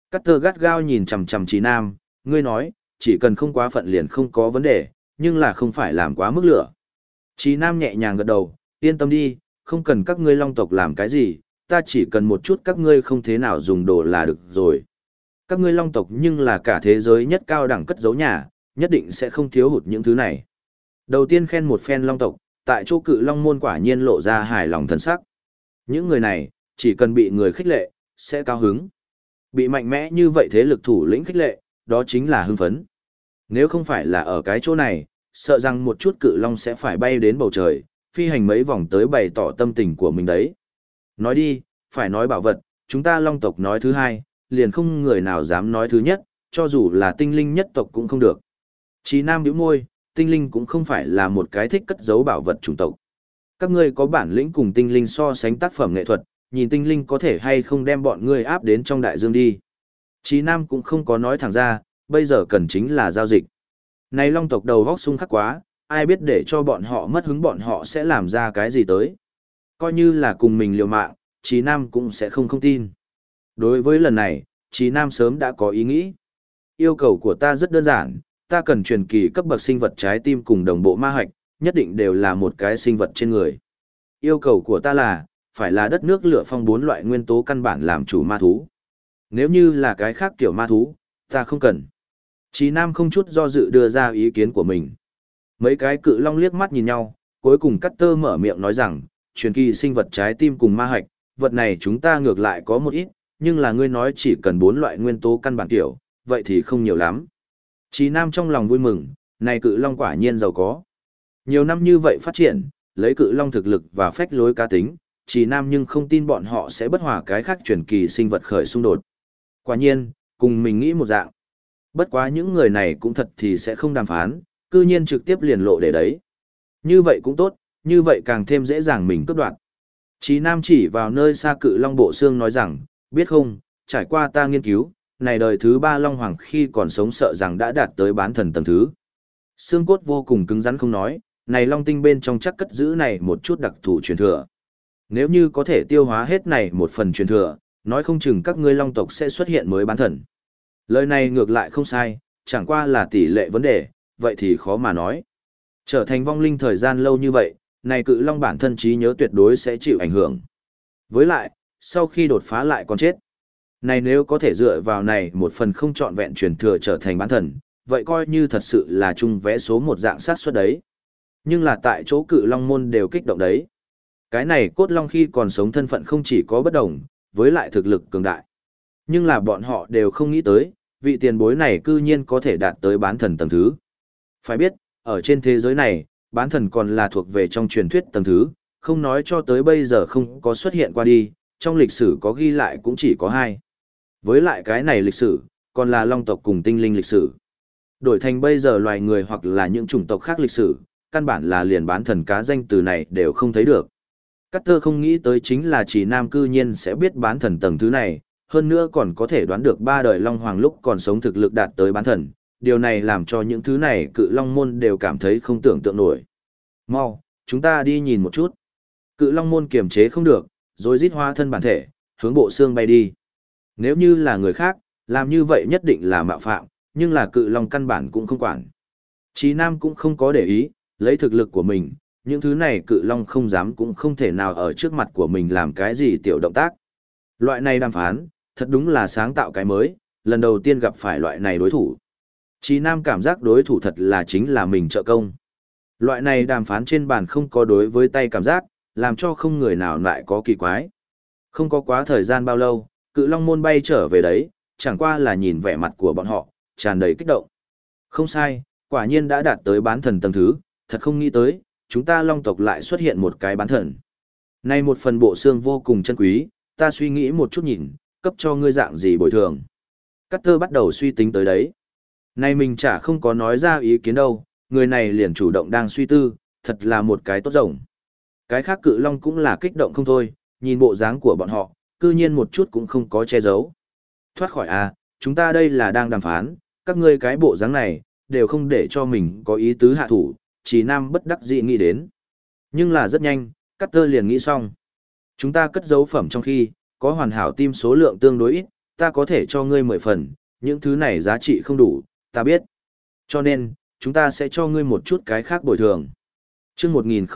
Cắt tơ gắt gao nhìn chằm chằm Trí Nam, ngươi nói, chỉ cần không quá phận liền không có vấn đề, nhưng là không phải làm quá mức lửa. Trí Nam nhẹ nhàng gật đầu, yên tâm đi, không cần các ngươi long tộc làm cái gì, ta chỉ cần một chút các ngươi không thế nào dùng đồ là được rồi. Các ngươi long tộc nhưng là cả thế giới nhất cao đẳng cất giấu nhà, nhất định sẽ không thiếu hụt những thứ này. Đầu tiên khen một phen long tộc, tại chỗ Cự Long môn quả nhiên lộ ra hài lòng thần sắc. Những người này, chỉ cần bị người khích lệ, sẽ cao hứng. Bị mạnh mẽ như vậy thế lực thủ lĩnh khích lệ, đó chính là hưng phấn. Nếu không phải là ở cái chỗ này, sợ rằng một chút Cự Long sẽ phải bay đến bầu trời, phi hành mấy vòng tới bày tỏ tâm tình của mình đấy. Nói đi, phải nói bảo vật, chúng ta long tộc nói thứ hai, liền không người nào dám nói thứ nhất, cho dù là tinh linh nhất tộc cũng không được. Chí Nam bĩu môi, tinh linh cũng không phải là một cái thích cất giấu bảo vật chủng tộc. Các ngươi có bản lĩnh cùng tinh linh so sánh tác phẩm nghệ thuật, nhìn tinh linh có thể hay không đem bọn ngươi áp đến trong đại dương đi. Chí Nam cũng không có nói thẳng ra, bây giờ cần chính là giao dịch. Này long tộc đầu vóc xung khắc quá, ai biết để cho bọn họ mất hứng bọn họ sẽ làm ra cái gì tới. Coi như là cùng mình liều mạng, Chí Nam cũng sẽ không tin. Đối với lần này, Chí Nam sớm đã có ý nghĩ. Yêu cầu của ta rất đơn giản, ta cần truyền kỳ cấp bậc sinh vật trái tim cùng đồng bộ ma hạch, nhất định đều là một cái sinh vật trên người. Yêu cầu của ta là, phải là đất nước lửa phong 4 loại nguyên tố căn bản làm chủ ma thú. Nếu như là cái khác kiểu ma thú, ta không cần. Chí Nam không chút do dự đưa ra ý kiến của mình. Mấy cái Cự Long liếc mắt nhìn nhau, cuối cùng Cắt Tơ mở miệng nói rằng, truyền kỳ sinh vật trái tim cùng ma hạch, vật này chúng ta ngược lại có một ít, nhưng là ngươi nói chỉ cần 4 loại nguyên tố căn bản kiểu, vậy thì không nhiều lắm. Chí Nam trong lòng vui mừng, này Cự Long quả nhiên giàu có. Nhiều năm như vậy phát triển, lấy Cự Long thực lực và phách lối cá tính, Chí Nam nhưng không tin bọn họ sẽ bất hòa cái khác truyền kỳ sinh vật khởi xung đột. Quả nhiên, cùng mình nghĩ một dạng. Bất quá những người này cũng thật thì sẽ không đàm phán, cư nhiên trực tiếp liền lộ để đấy. Như vậy cũng tốt, như vậy càng thêm dễ dàng mình cướp đoạt. Chí Nam chỉ vào nơi xa Cự Long bộ xương nói rằng, biết không, trải qua ta nghiên cứu, này đời thứ 3 Long Hoàng khi còn sống sợ rằng đã đạt tới bán thần tầng thứ. Xương cốt vô cùng cứng rắn không nói, này Long tinh bên trong chắc cất giữ này một chút đặc thù truyền thừa. Nếu như có thể tiêu hóa hết này một phần truyền thừa, nói không chừng các ngươi Long tộc sẽ xuất hiện mới bán thần. Lời này ngược lại không sai, chẳng qua là tỷ lệ vấn đề, vậy thì khó mà nói. Trở thành vong linh thời gian lâu như vậy, này Cự Long bản thân trí nhớ tuyệt đối sẽ chịu ảnh hưởng. Với lại, sau khi đột phá lại còn chết. Này nếu có thể dựa vào này một phần không trọn vẹn truyền thừa trở thành bán thần, vậy coi như thật sự là chung vẽ số một dạng sát suất đấy. Nhưng là tại chỗ Cự Long môn đều kích động đấy. Cái này Cốt Long khi còn sống thân phận không chỉ có bất đồng, với lại thực lực cường đại. Nhưng là bọn họ đều không nghĩ tới, vị tiền bối này cư nhiên có thể đạt tới bán thần tầng thứ. Phải biết, ở trên thế giới này, bán thần còn là thuộc về trong truyền thuyết tầng thứ, không nói cho tới bây giờ không có xuất hiện qua đi, trong lịch sử có ghi lại cũng chỉ có 2. Với lại cái này lịch sử, còn là long tộc cùng tinh linh lịch sử. Đổi thành bây giờ loài người hoặc là những chủng tộc khác lịch sử, căn bản là liền bán thần cá danh từ này đều không thấy được. Cát Tơ không nghĩ tới chính là chỉ Nam cư nhiên sẽ biết bán thần tầng thứ này, hơn nữa còn có thể đoán được 3 đời Long Hoàng lúc còn sống thực lực đạt tới bán thần. Điều này làm cho những thứ này Cự Long môn đều cảm thấy không tưởng tượng nổi. Mau, chúng ta đi nhìn một chút. Cự Long môn kiềm chế không được, rồi rít hóa thân bản thể, hướng bộ xương bay đi. Nếu như là người khác, làm như vậy nhất định là mạo phạm, nhưng là Cự Long căn bản cũng không quản. Chí Nam cũng không có để ý, lấy thực lực của mình, những thứ này Cự Long không dám cũng không thể nào ở trước mặt của mình làm cái gì tiểu động tác. Loại này đàm phán, thật đúng là sáng tạo cái mới, lần đầu tiên gặp phải loại này đối thủ. Chí Nam cảm giác đối thủ thật là chính là mình trợ công. Loại này đàm phán trên bàn không có đối với tay cảm giác, làm cho không người nào lại có kỳ quái. Không có quá thời gian bao lâu, Cự Long môn bay trở về đấy, chẳng qua là nhìn vẻ mặt của bọn họ, tràn đầy kích động. Không sai, quả nhiên đã đạt tới bán thần tầng thứ, thật không nghĩ tới, chúng ta Long tộc lại xuất hiện một cái bán thần. Này một phần bộ xương vô cùng chân quý, ta suy nghĩ một chút nhìn, cấp cho ngươi dạng gì bồi thường. Cát Tơ bắt đầu suy tính tới đấy. Này mình chả không có nói ra ý kiến đâu, người này liền chủ động đang suy tư, thật là một cái tốt rồng. Cái khác Cự Long cũng là kích động không thôi, nhìn bộ dáng của bọn họ, cư nhiên một chút cũng không có che giấu. Thoát khỏi à, chúng ta đây là đang đàm phán, các ngươi cái bộ dáng này, đều không để cho mình có ý tứ hạ thủ, chỉ Nam bất đắc dĩ nghĩ đến. Nhưng là rất nhanh, Cát Tơ liền nghĩ xong. Chúng ta cất giấu phẩm trong khi, có hoàn hảo tim số lượng tương đối ít, ta có thể cho ngươi 10 phần, những thứ này giá trị không đủ, ta biết. Cho nên, chúng ta sẽ cho ngươi một chút cái khác bồi thường. Chương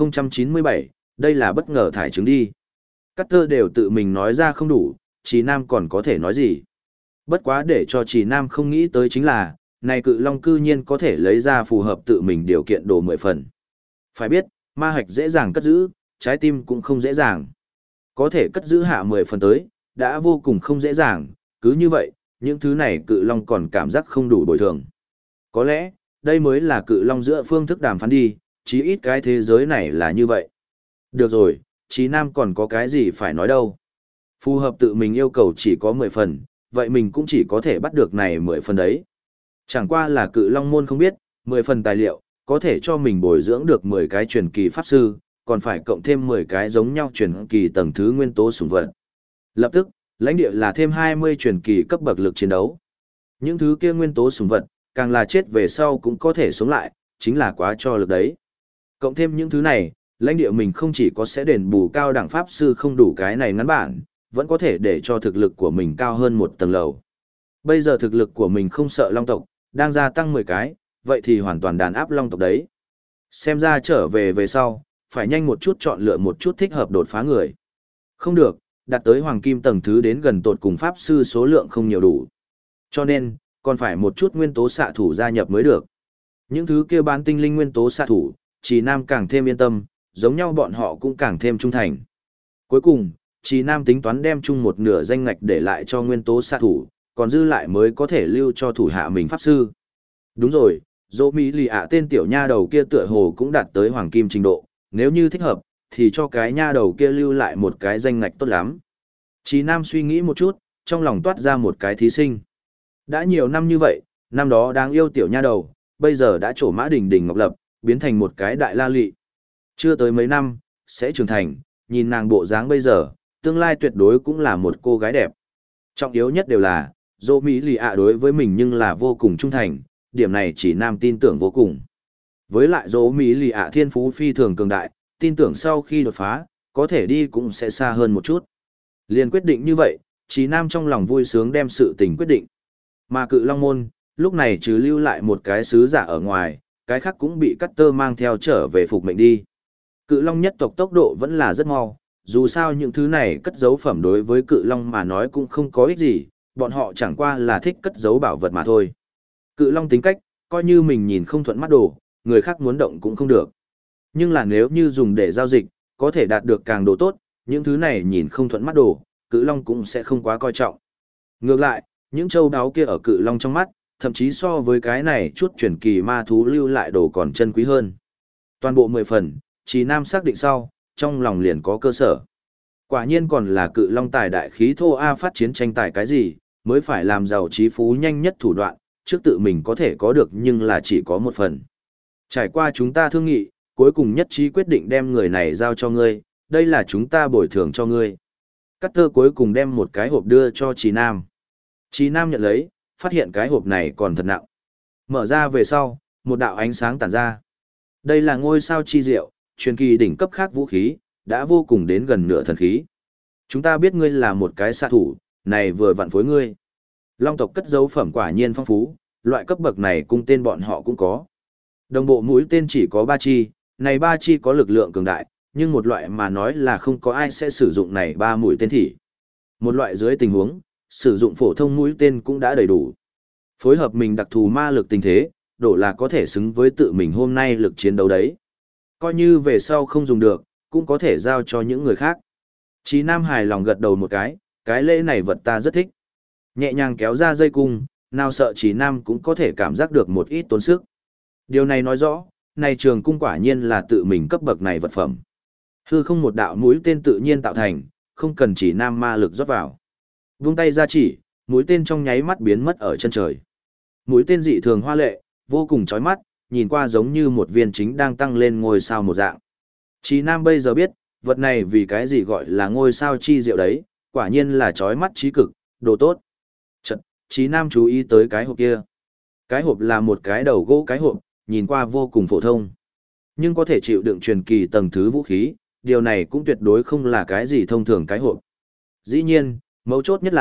1097, đây là bất ngờ thải trứng đi. Carter đều tự mình nói ra không đủ, Trì Nam còn có thể nói gì. Bất quá để cho Trì Nam không nghĩ tới chính là, này cự long cư nhiên có thể lấy ra phù hợp tự mình điều kiện đồ 10 phần. Phải biết, ma hạch dễ dàng cất giữ, trái tim cũng không dễ dàng. Có thể cất giữ hạ 10 phần tới, đã vô cùng không dễ dàng, cứ như vậy, những thứ này cự long còn cảm giác không đủ bồi thường. Có lẽ, đây mới là cự long giữa phương thức đàm phán đi, chí ít cái thế giới này là như vậy. Được rồi, Chí Nam còn có cái gì phải nói đâu. Phù hợp tự mình yêu cầu chỉ có 10 phần, vậy mình cũng chỉ có thể bắt được này 10 phần đấy. Chẳng qua là cự long môn không biết, 10 phần tài liệu, có thể cho mình bồi dưỡng được 10 cái truyền kỳ pháp sư, còn phải cộng thêm 10 cái giống nhau truyền kỳ tầng thứ nguyên tố sủng vật. Lập tức, lãnh địa là thêm 20 truyền kỳ cấp bậc lực chiến đấu. Những thứ kia nguyên tố sủng vật, càng là chết về sau cũng có thể sống lại, chính là quá cho lực đấy. Cộng thêm những thứ này, lãnh địa mình không chỉ có sẽ đền bù cao đẳng pháp sư không đủ cái này ngắn bản, vẫn có thể để cho thực lực của mình cao hơn một tầng lầu. Bây giờ thực lực của mình không sợ long tộc, đang gia tăng 10 cái, vậy thì hoàn toàn đàn áp long tộc đấy. Xem ra trở về sau, phải nhanh một chút chọn lựa một chút thích hợp đột phá người. Không được, đạt tới hoàng kim tầng thứ đến gần tột cùng pháp sư số lượng không nhiều đủ. Cho nên, còn phải một chút nguyên tố xạ thủ gia nhập mới được. Những thứ kia bán tinh linh nguyên tố xạ thủ, Trì Nam càng thêm yên tâm, giống nhau bọn họ cũng càng thêm trung thành. Cuối cùng, Trì Nam tính toán đem chung một nửa danh ngạch để lại cho nguyên tố xạ thủ, còn dư lại mới có thể lưu cho thủ hạ mình pháp sư. Đúng rồi, dỗ mỹ lì ạ tên tiểu nha đầu kia tựa hồ cũng đạt tới hoàng kim trình độ, nếu như thích hợp, thì cho cái nha đầu kia lưu lại một cái danh ngạch tốt lắm. Trì Nam suy nghĩ một chút, trong lòng toát ra một cái thí sinh. Đã nhiều năm như vậy, năm đó đáng yêu tiểu nha đầu, bây giờ đã trổ mã đỉnh đỉnh ngọc lập, biến thành một cái đại la lị. Chưa tới mấy năm, sẽ trưởng thành, nhìn nàng bộ dáng bây giờ, tương lai tuyệt đối cũng là một cô gái đẹp. Trọng yếu nhất đều là, dỗ mỹ lì ạ đối với mình nhưng là vô cùng trung thành, điểm này chỉ Nam tin tưởng vô cùng. Với lại dỗ mỹ lì ạ thiên phú phi thường cường đại, tin tưởng sau khi đột phá, có thể đi cũng sẽ xa hơn một chút. Liền quyết định như vậy, Chí Nam trong lòng vui sướng đem sự tình quyết định. Mà cự long môn, lúc này trừ lưu lại một cái sứ giả ở ngoài, cái khác cũng bị Cutter mang theo trở về phục mệnh đi. Cự long nhất tộc tốc độ vẫn là rất mau, dù sao những thứ này cất giấu phẩm đối với cự long mà nói cũng không có ích gì, bọn họ chẳng qua là thích cất giấu bảo vật mà thôi. Cự long tính cách, coi như mình nhìn không thuận mắt đồ, người khác muốn động cũng không được. Nhưng là nếu như dùng để giao dịch, có thể đạt được càng đồ tốt, những thứ này nhìn không thuận mắt đồ, cự long cũng sẽ không quá coi trọng. Ngược lại, những châu đáo kia ở cự long trong mắt, thậm chí so với cái này chút truyền kỳ ma thú lưu lại đồ còn chân quý hơn. Toàn bộ 10 phần, Trì Nam xác định sau, trong lòng liền có cơ sở. Quả nhiên còn là cự long tài đại khí thô A phát chiến tranh tài cái gì, mới phải làm giàu trí phú nhanh nhất thủ đoạn, trước tự mình có thể có được nhưng là chỉ có một phần. Trải qua chúng ta thương nghị, cuối cùng nhất trí quyết định đem người này giao cho ngươi, đây là chúng ta bồi thường cho ngươi. Cutter cuối cùng đem một cái hộp đưa cho Trì Nam. Trì Nam nhận lấy, phát hiện cái hộp này còn thật nặng. Mở ra về sau, một đạo ánh sáng tản ra. Đây là ngôi sao chi diệu, truyền kỳ đỉnh cấp khác vũ khí, đã vô cùng đến gần nửa thần khí. Chúng ta biết ngươi là một cái xạ thủ, này vừa vặn phối ngươi. Long tộc cất dấu phẩm quả nhiên phong phú, loại cấp bậc này cung tên bọn họ cũng có. Đồng bộ mũi tên chỉ có 3 chi, này 3 chi có lực lượng cường đại, nhưng một loại mà nói là không có ai sẽ sử dụng này 3 mũi tên thì. Một loại dưới tình huống, sử dụng phổ thông mũi tên cũng đã đầy đủ. Phối hợp mình đặc thù ma lực tình thế, đổ là có thể xứng với tự mình hôm nay lực chiến đấu đấy. Coi như về sau không dùng được, cũng có thể giao cho những người khác. Chí Nam hài lòng gật đầu một cái lễ này vật ta rất thích. Nhẹ nhàng kéo ra dây cung, nào sợ Chí Nam cũng có thể cảm giác được một ít tốn sức. Điều này nói rõ, này trường cung quả nhiên là tự mình cấp bậc này vật phẩm. Hư không một đạo mũi tên tự nhiên tạo thành, không cần Chí Nam ma lực rót vào. Vung tay ra chỉ, mũi tên trong nháy mắt biến mất ở chân trời. Mũi tên dị thường hoa lệ, vô cùng chói mắt, nhìn qua giống như một viên chính đang tăng lên ngôi sao một dạng. Chí Nam bây giờ biết, vật này vì cái gì gọi là ngôi sao chi diệu đấy, quả nhiên là chói mắt trí cực, đồ tốt. Chật, Chí Nam chú ý tới cái hộp kia. Cái hộp là một cái đầu gỗ cái hộp, nhìn qua vô cùng phổ thông. Nhưng có thể chịu đựng truyền kỳ tầng thứ vũ khí, điều này cũng tuyệt đối không là cái gì thông thường cái hộp. Dĩ nhiên, mấu chốt nhất là,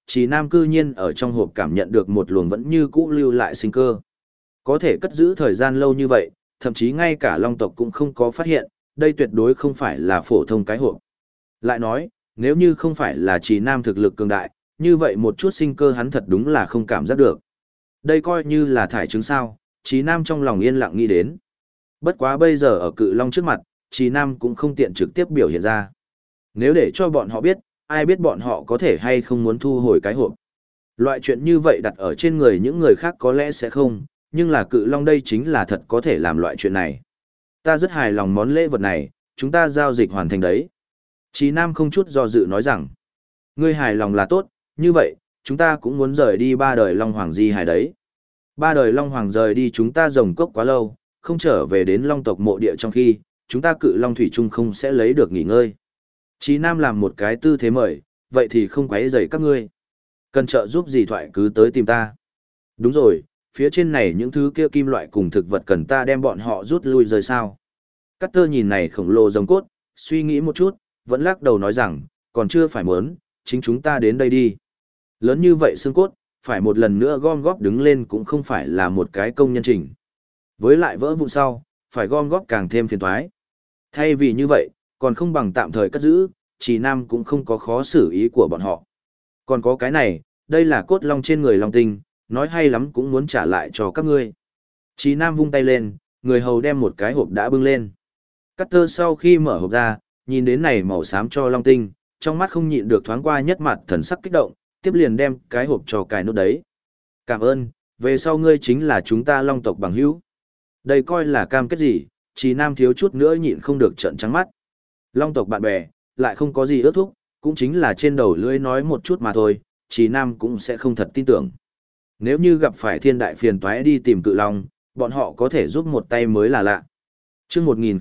Trì Nam cư nhiên ở trong hộp cảm nhận được một luồng vẫn như cũ lưu lại sinh cơ. Có thể cất giữ thời gian lâu như vậy, thậm chí ngay cả long tộc cũng không có phát hiện, đây tuyệt đối không phải là phổ thông cái hộp. Lại nói, nếu như không phải là Trì Nam thực lực cường đại, như vậy một chút sinh cơ hắn thật đúng là không cảm giác được. Đây coi như là thải trứng sao, Trì Nam trong lòng yên lặng nghĩ đến. Bất quá bây giờ ở cự long trước mặt, Trì Nam cũng không tiện trực tiếp biểu hiện ra. Nếu để cho bọn họ biết, ai biết bọn họ có thể hay không muốn thu hồi cái hộp. Loại chuyện như vậy đặt ở trên người những người khác có lẽ sẽ không, nhưng là cự long đây chính là thật có thể làm loại chuyện này. Ta rất hài lòng món lễ vật này, chúng ta giao dịch hoàn thành đấy. Trì Nam không chút do dự nói rằng, ngươi hài lòng là tốt, như vậy, chúng ta cũng muốn rời đi ba đời Long Hoàng di hài đấy. Ba đời Long Hoàng rời đi chúng ta rồng cốc quá lâu, không trở về đến Long tộc mộ địa trong khi, chúng ta cự Long Thủy Trung không sẽ lấy được nghỉ ngơi. Trì Nam làm một cái tư thế mời, vậy thì không quấy rầy các ngươi. Cần trợ giúp gì thoại cứ tới tìm ta. Đúng rồi, phía trên này những thứ kia kim loại cùng thực vật cần ta đem bọn họ rút lui rời sao. Cát tơ nhìn này khổng lồ rồng cốt, suy nghĩ một chút, vẫn lắc đầu nói rằng, còn chưa phải muốn, chính chúng ta đến đây đi. Lớn như vậy xương cốt, phải một lần nữa gom góp đứng lên cũng không phải là một cái công nhân trình. Với lại vỡ vụn sau, phải gom góp càng thêm phiền toái. Thay vì như vậy, còn không bằng tạm thời cất giữ, Trì Nam cũng không có khó xử ý của bọn họ. Còn có cái này, đây là cốt long trên người long tinh, nói hay lắm cũng muốn trả lại cho các ngươi. Trì Nam vung tay lên, người hầu đem một cái hộp đã bưng lên. Cát tơ sau khi mở hộp ra, nhìn đến này màu xám cho long tinh, trong mắt không nhịn được thoáng qua nhất mặt thần sắc kích động, tiếp liền đem cái hộp cho cài nút đấy. Cảm ơn, về sau ngươi chính là chúng ta long tộc bằng hữu. Đây coi là cam kết gì, Trì Nam thiếu chút nữa nhịn không được trợn trắng mắt. Long tộc bạn bè, lại không có gì ước thúc, cũng chính là trên đầu lưỡi nói một chút mà thôi, Trì Nam cũng sẽ không thật tin tưởng. Nếu như gặp phải thiên đại phiền toái đi tìm cự long, bọn họ có thể giúp một tay mới là lạ. Trước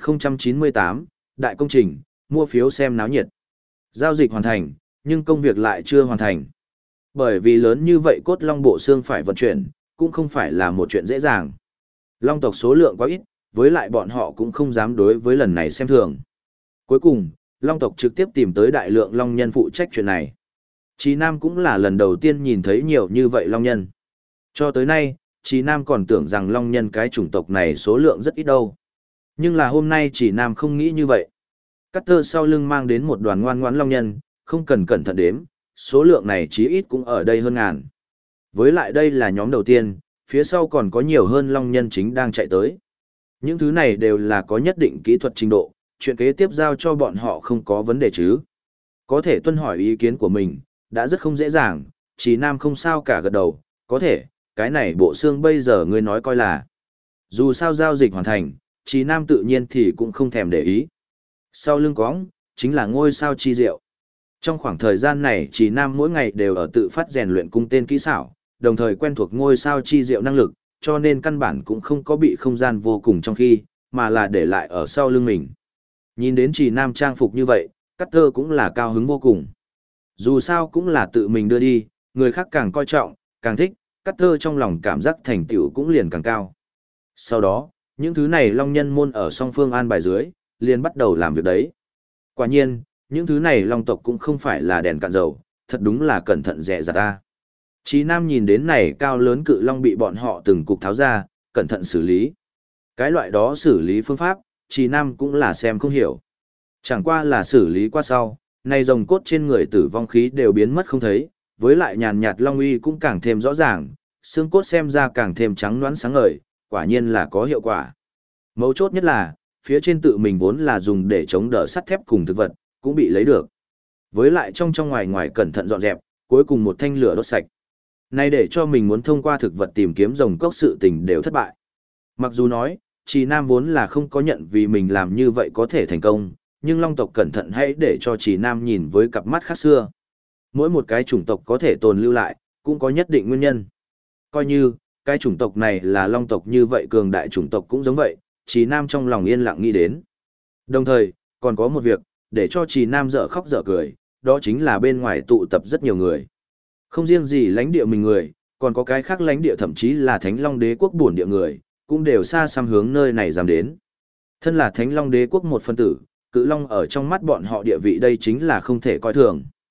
1098, đại công trình, mua phiếu xem náo nhiệt. Giao dịch hoàn thành, nhưng công việc lại chưa hoàn thành. Bởi vì lớn như vậy cốt long bộ xương phải vận chuyển, cũng không phải là một chuyện dễ dàng. Long tộc số lượng quá ít, với lại bọn họ cũng không dám đối với lần này xem thường. Cuối cùng, long tộc trực tiếp tìm tới đại lượng long nhân phụ trách chuyện này. Trì Nam cũng là lần đầu tiên nhìn thấy nhiều như vậy long nhân. Cho tới nay, Trì Nam còn tưởng rằng long nhân cái chủng tộc này số lượng rất ít đâu. Nhưng là hôm nay Trì Nam không nghĩ như vậy. Cát tơ sau lưng mang đến một đoàn ngoan ngoãn long nhân, không cần cẩn thận đếm, số lượng này chí ít cũng ở đây hơn ngàn. Với lại đây là nhóm đầu tiên, phía sau còn có nhiều hơn long nhân chính đang chạy tới. Những thứ này đều là có nhất định kỹ thuật trình độ, chuyện kế tiếp giao cho bọn họ không có vấn đề chứ. Có thể tuân hỏi ý kiến của mình, đã rất không dễ dàng, Trì Nam không sao cả gật đầu, có thể, cái này bộ xương bây giờ ngươi nói coi là. Dù sao giao dịch hoàn thành, Trì Nam tự nhiên thì cũng không thèm để ý. Sau lưng cóng, chính là ngôi sao chi diệu. Trong khoảng thời gian này Trì Nam mỗi ngày đều ở tự phát rèn luyện cung tên kỹ xảo, đồng thời quen thuộc ngôi sao chi diệu năng lực, cho nên căn bản cũng không có bị không gian vô cùng trong khi, mà là để lại ở sau lưng mình. Nhìn đến Trì Nam trang phục như vậy, Cát tơ cũng là cao hứng vô cùng. Dù sao cũng là tự mình đưa đi, người khác càng coi trọng, càng thích, Cát tơ trong lòng cảm giác thành tựu cũng liền càng cao. Sau đó, những thứ này long nhân môn ở song phương an bài dưới, liền bắt đầu làm việc đấy. Quả nhiên, những thứ này long tộc cũng không phải là đèn cạn dầu, thật đúng là cẩn thận dè dặt ta. Trì Nam nhìn đến này cao lớn cự long bị bọn họ từng cục tháo ra, cẩn thận xử lý. Cái loại đó xử lý phương pháp, Trì Nam cũng là xem không hiểu. Chẳng qua là xử lý qua sau, này rồng cốt trên người tử vong khí đều biến mất không thấy, với lại nhàn nhạt long uy cũng càng thêm rõ ràng, xương cốt xem ra càng thêm trắng nõn sáng ngời, quả nhiên là có hiệu quả. Mấu chốt nhất là, phía trên tự mình vốn là dùng để chống đỡ sắt thép cùng thực vật, cũng bị lấy được. Với lại trong ngoài ngoài cẩn thận dọn dẹp, cuối cùng một thanh lửa đốt sạch. Này để cho mình muốn thông qua thực vật tìm kiếm rồng cốc sự tình đều thất bại. Mặc dù nói, Trì Nam vốn là không có nhận vì mình làm như vậy có thể thành công, nhưng long tộc cẩn thận hãy để cho Trì Nam nhìn với cặp mắt khác xưa. Mỗi một cái chủng tộc có thể tồn lưu lại, cũng có nhất định nguyên nhân. Coi như, cái chủng tộc này là long tộc như vậy cường đại chủng tộc cũng giống vậy, Trì Nam trong lòng yên lặng nghĩ đến. Đồng thời, còn có một việc, để cho Trì Nam dở khóc dở cười, đó chính là bên ngoài tụ tập rất nhiều người. Không riêng gì lãnh địa mình người, còn có cái khác lãnh địa thậm chí là Thánh Long Đế quốc bổn địa người, cũng đều xa xăm hướng nơi này dám đến. Thân là Thánh Long Đế quốc một phân tử, Cự Long ở trong mắt bọn họ địa vị đây chính là không thể coi thường.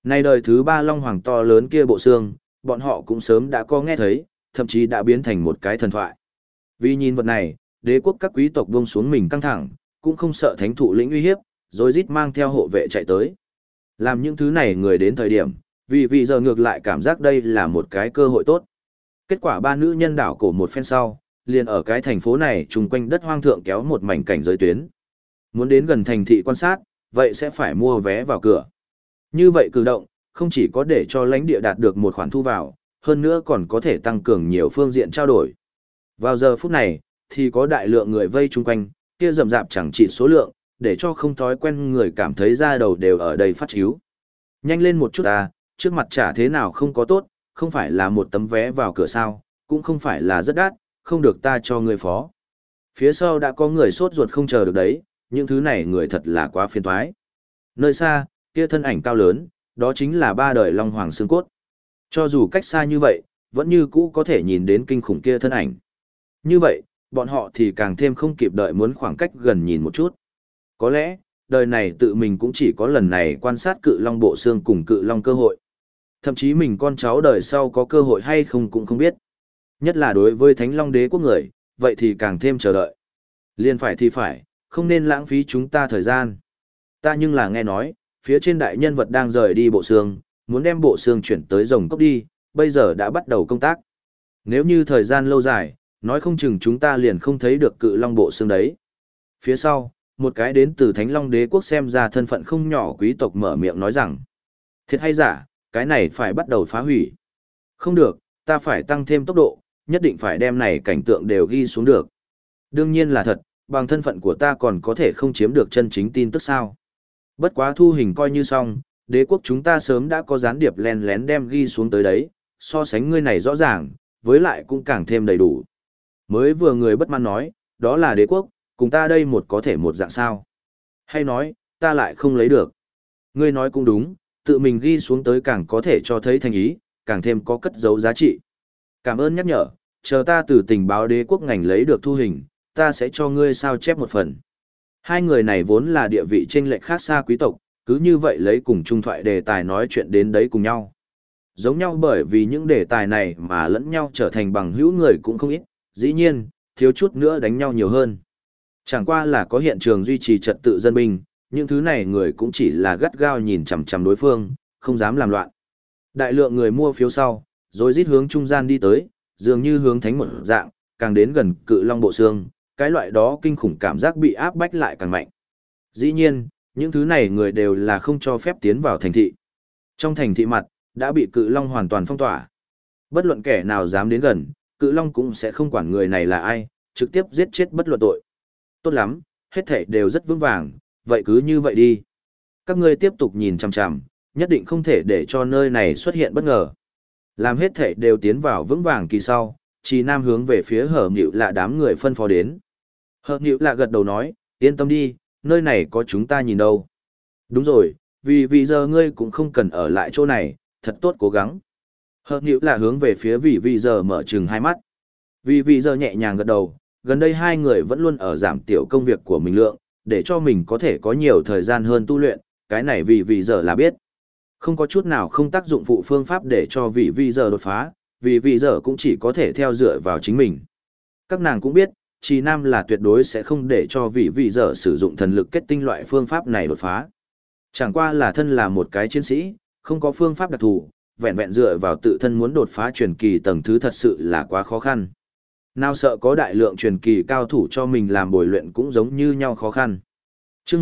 Nay đời thứ ba Long Hoàng to lớn kia bộ xương, bọn họ cũng sớm đã có nghe thấy, thậm chí đã biến thành một cái thần thoại. Vì nhìn vật này, đế quốc các quý tộc buông xuống mình căng thẳng, cũng không sợ thánh thụ lĩnh uy hiếp, rồi rít mang theo hộ vệ chạy tới. Làm những thứ này người đến thời điểm, vì giờ ngược lại cảm giác đây là một cái cơ hội tốt. Kết quả ba nữ nhân đảo cổ một phen sau, liền ở cái thành phố này chung quanh đất hoang thượng kéo một mảnh cảnh giới tuyến. Muốn đến gần thành thị quan sát, vậy sẽ phải mua vé vào cửa. Như vậy cử động, không chỉ có để cho lãnh địa đạt được một khoản thu vào, hơn nữa còn có thể tăng cường nhiều phương diện trao đổi. Vào giờ phút này, thì có đại lượng người vây chung quanh, kia rầm rạp chẳng chỉ số lượng, để cho không thói quen người cảm thấy da đầu đều ở đây phát chíu. Nhanh lên một chút à, trước mặt chả thế nào không có tốt, không phải là một tấm vé vào cửa sao, cũng không phải là rất đắt, không được ta cho người phó. Phía sau đã có người sốt ruột không chờ được đấy, những thứ này người thật là quá phiền toái. Nơi xa, kia thân ảnh cao lớn, đó chính là ba đời Long Hoàng xương cốt. Cho dù cách xa như vậy, vẫn như cũ có thể nhìn đến kinh khủng kia thân ảnh. Như vậy, bọn họ thì càng thêm không kịp đợi muốn khoảng cách gần nhìn một chút. Có lẽ, đời này tự mình cũng chỉ có lần này quan sát cự long bộ xương cùng cự long cơ hội. Thậm chí mình con cháu đời sau có cơ hội hay không cũng không biết. Nhất là đối với Thánh Long Đế quốc người, vậy thì càng thêm chờ đợi. Liên phải thì phải, không nên lãng phí chúng ta thời gian. Ta nhưng là nghe nói, phía trên đại nhân vật đang rời đi bộ xương, muốn đem bộ xương chuyển tới rồng cốc đi, bây giờ đã bắt đầu công tác. Nếu như thời gian lâu dài, nói không chừng chúng ta liền không thấy được cự long bộ xương đấy. Phía sau, một cái đến từ Thánh Long Đế quốc xem ra thân phận không nhỏ quý tộc mở miệng nói rằng, thiệt hay giả, cái này phải bắt đầu phá hủy. Không được, ta phải tăng thêm tốc độ, nhất định phải đem này cảnh tượng đều ghi xuống được. Đương nhiên là thật, bằng thân phận của ta còn có thể không chiếm được chân chính tin tức sao. Bất quá thu hình coi như xong, đế quốc chúng ta sớm đã có gián điệp len lén đem ghi xuống tới đấy, so sánh ngươi này rõ ràng, với lại cũng càng thêm đầy đủ. Mới vừa người bất mãn nói, đó là đế quốc, cùng ta đây một có thể một dạng sao. Hay nói, ta lại không lấy được. Ngươi nói cũng đúng, tự mình ghi xuống tới càng có thể cho thấy thành ý, càng thêm có cất dấu giá trị. Cảm ơn nhắc nhở, chờ ta từ tình báo đế quốc ngành lấy được thu hình, ta sẽ cho ngươi sao chép một phần. Hai người này vốn là địa vị chênh lệch khác xa quý tộc, cứ như vậy lấy cùng chung thoại đề tài nói chuyện đến đấy cùng nhau. Giống nhau bởi vì những đề tài này mà lẫn nhau trở thành bằng hữu người cũng không ít, dĩ nhiên, thiếu chút nữa đánh nhau nhiều hơn. Chẳng qua là có hiện trường duy trì trật tự dân binh, những thứ này người cũng chỉ là gắt gao nhìn chằm chằm đối phương, không dám làm loạn. Đại lượng người mua phiếu sau, rồi rít hướng trung gian đi tới, dường như hướng thánh một dạng, càng đến gần cự long bộ xương, cái loại đó kinh khủng cảm giác bị áp bách lại càng mạnh. Dĩ nhiên, những thứ này người đều là không cho phép tiến vào thành thị. Trong thành thị mặt, đã bị cự long hoàn toàn phong tỏa. Bất luận kẻ nào dám đến gần, cự long cũng sẽ không quản người này là ai, trực tiếp giết chết bất luận tội. Tốt lắm, hết thảy đều rất vững vàng, vậy cứ như vậy đi. Các ngươi tiếp tục nhìn chằm chằm, nhất định không thể để cho nơi này xuất hiện bất ngờ. Làm hết thảy đều tiến vào vững vàng kỳ sau, Trì Nam hướng về phía Hở Nhựu Lạ đám người phân phó đến. Hở Nhựu Lạ gật đầu nói, yên tâm đi, nơi này có chúng ta nhìn đâu. Đúng rồi, vì giờ ngươi cũng không cần ở lại chỗ này, thật tốt cố gắng. Hở Nhựu Lạ hướng về phía vì giờ mở trừng hai mắt. Vì giờ nhẹ nhàng gật đầu, gần đây hai người vẫn luôn ở giảm tiểu công việc của mình lượng, để cho mình có thể có nhiều thời gian hơn tu luyện, cái này vì giờ là biết. Không có chút nào không tác dụng phụ phương pháp để cho vì giờ đột phá, vì giờ cũng chỉ có thể theo dựa vào chính mình. Các nàng cũng biết, Trì Nam là tuyệt đối sẽ không để cho vì giờ sử dụng thần lực kết tinh loại phương pháp này đột phá. Chẳng qua là thân là một cái chiến sĩ, không có phương pháp đặc thù, vẹn vẹn dựa vào tự thân muốn đột phá truyền kỳ tầng thứ thật sự là quá khó khăn. Nào sợ có đại lượng truyền kỳ cao thủ cho mình làm bồi luyện cũng giống như nhau khó khăn. Trước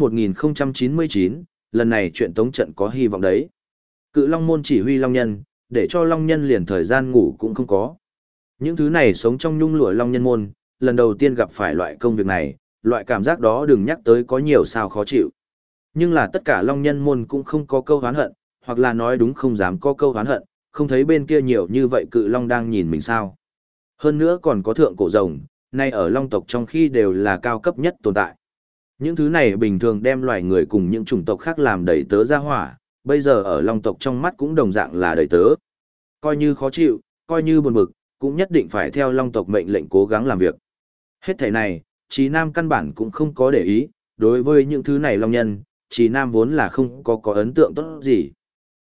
1099, lần này chuyện tống trận có hy vọng đấy. Cự Long môn chỉ huy Long Nhân, để cho Long Nhân liền thời gian ngủ cũng không có. Những thứ này sống trong nhung lụa Long Nhân môn, lần đầu tiên gặp phải loại công việc này, loại cảm giác đó đừng nhắc tới có nhiều sao khó chịu. Nhưng là tất cả Long Nhân môn cũng không có câu oán hận, hoặc là nói đúng không dám có câu oán hận, không thấy bên kia nhiều như vậy Cự Long đang nhìn mình sao. Hơn nữa còn có thượng cổ rồng, nay ở Long tộc trong khi đều là cao cấp nhất tồn tại. Những thứ này bình thường đem loài người cùng những chủng tộc khác làm đầy tớ ra hỏa, bây giờ ở Long tộc trong mắt cũng đồng dạng là đầy tớ. Coi như khó chịu, coi như buồn bực, cũng nhất định phải theo Long tộc mệnh lệnh cố gắng làm việc. Hết thảy này, Trì Nam căn bản cũng không có để ý, đối với những thứ này Long nhân, Trì Nam vốn là không có ấn tượng tốt gì.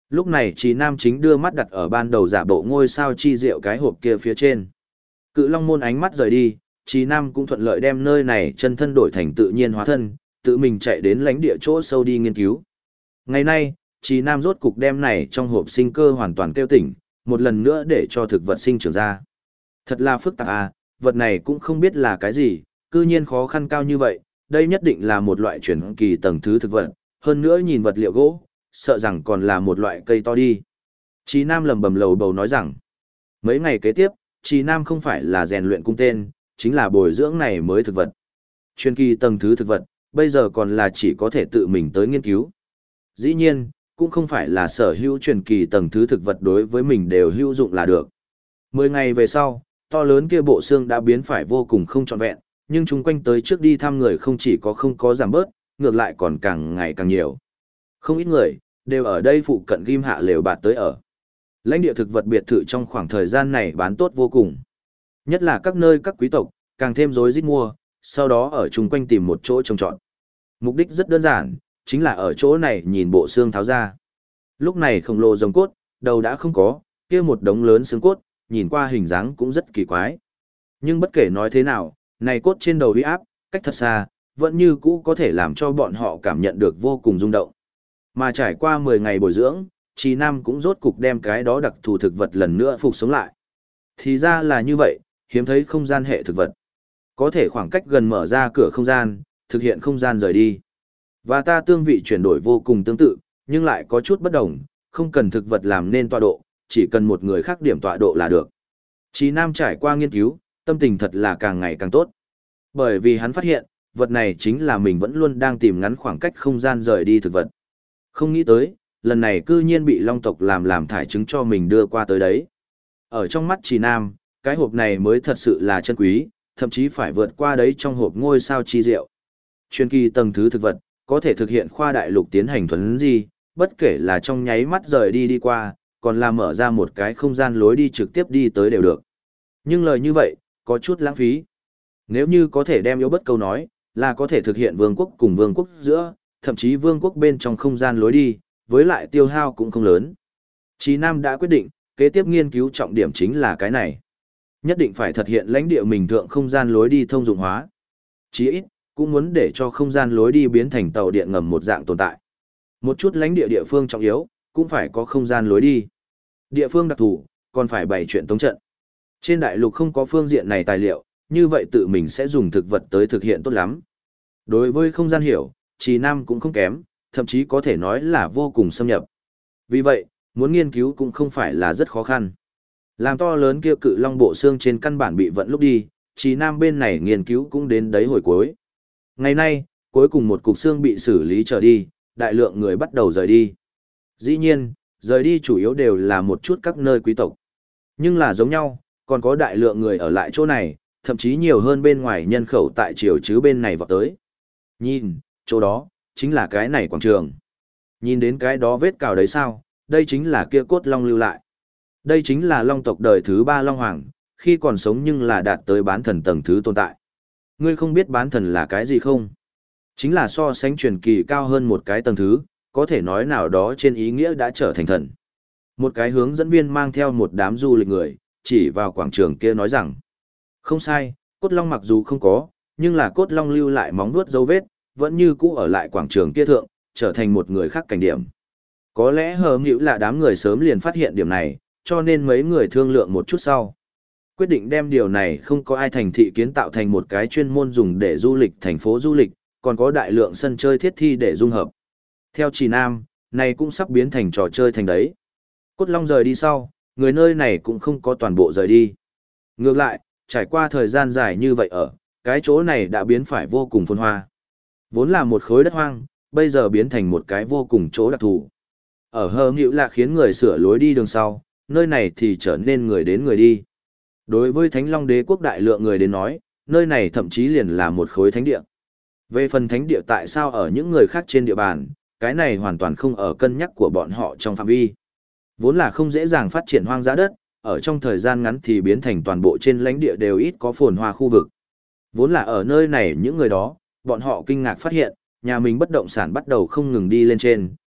Lúc này Trì Nam chính đưa mắt đặt ở ban đầu giả bộ ngôi sao chi diệu cái hộp kia phía trên. Cự Long môn ánh mắt rời đi, Trì Nam cũng thuận lợi đem nơi này chân thân đổi thành tự nhiên hóa thân, tự mình chạy đến lãnh địa chỗ sâu đi nghiên cứu. Ngày nay, Trì Nam rốt cục đem này trong hộp sinh cơ hoàn toàn kêu tỉnh, một lần nữa để cho thực vật sinh trưởng ra. Thật là phức tạp à, vật này cũng không biết là cái gì, cư nhiên khó khăn cao như vậy, đây nhất định là một loại chuyển kỳ tầng thứ thực vật, hơn nữa nhìn vật liệu gỗ, sợ rằng còn là một loại cây to đi. Trì Nam lầm bầm lầu bầu nói rằng, mấy ngày kế tiếp, Trì Nam không phải là rèn luyện cung tên, chính là bồi dưỡng này mới thực vật. Chuyên kỳ tầng thứ thực vật, bây giờ còn là chỉ có thể tự mình tới nghiên cứu. Dĩ nhiên, cũng không phải là sở hữu truyền kỳ tầng thứ thực vật đối với mình đều hữu dụng là được. 10 ngày về sau, to lớn kia bộ xương đã biến phải vô cùng không trọn vẹn, nhưng chúng quanh tới trước đi thăm người không chỉ có không có giảm bớt, ngược lại còn càng ngày càng nhiều. Không ít người, đều ở đây phụ cận ghim hạ lều bạt tới ở. Lãnh địa thực vật biệt thự trong khoảng thời gian này bán tốt vô cùng. Nhất là các nơi các quý tộc, càng thêm rối rít mua, sau đó ở chung quanh tìm một chỗ trồng trọt. Mục đích rất đơn giản, chính là ở chỗ này nhìn bộ xương tháo ra. Lúc này khổng lồ rồng cốt, đầu đã không có, kia một đống lớn xương cốt, nhìn qua hình dáng cũng rất kỳ quái. Nhưng bất kể nói thế nào, này cốt trên đầu uy áp, cách thật xa, vẫn như cũ có thể làm cho bọn họ cảm nhận được vô cùng rung động. Mà trải qua 10 ngày bồi dưỡng, Trì Nam cũng rốt cục đem cái đó đặc thù thực vật lần nữa phục sống lại. Thì ra là như vậy, hiếm thấy không gian hệ thực vật. Có thể khoảng cách gần mở ra cửa không gian, thực hiện không gian rời đi. Và ta tương vị chuyển đổi vô cùng tương tự, nhưng lại có chút bất đồng, không cần thực vật làm nên tọa độ, chỉ cần một người khác điểm tọa độ là được. Trì Nam trải qua nghiên cứu, tâm tình thật là càng ngày càng tốt. Bởi vì hắn phát hiện, vật này chính là mình vẫn luôn đang tìm ngắn khoảng cách không gian rời đi thực vật. Không nghĩ tới, lần này cư nhiên bị long tộc làm thải trứng cho mình đưa qua tới đấy. Ở trong mắt Trì Nam, cái hộp này mới thật sự là chân quý, thậm chí phải vượt qua đấy trong hộp ngôi sao chi diệu. Chuyên kỳ tầng thứ thực vật, có thể thực hiện khoa đại lục tiến hành thuấn di, bất kể là trong nháy mắt rời đi qua, còn là mở ra một cái không gian lối đi trực tiếp đi tới đều được. Nhưng lời như vậy, có chút lãng phí. Nếu như có thể đem yếu bất câu nói, là có thể thực hiện vương quốc cùng vương quốc giữa, thậm chí vương quốc bên trong không gian lối đi, với lại tiêu hao cũng không lớn. Chí Nam đã quyết định, kế tiếp nghiên cứu trọng điểm chính là cái này. Nhất định phải thực hiện lãnh địa mình thượng không gian lối đi thông dụng hóa. Chí ít, cũng muốn để cho không gian lối đi biến thành tàu điện ngầm một dạng tồn tại. Một chút lãnh địa địa phương trọng yếu, cũng phải có không gian lối đi. Địa phương đặc thù, còn phải bày chuyện tống trận. Trên đại lục không có phương diện này tài liệu, như vậy tự mình sẽ dùng thực vật tới thực hiện tốt lắm. Đối với không gian hiểu, Trì Nam cũng không kém, thậm chí có thể nói là vô cùng xâm nhập. Vì vậy, muốn nghiên cứu cũng không phải là rất khó khăn. Làm to lớn kia cự long bộ xương trên căn bản bị vận lúc đi, Trì Nam bên này nghiên cứu cũng đến đấy hồi cuối. Ngày nay, cuối cùng một cục xương bị xử lý trở đi, đại lượng người bắt đầu rời đi. Dĩ nhiên, rời đi chủ yếu đều là một chút các nơi quý tộc. Nhưng là giống nhau, còn có đại lượng người ở lại chỗ này, thậm chí nhiều hơn bên ngoài nhân khẩu tại triều chứ bên này vào tới. Nhìn, chỗ đó, chính là cái này quảng trường. Nhìn đến cái đó vết cào đấy sao, đây chính là kia cốt long lưu lại. Đây chính là long tộc đời thứ 3 long hoàng, khi còn sống nhưng là đạt tới bán thần tầng thứ tồn tại. Ngươi không biết bán thần là cái gì không? Chính là so sánh truyền kỳ cao hơn một cái tầng thứ, có thể nói nào đó trên ý nghĩa đã trở thành thần. Một cái hướng dẫn viên mang theo một đám du lịch người, chỉ vào quảng trường kia nói rằng, không sai, cốt long mặc dù không có, nhưng là cốt long lưu lại móng vuốt dấu vết, vẫn như cũ ở lại quảng trường kia thượng, trở thành một người khác cảnh điểm. Có lẽ hờ hữu là đám người sớm liền phát hiện điểm này, cho nên mấy người thương lượng một chút sau. Quyết định đem điều này không có ai thành thị kiến tạo thành một cái chuyên môn dùng để du lịch thành phố du lịch, còn có đại lượng sân chơi thiết thi để dung hợp. Theo Trì Nam, này cũng sắp biến thành trò chơi thành đấy. Cốt long rời đi sau, người nơi này cũng không có toàn bộ rời đi. Ngược lại, trải qua thời gian dài như vậy ở, cái chỗ này đã biến phải vô cùng phồn hoa. Vốn là một khối đất hoang, bây giờ biến thành một cái vô cùng chỗ đặc thù. Ở hờ hữu là khiến người sửa lối đi đường sau, nơi này thì trở nên người đến người đi. Đối với Thánh Long Đế quốc đại lượng người đến nói, nơi này thậm chí liền là một khối thánh địa. Về phần thánh địa tại sao ở những người khác trên địa bàn, cái này hoàn toàn không ở cân nhắc của bọn họ trong phạm vi. Vốn là không dễ dàng phát triển hoang dã đất, ở trong thời gian ngắn thì biến thành toàn bộ trên lãnh địa đều ít có phồn hoa khu vực. Vốn là ở nơi này những người đó, bọn họ kinh ngạc phát hiện, nhà mình bất động sản bắt đầu không ngừng đi lên trên,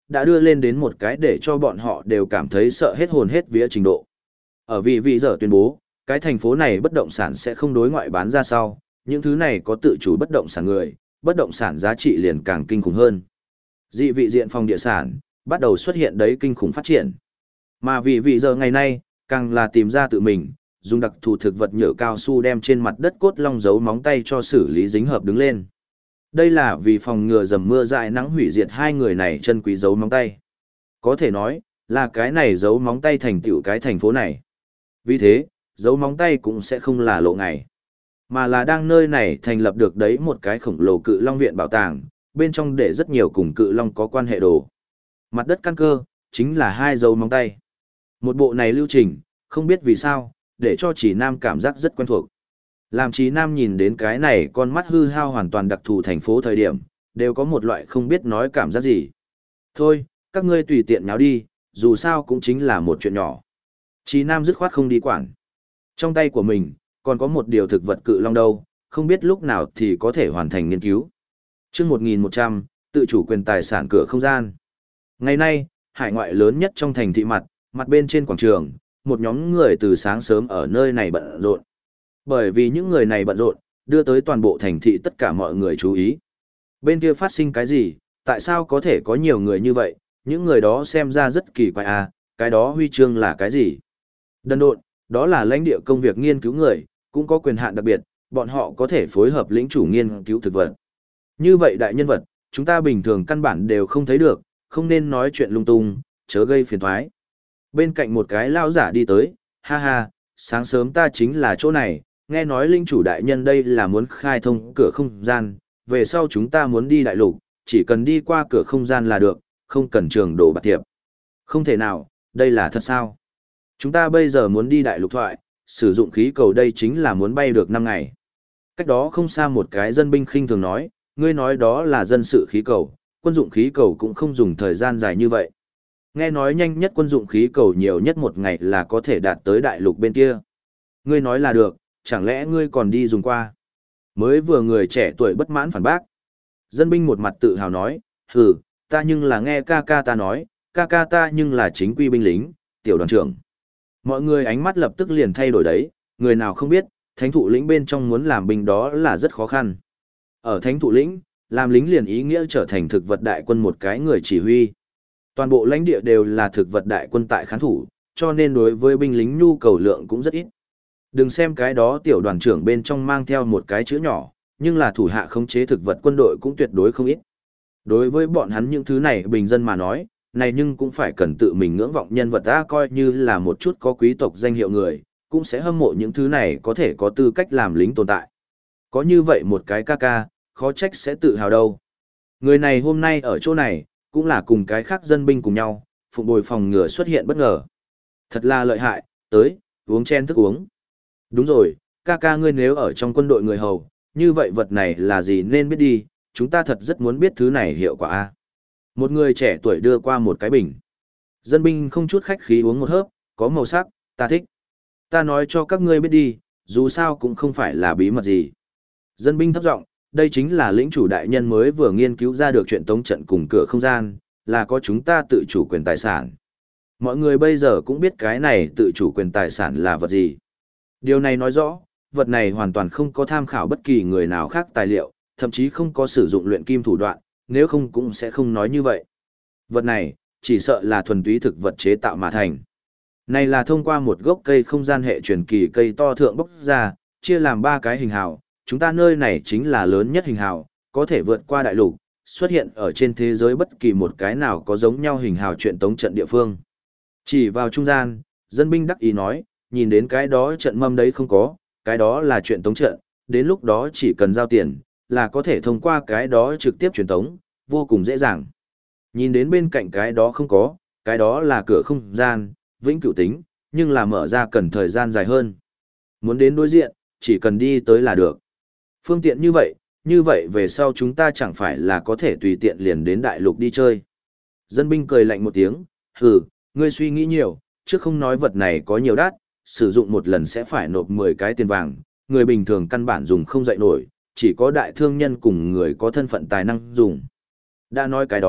đã đưa lên đến một cái để cho bọn họ đều cảm thấy sợ hết hồn hết vía trình độ. Ở vị giờ tuyên bố, cái thành phố này bất động sản sẽ không đối ngoại bán ra sau, những thứ này có tự chủ bất động sản người, bất động sản giá trị liền càng kinh khủng hơn. Dị vị diện phòng địa sản, bắt đầu xuất hiện đấy kinh khủng phát triển. Mà vị giờ ngày nay, càng là tìm ra tự mình, dùng đặc thù thực vật nhựa cao su đem trên mặt đất cốt long dấu móng tay cho xử lý dính hợp đứng lên. Đây là vì phòng ngừa dầm mưa dại nắng hủy diệt hai người này chân quý dấu móng tay. Có thể nói, là cái này dấu móng tay thành tựu cái thành phố này. Vì thế, dấu móng tay cũng sẽ không là lộ ngày, mà là đang nơi này thành lập được đấy một cái khổng lồ cự long viện bảo tàng, bên trong để rất nhiều cùng cự long có quan hệ đồ. Mặt đất căn cơ, chính là hai dấu móng tay. Một bộ này lưu trình, không biết vì sao, để cho Chỉ Nam cảm giác rất quen thuộc. Làm Chỉ Nam nhìn đến cái này con mắt hư hao hoàn toàn đặc thù thành phố thời điểm, đều có một loại không biết nói cảm giác gì. Thôi, các ngươi tùy tiện nháo đi, dù sao cũng chính là một chuyện nhỏ. Chỉ Nam dứt khoát không đi quản. Trong tay của mình, còn có một điều thực vật cự long đâu, không biết lúc nào thì có thể hoàn thành nghiên cứu. Chương 1100, tự chủ quyền tài sản cửa không gian. Ngày nay, hải ngoại lớn nhất trong thành thị mặt bên trên quảng trường, một nhóm người từ sáng sớm ở nơi này bận rộn. Bởi vì những người này bận rộn, đưa tới toàn bộ thành thị tất cả mọi người chú ý. Bên kia phát sinh cái gì, tại sao có thể có nhiều người như vậy, những người đó xem ra rất kỳ quái à, cái đó huy chương là cái gì? Đần độn, đó là lãnh địa công việc nghiên cứu người, cũng có quyền hạn đặc biệt, bọn họ có thể phối hợp lĩnh chủ nghiên cứu thực vật. Như vậy đại nhân vật, chúng ta bình thường căn bản đều không thấy được, không nên nói chuyện lung tung, chớ gây phiền toái. Bên cạnh một cái lao giả đi tới, ha ha, sáng sớm ta chính là chỗ này, nghe nói linh chủ đại nhân đây là muốn khai thông cửa không gian, về sau chúng ta muốn đi đại lục, chỉ cần đi qua cửa không gian là được, không cần trường đồ bạc thiệp. Không thể nào, đây là thật sao? Chúng ta bây giờ muốn đi đại lục thoại, sử dụng khí cầu đây chính là muốn bay được 5 ngày. Cách đó không xa một cái dân binh khinh thường nói, ngươi nói đó là dân sự khí cầu, quân dụng khí cầu cũng không dùng thời gian dài như vậy. Nghe nói nhanh nhất quân dụng khí cầu nhiều nhất một ngày là có thể đạt tới đại lục bên kia. Ngươi nói là được, chẳng lẽ ngươi còn đi dùng qua? Mới vừa người trẻ tuổi bất mãn phản bác. Dân binh một mặt tự hào nói, hừ, ta nhưng là nghe ca ca ta nói, ca ca ta nhưng là chính quy binh lính, tiểu đoàn trưởng. Mọi người ánh mắt lập tức liền thay đổi đấy, người nào không biết, thánh thụ lĩnh bên trong muốn làm binh đó là rất khó khăn. Ở thánh thụ lĩnh, làm lính liền ý nghĩa trở thành thực vật đại quân một cái người chỉ huy. Toàn bộ lãnh địa đều là thực vật đại quân tại khán thủ, cho nên đối với binh lính nhu cầu lượng cũng rất ít. Đừng xem cái đó tiểu đoàn trưởng bên trong mang theo một cái chữ nhỏ, nhưng là thủ hạ khống chế thực vật quân đội cũng tuyệt đối không ít. Đối với bọn hắn những thứ này bình dân mà nói, này nhưng cũng phải cần tự mình ngưỡng vọng nhân vật ta coi như là một chút có quý tộc danh hiệu người, cũng sẽ hâm mộ những thứ này có thể có tư cách làm lính tồn tại. Có như vậy một cái ca ca, khó trách sẽ tự hào đâu. Người này hôm nay ở chỗ này, cũng là cùng cái khác dân binh cùng nhau, phụng bồi phòng ngừa xuất hiện bất ngờ. Thật là lợi hại, tới, uống chen thức uống. Đúng rồi, ca ca ngươi nếu ở trong quân đội người hầu, như vậy vật này là gì nên biết đi, chúng ta thật rất muốn biết thứ này hiệu quả a. Một người trẻ tuổi đưa qua một cái bình. Dân binh không chút khách khí uống một hớp, có màu sắc, ta thích. Ta nói cho các ngươi biết đi, dù sao cũng không phải là bí mật gì. Dân binh thấp giọng, đây chính là lĩnh chủ đại nhân mới vừa nghiên cứu ra được chuyện tống trận cùng cửa không gian, là có chúng ta tự chủ quyền tài sản. Mọi người bây giờ cũng biết cái này tự chủ quyền tài sản là vật gì. Điều này nói rõ, vật này hoàn toàn không có tham khảo bất kỳ người nào khác tài liệu, thậm chí không có sử dụng luyện kim thủ đoạn, nếu không cũng sẽ không nói như vậy. Vật này, chỉ sợ là thuần túy thực vật chế tạo mà thành. Này là thông qua một gốc cây không gian hệ truyền kỳ cây to thượng bốc ra, chia làm 3 cái hình hào, chúng ta nơi này chính là lớn nhất hình hào, có thể vượt qua đại lục, xuất hiện ở trên thế giới bất kỳ một cái nào có giống nhau hình hào chuyện tống trận địa phương. Chỉ vào trung gian, dân binh đắc ý nói, nhìn đến cái đó trận mâm đấy không có, cái đó là chuyện tống trận, đến lúc đó chỉ cần giao tiền, là có thể thông qua cái đó trực tiếp truyền tống, vô cùng dễ dàng. Nhìn đến bên cạnh cái đó không có, cái đó là cửa không gian, vĩnh cửu tính, nhưng là mở ra cần thời gian dài hơn. Muốn đến đối diện, chỉ cần đi tới là được. Phương tiện như vậy về sau chúng ta chẳng phải là có thể tùy tiện liền đến đại lục đi chơi. Dân binh cười lạnh một tiếng, hừ, ngươi suy nghĩ nhiều, trước không nói vật này có nhiều đắt, sử dụng một lần sẽ phải nộp 10 cái tiền vàng, người bình thường căn bản dùng không dậy nổi, chỉ có đại thương nhân cùng người có thân phận tài năng dùng. Đã nói cái đó,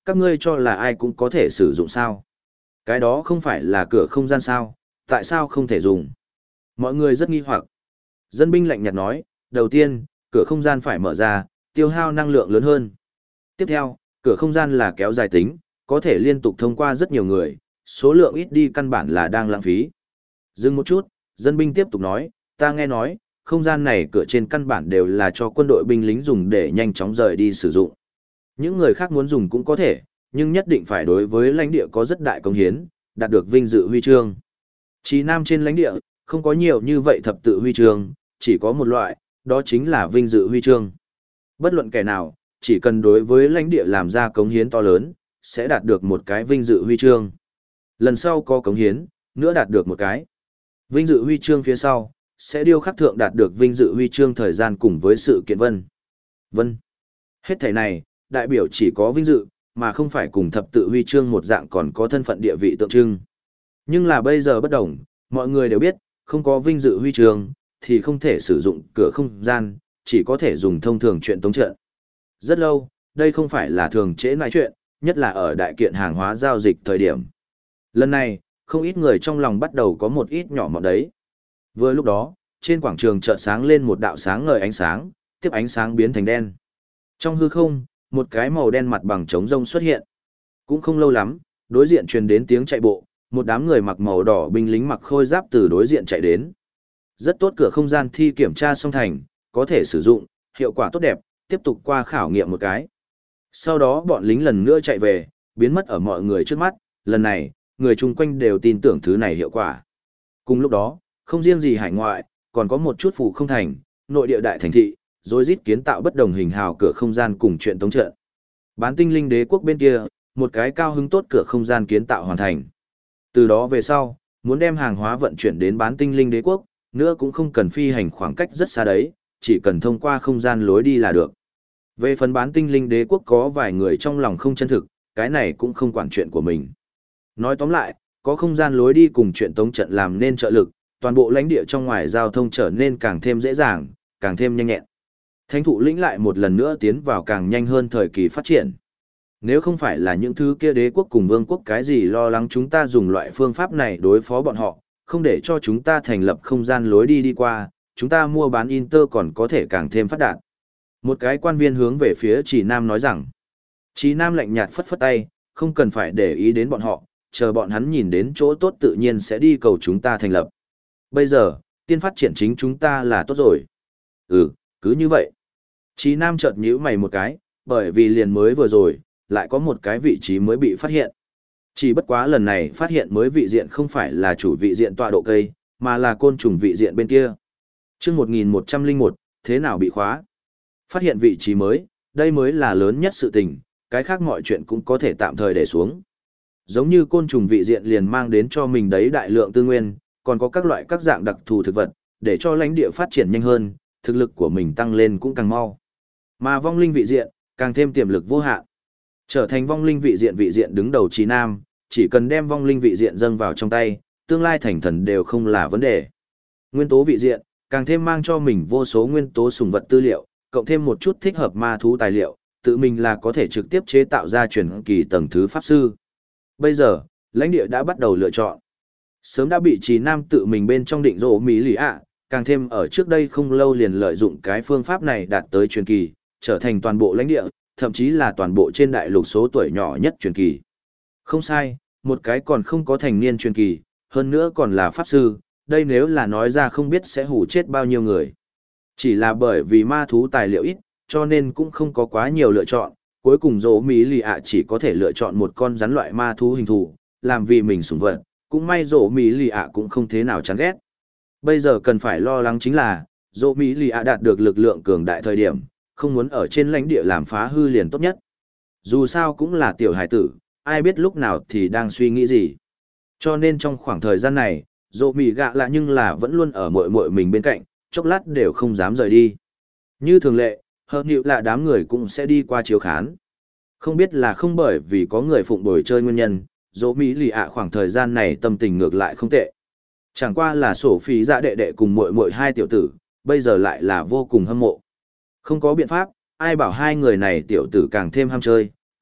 các ngươi cho là ai cũng có thể sử dụng sao? Cái đó không phải là cửa không gian sao, tại sao không thể dùng? Mọi người rất nghi hoặc. Dân binh lạnh nhạt nói, đầu tiên, cửa không gian phải mở ra, tiêu hao năng lượng lớn hơn. Tiếp theo, cửa không gian là kéo dài tính, có thể liên tục thông qua rất nhiều người, số lượng ít đi căn bản là đang lãng phí. Dừng một chút, dân binh tiếp tục nói, ta nghe nói, không gian này cửa trên căn bản đều là cho quân đội binh lính dùng để nhanh chóng rời đi sử dụng. Những người khác muốn dùng cũng có thể, nhưng nhất định phải đối với lãnh địa có rất đại công hiến, đạt được vinh dự huy chương. Chí Nam trên lãnh địa, không có nhiều như vậy thập tự huy chương, chỉ có một loại, đó chính là vinh dự huy chương. Bất luận kẻ nào, chỉ cần đối với lãnh địa làm ra cống hiến to lớn, sẽ đạt được một cái vinh dự huy chương. Lần sau có cống hiến, nữa đạt được một cái. Vinh dự huy chương phía sau, sẽ điêu khắc thượng đạt được vinh dự huy chương thời gian cùng với sự kiện vân. Vân. Hết thảy này, đại biểu chỉ có vinh dự, mà không phải cùng thập tự huy chương một dạng còn có thân phận địa vị tượng trưng. Nhưng là bây giờ bất đồng, mọi người đều biết, không có vinh dự huy chương, thì không thể sử dụng cửa không gian, chỉ có thể dùng thông thường chuyện tống trận. Rất lâu, đây không phải là thường trễ nãi chuyện, nhất là ở đại kiện hàng hóa giao dịch thời điểm. Lần này, không ít người trong lòng bắt đầu có một ít nhỏ mọn đấy. Vừa lúc đó, trên quảng trường chợt sáng lên một đạo sáng ngời ánh sáng, tiếp ánh sáng biến thành đen. Trong hư không, một cái màu đen mặt bằng trống rông xuất hiện. Cũng không lâu lắm, đối diện truyền đến tiếng chạy bộ, một đám người mặc màu đỏ binh lính mặc khôi giáp từ đối diện chạy đến. Rất tốt, cửa không gian thi kiểm tra xong thành, có thể sử dụng, hiệu quả tốt đẹp, tiếp tục qua khảo nghiệm một cái. Sau đó bọn lính lần nữa chạy về, biến mất ở mọi người trước mắt, lần này, người chung quanh đều tin tưởng thứ này hiệu quả. Cùng lúc đó, không riêng gì hải ngoại, còn có một chút phù không thành, nội địa đại thành thị, rồi rít kiến tạo bất đồng hình hào cửa không gian cùng chuyện tống trận. Bán tinh linh đế quốc bên kia, một cái cao hứng tốt cửa không gian kiến tạo hoàn thành. Từ đó về sau, muốn đem hàng hóa vận chuyển đến bán tinh linh đế quốc, nữa cũng không cần phi hành khoảng cách rất xa đấy, chỉ cần thông qua không gian lối đi là được. Về phần bán tinh linh đế quốc có vài người trong lòng không chân thực, cái này cũng không quản chuyện của mình. Nói tóm lại, có không gian lối đi cùng chuyện tống trận làm nên trợ lực, toàn bộ lãnh địa trong ngoài giao thông trở nên càng thêm dễ dàng, càng thêm nhanh nhẹn. Thánh thụ lĩnh lại một lần nữa tiến vào càng nhanh hơn thời kỳ phát triển. Nếu không phải là những thứ kia đế quốc cùng vương quốc cái gì lo lắng chúng ta dùng loại phương pháp này đối phó bọn họ, không để cho chúng ta thành lập không gian lối đi đi qua, chúng ta mua bán Inter còn có thể càng thêm phát đạt. Một cái quan viên hướng về phía Trì Nam nói rằng, Trì Nam lạnh nhạt phất phất tay, không cần phải để ý đến bọn họ, chờ bọn hắn nhìn đến chỗ tốt tự nhiên sẽ đi cầu chúng ta thành lập. Bây giờ, tiên phát triển chính chúng ta là tốt rồi. Ừ, cứ như vậy. Trì Nam chợt nhíu mày một cái, bởi vì liền mới vừa rồi, lại có một cái vị trí mới bị phát hiện. Chỉ bất quá lần này phát hiện mới vị diện không phải là chủ vị diện tọa độ cây, mà là côn trùng vị diện bên kia. Chương 1101, thế nào bị khóa? Phát hiện vị trí mới, đây mới là lớn nhất sự tình, cái khác mọi chuyện cũng có thể tạm thời để xuống. Giống như côn trùng vị diện liền mang đến cho mình đấy đại lượng tư nguyên, còn có các loại các dạng đặc thù thực vật, để cho lãnh địa phát triển nhanh hơn, thực lực của mình tăng lên cũng càng mau. Mà vong linh vị diện, càng thêm tiềm lực vô hạn. Trở thành vong linh vị diện đứng đầu Trì Nam, chỉ cần đem vong linh vị diện dâng vào trong tay, tương lai thành thần đều không là vấn đề. Nguyên tố vị diện, càng thêm mang cho mình vô số nguyên tố sùng vật tư liệu, cộng thêm một chút thích hợp ma thú tài liệu, tự mình là có thể trực tiếp chế tạo ra truyền kỳ tầng thứ pháp sư. Bây giờ, lãnh địa đã bắt đầu lựa chọn. Sớm đã bị Trì Nam tự mình bên trong định rộ Mỹ lì ạ, càng thêm ở trước đây không lâu liền lợi dụng cái phương pháp này đạt tới truyền kỳ, trở thành toàn bộ lãnh địa, thậm chí là toàn bộ trên đại lục số tuổi nhỏ nhất truyền kỳ. Không sai, một cái còn không có thành niên truyền kỳ, hơn nữa còn là pháp sư, đây nếu là nói ra không biết sẽ hù chết bao nhiêu người. Chỉ là bởi vì ma thú tài liệu ít, cho nên cũng không có quá nhiều lựa chọn, cuối cùng dỗ Mỹ lì ạ chỉ có thể lựa chọn một con rắn loại ma thú hình thù, làm vì mình sủng vật, cũng may dỗ Mỹ lì ạ cũng không thế nào chán ghét. Bây giờ cần phải lo lắng chính là, dỗ Mỹ lì ạ đạt được lực lượng cường đại thời điểm, không muốn ở trên lãnh địa làm phá hư liền tốt nhất. Dù sao cũng là tiểu hải tử, ai biết lúc nào thì đang suy nghĩ gì. Cho nên trong khoảng thời gian này, dỗ Mỹ gạ lạ nhưng là vẫn luôn ở mội mội mình bên cạnh, chốc lát đều không dám rời đi. Như thường lệ, hơn hiệu là đám người cũng sẽ đi qua chiếu khán. Không biết là không bởi vì có người phụng bồi chơi nguyên nhân, dỗ Mỹ lì ạ khoảng thời gian này tâm tình ngược lại không tệ. Chẳng qua là sổ phí dạ đệ đệ cùng mội mội hai tiểu tử, bây giờ lại là vô cùng hâm mộ. Không có biện pháp, ai bảo hai người này tiểu tử càng thêm ham chơi,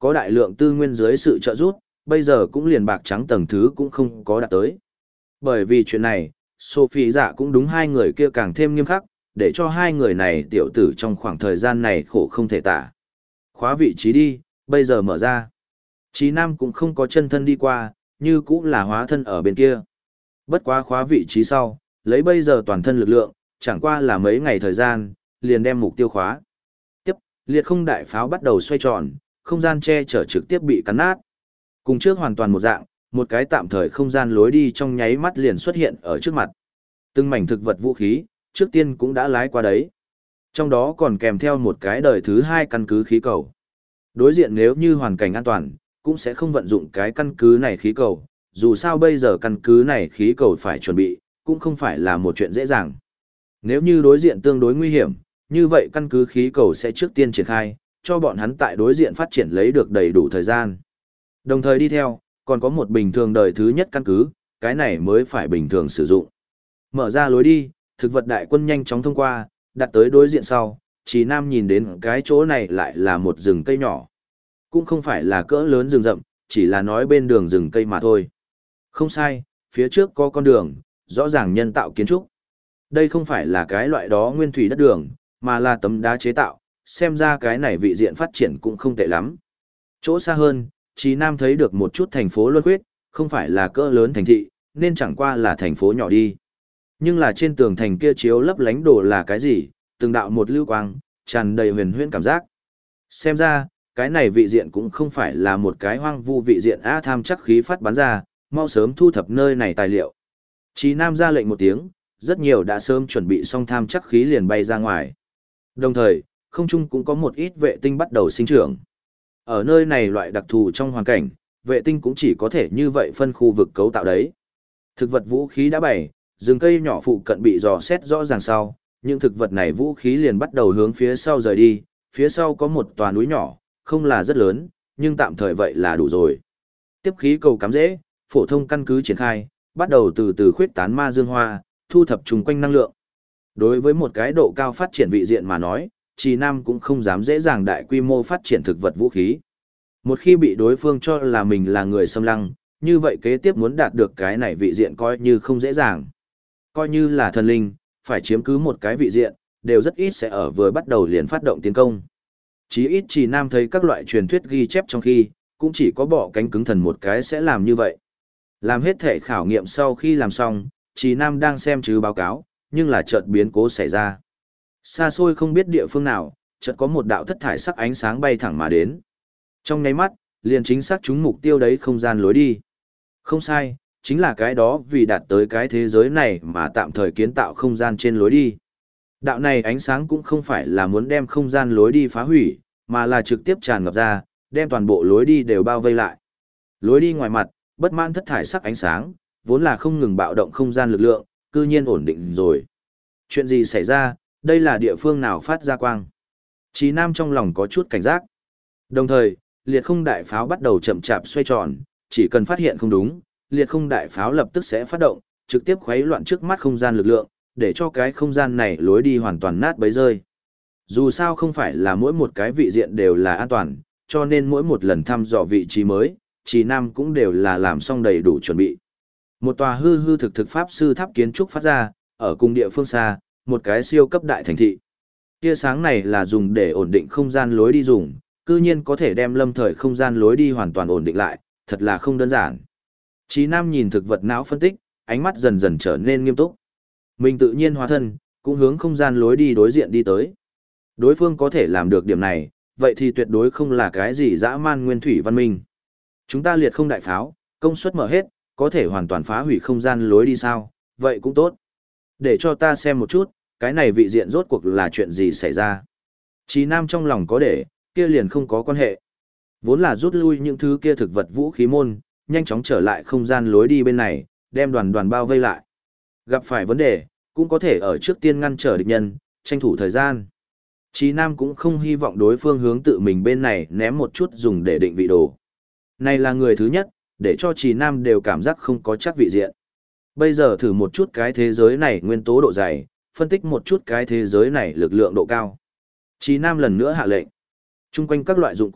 có đại lượng tư nguyên dưới sự trợ giúp, bây giờ cũng liền bạc trắng tầng thứ cũng không có đạt tới. Bởi vì chuyện này, Sophie dạ cũng đúng hai người kia càng thêm nghiêm khắc, để cho hai người này tiểu tử trong khoảng thời gian này khổ không thể tả. Khóa vị trí đi, bây giờ mở ra. Chí Nam cũng không có chân thân đi qua, như cũng là hóa thân ở bên kia. Bất quá khóa vị trí sau, lấy bây giờ toàn thân lực lượng, chẳng qua là mấy ngày thời gian, liền đem mục tiêu khóa. Tiếp, liệt không đại pháo bắt đầu xoay tròn, không gian che chở trực tiếp bị cắn nát. Cùng trước hoàn toàn một dạng, một cái tạm thời không gian lối đi trong nháy mắt liền xuất hiện ở trước mặt. Từng mảnh thực vật vũ khí, trước tiên cũng đã lái qua đấy. Trong đó còn kèm theo một cái đời thứ hai căn cứ khí cầu. Đối diện nếu như hoàn cảnh an toàn, cũng sẽ không vận dụng cái căn cứ này khí cầu, dù sao bây giờ căn cứ này khí cầu phải chuẩn bị, cũng không phải là một chuyện dễ dàng. Nếu như đối diện tương đối nguy hiểm, như vậy căn cứ khí cầu sẽ trước tiên triển khai, cho bọn hắn tại đối diện phát triển lấy được đầy đủ thời gian. Đồng thời đi theo, còn có một bình thường đời thứ nhất căn cứ, cái này mới phải bình thường sử dụng. Mở ra lối đi, thực vật đại quân nhanh chóng thông qua, đặt tới đối diện sau, Chí Nam nhìn đến cái chỗ này lại là một rừng cây nhỏ. Cũng không phải là cỡ lớn rừng rậm, chỉ là nói bên đường rừng cây mà thôi. Không sai, phía trước có con đường, rõ ràng nhân tạo kiến trúc. Đây không phải là cái loại đó nguyên thủy đất đường, mà là tấm đá chế tạo, xem ra cái này vị diện phát triển cũng không tệ lắm. Chỗ xa hơn, Chí Nam thấy được một chút thành phố luân khuyết, không phải là cỡ lớn thành thị, nên chẳng qua là thành phố nhỏ đi. Nhưng là trên tường thành kia chiếu lấp lánh đồ là cái gì, từng đạo một lưu quang, tràn đầy huyền huyễn cảm giác. Xem ra, cái này vị diện cũng không phải là một cái hoang vu vị diện tham chắc khí phát bắn ra, mau sớm thu thập nơi này tài liệu. Chí Nam ra lệnh một tiếng, rất nhiều đã sớm chuẩn bị xong tham chắc khí liền bay ra ngoài. Đồng thời, không trung cũng có một ít vệ tinh bắt đầu sinh trưởng. Ở nơi này loại đặc thù trong hoàn cảnh, vệ tinh cũng chỉ có thể như vậy phân khu vực cấu tạo đấy. Thực vật vũ khí đã bày, rừng cây nhỏ phụ cận bị dò xét rõ ràng sau, những thực vật này vũ khí liền bắt đầu hướng phía sau rời đi, phía sau có một tòa núi nhỏ, không là rất lớn, nhưng tạm thời vậy là đủ rồi. Tiếp khí cầu cắm dễ, phổ thông căn cứ triển khai, bắt đầu từ từ khuyết tán ma dương hoa, thu thập chung quanh năng lượng. Đối với một cái độ cao phát triển vị diện mà nói, Chí Nam cũng không dám dễ dàng đại quy mô phát triển thực vật vũ khí. Một khi bị đối phương cho là mình là người xâm lăng, như vậy kế tiếp muốn đạt được cái này vị diện coi như không dễ dàng. Coi như là thần linh, phải chiếm cứ một cái vị diện, đều rất ít sẽ ở vừa bắt đầu liền phát động tiến công. Chí ít Chí Nam thấy các loại truyền thuyết ghi chép trong khi, cũng chỉ có bọ cánh cứng thần một cái sẽ làm như vậy. Làm hết thể khảo nghiệm sau khi làm xong, Chí Nam đang xem chứ báo cáo, nhưng là chợt biến cố xảy ra. Xa xôi không biết địa phương nào, chợt có một đạo thất thải sắc ánh sáng bay thẳng mà đến. Trong nháy mắt, liền chính xác trúng mục tiêu đấy không gian lối đi. Không sai, chính là cái đó vì đạt tới cái thế giới này mà tạm thời kiến tạo không gian trên lối đi. Đạo này ánh sáng cũng không phải là muốn đem không gian lối đi phá hủy, mà là trực tiếp tràn ngập ra, đem toàn bộ lối đi đều bao vây lại. Lối đi ngoài mặt, bất mãn thất thải sắc ánh sáng, vốn là không ngừng bạo động không gian lực lượng, cư nhiên ổn định rồi. Chuyện gì xảy ra, đây là địa phương nào phát ra quang? Chí Nam trong lòng có chút cảnh giác. Đồng thời, liệt không đại pháo bắt đầu chậm chạp xoay tròn, chỉ cần phát hiện không đúng, liệt không đại pháo lập tức sẽ phát động, trực tiếp khuấy loạn trước mắt không gian lực lượng, để cho cái không gian này lối đi hoàn toàn nát bấy rơi. Dù sao không phải là mỗi một cái vị diện đều là an toàn, cho nên mỗi một lần thăm dò vị trí mới, Chí Nam cũng đều là làm xong đầy đủ chuẩn bị. Một tòa hư hư thực thực pháp sư tháp kiến trúc phát ra, ở cùng địa phương xa, một cái siêu cấp đại thành thị. Tia sáng này là dùng để ổn định không gian lối đi dùng, cư nhiên có thể đem lâm thời không gian lối đi hoàn toàn ổn định lại, thật là không đơn giản. Chí Nam nhìn thực vật não phân tích, ánh mắt dần dần trở nên nghiêm túc. Mình tự nhiên hóa thân, cũng hướng không gian lối đi đối diện đi tới. Đối phương có thể làm được điểm này, vậy thì tuyệt đối không là cái gì dã man nguyên thủy văn minh. Chúng ta liệt không đại pháo, công suất mở hết, có thể hoàn toàn phá hủy không gian lối đi sao, vậy cũng tốt. Để cho ta xem một chút, cái này vị diện rốt cuộc là chuyện gì xảy ra. Chí Nam trong lòng có để, kia liền không có quan hệ. Vốn là rút lui những thứ kia thực vật vũ khí môn, nhanh chóng trở lại không gian lối đi bên này, đem đoàn đoàn bao vây lại. Gặp phải vấn đề, cũng có thể ở trước tiên ngăn trở địch nhân, tranh thủ thời gian. Chí Nam cũng không hy vọng đối phương hướng tự mình bên này ném một chút dùng để định vị đồ. Này là người thứ nhất, để cho Chí Nam đều cảm giác không có chắc vị diện. Bây giờ thử một chút cái thế giới này nguyên tố độ dày, phân tích một chút cái thế giới này lực lượng độ cao. Chí Nam lần nữa hạ lệnh. Trung quanh các loại dụng cụ,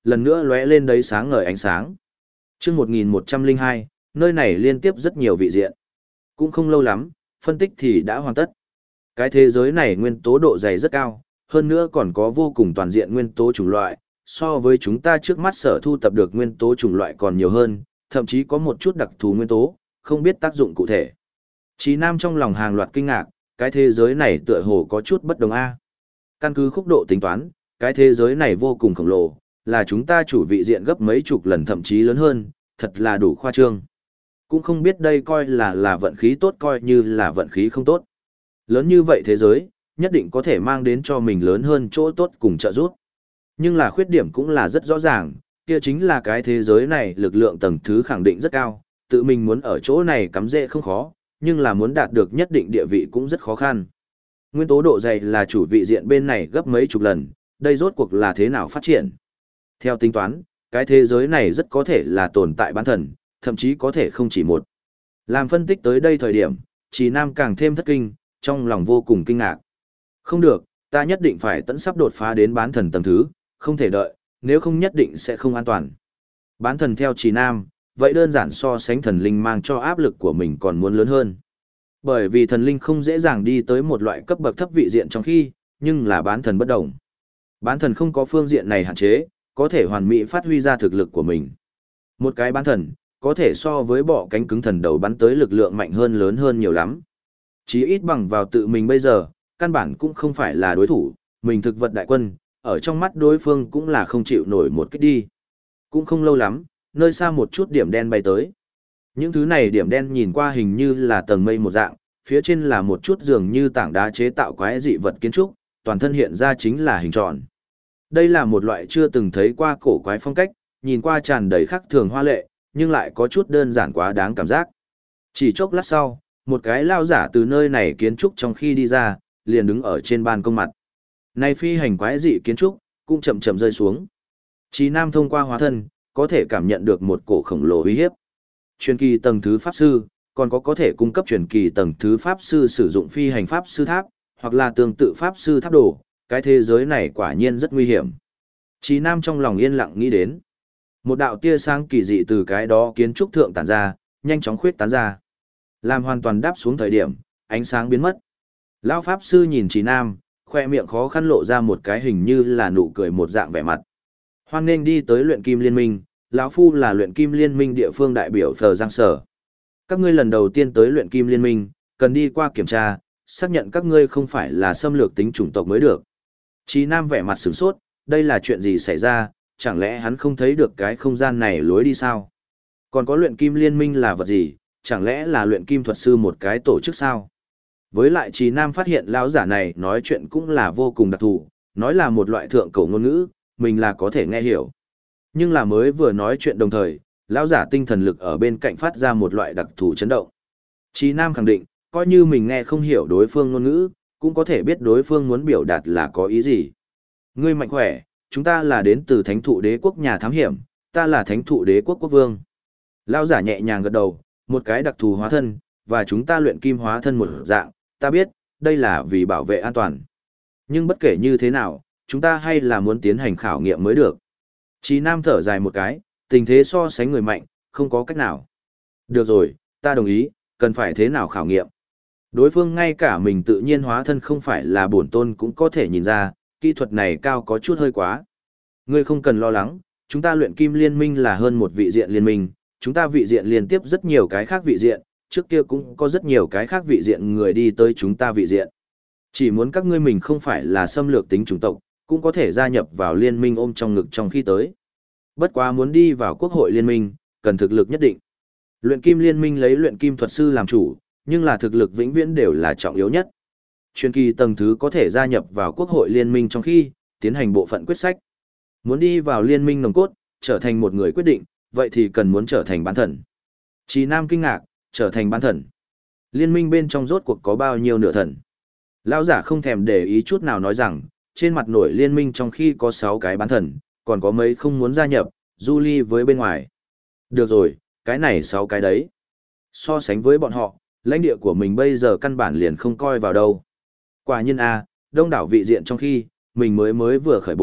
lần nữa lóe lên đấy sáng ngời ánh sáng. Chương 1102, nơi này liên tiếp rất nhiều vị diện. Cũng không lâu lắm, phân tích thì đã hoàn tất. Cái thế giới này nguyên tố độ dày rất cao, hơn nữa còn có vô cùng toàn diện nguyên tố chủng loại, so với chúng ta trước mắt sở thu tập được nguyên tố chủng loại còn nhiều hơn, thậm chí có một chút đặc thù nguyên tố, không biết tác dụng cụ thể. Chí Nam trong lòng hàng loạt kinh ngạc, cái thế giới này tựa hồ có chút bất đồng a. Căn cứ khúc độ tính toán, cái thế giới này vô cùng khổng lồ, là chúng ta chủ vị diện gấp mấy chục lần thậm chí lớn hơn, thật là đủ khoa trương. Cũng không biết đây coi là vận khí tốt coi như là vận khí không tốt. Lớn như vậy thế giới, nhất định có thể mang đến cho mình lớn hơn chỗ tốt cùng trợ giúp. Nhưng là khuyết điểm cũng là rất rõ ràng, kia chính là cái thế giới này lực lượng tầng thứ khẳng định rất cao, tự mình muốn ở chỗ này cắm rễ không khó, nhưng là muốn đạt được nhất định địa vị cũng rất khó khăn. Nguyên tố độ dày là chủ vị diện bên này gấp mấy chục lần, đây rốt cuộc là thế nào phát triển? Theo tính toán, cái thế giới này rất có thể là tồn tại bán thần, thậm chí có thể không chỉ một. Làm phân tích tới đây thời điểm, Trì Nam càng thêm thất kinh, trong lòng vô cùng kinh ngạc. Không được, ta nhất định phải tận sắp đột phá đến bán thần tầng thứ, không thể đợi, nếu không nhất định sẽ không an toàn. Bán thần theo Trì Nam, vậy đơn giản so sánh thần linh mang cho áp lực của mình còn muốn lớn hơn. Bởi vì thần linh không dễ dàng đi tới một loại cấp bậc thấp vị diện trong khi, nhưng là bán thần bất đồng. Bán thần không có phương diện này hạn chế, có thể hoàn mỹ phát huy ra thực lực của mình. Một cái bán thần, có thể so với bọ cánh cứng thần đầu bắn tới lực lượng mạnh hơn lớn hơn nhiều lắm. Chí ít bằng vào tự mình bây giờ, căn bản cũng không phải là đối thủ, mình thực vật đại quân, ở trong mắt đối phương cũng là không chịu nổi một kích đi. Cũng không lâu lắm, nơi xa một chút điểm đen bay tới. Những thứ này điểm đen nhìn qua hình như là tầng mây một dạng, phía trên là một chút dường như tảng đá chế tạo quái dị vật kiến trúc, toàn thân hiện ra chính là hình tròn. Đây là một loại chưa từng thấy qua cổ quái phong cách, nhìn qua tràn đầy khắc thường hoa lệ, nhưng lại có chút đơn giản quá đáng cảm giác. Chỉ chốc lát sau, một cái lao giả từ nơi này kiến trúc trong khi đi ra, liền đứng ở trên ban công mặt. Này phi hành quái dị kiến trúc, cũng chậm chậm rơi xuống. Chí Nam thông qua hóa thân, có thể cảm nhận được một cổ khổng lồ uy hiếp. Truyền kỳ tầng thứ pháp sư, còn có thể cung cấp truyền kỳ tầng thứ pháp sư sử dụng phi hành pháp sư tháp, hoặc là tương tự pháp sư tháp đồ, cái thế giới này quả nhiên rất nguy hiểm. Chí Nam trong lòng yên lặng nghĩ đến. Một đạo tia sáng kỳ dị từ cái đó kiến trúc thượng tản ra, nhanh chóng khuyết tán ra. Làm hoàn toàn đáp xuống thời điểm, ánh sáng biến mất. Lão pháp sư nhìn Chí Nam, khoe miệng khó khăn lộ ra một cái hình như là nụ cười một dạng vẻ mặt. Hoan nghênh đi tới luyện kim liên minh, lão phu là luyện kim liên minh địa phương đại biểu Phờ Giang Sở. Các ngươi lần đầu tiên tới luyện kim liên minh, cần đi qua kiểm tra, xác nhận các ngươi không phải là xâm lược tính chủng tộc mới được. Chí Nam vẻ mặt sửng sốt, đây là chuyện gì xảy ra, chẳng lẽ hắn không thấy được cái không gian này lối đi sao? Còn có luyện kim liên minh là vật gì, chẳng lẽ là luyện kim thuật sư một cái tổ chức sao? Với lại Chí Nam phát hiện lão giả này nói chuyện cũng là vô cùng đặc thù, nói là một loại thượng cổ ngôn ngữ, mình là có thể nghe hiểu. Nhưng là mới vừa nói chuyện đồng thời, lão giả tinh thần lực ở bên cạnh phát ra một loại đặc thù chấn động. Chí Nam khẳng định, coi như mình nghe không hiểu đối phương ngôn ngữ, cũng có thể biết đối phương muốn biểu đạt là có ý gì. Ngươi mạnh khỏe, chúng ta là đến từ Thánh Thụ Đế quốc nhà thám hiểm, ta là Thánh Thụ Đế quốc quốc vương. Lão giả nhẹ nhàng gật đầu, một cái đặc thù hóa thân, và chúng ta luyện kim hóa thân một dạng, ta biết, đây là vì bảo vệ an toàn. Nhưng bất kể như thế nào, chúng ta hay là muốn tiến hành khảo nghiệm mới được. Chí Nam thở dài một cái, tình thế so sánh người mạnh, không có cách nào. Được rồi, ta đồng ý, cần phải thế nào khảo nghiệm. Đối phương ngay cả mình tự nhiên hóa thân không phải là bổn tôn cũng có thể nhìn ra, kỹ thuật này cao có chút hơi quá. Ngươi không cần lo lắng, chúng ta luyện kim liên minh là hơn một vị diện liên minh, chúng ta vị diện liên tiếp rất nhiều cái khác vị diện, trước kia cũng có rất nhiều cái khác vị diện người đi tới chúng ta vị diện. Chỉ muốn các ngươi mình không phải là xâm lược tính chủng tộc, cũng có thể gia nhập vào liên minh ôm trong ngực trong khi tới. Bất quá muốn đi vào quốc hội liên minh, cần thực lực nhất định. Luyện kim liên minh lấy luyện kim thuật sư làm chủ, nhưng là thực lực vĩnh viễn đều là trọng yếu nhất. Truyền kỳ tầng thứ có thể gia nhập vào quốc hội liên minh trong khi tiến hành bộ phận quyết sách. Muốn đi vào liên minh nòng cốt, trở thành một người quyết định, vậy thì cần muốn trở thành bán thần. Chí Nam kinh ngạc, trở thành bán thần. Liên minh bên trong rốt cuộc có bao nhiêu nửa thần? Lão giả không thèm để ý chút nào nói rằng, trên mặt nổi liên minh trong khi có 6 cái bán thần, còn có mấy không muốn gia nhập, du ly với bên ngoài. Được rồi, cái này 6 cái đấy. So sánh với bọn họ, lãnh địa của mình bây giờ căn bản liền không coi vào đâu. Quả nhiên a, đông đảo vị diện trong khi, mình mới vừa khởi bộ,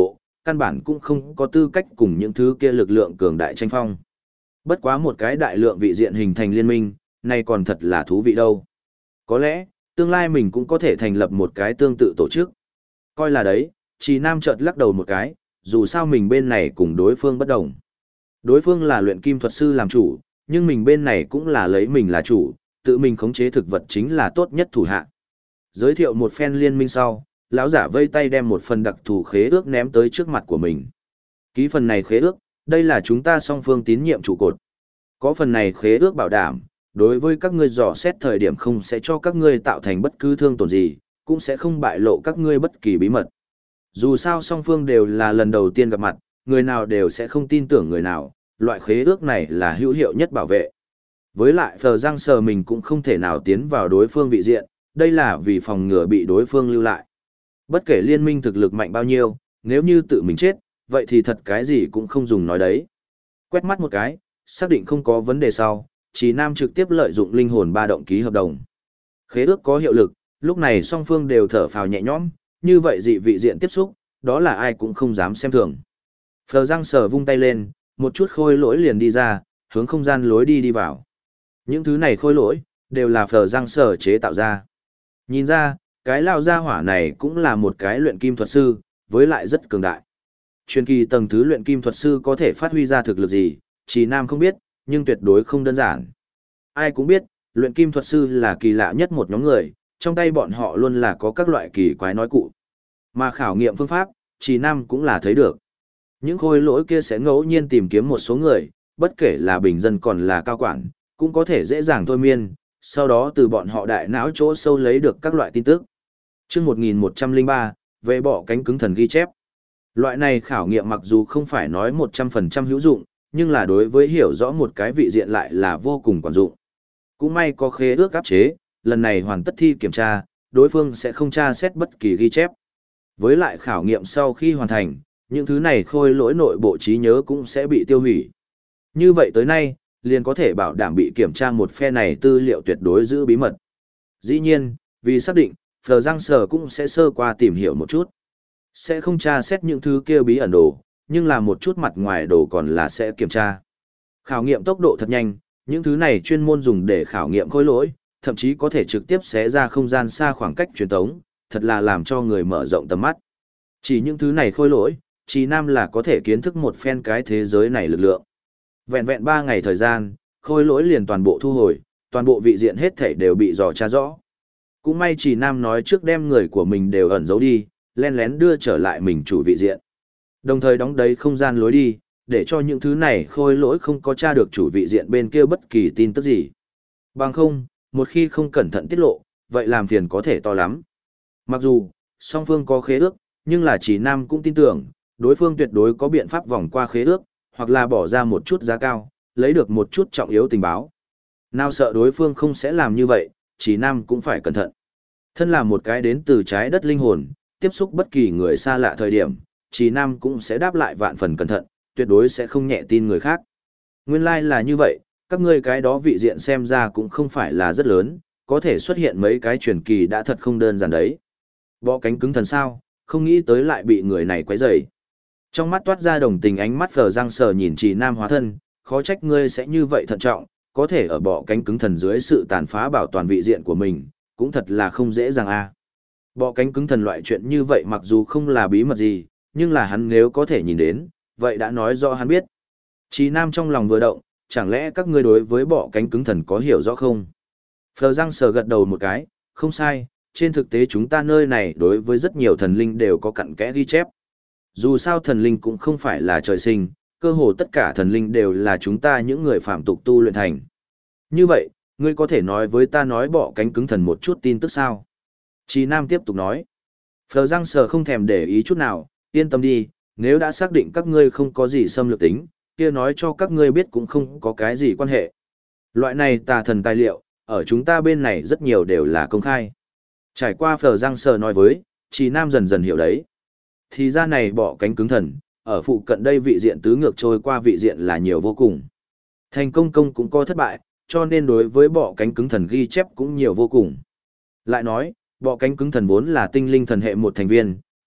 căn bản cũng không có tư cách cùng những thứ kia lực lượng cường đại tranh phong. Bất quá một cái đại lượng vị diện hình thành liên minh, này còn thật là thú vị đâu. Có lẽ, tương lai mình cũng có thể thành lập một cái tương tự tổ chức. Coi là đấy, Trì Nam chợt lắc đầu một cái, dù sao mình bên này cùng đối phương bất đồng. Đối phương là luyện kim thuật sư làm chủ, nhưng mình bên này cũng là lấy mình là chủ, tự mình khống chế thực vật chính là tốt nhất thủ hạ. Giới thiệu một phen liên minh sau, lão giả vây tay đem một phần đặc thù khế ước ném tới trước mặt của mình. Ký phần này khế ước, đây là chúng ta song phương tín nhiệm trụ cột. Có phần này khế ước bảo đảm, đối với các ngươi dò xét thời điểm không sẽ cho các ngươi tạo thành bất cứ thương tổn gì, cũng sẽ không bại lộ các ngươi bất kỳ bí mật. Dù sao song phương đều là lần đầu tiên gặp mặt, người nào đều sẽ không tin tưởng người nào, loại khế ước này là hữu hiệu nhất bảo vệ. Với lại Phờ Giang Sờ mình cũng không thể nào tiến vào đối phương vị diện, đây là vì phòng ngừa bị đối phương lưu lại. Bất kể liên minh thực lực mạnh bao nhiêu, nếu như tự mình chết, vậy thì thật cái gì cũng không dùng nói đấy. Quét mắt một cái, xác định không có vấn đề sau, Trì Nam trực tiếp lợi dụng linh hồn ba động ký hợp đồng. Khế ước có hiệu lực, lúc này song phương đều thở phào nhẹ nhõm, như vậy dị vị diện tiếp xúc, đó là ai cũng không dám xem thường. Phờ Giang Sờ vung tay lên, một chút khôi lỗi liền đi ra, hướng không gian lối đi vào. Những thứ này khôi lỗi, đều là Phờ Giang Sờ chế tạo ra. Nhìn ra, cái lao gia hỏa này cũng là một cái luyện kim thuật sư, với lại rất cường đại. Truyền kỳ tầng thứ luyện kim thuật sư có thể phát huy ra thực lực gì, Trì Nam không biết, nhưng tuyệt đối không đơn giản. Ai cũng biết, luyện kim thuật sư là kỳ lạ nhất một nhóm người, trong tay bọn họ luôn là có các loại kỳ quái nói cụ. Mà khảo nghiệm phương pháp, Trì Nam cũng là thấy được. Những khôi lỗi kia sẽ ngẫu nhiên tìm kiếm một số người, bất kể là bình dân còn là cao quản, cũng có thể dễ dàng thôi miên, sau đó từ bọn họ đại não chỗ sâu lấy được các loại tin tức. Chương 1103, về bỏ cánh cứng thần ghi chép. Loại này khảo nghiệm mặc dù không phải nói 100% hữu dụng, nhưng là đối với hiểu rõ một cái vị diện lại là vô cùng quan dụng. Cũng may có khế ước áp chế, lần này hoàn tất thi kiểm tra, đối phương sẽ không tra xét bất kỳ ghi chép. Với lại khảo nghiệm sau khi hoàn thành, những thứ này khôi lỗi nội bộ trí nhớ cũng sẽ bị tiêu hủy. Như vậy tới nay, liền có thể bảo đảm bị kiểm tra một phe này tư liệu tuyệt đối giữ bí mật. Dĩ nhiên, vì xác định, Phờ Giang Sờ cũng sẽ sơ qua tìm hiểu một chút. Sẽ không tra xét những thứ kia bí ẩn đồ, nhưng là một chút mặt ngoài đồ còn là sẽ kiểm tra. Khảo nghiệm tốc độ thật nhanh, những thứ này chuyên môn dùng để khảo nghiệm khối lỗi, thậm chí có thể trực tiếp xé ra không gian xa khoảng cách truyền tống, thật là làm cho người mở rộng tầm mắt. Chỉ những thứ này khôi lỗi, Trì Nam là có thể kiến thức một phen cái thế giới này lực lượng. Vẹn vẹn 3 ngày thời gian, khôi lỗi liền toàn bộ thu hồi, toàn bộ vị diện hết thảy đều bị dò tra rõ. Cũng may Trì Nam nói trước đem người của mình đều ẩn giấu đi, len lén đưa trở lại mình chủ vị diện. Đồng thời đóng đầy không gian lối đi, để cho những thứ này khôi lỗi không có tra được chủ vị diện bên kia bất kỳ tin tức gì. Bằng không, một khi không cẩn thận tiết lộ, vậy làm phiền có thể to lắm. Mặc dù, song phương có khế ước, nhưng là Trì Nam cũng tin tưởng, đối phương tuyệt đối có biện pháp vòng qua khế ước, hoặc là bỏ ra một chút giá cao, lấy được một chút trọng yếu tình báo. Nào sợ đối phương không sẽ làm như vậy, Trì Nam cũng phải cẩn thận. Thân là một cái đến từ trái đất linh hồn, tiếp xúc bất kỳ người xa lạ thời điểm, Trì Nam cũng sẽ đáp lại vạn phần cẩn thận, tuyệt đối sẽ không nhẹ tin người khác. Nguyên lai là như vậy, các ngươi cái đó vị diện xem ra cũng không phải là rất lớn, có thể xuất hiện mấy cái truyền kỳ đã thật không đơn giản đấy. Bọ cánh cứng thần sao, không nghĩ tới lại bị người này quấy rầy. Trong mắt toát ra đồng tình, ánh mắt Phờ Giang Sờ nhìn Trì Nam hóa thân, khó trách ngươi sẽ như vậy thận trọng, có thể ở bọ cánh cứng thần dưới sự tàn phá bảo toàn vị diện của mình, cũng thật là không dễ dàng a. Bọ cánh cứng thần loại chuyện như vậy mặc dù không là bí mật gì, nhưng là hắn nếu có thể nhìn đến, vậy đã nói rõ hắn biết. Trì Nam trong lòng vừa động, chẳng lẽ các ngươi đối với bọ cánh cứng thần có hiểu rõ không? Phờ Giang Sờ gật đầu một cái, không sai, trên thực tế chúng ta nơi này đối với rất nhiều thần linh đều có cặn kẽ ghi chép. Dù sao thần linh cũng không phải là trời sinh, cơ hồ tất cả thần linh đều là chúng ta những người phạm tục tu luyện thành. Như vậy, ngươi có thể nói với ta nói bọ cánh cứng thần một chút tin tức sao? Trì Nam tiếp tục nói. Phờ Giang Sờ không thèm để ý chút nào, yên tâm đi, nếu đã xác định các ngươi không có gì xâm lược tính, kia nói cho các ngươi biết cũng không có cái gì quan hệ. Loại này tà thần tài liệu, ở chúng ta bên này rất nhiều đều là công khai. Trải qua Phờ Giang Sờ nói với, Trì Nam dần dần hiểu đấy. Thì ra này bọ cánh cứng thần, ở phụ cận đây vị diện tứ ngược trôi qua vị diện là nhiều vô cùng. Thành công cũng có thất bại, cho nên đối với bọ cánh cứng thần ghi chép cũng nhiều vô cùng. Lại nói, bọ cánh cứng thần vốn là tinh linh thần hệ một thành viên,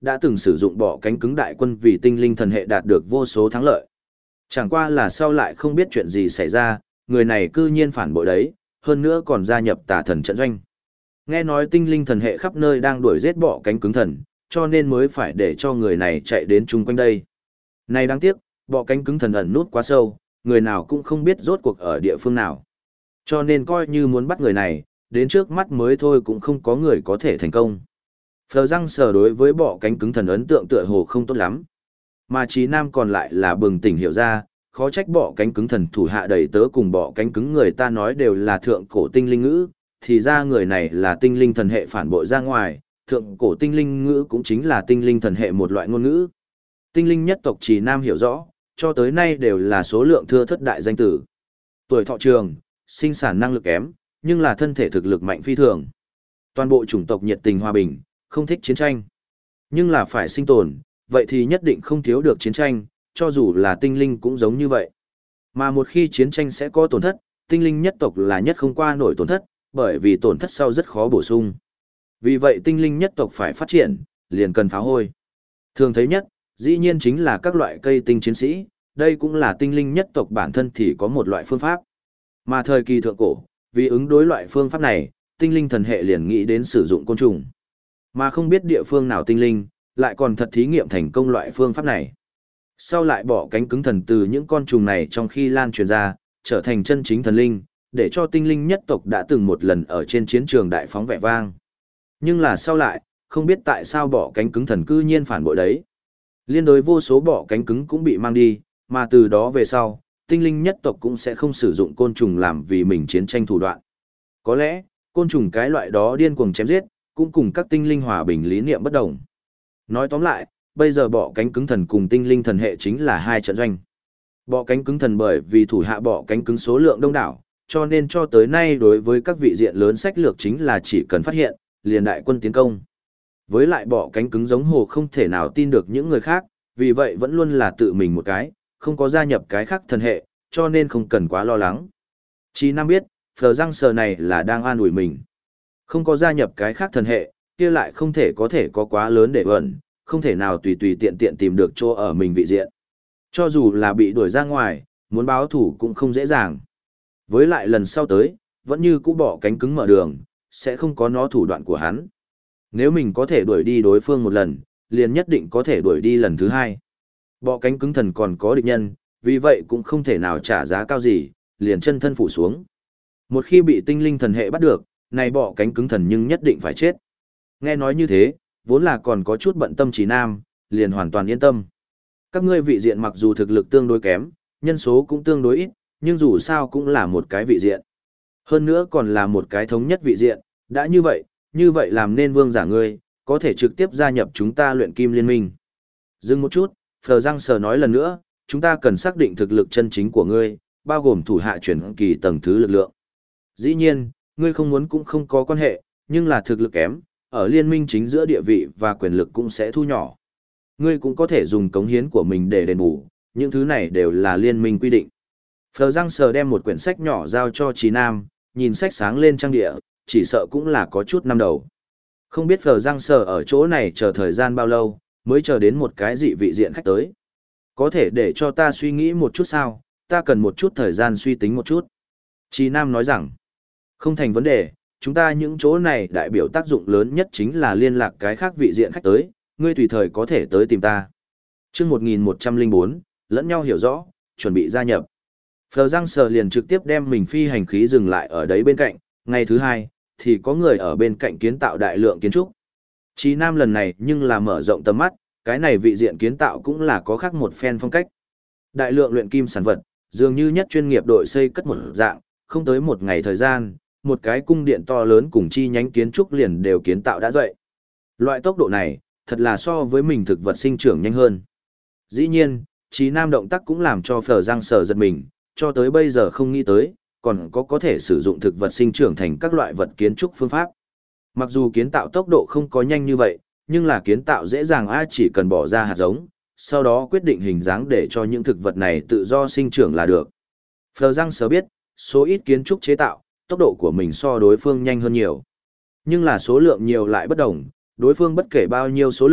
đã từng sử dụng bọ cánh cứng đại quân vì tinh linh thần hệ đạt được vô số thắng lợi. Chẳng qua là sau lại không biết chuyện gì xảy ra, người này cư nhiên phản bội đấy, hơn nữa còn gia nhập tà thần trận doanh. Nghe nói tinh linh thần hệ khắp nơi đang đuổi giết bọ cánh cứng thần, cho nên mới phải để cho người này chạy đến chung quanh đây. Này đáng tiếc, bọ cánh cứng thần ẩn nút quá sâu, người nào cũng không biết rốt cuộc ở địa phương nào. Cho nên coi như muốn bắt người này, đến trước mắt mới thôi cũng không có người có thể thành công. Phờ răng sờ đối với bọ cánh cứng thần ấn tượng tựa hồ không tốt lắm. Mà Trí Nam còn lại là bừng tỉnh hiểu ra, khó trách bọ cánh cứng thần thủ hạ đầy tớ cùng bọ cánh cứng người ta nói đều là thượng cổ tinh linh ngữ, thì ra người này là tinh linh thần hệ phản bội ra ngoài, thượng cổ tinh linh ngữ cũng chính là tinh linh thần hệ một loại ngôn ngữ. Tinh linh nhất tộc Trí Nam hiểu rõ, cho tới nay đều là số lượng thưa thất đại danh tử. Tuổi thọ trường, sinh sản năng lực kém, nhưng là thân thể thực lực mạnh phi thường. Toàn bộ chủng tộc nhiệt tình hòa bình, không thích chiến tranh. Nhưng là phải sinh tồn, vậy thì nhất định không thiếu được chiến tranh, cho dù là tinh linh cũng giống như vậy. Mà một khi chiến tranh sẽ có tổn thất, tinh linh nhất tộc là nhất không qua nổi tổn thất, bởi vì tổn thất sau rất khó bổ sung. Vì vậy tinh linh nhất tộc phải phát triển, liền cần pháo hôi. Thường thấy nhất, dĩ nhiên chính là các loại cây tinh chiến sĩ, đây cũng là tinh linh nhất tộc bản thân thì có một loại phương pháp. Mà thời kỳ thượng cổ, vì ứng đối loại phương pháp này, tinh linh thần hệ liền nghĩ đến sử dụng côn trùng. Mà không biết địa phương nào tinh linh, lại còn thật thí nghiệm thành công loại phương pháp này. Sau lại bỏ cánh cứng thần từ những con trùng này trong khi lan truyền ra, trở thành chân chính thần linh, để cho tinh linh nhất tộc đã từng một lần ở trên chiến trường đại phóng vẻ vang. Nhưng là sau lại, không biết tại sao bỏ cánh cứng thần cư nhiên phản bội đấy. Liên đối vô số bỏ cánh cứng cũng bị mang đi, mà từ đó về sau, tinh linh nhất tộc cũng sẽ không sử dụng côn trùng làm vì mình chiến tranh thủ đoạn. Có lẽ, côn trùng cái loại đó điên cuồng chém giết, cũng cùng các tinh linh hòa bình lý niệm bất đồng. Nói tóm lại, bây giờ bọ cánh cứng thần cùng tinh linh thần hệ chính là hai trận doanh. Bọ cánh cứng thần bởi vì thủ hạ bọ cánh cứng số lượng đông đảo, cho nên cho tới nay đối với các vị diện lớn sách lược chính là chỉ cần phát hiện, liền đại quân tiến công. Với lại bọ cánh cứng giống hồ không thể nào tin được những người khác, vì vậy vẫn luôn là tự mình một cái, không có gia nhập cái khác thần hệ, cho nên không cần quá lo lắng. Chí Nam biết, Phờ răng sờ này là đang an ủi mình. Không có gia nhập cái khác thần hệ, kia lại không thể có quá lớn để ẩn, không thể nào tùy tùy tiện tiện tìm được chỗ ở mình vị diện. Cho dù là bị đuổi ra ngoài, muốn báo thủ cũng không dễ dàng. Với lại lần sau tới, vẫn như cũ bỏ cánh cứng mở đường, sẽ không có nó thủ đoạn của hắn. Nếu mình có thể đuổi đi đối phương một lần, liền nhất định có thể đuổi đi lần thứ hai. Bọ cánh cứng thần còn có địch nhân, vì vậy cũng không thể nào trả giá cao gì, liền chân thân phủ xuống. Một khi bị tinh linh thần hệ bắt được, này bọ cánh cứng thần nhưng nhất định phải chết. Nghe nói như thế, vốn là còn có chút bận tâm Chí Nam, liền hoàn toàn yên tâm. Các ngươi vị diện mặc dù thực lực tương đối kém, nhân số cũng tương đối ít, nhưng dù sao cũng là một cái vị diện. Hơn nữa còn là một cái thống nhất vị diện, đã như vậy làm nên vương giả ngươi, có thể trực tiếp gia nhập chúng ta luyện kim liên minh. Dừng một chút, Phờ răng sờ nói lần nữa, chúng ta cần xác định thực lực chân chính của ngươi, bao gồm thủ hạ chuyển kỳ tầng thứ lực lượng. Dĩ nhiên, ngươi không muốn cũng không có quan hệ, nhưng là thực lực kém, ở liên minh chính giữa địa vị và quyền lực cũng sẽ thu nhỏ. Ngươi cũng có thể dùng cống hiến của mình để đền bù, những thứ này đều là liên minh quy định. Phờ răng sờ đem một quyển sách nhỏ giao cho Chí Nam, nhìn sách sáng lên trang địa, chỉ sợ cũng là có chút năm đầu. Không biết Phờ răng sờ ở chỗ này chờ thời gian bao lâu, mới chờ đến một cái dị vị diện khách tới. Có thể để cho ta suy nghĩ một chút sao, ta cần một chút thời gian suy tính một chút. Chí Nam nói rằng, không thành vấn đề, chúng ta những chỗ này đại biểu tác dụng lớn nhất chính là liên lạc cái khác vị diện khách tới, ngươi tùy thời có thể tới tìm ta. Chương 1104, lẫn nhau hiểu rõ, chuẩn bị gia nhập. Phờ răng sờ liền trực tiếp đem mình phi hành khí dừng lại ở đấy bên cạnh, ngày thứ hai, thì có người ở bên cạnh kiến tạo đại lượng kiến trúc. Chí Nam lần này nhưng là mở rộng tầm mắt, cái này vị diện kiến tạo cũng là có khác một phen phong cách. Đại lượng luyện kim sản vật, dường như nhất chuyên nghiệp đội xây cất một dạng, không tới một ngày thời gian, một cái cung điện to lớn cùng chi nhánh kiến trúc liền đều kiến tạo đã dậy. Loại tốc độ này, thật là so với mình thực vật sinh trưởng nhanh hơn. Dĩ nhiên, Chí Nam động tác cũng làm cho Phờ răng sờ giật mình, cho tới bây giờ không nghĩ tới, còn có thể sử dụng thực vật sinh trưởng thành các loại vật kiến trúc phương pháp. Mặc dù kiến tạo tốc độ không có nhanh như vậy, nhưng là kiến tạo dễ dàng chỉ cần bỏ ra hạt giống, sau đó quyết định hình dáng để cho những thực vật này tự do sinh trưởng là được. Phờ răng sờ biết, số ít kiến trúc chế tạo, tốc độ của mình so đối phương nhanh hơn nhiều. Nhưng là số lượng nhiều lại bất đồng, đối phương bất kể bao nhiêu số lượng,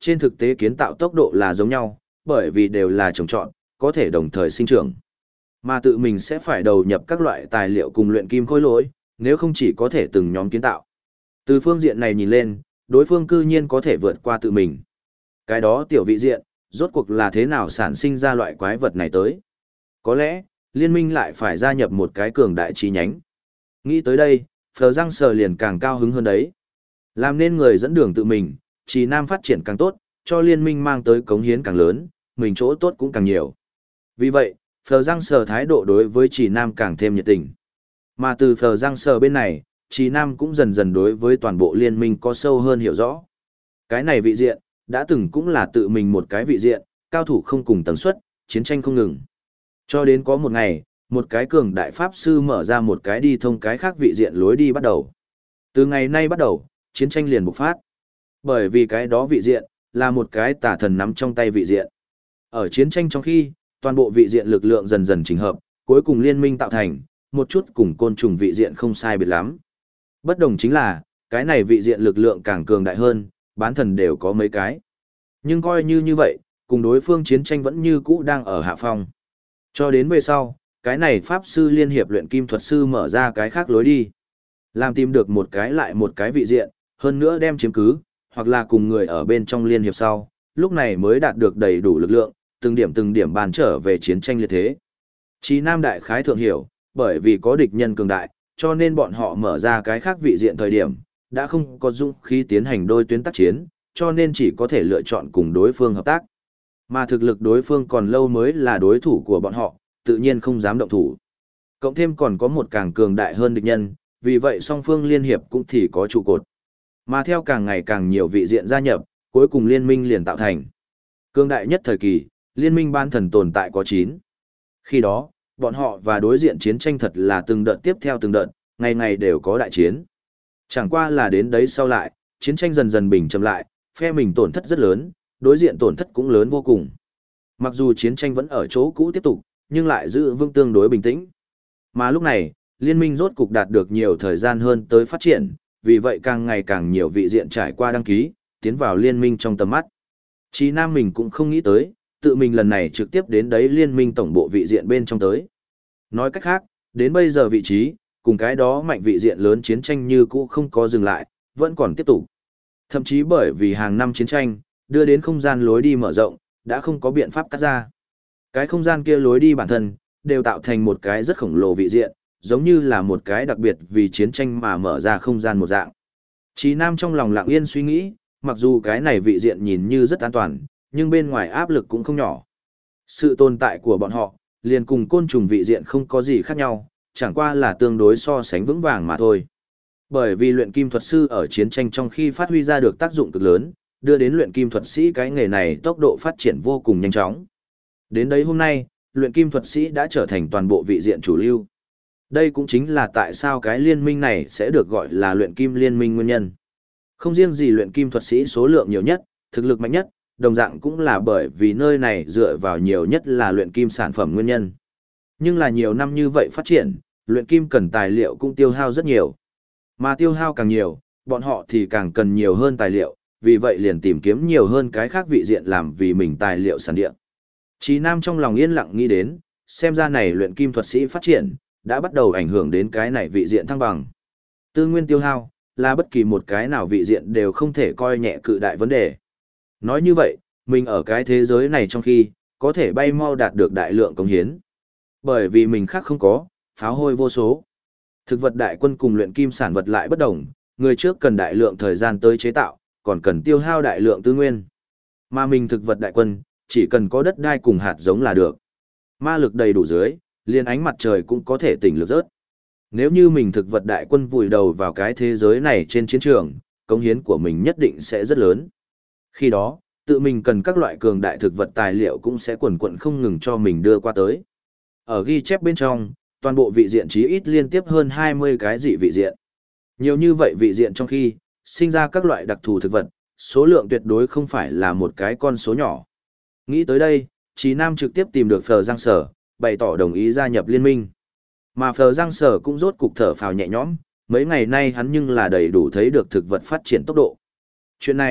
trên thực tế kiến tạo tốc độ là giống nhau, bởi vì đều là trồng trọt, có thể đồng thời sinh trưởng. Mà tự mình sẽ phải đầu nhập các loại tài liệu cùng luyện kim khối lỗi, nếu không chỉ có thể từng nhóm kiến tạo. Từ phương diện này nhìn lên, đối phương cư nhiên có thể vượt qua tự mình. Cái đó tiểu vị diện, rốt cuộc là thế nào sản sinh ra loại quái vật này tới? Có lẽ, liên minh lại phải gia nhập một cái cường đại chi nhánh. Nghĩ tới đây, Phờ Răng Sờ liền càng cao hứng hơn đấy. Làm nên người dẫn đường tự mình, Trì Nam phát triển càng tốt, cho liên minh mang tới cống hiến càng lớn, mình chỗ tốt cũng càng nhiều. Vì vậy, Phờ Răng Sờ thái độ đối với Trì Nam càng thêm nhiệt tình. Mà từ Phờ Răng Sờ bên này, Trì Nam cũng dần dần đối với toàn bộ liên minh có sâu hơn hiểu rõ. Cái này vị diện, đã từng cũng là tự mình một cái vị diện, cao thủ không cùng tần suất, chiến tranh không ngừng. Cho đến có một ngày, một cái cường đại pháp sư mở ra một cái đi thông cái khác vị diện lối đi bắt đầu. Từ ngày nay bắt đầu, chiến tranh liền bộc phát. Bởi vì cái đó vị diện, là một cái tà thần nắm trong tay vị diện. Ở chiến tranh trong khi, toàn bộ vị diện lực lượng dần dần chỉnh hợp, cuối cùng liên minh tạo thành, một chút cùng côn trùng vị diện không sai biệt lắm. Bất đồng chính là, cái này vị diện lực lượng càng cường đại hơn, bán thần đều có mấy cái. Nhưng coi như vậy, cùng đối phương chiến tranh vẫn như cũ đang ở hạ phong. Cho đến về sau, cái này pháp sư liên hiệp luyện kim thuật sư mở ra cái khác lối đi. Làm tìm được một cái lại một cái vị diện, hơn nữa đem chiếm cứ, hoặc là cùng người ở bên trong liên hiệp sau, lúc này mới đạt được đầy đủ lực lượng, từng điểm bàn trở về chiến tranh liệt thế. Chí Nam đại khái thượng hiểu, bởi vì có địch nhân cường đại, cho nên bọn họ mở ra cái khác vị diện thời điểm, đã không có dũng khí tiến hành đôi tuyến tác chiến, cho nên chỉ có thể lựa chọn cùng đối phương hợp tác. Mà thực lực đối phương còn lâu mới là đối thủ của bọn họ, tự nhiên không dám động thủ. Cộng thêm còn có một càng cường đại hơn địch nhân, vì vậy song phương liên hiệp cũng thì có trụ cột. Mà theo càng ngày càng nhiều vị diện gia nhập, cuối cùng liên minh liền tạo thành. Cường đại nhất thời kỳ, liên minh ban thần tồn tại có 9. Khi đó, bọn họ và đối diện chiến tranh thật là từng đợt tiếp theo từng đợt, ngày ngày đều có đại chiến. Chẳng qua là đến đấy sau lại, chiến tranh dần dần bình chậm lại, phe mình tổn thất rất lớn, đối diện tổn thất cũng lớn vô cùng. Mặc dù chiến tranh vẫn ở chỗ cũ tiếp tục, nhưng lại giữ vững tương đối bình tĩnh. Mà lúc này, liên minh rốt cục đạt được nhiều thời gian hơn tới phát triển, vì vậy càng ngày càng nhiều vị diện trải qua đăng ký, tiến vào liên minh trong tầm mắt. Chí Nam mình cũng không nghĩ tới, tự mình lần này trực tiếp đến đấy liên minh tổng bộ vị diện bên trong tới. Nói cách khác, đến bây giờ vị trí, cùng cái đó mạnh vị diện lớn chiến tranh như cũ không có dừng lại, vẫn còn tiếp tục. Thậm chí bởi vì hàng năm chiến tranh, đưa đến không gian lối đi mở rộng, đã không có biện pháp cắt ra. Cái không gian kia lối đi bản thân, đều tạo thành một cái rất khổng lồ vị diện, giống như là một cái đặc biệt vì chiến tranh mà mở ra không gian một dạng. Chí Nam trong lòng lặng yên suy nghĩ, mặc dù cái này vị diện nhìn như rất an toàn, nhưng bên ngoài áp lực cũng không nhỏ. Sự tồn tại của bọn họ, liền cùng côn trùng vị diện không có gì khác nhau, chẳng qua là tương đối so sánh vững vàng mà thôi. Bởi vì luyện kim thuật sư ở chiến tranh trong khi phát huy ra được tác dụng cực lớn, đưa đến luyện kim thuật sĩ cái nghề này tốc độ phát triển vô cùng nhanh chóng. Đến đấy hôm nay, luyện kim thuật sĩ đã trở thành toàn bộ vị diện chủ lưu. Đây cũng chính là tại sao cái liên minh này sẽ được gọi là luyện kim liên minh nguyên nhân. Không riêng gì luyện kim thuật sĩ số lượng nhiều nhất, thực lực mạnh nhất, đồng dạng cũng là bởi vì nơi này dựa vào nhiều nhất là luyện kim sản phẩm nguyên nhân. Nhưng là nhiều năm như vậy phát triển, luyện kim cần tài liệu cũng tiêu hao rất nhiều. Mà tiêu hao càng nhiều, bọn họ thì càng cần nhiều hơn tài liệu, vì vậy liền tìm kiếm nhiều hơn cái khác vị diện làm vì mình tài liệu sản địa. Chí Nam trong lòng yên lặng nghĩ đến, xem ra này luyện kim thuật sĩ phát triển, đã bắt đầu ảnh hưởng đến cái này vị diện thăng bằng. Tư nguyên tiêu hao, là bất kỳ một cái nào vị diện đều không thể coi nhẹ cự đại vấn đề. Nói như vậy, mình ở cái thế giới này trong khi, có thể bay mau đạt được đại lượng công hiến. Bởi vì mình khác không có, pháo hôi vô số. Thực vật đại quân cùng luyện kim sản vật lại bất đồng, người trước cần đại lượng thời gian tới chế tạo, còn cần tiêu hao đại lượng tư nguyên. Mà mình thực vật đại quân, chỉ cần có đất đai cùng hạt giống là được. Ma lực đầy đủ dưới, liền ánh mặt trời cũng có thể tỉnh lực rớt. Nếu như mình thực vật đại quân vùi đầu vào cái thế giới này trên chiến trường, cống hiến của mình nhất định sẽ rất lớn. Khi đó, tự mình cần các loại cường đại thực vật tài liệu cũng sẽ quần quận không ngừng cho mình đưa qua tới. Ở ghi chép bên trong, toàn bộ vị diện chí ít liên tiếp hơn 20 cái dị vị diện. Nhiều như vậy vị diện trong khi, sinh ra các loại đặc thù thực vật, số lượng tuyệt đối không phải là một cái con số nhỏ. Nghĩ tới đây, Chí Nam trực tiếp tìm được Phờ Giang Sở, bày tỏ đồng ý gia nhập liên minh. Mà Phờ Giang Sở cũng rốt cục thở phào nhẹ nhõm, mấy ngày nay hắn nhưng là đầy đủ thấy được thực vật phát triển tốc độ. Chuyện này,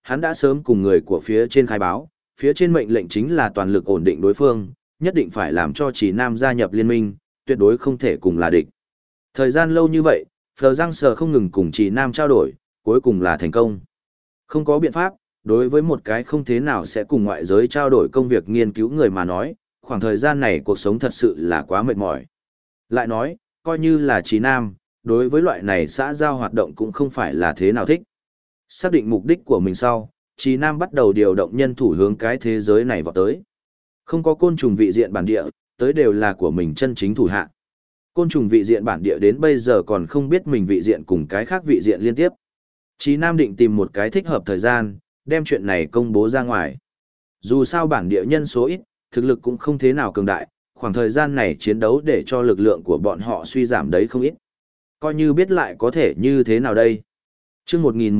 hắn đã sớm cùng người của phía trên khai báo, phía trên mệnh lệnh chính là toàn lực ổn định đối phương, nhất định phải làm cho Trì Nam gia nhập liên minh, tuyệt đối không thể cùng là địch. Thời gian lâu như vậy, Phờ Giang Sờ không ngừng cùng Trì Nam trao đổi, cuối cùng là thành công. Không có biện pháp, đối với một cái không thế nào sẽ cùng ngoại giới trao đổi công việc nghiên cứu người mà nói, khoảng thời gian này cuộc sống thật sự là quá mệt mỏi. Lại nói, coi như là Trì Nam, đối với loại này xã giao hoạt động cũng không phải là thế nào thích. Xác định mục đích của mình sau, Trì Nam bắt đầu điều động nhân thủ hướng cái thế giới này vào tới. Không có côn trùng vị diện bản địa, tới đều là của mình chân chính thủ hạ. Côn trùng vị diện bản địa đến bây giờ còn không biết mình vị diện cùng cái khác vị diện liên tiếp. Trì Nam định tìm một cái thích hợp thời gian, đem chuyện này công bố ra ngoài. Dù sao bản địa nhân số ít, thực lực cũng không thế nào cường đại, khoảng thời gian này chiến đấu để cho lực lượng của bọn họ suy giảm đấy không ít. Coi như biết lại có thể như thế nào đây? Chương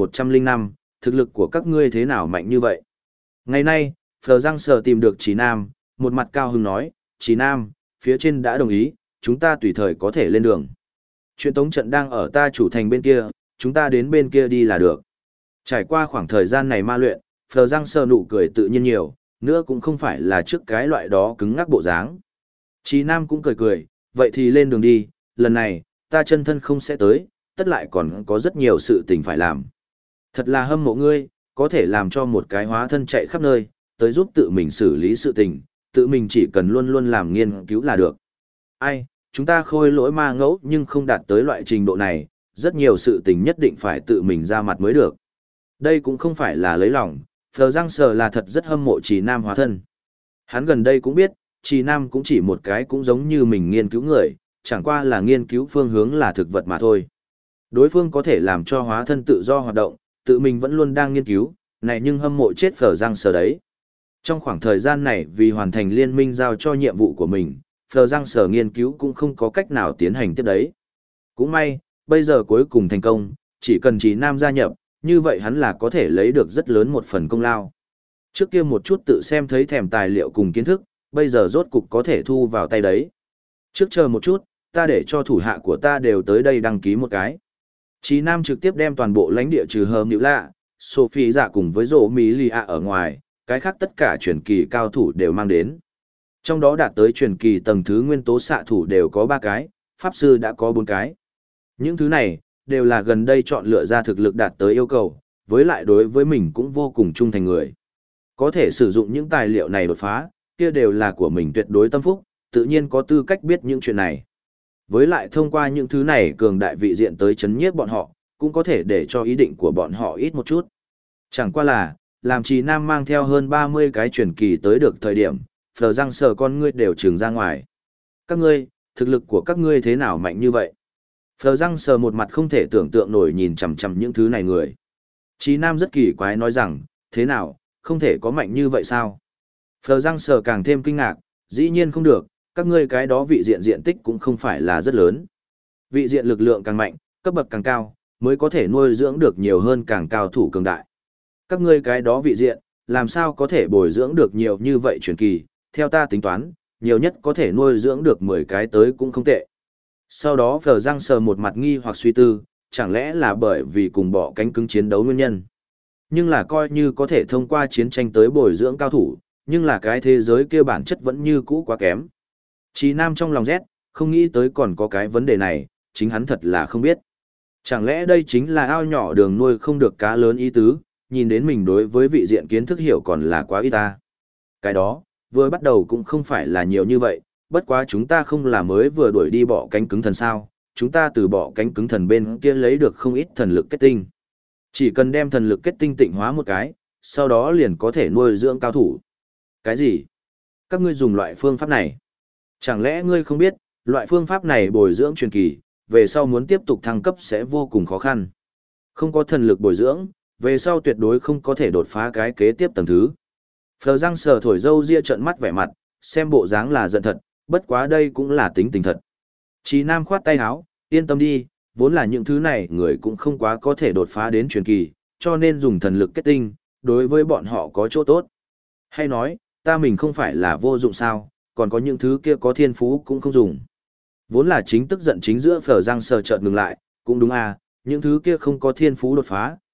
1105, thực lực của các ngươi thế nào mạnh như vậy? Ngày nay, Phờ Giang Sở tìm được Trì Nam, một mặt cao hứng nói, Trì Nam, phía trên đã đồng ý, chúng ta tùy thời có thể lên đường. Chuyện tống trận đang ở ta chủ thành bên kia, chúng ta đến bên kia đi là được. Trải qua khoảng thời gian này ma luyện, Phờ Giang Sở nụ cười tự nhiên nhiều, nữa cũng không phải là trước cái loại đó cứng ngắc bộ dáng. Trì Nam cũng cười cười, vậy thì lên đường đi, lần này, ta chân thân không sẽ tới, tất lại còn có rất nhiều sự tình phải làm. Thật là hâm mộ ngươi, có thể làm cho một cái hóa thân chạy khắp nơi, tới giúp tự mình xử lý sự tình, tự mình chỉ cần luôn luôn làm nghiên cứu là được. Ai, chúng ta khôi lỗi ma ngẫu nhưng không đạt tới loại trình độ này, rất nhiều sự tình nhất định phải tự mình ra mặt mới được. Đây cũng không phải là lấy lòng, Phờ Giang Sở là thật rất hâm mộ Trì Nam hóa thân. Hắn gần đây cũng biết, Trì Nam cũng chỉ một cái cũng giống như mình nghiên cứu người, chẳng qua là nghiên cứu phương hướng là thực vật mà thôi. Đối phương có thể làm cho hóa thân tự do hoạt động, tự mình vẫn luôn đang nghiên cứu, này nhưng hâm mộ chết Phờ Giang Sở đấy. Trong khoảng thời gian này vì hoàn thành liên minh giao cho nhiệm vụ của mình, Phờ Giang Sở nghiên cứu cũng không có cách nào tiến hành tiếp đấy. Cũng may, bây giờ cuối cùng thành công, chỉ cần Trì Nam gia nhập, như vậy hắn là có thể lấy được rất lớn một phần công lao. Trước kia một chút tự xem thấy thèm tài liệu cùng kiến thức, bây giờ rốt cục có thể thu vào tay đấy. Trước chờ một chút, ta để cho thủ hạ của ta đều tới đây đăng ký một cái. Trì Nam trực tiếp đem toàn bộ lãnh địa trừ Hờm Nhữ Lạ, Sophie dạ cùng với Rỗ Mỹ Lì ạ ở ngoài, cái khác tất cả truyền kỳ cao thủ đều mang đến. Trong đó đạt tới truyền kỳ tầng thứ nguyên tố xạ thủ đều có 3 cái, pháp sư đã có 4 cái. Những thứ này, đều là gần đây chọn lựa ra thực lực đạt tới yêu cầu, với lại đối với mình cũng vô cùng trung thành người. Có thể sử dụng những tài liệu này đột phá, kia đều là của mình tuyệt đối tâm phúc, tự nhiên có tư cách biết những chuyện này. Với lại thông qua những thứ này cường đại vị diện tới chấn nhiếp bọn họ, cũng có thể để cho ý định của bọn họ ít một chút. Chẳng qua là, làm Trì Nam mang theo hơn 30 cái truyền kỳ tới được thời điểm, Phờ Giang Sở con ngươi đều trừng ra ngoài. Các ngươi, thực lực của các ngươi thế nào mạnh như vậy? Phờ Giang Sở một mặt không thể tưởng tượng nổi nhìn chằm chằm những thứ này người. Trì Nam rất kỳ quái nói rằng, thế nào, không thể có mạnh như vậy sao? Phờ Giang Sở càng thêm kinh ngạc, dĩ nhiên không được, các ngươi cái đó vị diện diện tích cũng không phải là rất lớn. Vị diện lực lượng càng mạnh, cấp bậc càng cao, mới có thể nuôi dưỡng được nhiều hơn càng cao thủ cường đại. Các ngươi cái đó vị diện, làm sao có thể bồi dưỡng được nhiều như vậy truyền kỳ, theo ta tính toán, nhiều nhất có thể nuôi dưỡng được 10 cái tới cũng không tệ. Sau đó Phờ Giang Sở một mặt nghi hoặc suy tư, chẳng lẽ là bởi vì cùng bỏ cánh cứng chiến đấu nguyên nhân. Nhưng là coi như có thể thông qua chiến tranh tới bồi dưỡng cao thủ, nhưng là cái thế giới kia bản chất vẫn như cũ quá kém. Trì Nam trong lòng rét, không nghĩ tới còn có cái vấn đề này, chính hắn thật là không biết. Chẳng lẽ đây chính là ao nhỏ đường nuôi không được cá lớn ý tứ, nhìn đến mình đối với vị diện kiến thức hiểu còn là quá ít ta. Cái đó, vừa bắt đầu cũng không phải là nhiều như vậy, bất quá chúng ta không là mới vừa đuổi đi bỏ cánh cứng thần sao, chúng ta từ bỏ cánh cứng thần bên kia lấy được không ít thần lực kết tinh. Chỉ cần đem thần lực kết tinh tịnh hóa một cái, sau đó liền có thể nuôi dưỡng cao thủ. Cái gì? Các ngươi dùng loại phương pháp này? Chẳng lẽ ngươi không biết, loại phương pháp này bồi dưỡng truyền kỳ, về sau muốn tiếp tục thăng cấp sẽ vô cùng khó khăn. Không có thần lực bồi dưỡng, về sau tuyệt đối không có thể đột phá cái kế tiếp tầng thứ. Phờ Giang Sở thổi dâu ria trợn mắt vẻ mặt, xem bộ dáng là giận thật, bất quá đây cũng là tính tình thật. Trì Nam khoát tay áo, yên tâm đi, vốn là những thứ này người cũng không quá có thể đột phá đến truyền kỳ, cho nên dùng thần lực kết tinh, đối với bọn họ có chỗ tốt. Hay nói, ta mình không phải là vô dụng sao, còn có những thứ kia có thiên phú cũng không dùng. Vốn là chính tức giận chính giữa Phờ Giang Sở chợt ngừng lại, cũng đúng à, những thứ kia không có thiên phú đột phá,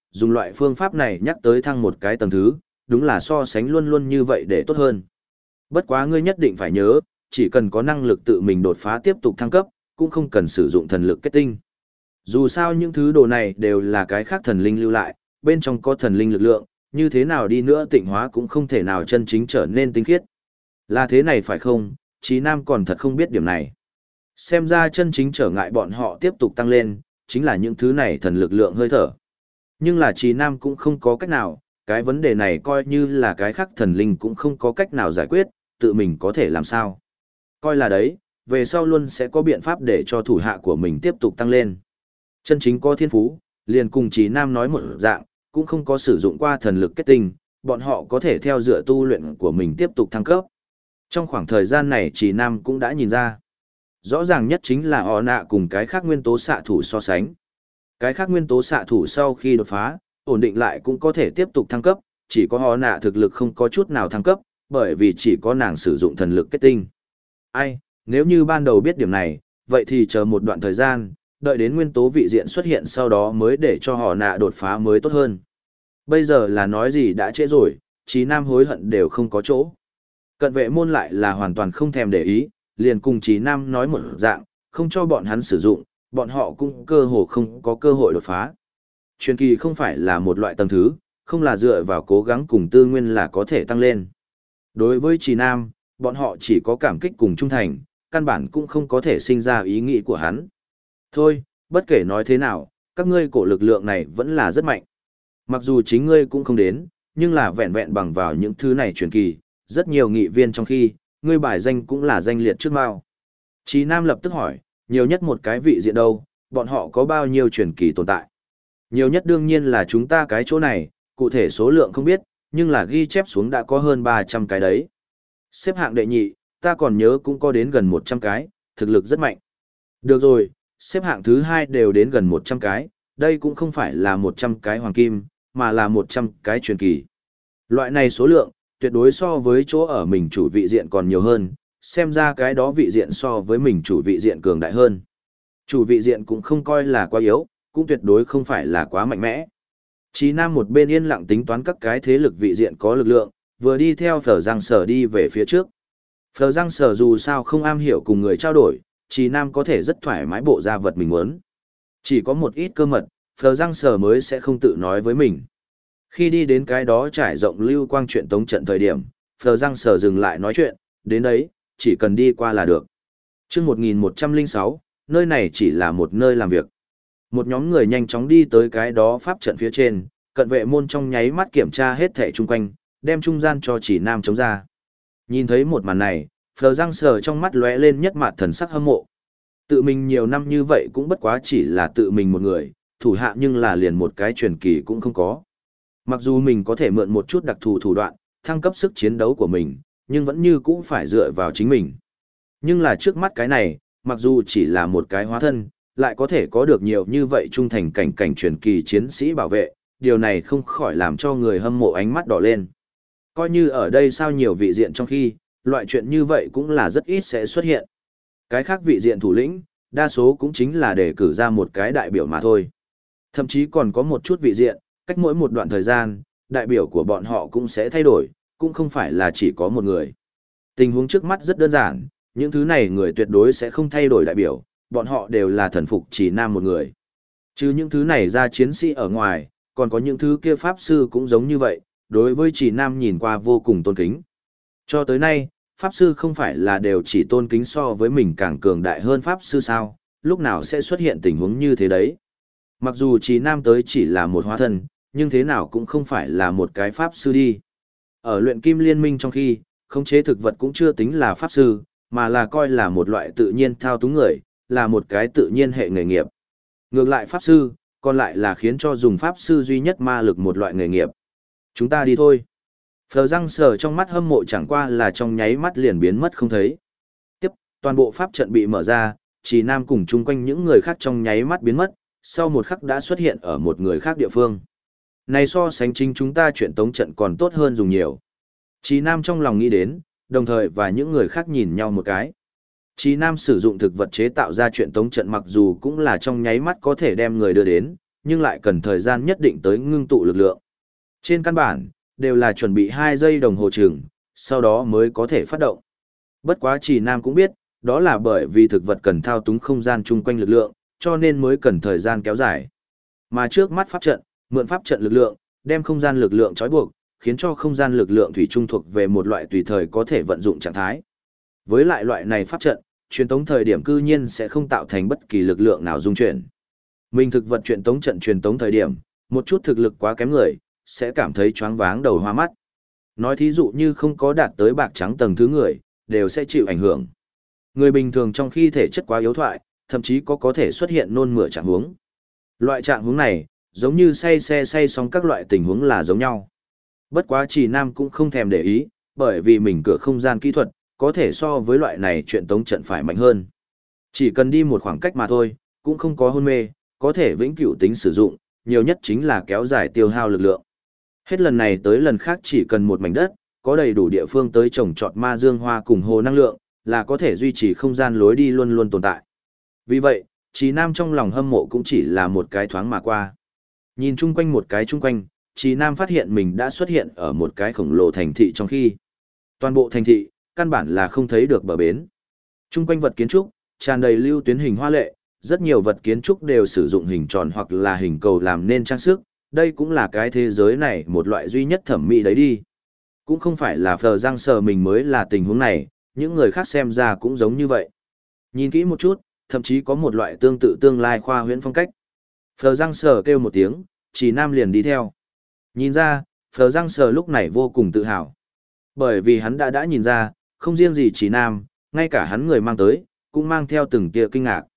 dùng loại phương pháp này nhắc tới thăng một cái tầng thứ, đúng là so sánh luôn luôn như vậy để tốt hơn. Bất quá ngươi nhất định phải nhớ, chỉ cần có năng lực tự mình đột phá tiếp tục thăng cấp, cũng không cần sử dụng thần lực kết tinh. Dù sao những thứ đồ này đều là cái khác thần linh lưu lại, bên trong có thần linh lực lượng, như thế nào đi nữa tịnh hóa cũng không thể nào chân chính trở nên tinh khiết. Là thế này phải không? Chí Nam còn thật không biết điểm này. Xem ra chân chính trở ngại bọn họ tiếp tục tăng lên, chính là những thứ này thần lực lượng hơi thở. Nhưng là Chí Nam cũng không có cách nào, cái vấn đề này coi như là cái khác thần linh cũng không có cách nào giải quyết, tự mình có thể làm sao. Coi là đấy, về sau luôn sẽ có biện pháp để cho thủ hạ của mình tiếp tục tăng lên. Chân chính có thiên phú, liền cùng Chí Nam nói một dạng, cũng không có sử dụng qua thần lực kết tinh, bọn họ có thể theo dựa tu luyện của mình tiếp tục thăng cấp. Trong khoảng thời gian này Chí Nam cũng đã nhìn ra. Rõ ràng nhất chính là họ nạ cùng cái khác nguyên tố xạ thủ so sánh. Cái khác nguyên tố xạ thủ sau khi đột phá, ổn định lại cũng có thể tiếp tục thăng cấp, chỉ có họ nạ thực lực không có chút nào thăng cấp, bởi vì chỉ có nàng sử dụng thần lực kết tinh. Ai, nếu như ban đầu biết điểm này, vậy thì chờ một đoạn thời gian, đợi đến nguyên tố vị diện xuất hiện sau đó mới để cho họ nạ đột phá mới tốt hơn. Bây giờ là nói gì đã trễ rồi, Chí Nam hối hận đều không có chỗ. Cận vệ môn lại là hoàn toàn không thèm để ý, liền cùng Chí Nam nói một dạng, không cho bọn hắn sử dụng, bọn họ cũng cơ hồ không có cơ hội đột phá. Truyền kỳ không phải là một loại tầng thứ, không là dựa vào cố gắng cùng tư nguyên là có thể tăng lên. Đối với Chí Nam, bọn họ chỉ có cảm kích cùng trung thành, căn bản cũng không có thể sinh ra ý nghĩ của hắn. Thôi, bất kể nói thế nào, các ngươi cổ lực lượng này vẫn là rất mạnh. Mặc dù chính ngươi cũng không đến, nhưng là vẹn vẹn bằng vào những thứ này truyền kỳ, rất nhiều nghị viên trong khi, ngươi bài danh cũng là danh liệt trước mao. Chí Nam lập tức hỏi, nhiều nhất một cái vị diện đâu, bọn họ có bao nhiêu truyền kỳ tồn tại? Nhiều nhất đương nhiên là chúng ta cái chỗ này, cụ thể số lượng không biết, nhưng là ghi chép xuống đã có hơn 300 cái đấy. Xếp hạng đệ nhị, ta còn nhớ cũng có đến gần 100 cái, thực lực rất mạnh. Được rồi, xếp hạng thứ hai đều đến gần 100 cái, đây cũng không phải là 100 cái hoàng kim, mà là 100 cái truyền kỳ. Loại này số lượng, tuyệt đối so với chỗ ở mình chủ vị diện còn nhiều hơn, xem ra cái đó vị diện so với mình chủ vị diện cường đại hơn. Chủ vị diện cũng không coi là quá yếu, cũng tuyệt đối không phải là quá mạnh mẽ. Chí Nam một bên yên lặng tính toán các cái thế lực vị diện có lực lượng, vừa đi theo Phở Giang Sở đi về phía trước. Phở Giang Sở dù sao không am hiểu cùng người trao đổi, Chí Nam có thể rất thoải mái bộ ra vật mình muốn. Chỉ có một ít cơ mật, Phở Giang Sở mới sẽ không tự nói với mình. Khi đi đến cái đó trải rộng lưu quang chuyện tống trận thời điểm, Phở Giang Sở dừng lại nói chuyện, đến đấy, chỉ cần đi qua là được. Trước 1106, nơi này chỉ là một nơi làm việc. Một nhóm người nhanh chóng đi tới cái đó pháp trận phía trên, cận vệ môn trong nháy mắt kiểm tra hết thảy chung quanh, đem trung gian cho Chí Nam chống ra. Nhìn thấy một màn này, Phở Giang Sở trong mắt lóe lên nhất mặt thần sắc hâm mộ. Tự mình nhiều năm như vậy cũng bất quá chỉ là tự mình một người, thủ hạ nhưng là liền một cái truyền kỳ cũng không có. Mặc dù mình có thể mượn một chút đặc thù thủ đoạn, thăng cấp sức chiến đấu của mình, nhưng vẫn như cũng phải dựa vào chính mình. Nhưng là trước mắt cái này, mặc dù chỉ là một cái hóa thân, lại có thể có được nhiều như vậy trung thành cảnh truyền kỳ chiến sĩ bảo vệ, điều này không khỏi làm cho người hâm mộ ánh mắt đỏ lên. Coi như ở đây sao nhiều vị diện trong khi, loại chuyện như vậy cũng là rất ít sẽ xuất hiện. Cái khác vị diện thủ lĩnh, đa số cũng chính là để cử ra một cái đại biểu mà thôi. Thậm chí còn có một chút vị diện, cách mỗi một đoạn thời gian, đại biểu của bọn họ cũng sẽ thay đổi, cũng không phải là chỉ có một người. Tình huống trước mắt rất đơn giản, những thứ này người tuyệt đối sẽ không thay đổi đại biểu, bọn họ đều là thần phục Chí Nam một người. Chứ những thứ này ra chiến sĩ ở ngoài, còn có những thứ kia pháp sư cũng giống như vậy, đối với Chí Nam nhìn qua vô cùng tôn kính. Cho tới nay, pháp sư không phải là đều chỉ tôn kính so với mình càng cường đại hơn pháp sư sao, lúc nào sẽ xuất hiện tình huống như thế đấy. Mặc dù Chí Nam tới chỉ là một hóa thân, nhưng thế nào cũng không phải là một cái pháp sư đi. Ở luyện kim liên minh trong khi, khống chế thực vật cũng chưa tính là pháp sư, mà là coi là một loại tự nhiên thao túng người, là một cái tự nhiên hệ nghề nghiệp. Ngược lại pháp sư, còn lại là khiến cho dùng pháp sư duy nhất ma lực một loại nghề nghiệp. Chúng ta đi thôi. Phờ răng sờ trong mắt hâm mộ chẳng qua là trong nháy mắt liền biến mất không thấy. Tiếp, toàn bộ pháp trận bị mở ra, Chí Nam cùng chung quanh những người khác trong nháy mắt biến mất, sau một khắc đã xuất hiện ở một người khác địa phương. Này so sánh chính chúng ta chuyện tống trận còn tốt hơn dùng nhiều. Chí Nam trong lòng nghĩ đến, đồng thời và những người khác nhìn nhau một cái. Chí Nam sử dụng thực vật chế tạo ra chuyện tống trận mặc dù cũng là trong nháy mắt có thể đem người đưa đến, nhưng lại cần thời gian nhất định tới ngưng tụ lực lượng. Trên căn bản, đều là chuẩn bị 2 giây đồng hồ chừng, sau đó mới có thể phát động. Bất quá Trì Nam cũng biết, đó là bởi vì thực vật cần thao túng không gian chung quanh lực lượng, cho nên mới cần thời gian kéo dài. Mà trước mắt pháp trận, mượn pháp trận lực lượng, đem không gian lực lượng trói buộc, khiến cho không gian lực lượng thủy chung thuộc về một loại tùy thời có thể vận dụng trạng thái. Với lại loại này pháp trận, truyền tống thời điểm cư nhiên sẽ không tạo thành bất kỳ lực lượng nào dung chuyển. Mình thực vật truyền tống trận truyền tống thời điểm, một chút thực lực quá kém người, sẽ cảm thấy choáng váng đầu hoa mắt. Nói thí dụ như không có đạt tới bạc trắng tầng thứ người, đều sẽ chịu ảnh hưởng. Người bình thường trong khi thể chất quá yếu thoại, thậm chí có thể xuất hiện nôn mửa trạng huống. Loại trạng huống này, giống như say xe say xong các loại tình huống là giống nhau. Bất quá Trì Nam cũng không thèm để ý, bởi vì mình cửa không gian kỹ thuật, có thể so với loại này truyền tống trận phải mạnh hơn. Chỉ cần đi một khoảng cách mà thôi, cũng không có hôn mê, có thể vĩnh cửu tính sử dụng, nhiều nhất chính là kéo dài tiêu hao lực lượng. Hết lần này tới lần khác chỉ cần một mảnh đất, có đầy đủ địa phương tới trồng trọt ma dương hoa cùng hồ năng lượng, là có thể duy trì không gian lối đi luôn luôn tồn tại. Vì vậy, Trì Nam trong lòng hâm mộ cũng chỉ là một cái thoáng mà qua. Nhìn chung quanh một cái chung quanh, Trì Nam phát hiện mình đã xuất hiện ở một cái khổng lồ thành thị trong khi. Toàn bộ thành thị, căn bản là không thấy được bờ bến. Chung quanh vật kiến trúc, tràn đầy lưu tuyến hình hoa lệ, rất nhiều vật kiến trúc đều sử dụng hình tròn hoặc là hình cầu làm nên trang sức, đây cũng là cái thế giới này một loại duy nhất thẩm mỹ đấy đi. Cũng không phải là Phờ Giang Sờ mình mới là tình huống này, những người khác xem ra cũng giống như vậy. Nhìn kỹ một chút, thậm chí có một loại tương tự tương lai khoa huyễn phong cách. Phờ Giang Sờ kêu một tiếng, Trì Nam liền đi theo. Nhìn ra, Phờ Giang Sờ lúc này vô cùng tự hào. Bởi vì hắn đã nhìn ra, không riêng gì Trì Nam, ngay cả hắn người mang tới, cũng mang theo từng tia kinh ngạc.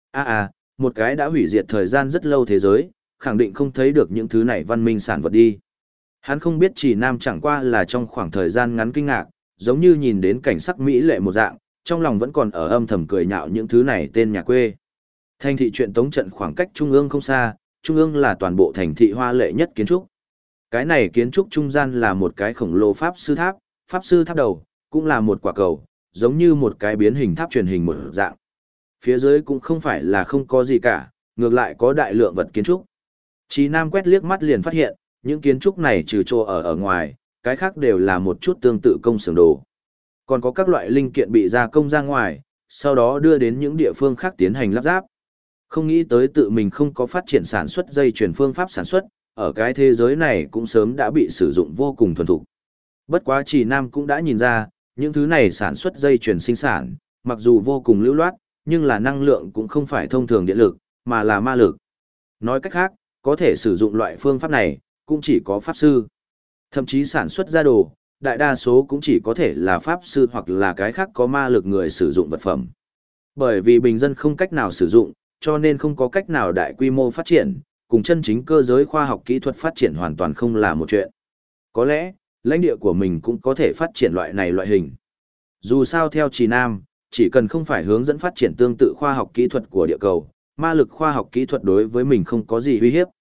Một cái đã hủy diệt thời gian rất lâu thế giới, khẳng định không thấy được những thứ này văn minh sản vật đi. Hắn không biết Trì Nam chẳng qua là trong khoảng thời gian ngắn kinh ngạc, giống như nhìn đến cảnh sắc mỹ lệ một dạng, trong lòng vẫn còn ở âm thầm cười nhạo những thứ này tên nhà quê. Thành thị truyền tống trận khoảng cách trung ương không xa, trung ương là toàn bộ thành thị hoa lệ nhất kiến trúc. Cái này kiến trúc trung gian là một cái khổng lồ pháp sư tháp đầu, cũng là một quả cầu, giống như một cái biến hình tháp truyền hình một dạng. Phía dưới cũng không phải là không có gì cả, ngược lại có đại lượng vật kiến trúc. Chí Nam quét liếc mắt liền phát hiện, những kiến trúc này trừ chỗ ở ngoài, cái khác đều là một chút tương tự công xưởng đồ. Còn có các loại linh kiện bị gia công ra ngoài, sau đó đưa đến những địa phương khác tiến hành lắp ráp. Không nghĩ tới tự mình không có phát triển sản xuất dây chuyển phương pháp sản xuất, ở cái thế giới này cũng sớm đã bị sử dụng vô cùng thuần thục. Bất quá Trì Nam cũng đã nhìn ra, những thứ này sản xuất dây chuyển sinh sản, mặc dù vô cùng lưu loát, nhưng là năng lượng cũng không phải thông thường điện lực, mà là ma lực. Nói cách khác, có thể sử dụng loại phương pháp này, cũng chỉ có pháp sư. Thậm chí sản xuất ra đồ, đại đa số cũng chỉ có thể là pháp sư hoặc là cái khác có ma lực người sử dụng vật phẩm. Bởi vì bình dân không cách nào sử dụng, cho nên không có cách nào đại quy mô phát triển, cùng chân chính cơ giới khoa học kỹ thuật phát triển hoàn toàn không là một chuyện. Có lẽ, lãnh địa của mình cũng có thể phát triển loại này loại hình. Dù sao theo Trì Nam, chỉ cần không phải hướng dẫn phát triển tương tự khoa học kỹ thuật của địa cầu, ma lực khoa học kỹ thuật đối với mình không có gì uy hiếp.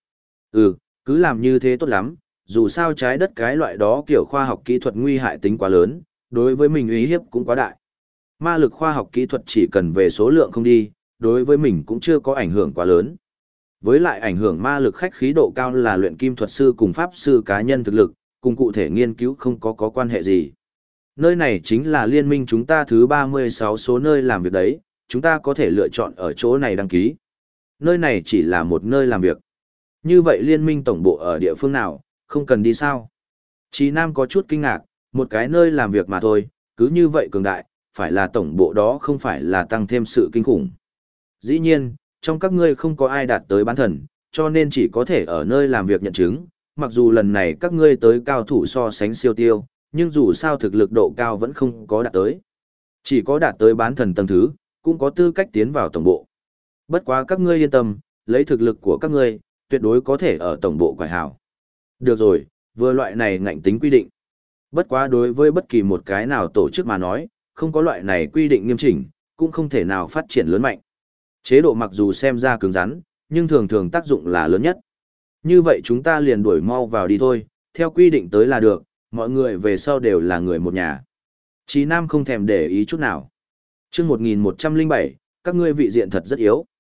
Cứ làm như thế tốt lắm, dù sao trái đất cái loại đó kiểu khoa học kỹ thuật nguy hại tính quá lớn, đối với mình uy hiếp cũng quá đại. Ma lực khoa học kỹ thuật chỉ cần về số lượng không đi, đối với mình cũng chưa có ảnh hưởng quá lớn. Với lại ảnh hưởng ma lực khách khí độ cao là luyện kim thuật sư cùng pháp sư cá nhân thực lực, cùng cụ thể nghiên cứu không có quan hệ gì. Nơi này chính là liên minh chúng ta thứ 36 số nơi làm việc đấy, chúng ta có thể lựa chọn ở chỗ này đăng ký. Nơi này chỉ là một nơi làm việc. Như vậy liên minh tổng bộ ở địa phương nào, không cần đi sao? Chí Nam có chút kinh ngạc, một cái nơi làm việc mà thôi, cứ như vậy cường đại, phải là tổng bộ đó không phải là tăng thêm sự kinh khủng. Dĩ nhiên, trong các ngươi không có ai đạt tới bán thần, cho nên chỉ có thể ở nơi làm việc nhận chứng, mặc dù lần này các ngươi tới cao thủ so sánh siêu tiêu, nhưng dù sao thực lực độ cao vẫn không có đạt tới. Chỉ có đạt tới bán thần tầng thứ, cũng có tư cách tiến vào tổng bộ. Bất quá các ngươi yên tâm, lấy thực lực của các ngươi, tuyệt đối có thể ở tổng bộ quải hảo. Được rồi, vừa loại này ngạnh tính quy định. Bất quá đối với bất kỳ một cái nào tổ chức mà nói, không có loại này quy định nghiêm chỉnh, cũng không thể nào phát triển lớn mạnh. Chế độ mặc dù xem ra cứng rắn, nhưng thường thường tác dụng là lớn nhất. Như vậy chúng ta liền đuổi mau vào đi thôi, theo quy định tới là được, mọi người về sau đều là người một nhà. Chí Nam không thèm để ý chút nào. Chương 1107, các ngươi vị diện thật rất yếu.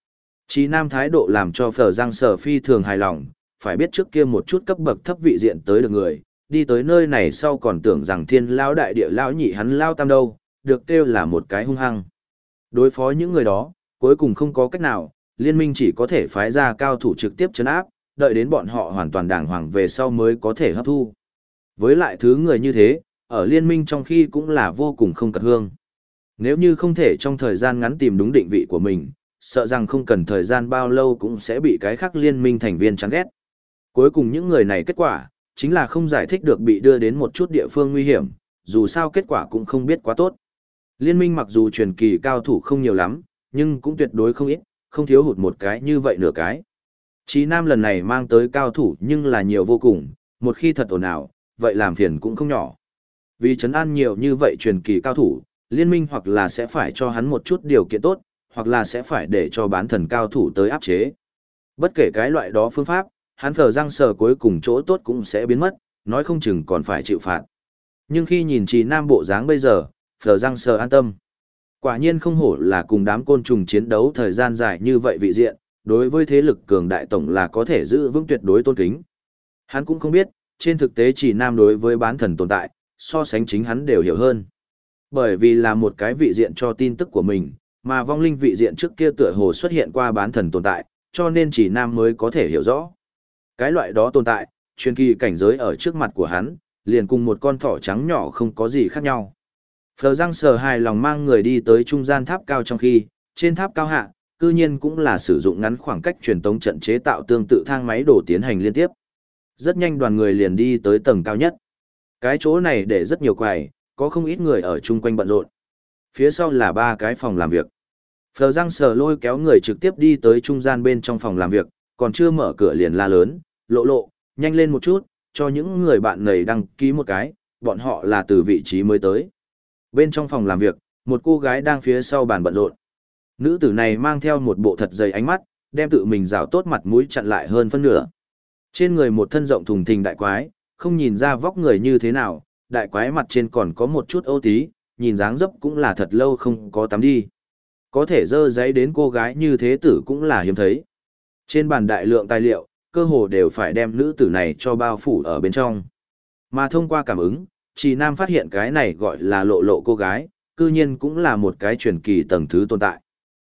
Chí Nam thái độ làm cho Phở Giang Sở phi thường hài lòng, phải biết trước kia một chút cấp bậc thấp vị diện tới được người, đi tới nơi này sau còn tưởng rằng thiên lao đại địa lao nhị hắn lao tam đâu, được kêu là một cái hung hăng. Đối phó những người đó, cuối cùng không có cách nào, liên minh chỉ có thể phái ra cao thủ trực tiếp trấn áp, đợi đến bọn họ hoàn toàn đàng hoàng về sau mới có thể hấp thu. Với lại thứ người như thế, ở liên minh trong khi cũng là vô cùng không cật hương. Nếu như không thể trong thời gian ngắn tìm đúng định vị của mình, sợ rằng không cần thời gian bao lâu cũng sẽ bị cái khác liên minh thành viên chán ghét. Cuối cùng những người này kết quả, chính là không giải thích được bị đưa đến một chút địa phương nguy hiểm, dù sao kết quả cũng không biết quá tốt. Liên minh mặc dù truyền kỳ cao thủ không nhiều lắm, nhưng cũng tuyệt đối không ít, không thiếu hụt một cái như vậy nửa cái. Chí Nam lần này mang tới cao thủ nhưng là nhiều vô cùng, một khi thật ồn ào, vậy làm phiền cũng không nhỏ. Vì trấn an nhiều như vậy truyền kỳ cao thủ, liên minh hoặc là sẽ phải cho hắn một chút điều kiện tốt, hoặc là sẽ phải để cho bán thần cao thủ tới áp chế. Bất kể cái loại đó phương pháp, hắn Phở Giang Sở cuối cùng chỗ tốt cũng sẽ biến mất, nói không chừng còn phải chịu phạt. Nhưng khi nhìn Chí Nam bộ dáng bây giờ, Phở Giang Sở an tâm. Quả nhiên không hổ là cùng đám côn trùng chiến đấu thời gian dài như vậy vị diện, đối với thế lực cường đại tổng là có thể giữ vững tuyệt đối tôn kính. Hắn cũng không biết, trên thực tế Chí Nam đối với bán thần tồn tại, so sánh chính hắn đều hiểu hơn. Bởi vì là một cái vị diện cho tin tức của mình, mà vong linh vị diện trước kia tựa hồ xuất hiện qua bán thần tồn tại, cho nên Chí Nam mới có thể hiểu rõ. Cái loại đó tồn tại, truyền kỳ cảnh giới ở trước mặt của hắn, liền cùng một con thỏ trắng nhỏ không có gì khác nhau. Phờ Giang Sở hài lòng mang người đi tới trung gian tháp cao trong khi, trên tháp cao hạ, cư nhiên cũng là sử dụng ngắn khoảng cách truyền tống trận chế tạo tương tự thang máy đổ tiến hành liên tiếp. Rất nhanh đoàn người liền đi tới tầng cao nhất. Cái chỗ này để rất nhiều quầy, có không ít người ở chung quanh bận rộn. Phía sau là 3 cái phòng làm việc. Phờ Giang Sở lôi kéo người trực tiếp đi tới trung gian bên trong phòng làm việc, còn chưa mở cửa liền la lớn, lộ lộ, nhanh lên một chút, cho những người bạn này đăng ký một cái, bọn họ là từ vị trí mới tới. Bên trong phòng làm việc, một cô gái đang phía sau bàn bận rộn. Nữ tử này mang theo một bộ thật dày ánh mắt, đem tự mình rào tốt mặt mũi chặn lại hơn phân nửa. Trên người một thân rộng thùng thình đại quái, không nhìn ra vóc người như thế nào, đại quái mặt trên còn có một chút âu tí, nhìn dáng dấp cũng là thật lâu không có tắm đi. Có thể dơ giấy đến cô gái như thế tử cũng là hiếm thấy. Trên bàn đại lượng tài liệu, cơ hồ đều phải đem nữ tử này cho bao phủ ở bên trong. Mà thông qua cảm ứng, Chí Nam phát hiện cái này gọi là lộ lộ cô gái, cư nhiên cũng là một cái truyền kỳ tầng thứ tồn tại.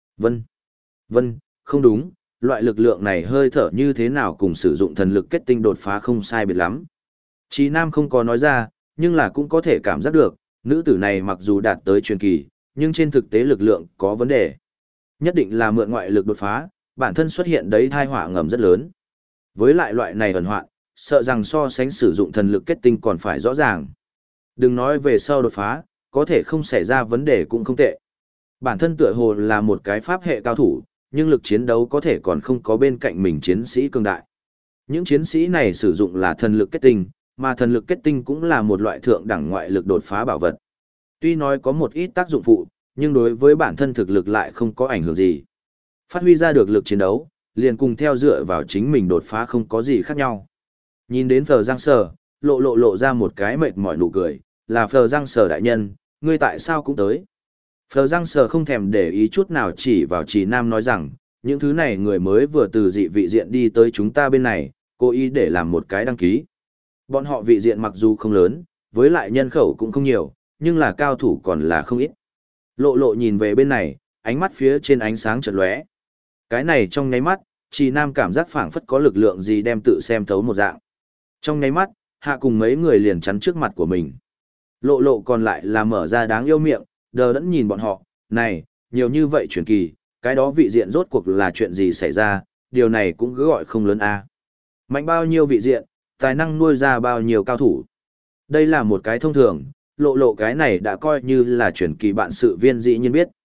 Vân, không đúng, loại lực lượng này hơi thở như thế nào cùng sử dụng thần lực kết tinh đột phá không sai biệt lắm. Chí Nam không có nói ra, nhưng là cũng có thể cảm giác được, nữ tử này mặc dù đạt tới truyền kỳ, nhưng trên thực tế lực lượng có vấn đề. Nhất định là mượn ngoại lực đột phá, bản thân xuất hiện đấy thai họa ngầm rất lớn. Với lại loại này ẩn hoạn, sợ rằng so sánh sử dụng thần lực kết tinh còn phải rõ ràng. Đừng nói về sau đột phá, có thể không xảy ra vấn đề cũng không tệ. Bản thân tựa hồ là một cái pháp hệ cao thủ, nhưng lực chiến đấu có thể còn không có bên cạnh mình chiến sĩ cường đại. Những chiến sĩ này sử dụng là thần lực kết tinh, mà thần lực kết tinh cũng là một loại thượng đẳng ngoại lực đột phá bảo vật. Tuy nói có một ít tác dụng phụ, nhưng đối với bản thân thực lực lại không có ảnh hưởng gì. Phát huy ra được lực chiến đấu, liền cùng theo dựa vào chính mình đột phá không có gì khác nhau. Nhìn đến Phờ Giang Sở, lộ ra một cái mệt mỏi nụ cười, là Phờ Giang Sở đại nhân, ngươi tại sao cũng tới. Phờ Giang Sở không thèm để ý chút nào chỉ vào Chí Nam nói rằng, những thứ này người mới vừa từ dị vị diện đi tới chúng ta bên này, cố ý để làm một cái đăng ký. Bọn họ vị diện mặc dù không lớn, với lại nhân khẩu cũng không nhiều, nhưng là cao thủ còn là không ít. Lộ nhìn về bên này, ánh mắt phía trên ánh sáng chợt lóe. Cái này trong nháy mắt, Chí Nam cảm giác phảng phất có lực lượng gì đem tự xem thấu một dạng. Trong nháy mắt, hạ cùng mấy người liền chắn trước mặt của mình. Lộ còn lại là mở ra đáng yêu miệng, đờ đẫn nhìn bọn họ, này, nhiều như vậy truyền kỳ, cái đó vị diện rốt cuộc là chuyện gì xảy ra, điều này cũng cứ gọi không lớn a. Mạnh bao nhiêu vị diện, tài năng nuôi ra bao nhiêu cao thủ. Đây là một cái thông thường, lộ cái này đã coi như là truyền kỳ bạn sự viên dĩ nhiên biết.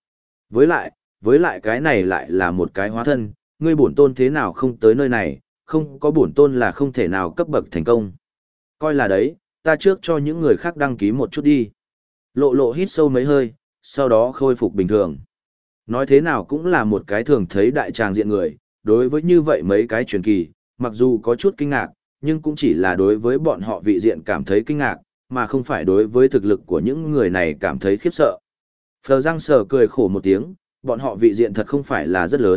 Với lại cái này lại là một cái hóa thân, ngươi bổn tôn thế nào không tới nơi này, không có bổn tôn là không thể nào cấp bậc thành công. Coi là đấy, ta trước cho những người khác đăng ký một chút đi. Lộ hít sâu mấy hơi, sau đó khôi phục bình thường. Nói thế nào cũng là một cái thường thấy đại tràng diện người, đối với như vậy mấy cái truyền kỳ, mặc dù có chút kinh ngạc, nhưng cũng chỉ là đối với bọn họ vị diện cảm thấy kinh ngạc, mà không phải đối với thực lực của những người này cảm thấy khiếp sợ. Phờ Giang Sở cười khổ một tiếng, bọn họ vị diện thật không phải là rất lớn,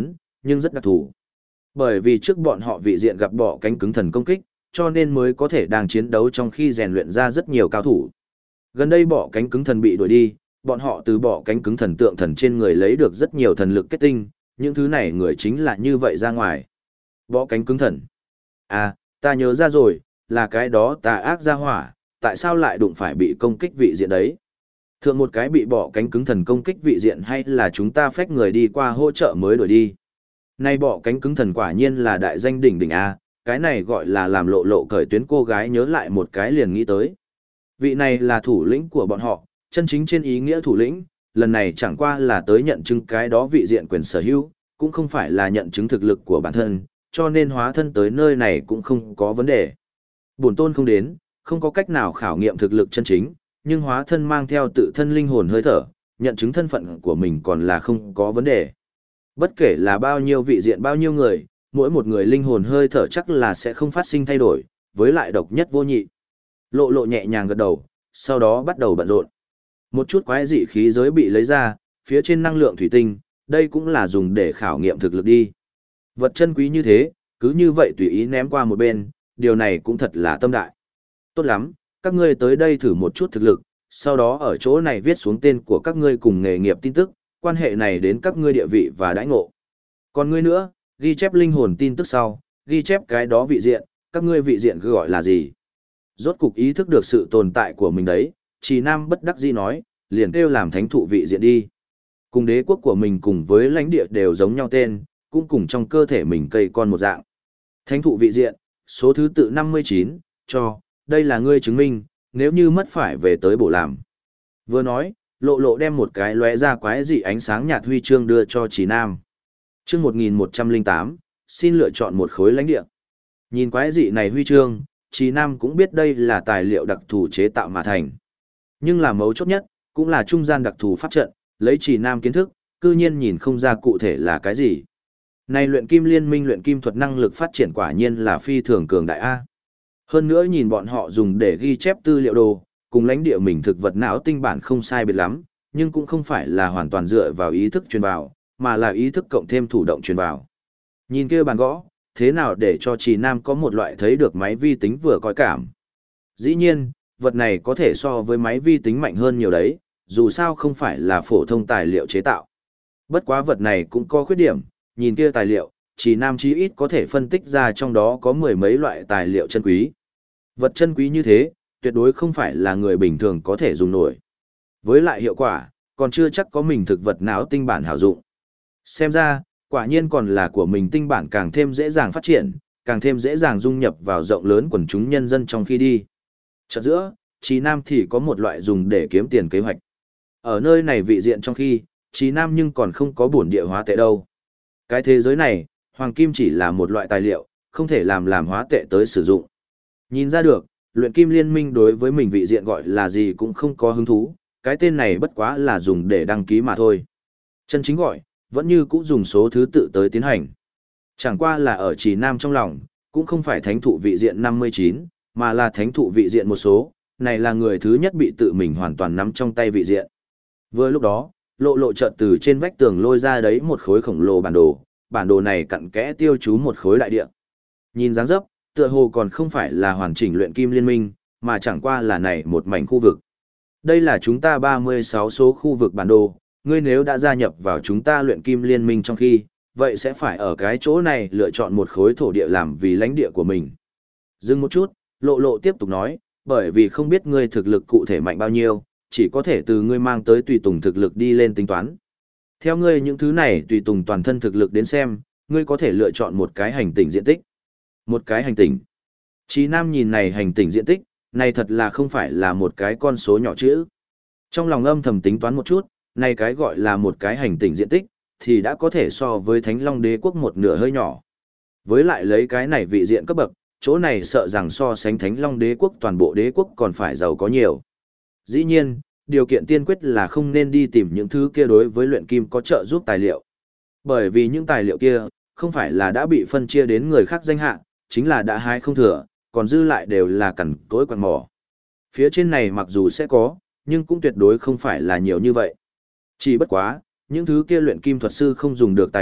nhưng rất đặc thù. Bởi vì trước bọn họ vị diện gặp bọ cánh cứng thần công kích, cho nên mới có thể đang chiến đấu trong khi rèn luyện ra rất nhiều cao thủ. Gần đây bọ cánh cứng thần bị đuổi đi, bọn họ từ bọ cánh cứng thần tượng thần trên người lấy được rất nhiều thần lực kết tinh, những thứ này người chính là như vậy ra ngoài. Bọ cánh cứng thần. À, ta nhớ ra rồi, là cái đó tà ác ra hỏa, tại sao lại đụng phải bị công kích vị diện đấy? Thượng một cái bị bọ cánh cứng thần công kích vị diện hay là chúng ta phách người đi qua hỗ trợ mới đuổi đi? Nay bọ cánh cứng thần quả nhiên là đại danh đỉnh đỉnh A, cái này gọi là làm lộ lộ cởi tuyến cô gái nhớ lại một cái liền nghĩ tới. Vị này là thủ lĩnh của bọn họ, chân chính trên ý nghĩa thủ lĩnh, lần này chẳng qua là tới nhận chứng cái đó vị diện quyền sở hữu, cũng không phải là nhận chứng thực lực của bản thân, cho nên hóa thân tới nơi này cũng không có vấn đề. Bổn tôn không đến, không có cách nào khảo nghiệm thực lực chân chính, nhưng hóa thân mang theo tự thân linh hồn hơi thở, nhận chứng thân phận của mình còn là không có vấn đề. Bất kể là bao nhiêu vị diện bao nhiêu người, mỗi một người linh hồn hơi thở chắc là sẽ không phát sinh thay đổi, với lại độc nhất vô nhị. Lộ lộ nhẹ nhàng gật đầu, sau đó bắt đầu bận rộn. Một chút quái dị khí giới bị lấy ra, phía trên năng lượng thủy tinh, đây cũng là dùng để khảo nghiệm thực lực đi. Vật chân quý như thế, cứ như vậy tùy ý ném qua một bên, điều này cũng thật là tâm đại. Tốt lắm, các ngươi tới đây thử một chút thực lực, sau đó ở chỗ này viết xuống tên của các ngươi cùng nghề nghiệp tin tức, quan hệ này đến các ngươi địa vị và đãi ngộ. Còn ngươi nữa, ghi chép linh hồn tin tức sau, ghi chép cái đó vị diện, các ngươi vị diện gọi là gì? Rốt cục ý thức được sự tồn tại của mình đấy, Trì Nam bất đắc dĩ nói, liền kêu làm thánh thụ vị diện đi. Cùng đế quốc của mình cùng với lãnh địa đều giống nhau tên, cũng cùng trong cơ thể mình cây con một dạng. Thánh thụ vị diện, số thứ tự 59, cho, đây là ngươi chứng minh, nếu như mất phải về tới bổ làm. Vừa nói, lộ lộ đem một cái lóe ra quái dị ánh sáng nhạt huy chương đưa cho Trì Nam. Chương 1108, xin lựa chọn một khối lãnh địa. Nhìn quái dị này huy chương, Trì Nam cũng biết đây là tài liệu đặc thù chế tạo mà thành. Nhưng là mấu chốt nhất, cũng là trung gian đặc thù pháp trận, lấy Trì Nam kiến thức, cư nhiên nhìn không ra cụ thể là cái gì. Này luyện kim liên minh luyện kim thuật năng lực phát triển quả nhiên là phi thường cường đại A. Hơn nữa nhìn bọn họ dùng để ghi chép tư liệu đồ, cùng lãnh địa mình thực vật não tinh bản không sai biệt lắm, nhưng cũng không phải là hoàn toàn dựa vào ý thức truyền vào, mà là ý thức cộng thêm thủ động truyền vào. Nhìn kia bàn gõ, thế nào để cho Trì Nam có một loại thấy được máy vi tính vừa coi cảm. Dĩ nhiên, vật này có thể so với máy vi tính mạnh hơn nhiều đấy, dù sao không phải là phổ thông tài liệu chế tạo. Bất quá vật này cũng có khuyết điểm, nhìn kia tài liệu, Trì Nam chí ít có thể phân tích ra trong đó có mười mấy loại tài liệu chân quý. Vật chân quý như thế, tuyệt đối không phải là người bình thường có thể dùng nổi. Với lại hiệu quả, còn chưa chắc có mình thực vật não tinh bản hảo dụng. Xem ra, quả nhiên còn là của mình tinh bản càng thêm dễ dàng phát triển, càng thêm dễ dàng dung nhập vào rộng lớn quần chúng nhân dân trong khi đi. Chợt giữa, Trì Nam thì có một loại dùng để kiếm tiền kế hoạch. Ở nơi này vị diện trong khi, Trì Nam nhưng còn không có bổn địa hóa tệ đâu. Cái thế giới này, hoàng kim chỉ là một loại tài liệu, không thể làm hóa tệ tới sử dụng. Nhìn ra được, luyện kim liên minh đối với mình vị diện gọi là gì cũng không có hứng thú, cái tên này bất quá là dùng để đăng ký mà thôi. Chân chính gọi, vẫn như cũ dùng số thứ tự tới tiến hành. Chẳng qua là ở Trì Nam trong lòng, cũng không phải thánh thụ vị diện 59, mà là thánh thụ vị diện một số, này là người thứ nhất bị tự mình hoàn toàn nắm trong tay vị diện. Vừa lúc đó, lộ lộ chợt từ trên vách tường lôi ra đấy một khối khổng lồ bản đồ này cặn kẽ tiêu chú một khối đại địa. Nhìn dáng dấp, tựa hồ còn không phải là hoàn chỉnh luyện kim liên minh, mà chẳng qua là này một mảnh khu vực. Đây là chúng ta 36 số khu vực bản đồ, ngươi nếu đã gia nhập vào chúng ta luyện kim liên minh trong khi, vậy sẽ phải ở cái chỗ này lựa chọn một khối thổ địa làm vì lãnh địa của mình. Dừng một chút, lộ lộ tiếp tục nói, bởi vì không biết ngươi thực lực cụ thể mạnh bao nhiêu, chỉ có thể từ ngươi mang tới tùy tùng thực lực đi lên tính toán. Theo ngươi những thứ này tùy tùng toàn thân thực lực đến xem, ngươi có thể lựa chọn một cái hành tinh diện tích. Một cái hành tinh. Chí Nam nhìn này hành tinh diện tích, này thật là không phải là một cái con số nhỏ chữ. Trong lòng âm thầm tính toán một chút, này cái gọi là một cái hành tinh diện tích, thì đã có thể so với Thánh Long Đế quốc một nửa hơi nhỏ. Với lại lấy cái này vị diện cấp bậc, chỗ này sợ rằng so sánh Thánh Long Đế quốc toàn bộ đế quốc còn phải giàu có nhiều. Dĩ nhiên, điều kiện tiên quyết là không nên đi tìm những thứ kia đối với luyện kim có trợ giúp tài liệu. Bởi vì những tài liệu kia, không phải là đã bị phân chia đến người khác danh hạ, chính là đã hái không thừa, còn dư lại đều là cằn cỗi quạt mỏ. Phía trên này mặc dù sẽ có, nhưng cũng tuyệt đối không phải là nhiều như vậy. Chỉ bất quá, những thứ kia luyện kim thuật sư không dùng được tài liệu,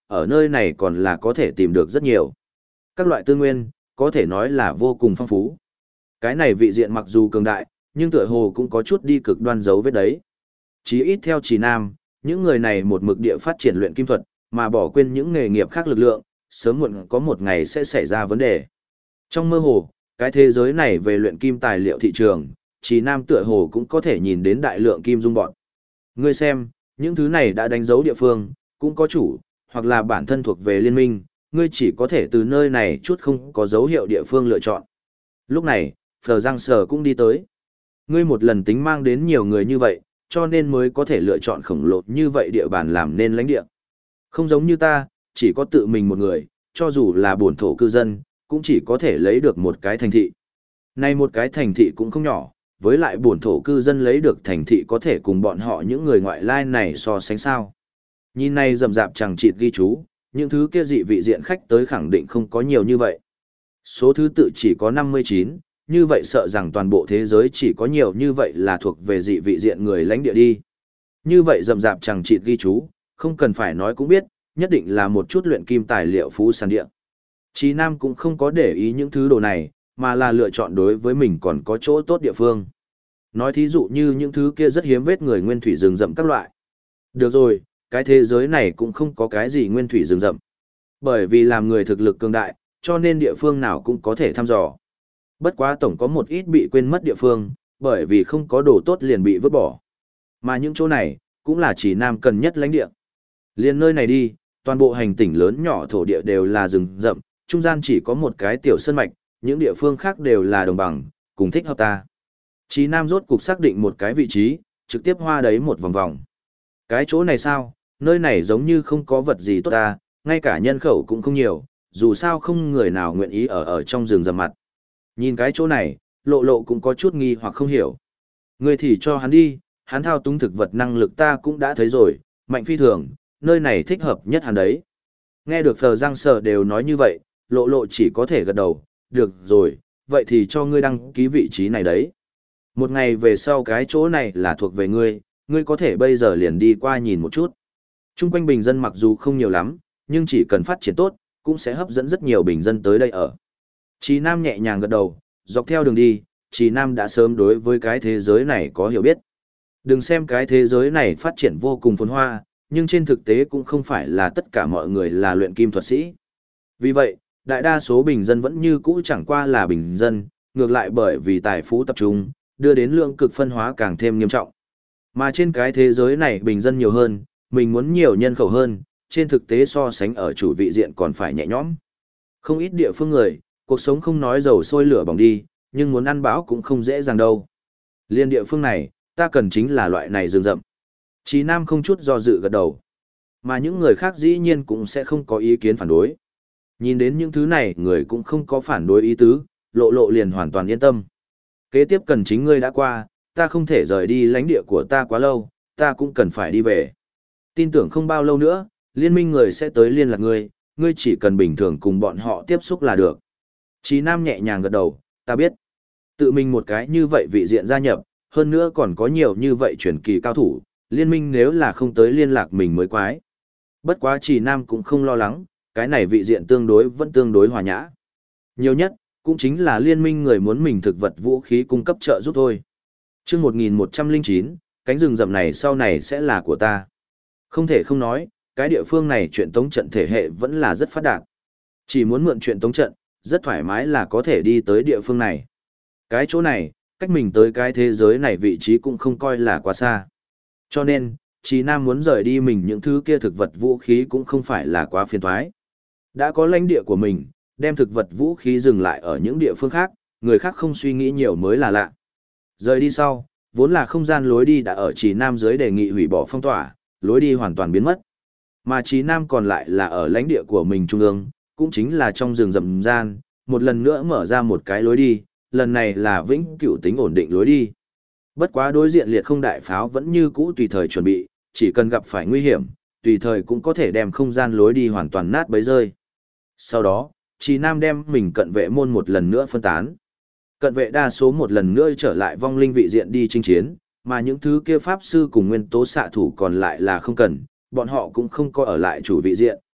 ở nơi này còn là có thể tìm được rất nhiều. Các loại tư nguyên, có thể nói là vô cùng phong phú. Cái này vị diện mặc dù cường đại, nhưng tựa hồ cũng có chút đi cực đoan dấu vết đấy. Chí ít theo Trì Nam, những người này một mực địa phát triển luyện kim thuật, mà bỏ quên những nghề nghiệp khác lực lượng, sớm muộn có một ngày sẽ xảy ra vấn đề. Trong mơ hồ, cái thế giới này về luyện kim tài liệu thị trường, Trì Nam tựa hồ cũng có thể nhìn đến đại lượng kim dung bọn. Ngươi xem, những thứ này đã đánh dấu địa phương, cũng có chủ, hoặc là bản thân thuộc về liên minh, ngươi chỉ có thể từ nơi này chút không có dấu hiệu địa phương lựa chọn. Lúc này, Phờ Giang Sở cũng đi tới. Ngươi một lần tính mang đến nhiều người như vậy, cho nên mới có thể lựa chọn khổng lồ như vậy địa bàn làm nên lãnh địa. Không giống như ta, chỉ có tự mình một người, cho dù là bổn thổ cư dân, cũng chỉ có thể lấy được một cái thành thị. Nay một cái thành thị cũng không nhỏ, với lại bổn thổ cư dân lấy được thành thị có thể cùng bọn họ những người ngoại lai này so sánh sao. Nhìn này rầm rạp chẳng chịt ghi chú, những thứ kia dị vị diện khách tới khẳng định không có nhiều như vậy. Số thứ tự chỉ có 59, như vậy sợ rằng toàn bộ thế giới chỉ có nhiều như vậy là thuộc về dị vị diện người lãnh địa đi. Như vậy rầm rạp chẳng chịt ghi chú, không cần phải nói cũng biết, nhất định là một chút luyện kim tài liệu phú sản địa. Chí Nam cũng không có để ý những thứ đồ này, mà là lựa chọn đối với mình còn có chỗ tốt địa phương. Nói thí dụ như những thứ kia rất hiếm vết người nguyên thủy rừng rậm các loại. Được rồi, cái thế giới này cũng không có cái gì nguyên thủy rừng rậm. Bởi vì làm người thực lực cường đại, cho nên địa phương nào cũng có thể thăm dò. Bất quá tổng có một ít bị quên mất địa phương, bởi vì không có đồ tốt liền bị vứt bỏ. Mà những chỗ này, cũng là chỉ Nam cần nhất lãnh địa. Liên nơi này đi, toàn bộ hành tỉnh lớn nhỏ thổ địa đều là rừng rậm, trung gian chỉ có một cái tiểu sơn mạch, những địa phương khác đều là đồng bằng, cùng thích hợp ta. Chí Nam rốt cục xác định một cái vị trí, trực tiếp hoa đấy một vòng vòng. Cái chỗ này sao, nơi này giống như không có vật gì tốt ta, ngay cả nhân khẩu cũng không nhiều, dù sao không người nào nguyện ý ở trong rừng rậm mặt. Nhìn cái chỗ này, lộ lộ cũng có chút nghi hoặc không hiểu. Người thì cho hắn đi, hắn thao túng thực vật năng lực ta cũng đã thấy rồi, mạnh phi thường, nơi này thích hợp nhất hắn đấy. Nghe được Phờ Giang Sở đều nói như vậy, lộ lộ chỉ có thể gật đầu, được rồi, vậy thì cho ngươi đăng ký vị trí này đấy. Một ngày về sau cái chỗ này là thuộc về ngươi, ngươi có thể bây giờ liền đi qua nhìn một chút. Trung quanh bình dân mặc dù không nhiều lắm, nhưng chỉ cần phát triển tốt, cũng sẽ hấp dẫn rất nhiều bình dân tới đây ở. Chí Nam nhẹ nhàng gật đầu, dọc theo đường đi, Chí Nam đã sớm đối với cái thế giới này có hiểu biết. Đừng xem cái thế giới này phát triển vô cùng phồn hoa, nhưng trên thực tế cũng không phải là tất cả mọi người là luyện kim thuật sĩ. Vì vậy, đại đa số bình dân vẫn như cũ chẳng qua là bình dân, ngược lại bởi vì tài phú tập trung, đưa đến lượng cực phân hóa càng thêm nghiêm trọng. Mà trên cái thế giới này bình dân nhiều hơn, mình muốn nhiều nhân khẩu hơn, trên thực tế so sánh ở chủ vị diện còn phải nhẹ nhõm. Không ít địa phương người, cuộc sống không nói dầu sôi lửa bỏng đi, nhưng muốn ăn bão cũng không dễ dàng đâu. Liên địa phương này, ta cần chính là loại này rừng rậm. Chí Nam không chút do dự gật đầu. Mà những người khác dĩ nhiên cũng sẽ không có ý kiến phản đối. Nhìn đến những thứ này người cũng không có phản đối ý tứ, lộ lộ liền hoàn toàn yên tâm. Kế tiếp cần chính ngươi đã qua, ta không thể rời đi lãnh địa của ta quá lâu, ta cũng cần phải đi về. Tin tưởng không bao lâu nữa, liên minh người sẽ tới liên lạc ngươi, ngươi chỉ cần bình thường cùng bọn họ tiếp xúc là được. Chí Nam nhẹ nhàng gật đầu, ta biết. Tự mình một cái như vậy vị diện gia nhập, hơn nữa còn có nhiều như vậy truyền kỳ cao thủ, liên minh nếu là không tới liên lạc mình mới quái. Bất quá Chí Nam cũng không lo lắng, cái này vị diện vẫn tương đối hòa nhã. Nhiều nhất, cũng chính là liên minh người muốn mình thực vật vũ khí cung cấp trợ giúp thôi. Chương 1109, cánh rừng rậm này sau này sẽ là của ta. Không thể không nói, cái địa phương này chuyện tống trận thể hệ vẫn là rất phát đạt. Chỉ muốn mượn chuyện tống trận, rất thoải mái là có thể đi tới địa phương này. Cái chỗ này, cách mình tới cái thế giới này vị trí cũng không coi là quá xa. Cho nên, Chí Nam muốn rời đi mình những thứ kia thực vật vũ khí cũng không phải là quá phiền toái. Đã có lãnh địa của mình, đem thực vật vũ khí dừng lại ở những địa phương khác, người khác không suy nghĩ nhiều mới là lạ. Rời đi sau, vốn là không gian lối đi đã ở Chí Nam dưới đề nghị hủy bỏ phong tỏa, lối đi hoàn toàn biến mất. Mà Chí Nam còn lại là ở lãnh địa của mình trung ương, cũng chính là trong rừng rậm gian, một lần nữa mở ra một cái lối đi, lần này là vĩnh cửu tính ổn định lối đi. Bất quá đối diện liệt không đại pháo vẫn như cũ tùy thời chuẩn bị, chỉ cần gặp phải nguy hiểm, tùy thời cũng có thể đem không gian lối đi hoàn toàn nát bấy rơi. Sau đó, Chí Nam đem mình cận vệ môn một lần nữa phân tán. Cận vệ đa số một lần nữa trở lại vong linh vị diện đi chinh chiến, mà những thứ kia pháp sư cùng nguyên tố xạ thủ còn lại là không cần, bọn họ cũng không có ở lại chủ vị diện,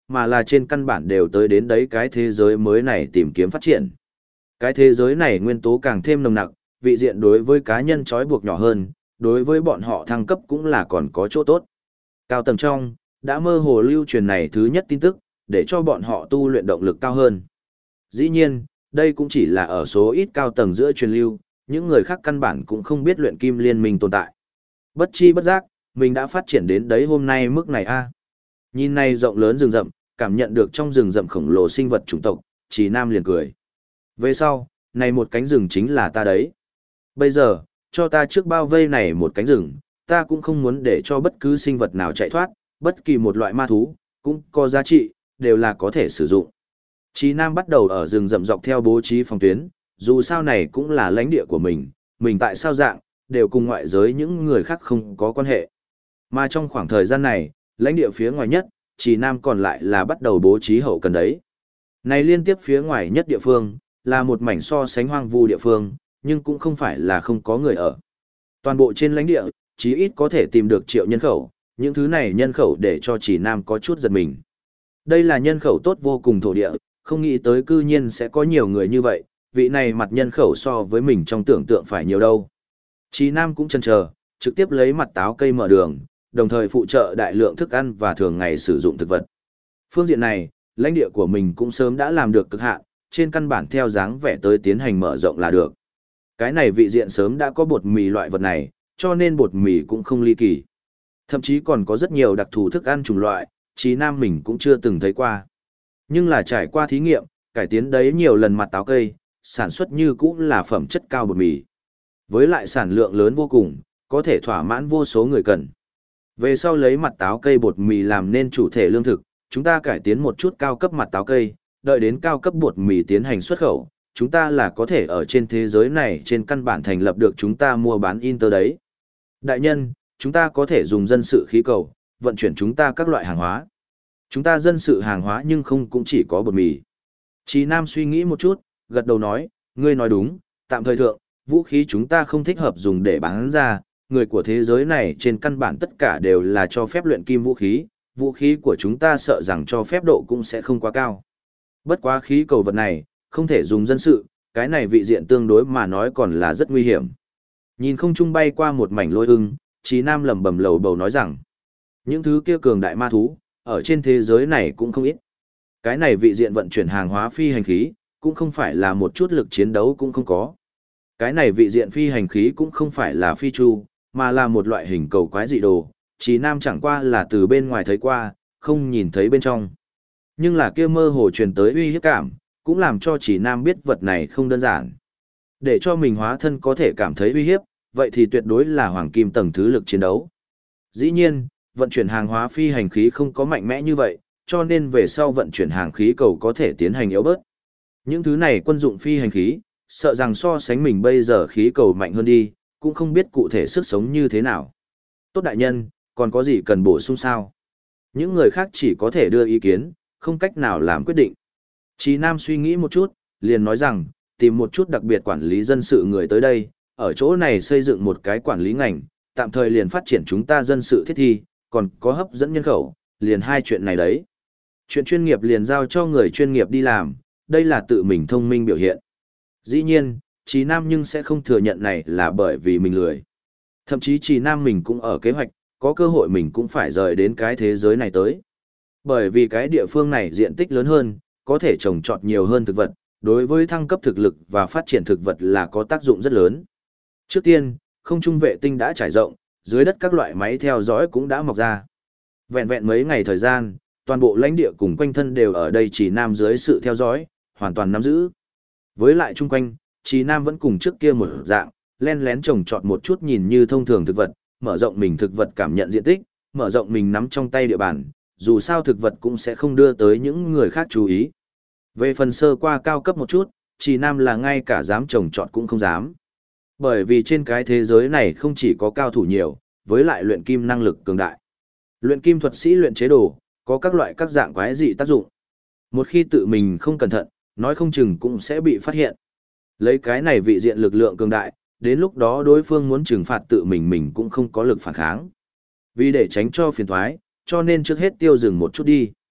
mà là trên căn bản đều tới đến đấy cái thế giới mới này tìm kiếm phát triển. Cái thế giới này nguyên tố càng thêm nồng nặc, vị diện đối với cá nhân trói buộc nhỏ hơn, đối với bọn họ thăng cấp cũng là còn có chỗ tốt. Cao tầng trong, đã mơ hồ lưu truyền này thứ nhất tin tức, để cho bọn họ tu luyện động lực cao hơn. Dĩ nhiên, đây cũng chỉ là ở số ít cao tầng giữa truyền lưu, những người khác căn bản cũng không biết luyện kim liên minh tồn tại. Bất chi bất giác, mình đã phát triển đến đấy hôm nay mức này a. Nhìn này rộng lớn rừng rậm, cảm nhận được trong rừng rậm khổng lồ sinh vật chủng tộc, Trì Nam liền cười. Về sau, này một cánh rừng chính là ta đấy. Bây giờ, cho ta trước bao vây này một cánh rừng, ta cũng không muốn để cho bất cứ sinh vật nào chạy thoát, bất kỳ một loại ma thú, cũng có giá trị, đều là có thể sử dụng. Trì Nam bắt đầu ở rừng rậm dọc theo bố trí phòng tuyến, dù sao này cũng là lãnh địa của mình tại sao dạng, đều cùng ngoại giới những người khác không có quan hệ. Mà trong khoảng thời gian này, lãnh địa phía ngoài nhất, Trì Nam còn lại là bắt đầu bố trí hậu cần đấy. Này liên tiếp phía ngoài nhất địa phương, là một mảnh so sánh hoang vu địa phương, nhưng cũng không phải là không có người ở. Toàn bộ trên lãnh địa, chí ít có thể tìm được triệu nhân khẩu, những thứ này nhân khẩu để cho Trì Nam có chút giật mình. Đây là nhân khẩu tốt vô cùng thổ địa, không nghĩ tới cư nhiên sẽ có nhiều người như vậy, vị này mặt nhân khẩu so với mình trong tưởng tượng phải nhiều đâu. Trì Nam cũng chần chờ, trực tiếp lấy mặt táo cây mở đường, đồng thời phụ trợ đại lượng thức ăn và thường ngày sử dụng thực vật. Phương diện này, lãnh địa của mình cũng sớm đã làm được cực hạn, trên căn bản theo dáng vẻ tới tiến hành mở rộng là được. Cái này vị diện sớm đã có bột mì loại vật này, cho nên bột mì cũng không ly kỳ. Thậm chí còn có rất nhiều đặc thù thức ăn chủng loại, Trì Nam mình cũng chưa từng thấy qua. Nhưng là trải qua thí nghiệm, cải tiến đấy nhiều lần mặt táo cây, sản xuất như cũng là phẩm chất cao bột mì. Với lại sản lượng lớn vô cùng, có thể thỏa mãn vô số người cần. Về sau lấy mặt táo cây bột mì làm nên chủ thể lương thực, chúng ta cải tiến một chút cao cấp mặt táo cây, đợi đến cao cấp bột mì tiến hành xuất khẩu, chúng ta là có thể ở trên thế giới này trên căn bản thành lập được chúng ta mua bán Inter đấy. Đại nhân, chúng ta có thể dùng dân sự khí cầu, vận chuyển chúng ta các loại hàng hóa. Chúng ta dân sự hàng hóa nhưng không cũng chỉ có bột mì. Chí Nam suy nghĩ một chút, gật đầu nói, ngươi nói đúng, tạm thời thượng, vũ khí chúng ta không thích hợp dùng để bán ra, người của thế giới này trên căn bản tất cả đều là cho phép luyện kim vũ khí của chúng ta sợ rằng cho phép độ cũng sẽ không quá cao. Bất quá khí cầu vật này, không thể dùng dân sự, cái này vị diện tương đối mà nói còn là rất nguy hiểm. Nhìn không trung bay qua một mảnh lôi ưng, Chí Nam lẩm bẩm lầu bầu nói rằng, những thứ kia cường đại ma thú, ở trên thế giới này cũng không ít. Cái này vị diện vận chuyển hàng hóa phi hành khí, cũng không phải là một chút lực chiến đấu cũng không có. Cái này vị diện phi hành khí cũng không phải là phi chu, mà là một loại hình cầu quái dị đồ, Chí Nam chẳng qua là từ bên ngoài thấy qua, không nhìn thấy bên trong. Nhưng là kia mơ hồ truyền tới uy hiếp cảm, cũng làm cho Chí Nam biết vật này không đơn giản. Để cho mình hóa thân có thể cảm thấy uy hiếp, vậy thì tuyệt đối là hoàng kim tầng thứ lực chiến đấu. Dĩ nhiên, vận chuyển hàng hóa phi hành khí không có mạnh mẽ như vậy, cho nên về sau vận chuyển hàng khí cầu có thể tiến hành yếu bớt. Những thứ này quân dụng phi hành khí, sợ rằng so sánh mình bây giờ khí cầu mạnh hơn đi, cũng không biết cụ thể sức sống như thế nào. Tốt đại nhân, còn có gì cần bổ sung sao? Những người khác chỉ có thể đưa ý kiến, không cách nào làm quyết định. Chí Nam suy nghĩ một chút, liền nói rằng, tìm một chút đặc biệt quản lý dân sự người tới đây, ở chỗ này xây dựng một cái quản lý ngành, tạm thời liền phát triển chúng ta dân sự thiết thi, còn có hấp dẫn nhân khẩu, liền hai chuyện này đấy. Chuyện chuyên nghiệp liền giao cho người chuyên nghiệp đi làm, đây là tự mình thông minh biểu hiện. Dĩ nhiên, Chí Nam nhưng sẽ không thừa nhận này là bởi vì mình lười. Thậm chí Chí Nam mình cũng ở kế hoạch, có cơ hội mình cũng phải rời đến cái thế giới này tới. Bởi vì cái địa phương này diện tích lớn hơn, có thể trồng trọt nhiều hơn thực vật, đối với thăng cấp thực lực và phát triển thực vật là có tác dụng rất lớn. Trước tiên, không trung vệ tinh đã trải rộng, dưới đất các loại máy theo dõi cũng đã mọc ra. Vẹn vẹn mấy ngày thời gian, toàn bộ lãnh địa cùng quanh thân đều ở đây Chí Nam dưới sự theo dõi, hoàn toàn nắm giữ. Với lại chung quanh, Chí Nam vẫn cùng trước kia một dạng, len lén trồng trọt một chút nhìn như thông thường thực vật, mở rộng mình thực vật cảm nhận diện tích, mở rộng mình nắm trong tay địa bàn, dù sao thực vật cũng sẽ không đưa tới những người khác chú ý. Về phần sơ qua cao cấp một chút, Chí Nam là ngay cả dám trồng trọt cũng không dám. Bởi vì trên cái thế giới này không chỉ có cao thủ nhiều, với lại luyện kim năng lực cường đại. Luyện kim thuật sĩ luyện chế đồ, có các loại các dạng quái dị tác dụng. Một khi tự mình không cẩn thận, nói không chừng cũng sẽ bị phát hiện. Lấy cái này vị diện lực lượng cường đại, đến lúc đó đối phương muốn trừng phạt tự mình cũng không có lực phản kháng. Vì để tránh cho phiền toái, cho nên trước hết tiêu dừng một chút đi.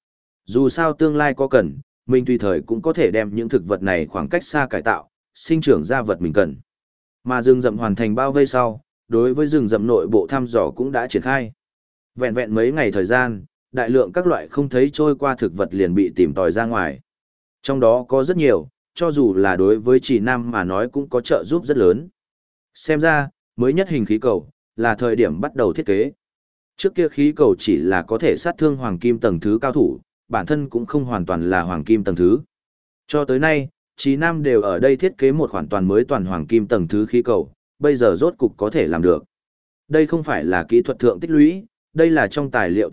Dù sao tương lai có cần, mình tùy thời cũng có thể đem những thực vật này khoảng cách xa cải tạo, sinh trưởng ra vật mình cần. Mà rừng rậm hoàn thành bao vây sau, đối với rừng rậm nội bộ thăm dò cũng đã triển khai. Vẹn vẹn mấy ngày thời gian, đại lượng các loại không thấy trôi qua thực vật liền bị tìm tòi ra ngoài. Trong đó có rất nhiều, cho dù là đối với Trì Nam mà nói cũng có trợ giúp rất lớn. Xem ra, mới nhất hình khí cầu, là thời điểm bắt đầu thiết kế. Trước kia khí cầu chỉ là có thể sát thương hoàng kim tầng thứ cao thủ, bản thân cũng không hoàn toàn là hoàng kim tầng thứ. Cho tới nay, Trì Nam đều ở đây thiết kế một hoàn toàn mới toàn hoàng kim tầng thứ khí cầu, bây giờ rốt cục có thể làm được. Đây không phải là kỹ thuật thượng tích lũy, đây là trong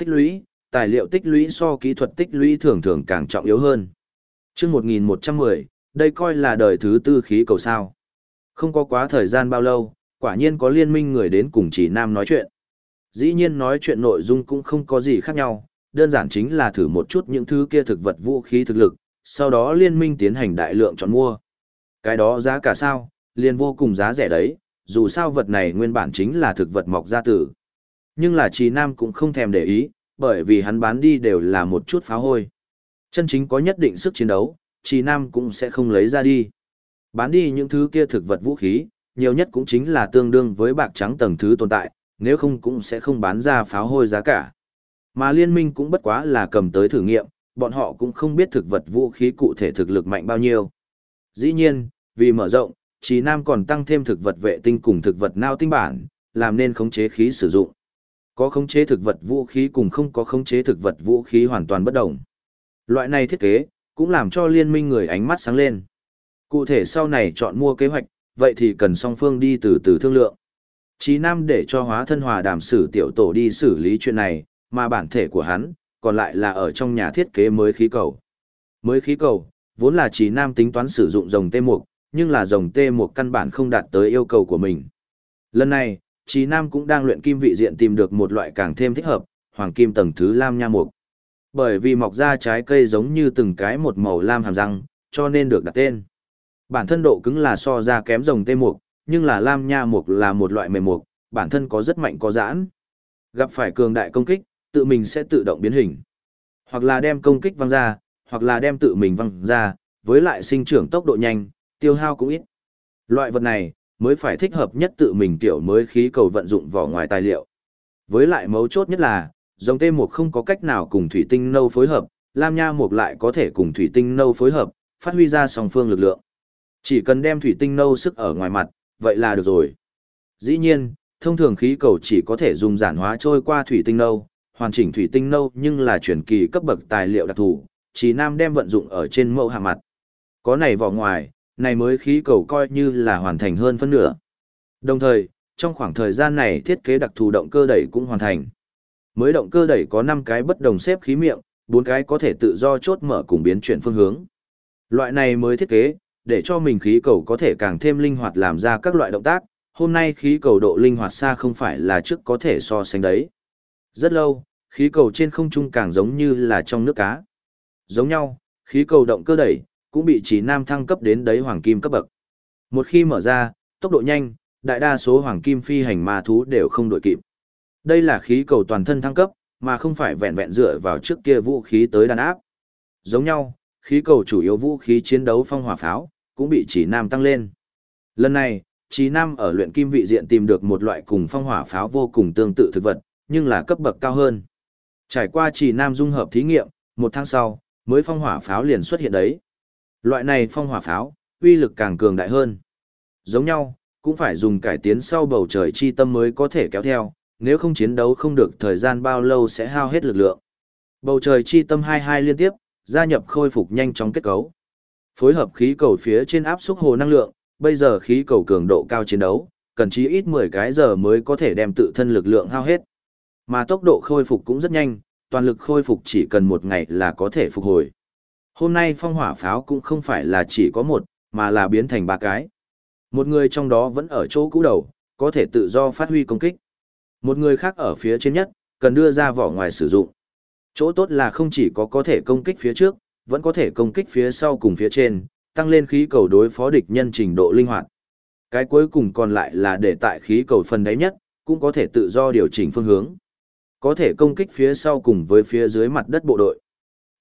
tài liệu tích lũy so kỹ thuật tích lũy thường thường càng trọng yếu hơn. Chương 1110, đây coi là đời thứ tư khí cầu sao. Không có quá thời gian bao lâu, quả nhiên có liên minh người đến cùng Trì Nam nói chuyện. Dĩ nhiên nói chuyện nội dung cũng không có gì khác nhau, đơn giản chính là thử một chút những thứ kia thực vật vũ khí thực lực, sau đó liên minh tiến hành đại lượng chọn mua. Cái đó giá cả sao, liền vô cùng giá rẻ đấy, dù sao vật này nguyên bản chính là thực vật mọc ra tử. Nhưng là Trì Nam cũng không thèm để ý, bởi vì hắn bán đi đều là một chút pháo hôi. Chân chính có nhất định sức chiến đấu, Trì Nam cũng sẽ không lấy ra đi. Bán đi những thứ kia thực vật vũ khí, nhiều nhất cũng chính là tương đương với bạc trắng tầng thứ tồn tại, nếu không cũng sẽ không bán ra pháo hôi giá cả. Mà liên minh cũng bất quá là cầm tới thử nghiệm, bọn họ cũng không biết thực vật vũ khí cụ thể thực lực mạnh bao nhiêu. Dĩ nhiên, vì mở rộng, Trì Nam còn tăng thêm thực vật vệ tinh cùng thực vật nao tinh bản, làm nên khống chế khí sử dụng. Có khống chế thực vật vũ khí cùng không có khống chế thực vật vũ khí hoàn toàn bất đồng. Loại này thiết kế, cũng làm cho liên minh người ánh mắt sáng lên. Cụ thể sau này chọn mua kế hoạch, vậy thì cần song phương đi từ từ thương lượng. Trì Nam để cho hóa thân hòa đàm sử tiểu tổ đi xử lý chuyện này, mà bản thể của hắn, còn lại là ở trong nhà thiết kế mới khí cầu. Mới khí cầu, vốn là Trì Nam tính toán sử dụng rồng tê mục, nhưng là rồng tê mục căn bản không đạt tới yêu cầu của mình. Lần này, Trì Nam cũng đang luyện kim vị diện tìm được một loại càng thêm thích hợp, hoàng kim tầng thứ lam nha mục. Bởi vì mọc ra trái cây giống như từng cái một màu lam hàm răng, cho nên được đặt tên. Bản thân độ cứng là so ra kém rồng tê mục, nhưng là lam nha mục là một loại mềm mục, bản thân có rất mạnh có giãn. Gặp phải cường đại công kích, tự mình sẽ tự động biến hình. Hoặc là đem công kích văng ra, hoặc là đem tự mình văng ra, với lại sinh trưởng tốc độ nhanh, tiêu hao cũng ít. Loại vật này, mới phải thích hợp nhất tự mình kiểu mới khí cầu vận dụng vỏ ngoài tài liệu. Với lại mấu chốt nhất là, dòng tê mục không có cách nào cùng thủy tinh nâu phối hợp, lam nha mục lại có thể cùng thủy tinh nâu phối hợp, phát huy ra song phương lực lượng. Chỉ cần đem thủy tinh nâu sức ở ngoài mặt, vậy là được rồi. Dĩ nhiên, thông thường khí cầu chỉ có thể dùng giản hóa trôi qua thủy tinh nâu, hoàn chỉnh thủy tinh nâu nhưng là chuyển kỳ cấp bậc tài liệu đặc thù, Trì Nam đem vận dụng ở trên mẫu hạ mặt. Có này vỏ ngoài, này mới khí cầu coi như là hoàn thành hơn phân nửa. Đồng thời, trong khoảng thời gian này thiết kế đặc thù động cơ đẩy cũng hoàn thành. Mới động cơ đẩy có 5 cái bất đồng xếp khí miệng, 4 cái có thể tự do chốt mở cùng biến chuyển phương hướng. Loại này mới thiết kế, để cho mình khí cầu có thể càng thêm linh hoạt làm ra các loại động tác, hôm nay khí cầu độ linh hoạt xa không phải là trước có thể so sánh đấy. Rất lâu, khí cầu trên không trung càng giống như là trong nước cá. Giống nhau, khí cầu động cơ đẩy, cũng bị Trì Nam thăng cấp đến đấy hoàng kim cấp bậc. Một khi mở ra, tốc độ nhanh, đại đa số hoàng kim phi hành ma thú đều không đội kịp. Đây là khí cầu toàn thân thăng cấp, mà không phải vẹn vẹn dựa vào trước kia vũ khí tới đàn áp. Giống nhau, khí cầu chủ yếu vũ khí chiến đấu phong hỏa pháo, cũng bị Trì Nam tăng lên. Lần này, Trì Nam ở luyện kim vị diện tìm được một loại cùng phong hỏa pháo vô cùng tương tự thực vật, nhưng là cấp bậc cao hơn. Trải qua Trì Nam dung hợp thí nghiệm, 1 tháng sau, mới phong hỏa pháo liền xuất hiện đấy. Loại này phong hỏa pháo, uy lực càng cường đại hơn. Giống nhau, cũng phải dùng cải tiến sau bầu trời chi tâm mới có thể kéo theo, nếu không chiến đấu không được thời gian bao lâu sẽ hao hết lực lượng. Bầu trời chi tâm 22 liên tiếp, gia nhập khôi phục nhanh chóng kết cấu. Phối hợp khí cầu phía trên áp xúc hồ năng lượng, bây giờ khí cầu cường độ cao chiến đấu, cần chí ít 10 cái giờ mới có thể đem tự thân lực lượng hao hết. Mà tốc độ khôi phục cũng rất nhanh, toàn lực khôi phục chỉ cần 1 ngày là có thể phục hồi. Hôm nay phong hỏa pháo cũng không phải là chỉ có 1, mà là biến thành 3 cái. Một người trong đó vẫn ở chỗ cũ đầu, có thể tự do phát huy công kích. Một người khác ở phía trên nhất, cần đưa ra vỏ ngoài sử dụng. Chỗ tốt là không chỉ có thể công kích phía trước, vẫn có thể công kích phía sau cùng phía trên, tăng lên khí cầu đối phó địch nhân trình độ linh hoạt. Cái cuối cùng còn lại là để tại khí cầu phần đáy nhất, cũng có thể tự do điều chỉnh phương hướng. Có thể công kích phía sau cùng với phía dưới mặt đất bộ đội.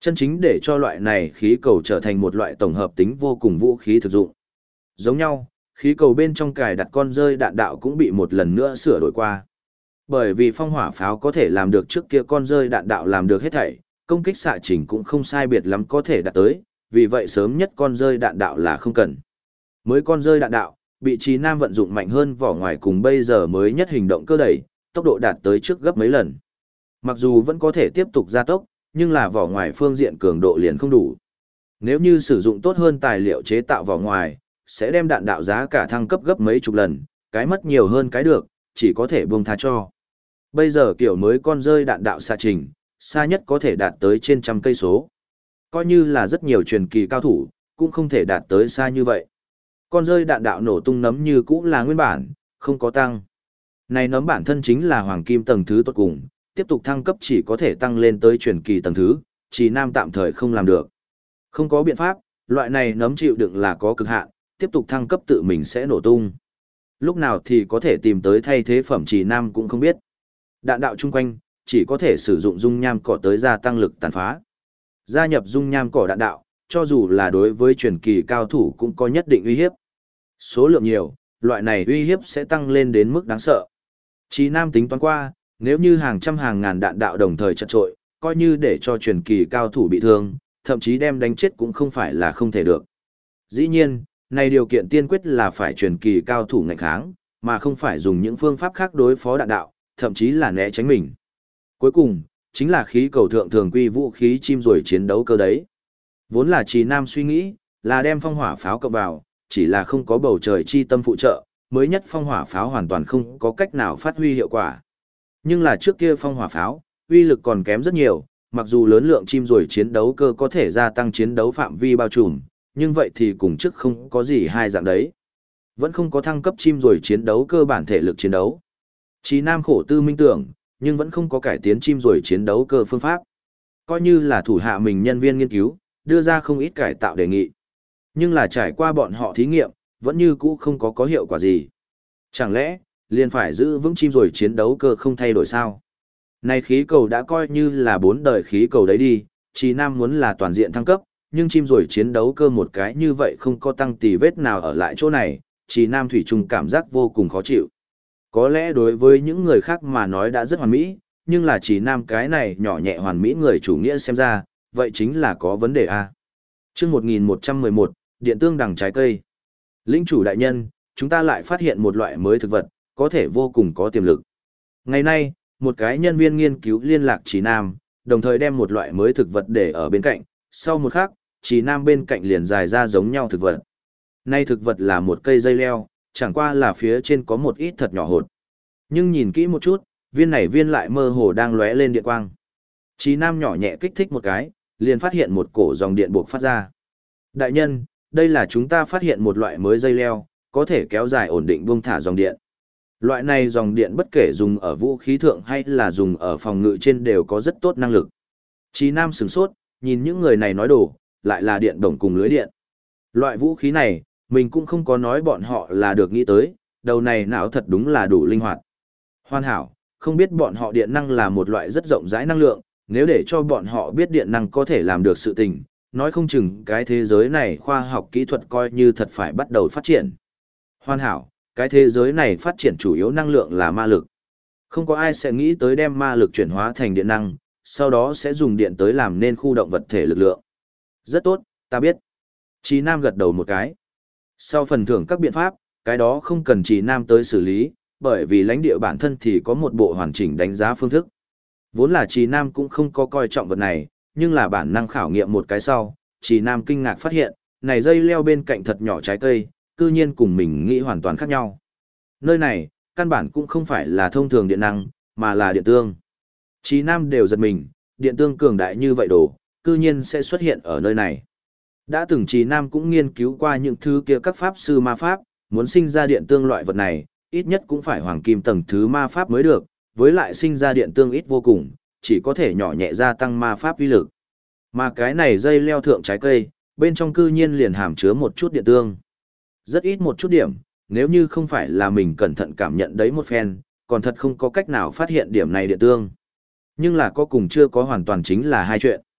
Chân chính để cho loại này khí cầu trở thành một loại tổng hợp tính vô cùng vũ khí thực dụng. Giống nhau, khí cầu bên trong cài đặt con rơi đạn đạo cũng bị một lần nữa sửa đổi qua. Bởi vì phong hỏa pháo có thể làm được trước kia con rơi đạn đạo làm được hết thảy, công kích xạ trình cũng không sai biệt lắm có thể đạt tới, vì vậy sớm nhất con rơi đạn đạo là không cần. Mới con rơi đạn đạo, bị Trí Nam vận dụng mạnh hơn vỏ ngoài cùng bây giờ mới nhất hình động cơ đẩy, tốc độ đạt tới trước gấp mấy lần. Mặc dù vẫn có thể tiếp tục gia tốc, nhưng là vỏ ngoài phương diện cường độ liền không đủ. Nếu như sử dụng tốt hơn tài liệu chế tạo vỏ ngoài, sẽ đem đạn đạo giá cả thăng cấp gấp mấy chục lần, cái mất nhiều hơn cái được, chỉ có thể buông tha cho. Bây giờ kiểu mới con rơi đạn đạo xạ trình, xa nhất có thể đạt tới trên trăm cây số. Coi như là rất nhiều truyền kỳ cao thủ, cũng không thể đạt tới xa như vậy. Con rơi đạn đạo nổ tung nấm như cũ là nguyên bản, không có tăng. Này nấm bản thân chính là hoàng kim tầng thứ tốt cùng, tiếp tục thăng cấp chỉ có thể tăng lên tới truyền kỳ tầng thứ, Chỉ Nam tạm thời không làm được. Không có biện pháp, loại này nấm chịu đựng là có cực hạn, tiếp tục thăng cấp tự mình sẽ nổ tung. Lúc nào thì có thể tìm tới thay thế phẩm Chỉ Nam cũng không biết. Đạn đạo chung quanh, chỉ có thể sử dụng dung nham cỏ tới gia tăng lực tàn phá. Gia nhập dung nham cỏ đạn đạo, cho dù là đối với truyền kỳ cao thủ cũng có nhất định uy hiếp. Số lượng nhiều, loại này uy hiếp sẽ tăng lên đến mức đáng sợ. Chí Nam tính toán qua, nếu như hàng trăm hàng ngàn đạn đạo đồng thời chật trội, coi như để cho truyền kỳ cao thủ bị thương, thậm chí đem đánh chết cũng không phải là không thể được. Dĩ nhiên, này điều kiện tiên quyết là phải truyền kỳ cao thủ ngạnh kháng, mà không phải dùng những phương pháp khác đối phó đạn đạo, thậm chí là né tránh mình. Cuối cùng, chính là khí cầu thượng thường quy vũ khí chim rồi chiến đấu cơ đấy. Vốn là Chí Nam suy nghĩ, là đem phong hỏa pháo cộng vào, chỉ là không có bầu trời chi tâm phụ trợ, mới nhất phong hỏa pháo hoàn toàn không có cách nào phát huy hiệu quả. Nhưng là trước kia phong hỏa pháo, uy lực còn kém rất nhiều, mặc dù lớn lượng chim rồi chiến đấu cơ có thể gia tăng chiến đấu phạm vi bao trùm, nhưng vậy thì cùng trước không có gì hai dạng đấy. Vẫn không có thăng cấp chim rồi chiến đấu cơ bản thể lực chiến đấu. Chí Nam khổ tư minh tưởng, nhưng vẫn không có cải tiến chim rồi chiến đấu cơ phương pháp. Coi như là thủ hạ mình nhân viên nghiên cứu, đưa ra không ít cải tạo đề nghị. Nhưng là trải qua bọn họ thí nghiệm, vẫn như cũ không có hiệu quả gì. Chẳng lẽ, liền phải giữ vững chim rồi chiến đấu cơ không thay đổi sao? Này khí cầu đã coi như là 4 đời khí cầu đấy đi, Chí Nam muốn là toàn diện thăng cấp, nhưng chim rồi chiến đấu cơ một cái như vậy không có tăng tì vết nào ở lại chỗ này, Chí Nam thủy chung cảm giác vô cùng khó chịu. Có lẽ đối với những người khác mà nói đã rất hoàn mỹ, nhưng là Chí Nam cái này nhỏ nhẹ hoàn mỹ người chủ nghĩa xem ra, vậy chính là có vấn đề a. Chương 1111, điện tương đằng trái cây. Lĩnh chủ đại nhân, chúng ta lại phát hiện một loại mới thực vật, có thể vô cùng có tiềm lực. Ngày nay, một cái nhân viên nghiên cứu liên lạc Chí Nam, đồng thời đem một loại mới thực vật để ở bên cạnh, sau một khắc, Chí Nam bên cạnh liền dài ra giống nhau thực vật. Nay thực vật là một cây dây leo, chẳng qua là phía trên có một ít thật nhỏ hột. Nhưng nhìn kỹ một chút, viên này viên lại mơ hồ đang lóe lên điện quang. Chí Nam nhỏ nhẹ kích thích một cái, liền phát hiện một cổ dòng điện buộc phát ra. Đại nhân, đây là chúng ta phát hiện một loại mới dây leo, có thể kéo dài ổn định buông thả dòng điện. Loại này dòng điện bất kể dùng ở vũ khí thượng hay là dùng ở phòng ngự trên đều có rất tốt năng lực. Chí Nam sửng sốt, nhìn những người này nói đổ, lại là điện đồng cùng lưới điện. Loại vũ khí này, mình cũng không có nói bọn họ là được nghĩ tới, đầu này não thật đúng là đủ linh hoạt. Hoàn hảo, không biết bọn họ điện năng là một loại rất rộng rãi năng lượng, nếu để cho bọn họ biết điện năng có thể làm được sự tình, nói không chừng cái thế giới này khoa học kỹ thuật coi như thật phải bắt đầu phát triển. Hoàn hảo, cái thế giới này phát triển chủ yếu năng lượng là ma lực. Không có ai sẽ nghĩ tới đem ma lực chuyển hóa thành điện năng, sau đó sẽ dùng điện tới làm nên khu động vật thể lực lượng. Rất tốt, ta biết. Chí Nam gật đầu một cái. Sau phần thưởng các biện pháp, cái đó không cần Chí Nam tới xử lý, bởi vì lãnh địa bản thân thì có một bộ hoàn chỉnh đánh giá phương thức. Vốn là Chí Nam cũng không có coi trọng vật này, nhưng là bản năng khảo nghiệm một cái sau, Chí Nam kinh ngạc phát hiện, này dây leo bên cạnh thật nhỏ trái cây, cư nhiên cùng mình nghĩ hoàn toàn khác nhau. Nơi này, căn bản cũng không phải là thông thường điện năng, mà là điện tương. Chí Nam đều giật mình, điện tương cường đại như vậy đồ, cư nhiên sẽ xuất hiện ở nơi này. Đã từng Chí Nam cũng nghiên cứu qua những thứ kia các pháp sư ma pháp, muốn sinh ra điện tương loại vật này, ít nhất cũng phải hoàng kim tầng thứ ma pháp mới được, với lại sinh ra điện tương ít vô cùng, chỉ có thể nhỏ nhẹ gia tăng ma pháp uy lực. Mà cái này dây leo thượng trái cây, bên trong cư nhiên liền hàm chứa một chút điện tương. Rất ít một chút điểm, nếu như không phải là mình cẩn thận cảm nhận đấy một phen, còn thật không có cách nào phát hiện điểm này điện tương. Nhưng là có cùng chưa có hoàn toàn chính là hai chuyện.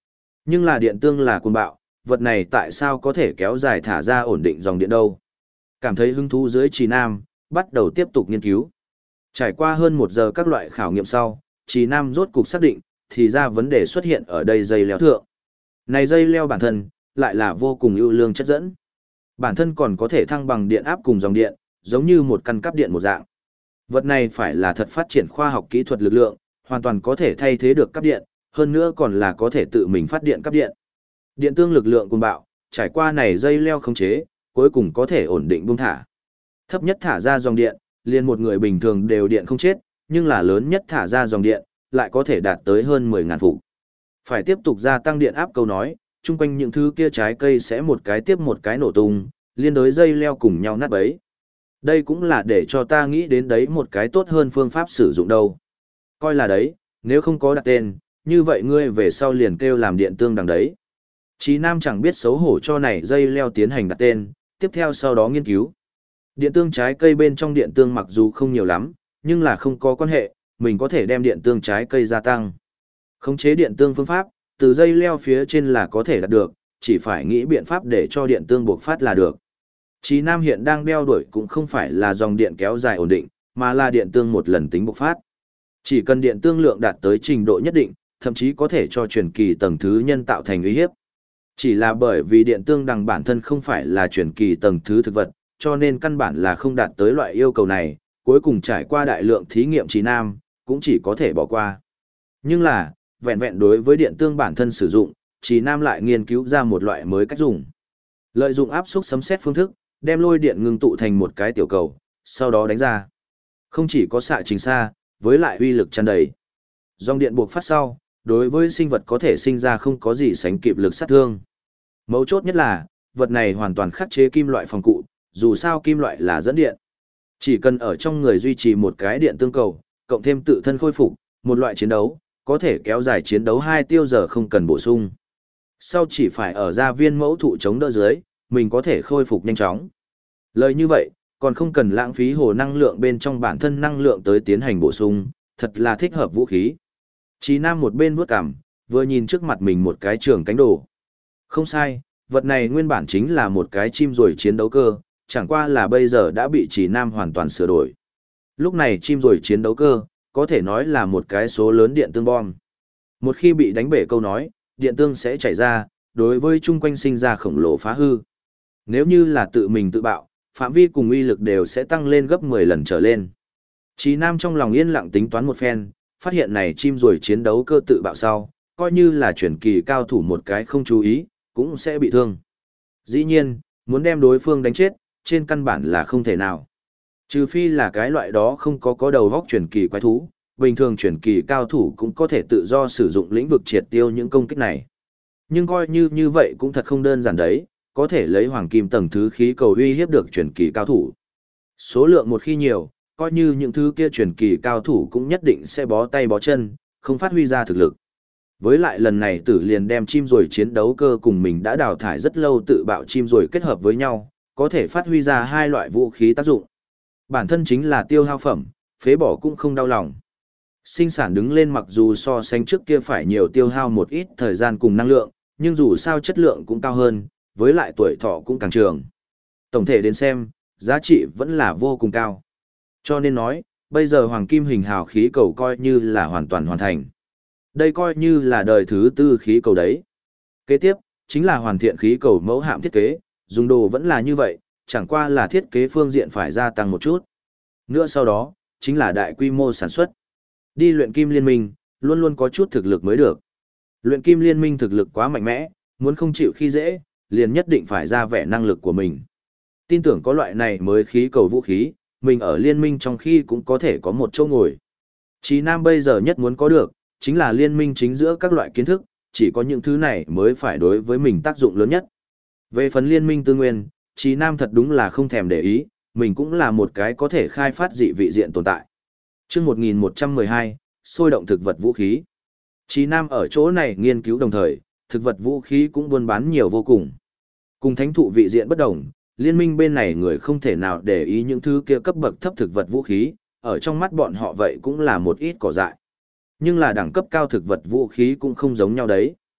Nhưng là điện tương là cuồng bạo, vật này tại sao có thể kéo dài thả ra ổn định dòng điện đâu? Cảm thấy hứng thú dưới Trì Nam, bắt đầu tiếp tục nghiên cứu. Trải qua hơn 1 giờ các loại khảo nghiệm sau, Trì Nam rốt cục xác định, thì ra vấn đề xuất hiện ở đây dây leo thượng. Này dây leo bản thân, lại là vô cùng ưu lương chất dẫn. Bản thân còn có thể thăng bằng điện áp cùng dòng điện, giống như một căn cáp điện một dạng. Vật này phải là thật phát triển khoa học kỹ thuật lực lượng, hoàn toàn có thể thay thế được cáp điện, hơn nữa còn là có thể tự mình phát điện cáp điện. Điện tương lực lượng cuồng bạo, trải qua này dây leo khống chế, cuối cùng có thể ổn định buông thả. Thấp nhất thả ra dòng điện, liền một người bình thường đều điện không chết, nhưng là lớn nhất thả ra dòng điện, lại có thể đạt tới hơn 10.000 伏. Phải tiếp tục gia tăng điện áp câu nói, chung quanh những thứ kia trái cây sẽ một cái tiếp một cái nổ tung, liên đối dây leo cùng nhau nát bấy. Đây cũng là để cho ta nghĩ đến đấy một cái tốt hơn phương pháp sử dụng đâu. Coi là đấy, nếu không có đặt tên, như vậy ngươi về sau liền kêu làm điện tương đằng đấy. Chí Nam chẳng biết xấu hổ cho này dây leo tiến hành đặt tên, tiếp theo sau đó nghiên cứu. Điện tương trái cây bên trong điện tương mặc dù không nhiều lắm, nhưng là không có quan hệ, mình có thể đem điện tương trái cây gia tăng. Khống chế điện tương phương pháp, từ dây leo phía trên là có thể đạt được, chỉ phải nghĩ biện pháp để cho điện tương buộc phát là được. Chí Nam hiện đang đeo đuổi cũng không phải là dòng điện kéo dài ổn định, mà là điện tương một lần tính bộc phát. Chỉ cần điện tương lượng đạt tới trình độ nhất định, thậm chí có thể cho truyền kỳ tầng thứ nhân tạo thành uy hiếp. Chỉ là bởi vì điện tương đằng bản thân không phải là truyền kỳ tầng thứ thực vật, cho nên căn bản là không đạt tới loại yêu cầu này, cuối cùng trải qua đại lượng thí nghiệm Chí Nam, cũng chỉ có thể bỏ qua. Nhưng là, vẹn vẹn đối với điện tương bản thân sử dụng, Chí Nam lại nghiên cứu ra một loại mới cách dùng. Lợi dụng áp suất sấm sét phương thức, đem lôi điện ngưng tụ thành một cái tiểu cầu, sau đó đánh ra. Không chỉ có xạ trình xa, với lại uy lực tràn đầy. Dòng điện buộc phát sau, đối với sinh vật có thể sinh ra không có gì sánh kịp lực sát thương. Mấu chốt nhất là, vật này hoàn toàn khắc chế kim loại phòng cụ, dù sao kim loại là dẫn điện. Chỉ cần ở trong người duy trì một cái điện tương cầu, cộng thêm tự thân khôi phục, một loại chiến đấu, có thể kéo dài chiến đấu 2 tiêu giờ không cần bổ sung. Sau chỉ phải ở gia viên mẫu thụ chống đỡ dưới, mình có thể khôi phục nhanh chóng. Lời như vậy, còn không cần lãng phí hồ năng lượng bên trong bản thân năng lượng tới tiến hành bổ sung, thật là thích hợp vũ khí. Chí Nam một bên vuốt cằm, vừa nhìn trước mặt mình một cái trường cánh đồ. Không sai, vật này nguyên bản chính là một cái chim ruồi chiến đấu cơ, chẳng qua là bây giờ đã bị Chí Nam hoàn toàn sửa đổi. Lúc này chim ruồi chiến đấu cơ, có thể nói là một cái số lớn điện tương bom. Một khi bị đánh bể câu nói, điện tương sẽ chảy ra, đối với chung quanh sinh ra khổng lồ phá hư. Nếu như là tự mình tự bạo, phạm vi cùng uy lực đều sẽ tăng lên gấp 10 lần trở lên. Chí Nam trong lòng yên lặng tính toán một phen, phát hiện này chim ruồi chiến đấu cơ tự bạo sau, coi như là chuyển kỳ cao thủ một cái không chú ý, cũng sẽ bị thương. Dĩ nhiên, muốn đem đối phương đánh chết, trên căn bản là không thể nào. Trừ phi là cái loại đó không có đầu góc chuyển kỳ quái thú, bình thường chuyển kỳ cao thủ cũng có thể tự do sử dụng lĩnh vực triệt tiêu những công kích này. Nhưng coi như vậy cũng thật không đơn giản đấy, có thể lấy hoàng kim tầng thứ khí cầu uy hiếp được chuyển kỳ cao thủ. Số lượng một khi nhiều, coi như những thứ kia chuyển kỳ cao thủ cũng nhất định sẽ bó tay bó chân, không phát huy ra thực lực. Với lại lần này tử liền đem chim rồi chiến đấu cơ cùng mình đã đào thải rất lâu tự bạo chim rồi kết hợp với nhau, có thể phát huy ra hai loại vũ khí tác dụng. Bản thân chính là tiêu hao phẩm, phế bỏ cũng không đau lòng. Sinh sản đứng lên mặc dù so sánh trước kia phải nhiều tiêu hao một ít thời gian cùng năng lượng, nhưng dù sao chất lượng cũng cao hơn, với lại tuổi thọ cũng càng trường. Tổng thể đến xem, giá trị vẫn là vô cùng cao. Cho nên nói, bây giờ hoàng kim hình hào khí cầu coi như là hoàn toàn hoàn thành. Đây coi như là đời thứ 4 khí cầu đấy. Kế tiếp, chính là hoàn thiện khí cầu mẫu hạm thiết kế, dùng đồ vẫn là như vậy, chẳng qua là thiết kế phương diện phải gia tăng một chút. Nữa sau đó, chính là đại quy mô sản xuất. Đi luyện kim liên minh, luôn luôn có chút thực lực mới được. Luyện kim liên minh thực lực quá mạnh mẽ, muốn không chịu khi dễ, liền nhất định phải ra vẻ năng lực của mình. Tin tưởng có loại này mới khí cầu vũ khí, mình ở liên minh trong khi cũng có thể có một chỗ ngồi. Chí Nam bây giờ nhất muốn có được, chính là liên minh chính giữa các loại kiến thức, chỉ có những thứ này mới phải đối với mình tác dụng lớn nhất. Về phần liên minh tư nguyên, Chí Nam thật đúng là không thèm để ý, mình cũng là một cái có thể khai phát dị vị diện tồn tại. Chương 1112, sôi động thực vật vũ khí. Chí Nam ở chỗ này nghiên cứu đồng thời, thực vật vũ khí cũng buôn bán nhiều vô cùng. Cùng thánh thụ vị diện bất đồng, liên minh bên này người không thể nào để ý những thứ kia cấp bậc thấp thực vật vũ khí, ở trong mắt bọn họ vậy cũng là một ít cỏ dại. Nhưng là đẳng cấp cao thực vật vũ khí cũng không giống nhau đấy.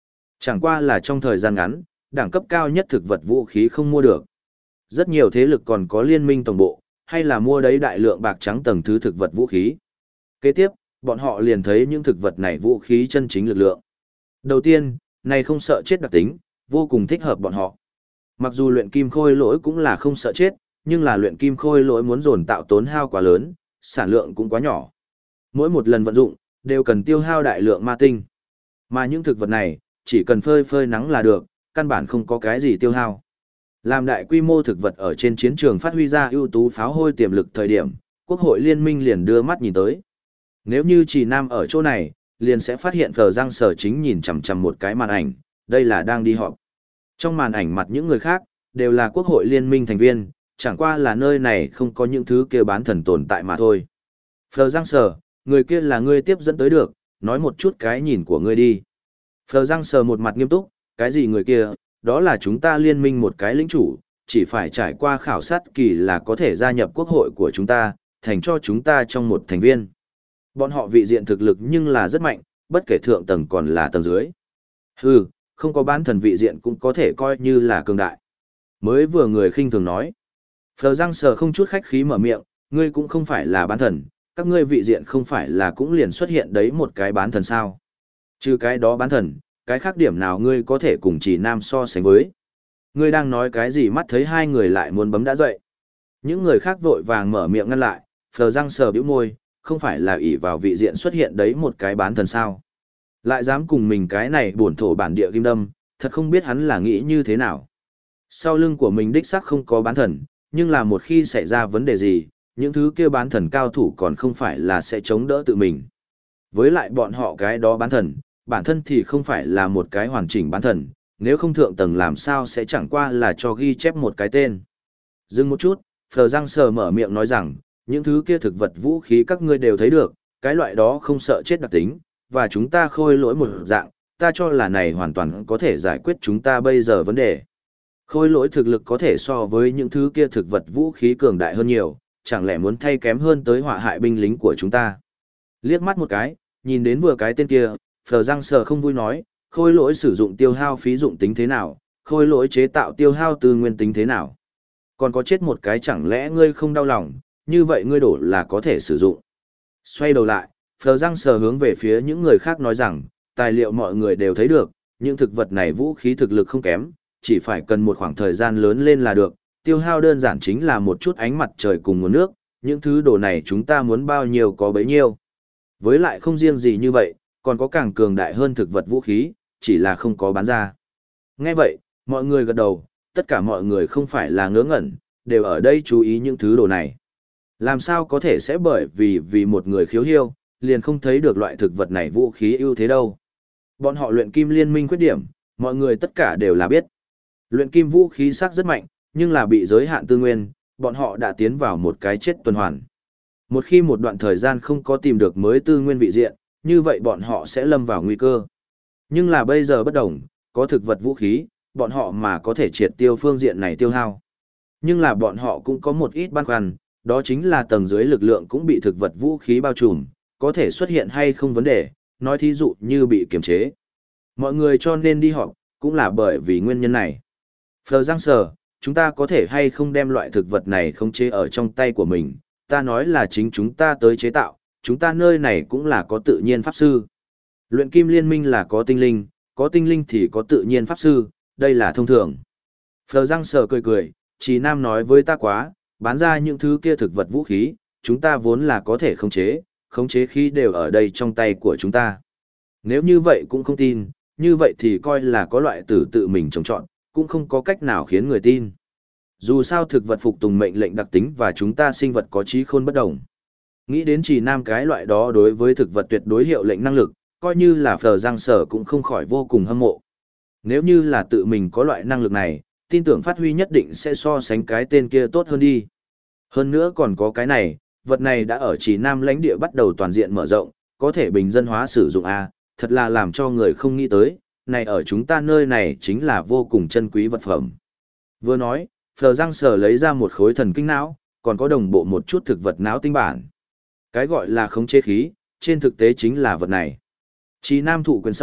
Chẳng qua là trong thời gian ngắn, đẳng cấp cao nhất thực vật vũ khí không mua được. Rất nhiều thế lực còn có liên minh tổng bộ, hay là mua đấy đại lượng bạc trắng tầng thứ thực vật vũ khí. Kế tiếp, bọn họ liền thấy những thực vật này vũ khí chân chính lực lượng. Đầu tiên, này không sợ chết đặc tính, vô cùng thích hợp bọn họ. Mặc dù luyện kim khôi lỗi cũng là không sợ chết, nhưng là luyện kim khôi lỗi muốn dồn tạo tốn hao quá lớn, sản lượng cũng quá nhỏ. Mỗi một lần vận dụng, đều cần tiêu hao đại lượng ma tinh. Mà những thực vật này, chỉ cần phơi phơi nắng là được, căn bản không có cái gì tiêu hao. Làm đại quy mô thực vật ở trên chiến trường phát huy ra ưu tú pháo hôi tiềm lực thời điểm, Quốc hội liên minh liền đưa mắt nhìn tới. Nếu như chỉ Nam ở chỗ này, liền sẽ phát hiện Phờ Giang Sở chính nhìn chằm chằm một cái màn ảnh, đây là đang đi họp. Trong màn ảnh mặt những người khác, đều là Quốc hội liên minh thành viên, chẳng qua là nơi này không có những thứ kia bán thần tồn tại mà thôi. Phờ Giang Sở, người kia là ngươi tiếp dẫn tới được, nói một chút cái nhìn của ngươi đi. Phờ Giang Sở một mặt nghiêm túc, cái gì người kia, đó là chúng ta liên minh một cái lĩnh chủ, chỉ phải trải qua khảo sát kỳ là có thể gia nhập quốc hội của chúng ta, thành cho chúng ta trong một thành viên. Bọn họ vị diện thực lực nhưng là rất mạnh, bất kể thượng tầng còn là tầng dưới. Hừ, không có bán thần vị diện cũng có thể coi như là cường đại. Mới vừa người khinh thường nói. Phờ Giang Sở không chút khách khí mở miệng, ngươi cũng không phải là bán thần, các ngươi vị diện không phải là cũng liền xuất hiện đấy một cái bán thần sao. Trừ cái đó bán thần, cái khác điểm nào ngươi có thể cùng chỉ Nam so sánh với. Ngươi đang nói cái gì mắt thấy hai người lại muốn bấm đã dậy. Những người khác vội vàng mở miệng ngăn lại, Phờ Giang Sở bĩu môi, không phải là ỷ vào vị diện xuất hiện đấy một cái bán thần sao. Lại dám cùng mình cái này buồn thổ bản địa kim đâm, thật không biết hắn là nghĩ như thế nào. Sau lưng của mình đích xác không có bán thần, nhưng là một khi xảy ra vấn đề gì, những thứ kia bán thần cao thủ còn không phải là sẽ chống đỡ tự mình. Với lại bọn họ cái đó bán thần, bản thân thì không phải là một cái hoàn chỉnh bán thần, nếu không thượng tầng làm sao sẽ chẳng qua là cho ghi chép một cái tên. Dừng một chút, Phờ Giang Sở mở miệng nói rằng, những thứ kia thực vật vũ khí các ngươi đều thấy được, cái loại đó không sợ chết đặc tính, và chúng ta khôi lỗi một dạng, ta cho là này hoàn toàn có thể giải quyết chúng ta bây giờ vấn đề. Khôi lỗi thực lực có thể so với những thứ kia thực vật vũ khí cường đại hơn nhiều, chẳng lẽ muốn thay kém hơn tới họa hại binh lính của chúng ta. Liếc mắt một cái, nhìn đến vừa cái tên kia, Phờ Giang Sở không vui nói, khôi lỗi sử dụng tiêu hao phí dụng tính thế nào, khôi lỗi chế tạo tiêu hao tư nguyên tính thế nào. Còn có chết một cái chẳng lẽ ngươi không đau lòng, như vậy ngươi đổ là có thể sử dụng. Xoay đầu lại, Phờ Giang Sở hướng về phía những người khác nói rằng, tài liệu mọi người đều thấy được, những thực vật này vũ khí thực lực không kém, chỉ phải cần một khoảng thời gian lớn lên là được, tiêu hao đơn giản chính là một chút ánh mặt trời cùng nguồn nước, những thứ đồ này chúng ta muốn bao nhiêu có bấy nhiêu. Với lại không riêng gì như vậy, còn có càng cường đại hơn thực vật vũ khí, chỉ là không có bán ra. Nghe vậy, mọi người gật đầu, tất cả mọi người không phải là ngớ ngẩn, đều ở đây chú ý những thứ đồ này. Làm sao có thể sẽ bởi vì một người khiếu hiêu, liền không thấy được loại thực vật này vũ khí ưu thế đâu. Bọn họ luyện kim liên minh khuyết điểm, mọi người tất cả đều là biết. Luyện kim vũ khí sắc rất mạnh, nhưng là bị giới hạn tư nguyên, bọn họ đã tiến vào một cái chết tuần hoàn. Một khi một đoạn thời gian không có tìm được mới tư nguyên vị diện, như vậy bọn họ sẽ lâm vào nguy cơ. Nhưng là bây giờ bất đồng, có thực vật vũ khí, bọn họ mà có thể triệt tiêu phương diện này tiêu hao. Nhưng là bọn họ cũng có một ít băn khoăn, đó chính là tầng dưới lực lượng cũng bị thực vật vũ khí bao trùm, có thể xuất hiện hay không vấn đề, nói thí dụ như bị kiềm chế. Mọi người cho nên đi họp, cũng là bởi vì nguyên nhân này. Phờ Giang Sở, chúng ta có thể hay không đem loại thực vật này không chế ở trong tay của mình, ta nói là chính chúng ta tới chế tạo, chúng ta nơi này cũng là có tự nhiên pháp sư. Luyện kim liên minh là có tinh linh thì có tự nhiên pháp sư, đây là thông thường. Phờ Giang Sở cười cười, Chỉ Nam nói với ta quá, bán ra những thứ kia thực vật vũ khí, chúng ta vốn là có thể khống chế khí đều ở đây trong tay của chúng ta. Nếu như vậy cũng không tin, như vậy thì coi là có loại tử tự mình trồng trọn, cũng không có cách nào khiến người tin. Dù sao thực vật phục tùng mệnh lệnh đặc tính và chúng ta sinh vật có trí khôn bất đồng. Nghĩ đến Chỉ Nam cái loại đó đối với thực vật tuyệt đối hiệu lệnh năng lực, coi như là Phờ Giang Sở cũng không khỏi vô cùng hâm mộ. Nếu như là tự mình có loại năng lực này, tin tưởng phát huy nhất định sẽ so sánh cái tên kia tốt hơn đi. Hơn nữa còn có cái này, vật này đã ở Chỉ Nam lãnh địa bắt đầu toàn diện mở rộng, có thể bình dân hóa sử dụng A, thật là làm cho người không nghĩ tới, này ở chúng ta nơi này chính là vô cùng chân quý vật phẩm. Vừa nói, Phờ Giang Sở lấy ra một khối thần kinh não, còn có đồng bộ một chút thực vật não tinh bản. Cái gọi là khống chế khí, trên thực tế chính là vật này. Chỉ Nam thụ quyền sau,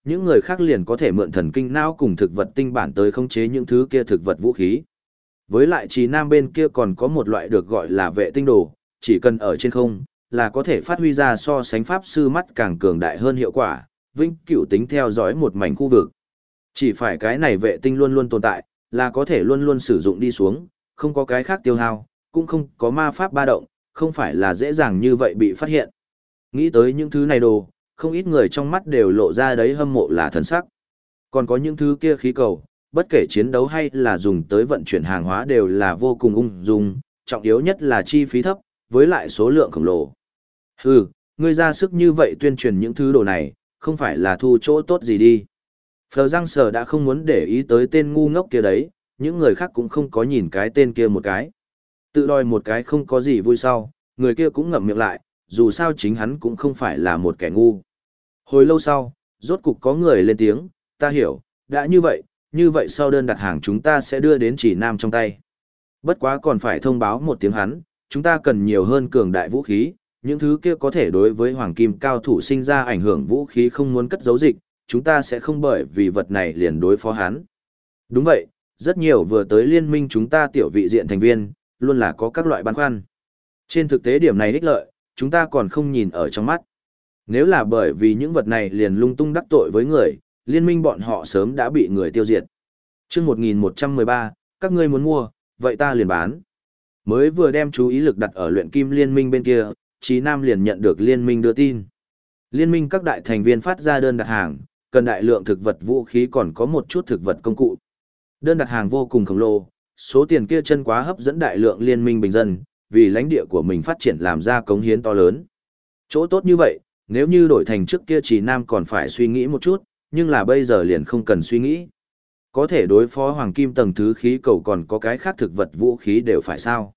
những người khác liền có thể mượn thần kinh não cùng thực vật tinh bản tới khống chế những thứ kia thực vật vũ khí. Với lại Trì Nam bên kia còn có một loại được gọi là vệ tinh đồ, chỉ cần ở trên không, là có thể phát huy ra so sánh pháp sư mắt càng cường đại hơn hiệu quả, vĩnh cửu tính theo dõi một mảnh khu vực. Chỉ phải cái này vệ tinh luôn luôn tồn tại, là có thể luôn luôn sử dụng đi xuống, không có cái khác tiêu hao, cũng không có ma pháp ba động, không phải là dễ dàng như vậy bị phát hiện. Nghĩ tới những thứ này đồ, không ít người trong mắt đều lộ ra đấy hâm mộ là thần sắc. Còn có những thứ kia khí cầu, bất kể chiến đấu hay là dùng tới vận chuyển hàng hóa đều là vô cùng ung dung, trọng yếu nhất là chi phí thấp, với lại số lượng khổng lồ. Hừ, ngươi ra sức như vậy tuyên truyền những thứ đồ này, không phải là thu chỗ tốt gì đi. Phờ Giang Sở đã không muốn để ý tới tên ngu ngốc kia đấy, những người khác cũng không có nhìn cái tên kia một cái. Tự đòi một cái không có gì vui sau, người kia cũng ngậm miệng lại, dù sao chính hắn cũng không phải là một kẻ ngu. Hồi lâu sau, rốt cục có người lên tiếng, ta hiểu, đã như vậy sau đơn đặt hàng chúng ta sẽ đưa đến Chỉ Nam trong tay. Bất quá còn phải thông báo một tiếng hắn, chúng ta cần nhiều hơn cường đại vũ khí, những thứ kia có thể đối với hoàng kim cao thủ sinh ra ảnh hưởng vũ khí không muốn cất giấu dịch, chúng ta sẽ không bởi vì vật này liền đối phó hắn. Đúng vậy, rất nhiều vừa tới liên minh chúng ta tiểu vị diện thành viên, luôn là có các loại băn khoăn. Trên thực tế điểm này ích lợi, chúng ta còn không nhìn ở trong mắt. Nếu là bởi vì những vật này liền lung tung đắc tội với người, liên minh bọn họ sớm đã bị người tiêu diệt. Chương 1113, các ngươi muốn mua, vậy ta liền bán. Mới vừa đem chú ý lực đặt ở luyện kim liên minh bên kia, Chí Nam liền nhận được liên minh đưa tin. Liên minh các đại thành viên phát ra đơn đặt hàng, cần đại lượng thực vật vũ khí còn có một chút thực vật công cụ. Đơn đặt hàng vô cùng khổng lồ, số tiền kia chân quá hấp dẫn đại lượng liên minh bình dân, vì lãnh địa của mình phát triển làm ra cống hiến to lớn. Chỗ tốt như vậy, nếu như đổi thành trước kia Chí Nam còn phải suy nghĩ một chút, nhưng là bây giờ liền không cần suy nghĩ. Có thể đối phó hoàng kim tầng thứ khí cầu còn có cái khác thực vật vũ khí đều phải sao.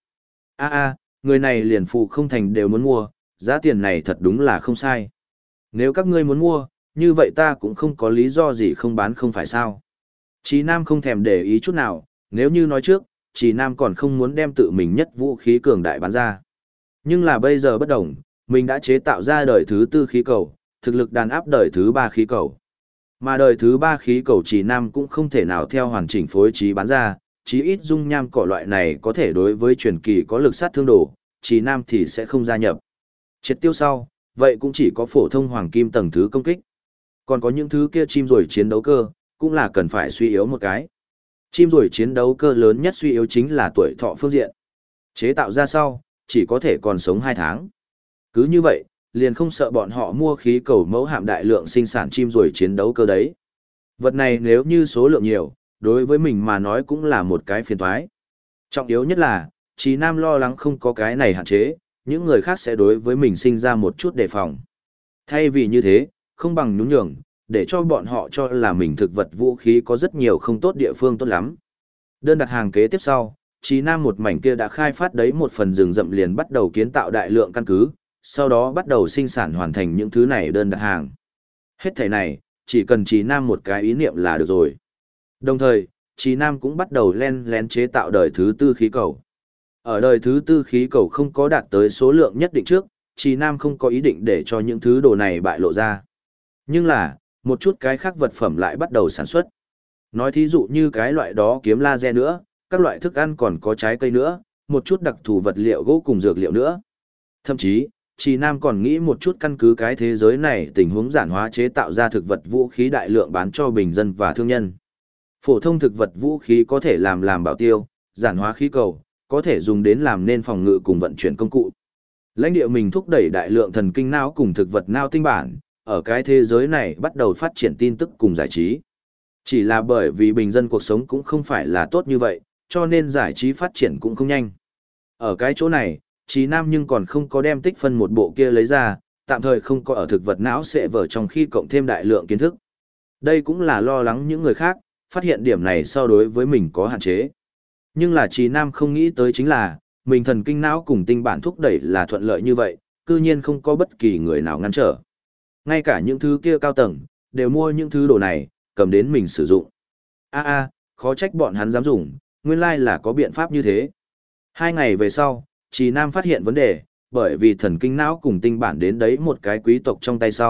Người này liền phụ không thành đều muốn mua, giá tiền này thật đúng là không sai. Nếu các ngươi muốn mua, như vậy ta cũng không có lý do gì không bán không phải sao. Chí Nam không thèm để ý chút nào, nếu như nói trước, Chí Nam còn không muốn đem tự mình nhất vũ khí cường đại bán ra. Nhưng là bây giờ bất đồng, mình đã chế tạo ra đời thứ tư khí cầu, thực lực đàn áp đời thứ ba khí cầu. Mà đời thứ ba khí cầu Chí Nam cũng không thể nào theo hoàn chỉnh phối trí bán ra, chí ít dung nham cỏ loại này có thể đối với truyền kỳ có lực sát thương đồ, Chí Nam thì sẽ không gia nhập. Triệt tiêu sau, vậy cũng chỉ có phổ thông hoàng kim tầng thứ công kích. Còn có những thứ kia chim rồi chiến đấu cơ, cũng là cần phải suy yếu một cái. Chim rồi chiến đấu cơ lớn nhất suy yếu chính là tuổi thọ phương diện. Chế tạo ra sau, chỉ có thể còn sống 2 tháng. Cứ như vậy, liền không sợ bọn họ mua khí cầu mẫu hạm đại lượng sinh sản chim rồi chiến đấu cơ đấy. Vật này nếu như số lượng nhiều, đối với mình mà nói cũng là một cái phiền toái. Trọng yếu nhất là, Chí Nam lo lắng không có cái này hạn chế, những người khác sẽ đối với mình sinh ra một chút đề phòng. Thay vì như thế, không bằng nhún nhường, để cho bọn họ cho là mình thực vật vũ khí có rất nhiều không tốt địa phương tốt lắm. Đơn đặt hàng kế tiếp sau, Chí Nam một mảnh kia đã khai phát đấy một phần rừng rậm liền bắt đầu kiến tạo đại lượng căn cứ, sau đó bắt đầu sinh sản hoàn thành những thứ này đơn đặt hàng. Hết thảy này, chỉ cần Chí Nam một cái ý niệm là được rồi. Đồng thời, Chí Nam cũng bắt đầu len lén chế tạo đời thứ tư khí cầu. Ở đời thứ tư khí cầu không có đạt tới số lượng nhất định trước, Chí Nam không có ý định để cho những thứ đồ này bại lộ ra. Nhưng là, một chút cái khác vật phẩm lại bắt đầu sản xuất. Nói thí dụ như cái loại đó kiếm laser nữa, các loại thức ăn còn có trái cây nữa, một chút đặc thù vật liệu gỗ cùng dược liệu nữa. Thậm chí, Chí Nam còn nghĩ một chút căn cứ cái thế giới này tình huống giản hóa chế tạo ra thực vật vũ khí đại lượng bán cho bình dân và thương nhân. Phổ thông thực vật vũ khí có thể làm bảo tiêu, giản hóa khí cầu, có thể dùng đến làm nên phòng ngự cùng vận chuyển công cụ. Lãnh địa mình thúc đẩy đại lượng thần kinh não cùng thực vật não tinh bản, ở cái thế giới này bắt đầu phát triển tin tức cùng giải trí. Chỉ là bởi vì bình dân cuộc sống cũng không phải là tốt như vậy, cho nên giải trí phát triển cũng không nhanh. Ở cái chỗ này, Chí Nam nhưng còn không có đem tích phân một bộ kia lấy ra, tạm thời không có ở thực vật não sẽ vở trong khi cộng thêm đại lượng kiến thức. Đây cũng là lo lắng những người khác, phát hiện điểm này so đối với mình có hạn chế. Nhưng là Chí Nam không nghĩ tới chính là, mình thần kinh não cùng tinh bản thúc đẩy là thuận lợi như vậy, cư nhiên không có bất kỳ người nào ngăn trở. Ngay cả những thứ kia cao tầng, đều mua những thứ đồ này, cầm đến mình sử dụng. Khó trách bọn hắn dám dùng, nguyên lai là có biện pháp như thế. 2 ngày về sau, Chí Nam phát hiện vấn đề, bởi vì thần kinh não cùng tinh bản đến đấy một cái quý tộc trong tay sau,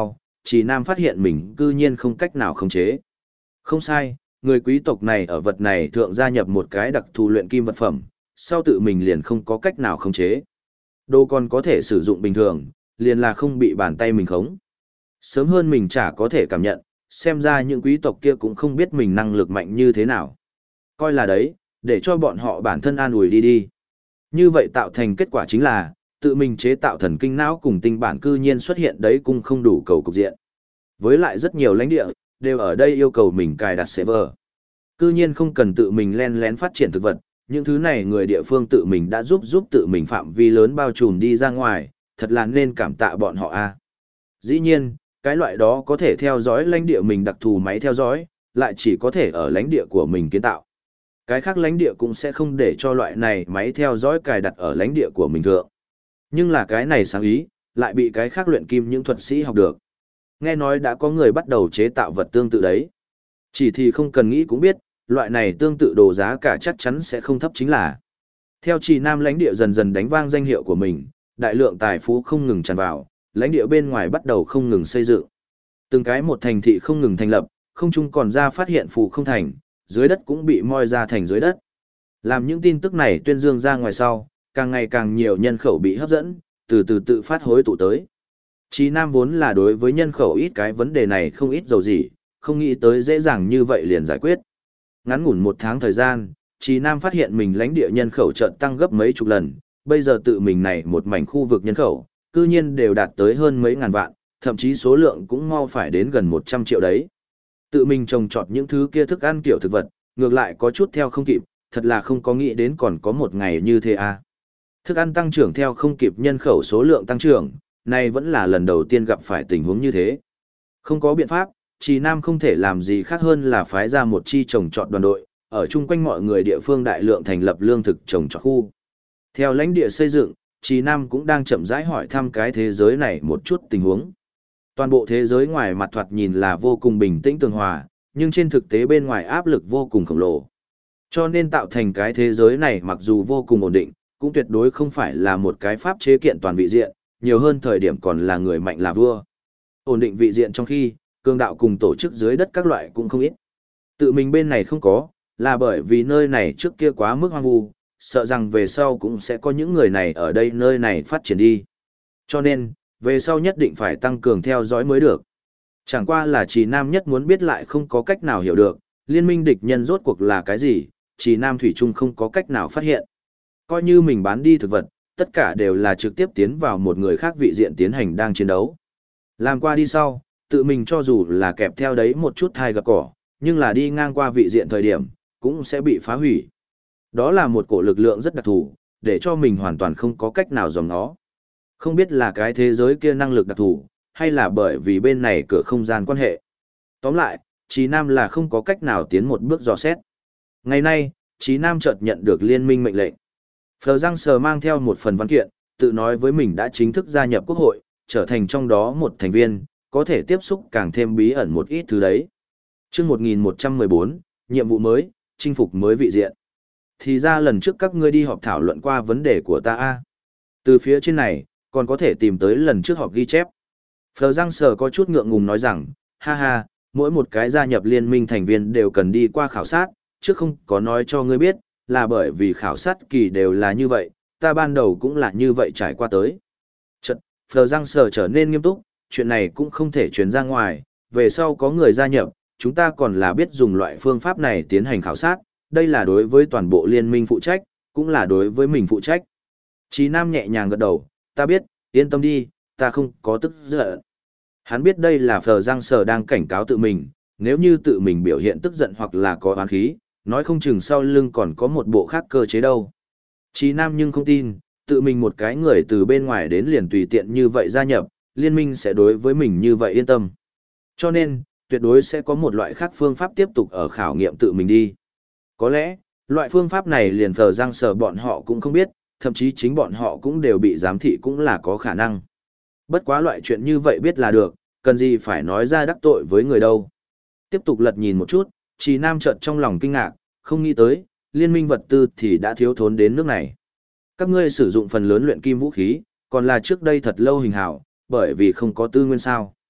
Trì Nam phát hiện mình cư nhiên không cách nào khống chế. Không sai, người quý tộc này ở vật này thượng gia nhập một cái đặc thù luyện kim vật phẩm, sau tự mình liền không có cách nào khống chế. Đồ còn có thể sử dụng bình thường, liền là không bị bàn tay mình khống. Sớm hơn mình chả có thể cảm nhận, xem ra những quý tộc kia cũng không biết mình năng lực mạnh như thế nào. Coi là đấy, để cho bọn họ bản thân an ủi đi đi. Như vậy tạo thành kết quả chính là, tự mình chế tạo thần kinh não cùng tinh bản cư nhiên xuất hiện đấy cũng không đủ cầu cục diện. Với lại rất nhiều lãnh địa, đều ở đây yêu cầu mình cài đặt server. Cư nhiên không cần tự mình len lén phát triển thực vật, những thứ này người địa phương tự mình đã giúp tự mình phạm vi lớn bao trùm đi ra ngoài, thật là nên cảm tạ bọn họ a. Dĩ nhiên, cái loại đó có thể theo dõi lãnh địa mình đặc thù máy theo dõi, lại chỉ có thể ở lãnh địa của mình kiến tạo. Cái khác lãnh địa cũng sẽ không để cho loại này máy theo dõi cài đặt ở lãnh địa của mình thượng. Nhưng là cái này sáng ý, lại bị cái khác luyện kim những thuật sĩ học được. Nghe nói đã có người bắt đầu chế tạo vật tương tự đấy. Chỉ thì không cần nghĩ cũng biết, loại này tương tự đồ giá cả chắc chắn sẽ không thấp chính là. Theo Trì Nam lãnh địa dần dần đánh vang danh hiệu của mình, đại lượng tài phú không ngừng tràn vào, lãnh địa bên ngoài bắt đầu không ngừng xây dựng. Từng cái một thành thị không ngừng thành lập, không chung còn ra phát hiện phù không thành, dưới đất cũng bị moi ra thành dưới đất. Làm những tin tức này tuyên dương ra ngoài sau, càng ngày càng nhiều nhân khẩu bị hấp dẫn, từ từ tự phát hối tụ tới. Trì Nam vốn là đối với nhân khẩu ít cái vấn đề này không ít dầu gì, không nghĩ tới dễ dàng như vậy liền giải quyết. Ngắn ngủn 1 tháng thời gian, Trì Nam phát hiện mình lãnh địa nhân khẩu chợt tăng gấp mấy chục lần, bây giờ tự mình này một mảnh khu vực nhân khẩu, cư nhiên đều đạt tới hơn mấy ngàn vạn, thậm chí số lượng cũng mau phải đến gần 100 triệu đấy. Tự mình trồng trọt những thứ kia thức ăn kiểu thực vật, ngược lại có chút theo không kịp, thật là không có nghĩ đến còn có một ngày như thế à. Thức ăn tăng trưởng theo không kịp nhân khẩu số lượng tăng trưởng, này vẫn là lần đầu tiên gặp phải tình huống như thế. Không có biện pháp, Trì Nam không thể làm gì khác hơn là phái ra một chi trồng trọt đoàn đội, ở chung quanh mọi người địa phương đại lượng thành lập lương thực trồng trọt khu. Theo lãnh địa xây dựng, Trì Nam cũng đang chậm rãi hỏi thăm cái thế giới này một chút tình huống. Toàn bộ thế giới ngoài mặt thoạt nhìn là vô cùng bình tĩnh tường hòa, nhưng trên thực tế bên ngoài áp lực vô cùng khổng lồ. Cho nên tạo thành cái thế giới này mặc dù vô cùng ổn định, cũng tuyệt đối không phải là một cái pháp chế kiện toàn vị diện, nhiều hơn thời điểm còn là người mạnh là vua. Ổn định vị diện trong khi, cường đạo cùng tổ chức dưới đất các loại cũng không ít. Tự mình bên này không có, là bởi vì nơi này trước kia quá mức hoang vu, sợ rằng về sau cũng sẽ có những người này ở đây nơi này phát triển đi. Cho nên, về sau nhất định phải tăng cường theo dõi mới được. Chẳng qua là Trì Nam nhất muốn biết lại không có cách nào hiểu được, liên minh địch nhân rốt cuộc là cái gì, Trì Nam Thủy Trung không có cách nào phát hiện. Coi như mình bán đi thực vật, tất cả đều là trực tiếp tiến vào một người khác vị diện tiến hành đang chiến đấu. Làm qua đi sau, tự mình cho dù là kẹp theo đấy một chút thai gặp cỏ, nhưng là đi ngang qua vị diện thời điểm, cũng sẽ bị phá hủy. Đó là một cổ lực lượng rất đặc thù, để cho mình hoàn toàn không có cách nào dòm nó. Không biết là cái thế giới kia năng lực đặc thù, hay là bởi vì bên này cửa không gian quan hệ. Tóm lại, Trì Nam là không có cách nào tiến một bước dò xét. Ngày nay, Trì Nam chợt nhận được liên minh mệnh lệnh. Phờ Giang Sờ mang theo một phần văn kiện, tự nói với mình đã chính thức gia nhập quốc hội, trở thành trong đó một thành viên, có thể tiếp xúc càng thêm bí ẩn một ít thứ đấy. Chương 1114, nhiệm vụ mới, chinh phục mới vị diện. Thì ra lần trước các ngươi đi họp thảo luận qua vấn đề của ta a. Từ phía trên này, còn có thể tìm tới lần trước họp ghi chép. Phờ Giang Sờ có chút ngượng ngùng nói rằng, ha ha, mỗi một cái gia nhập liên minh thành viên đều cần đi qua khảo sát, trước không có nói cho ngươi biết, là bởi vì khảo sát kỳ đều là như vậy, ta ban đầu cũng là như vậy trải qua tới. Chật, Phờ Giang Sờ trở nên nghiêm túc, chuyện này cũng không thể truyền ra ngoài, về sau có người gia nhập, chúng ta còn là biết dùng loại phương pháp này tiến hành khảo sát, đây là đối với toàn bộ liên minh phụ trách, cũng là đối với mình phụ trách. Chí Nam nhẹ nhàng gật đầu, ta biết, yên tâm đi, ta không có tức giận. Hắn biết đây là Phờ Giang Sờ đang cảnh cáo tự mình, nếu như tự mình biểu hiện tức giận hoặc là có oán khí, nói không chừng sau lưng còn có một bộ khác cơ chế đâu. Chí Nam nhưng không tin, tự mình một cái người từ bên ngoài đến liền tùy tiện như vậy gia nhập, liên minh sẽ đối với mình như vậy yên tâm. Cho nên, tuyệt đối sẽ có một loại khác phương pháp tiếp tục ở khảo nghiệm tự mình đi. Có lẽ, loại phương pháp này liền Phờ Giang Sờ bọn họ cũng không biết, thậm chí chính bọn họ cũng đều bị giám thị cũng là có khả năng. Bất quá loại chuyện như vậy biết là được, cần gì phải nói ra đắc tội với người đâu. Tiếp tục lật nhìn một chút, Trì Nam chợt trong lòng kinh ngạc, không nghĩ tới, liên minh vật tư thì đã thiếu thốn đến nước này. Các ngươi sử dụng phần lớn luyện kim vũ khí, còn là trước đây thật lâu hình hảo, bởi vì không có tư nguyên sao.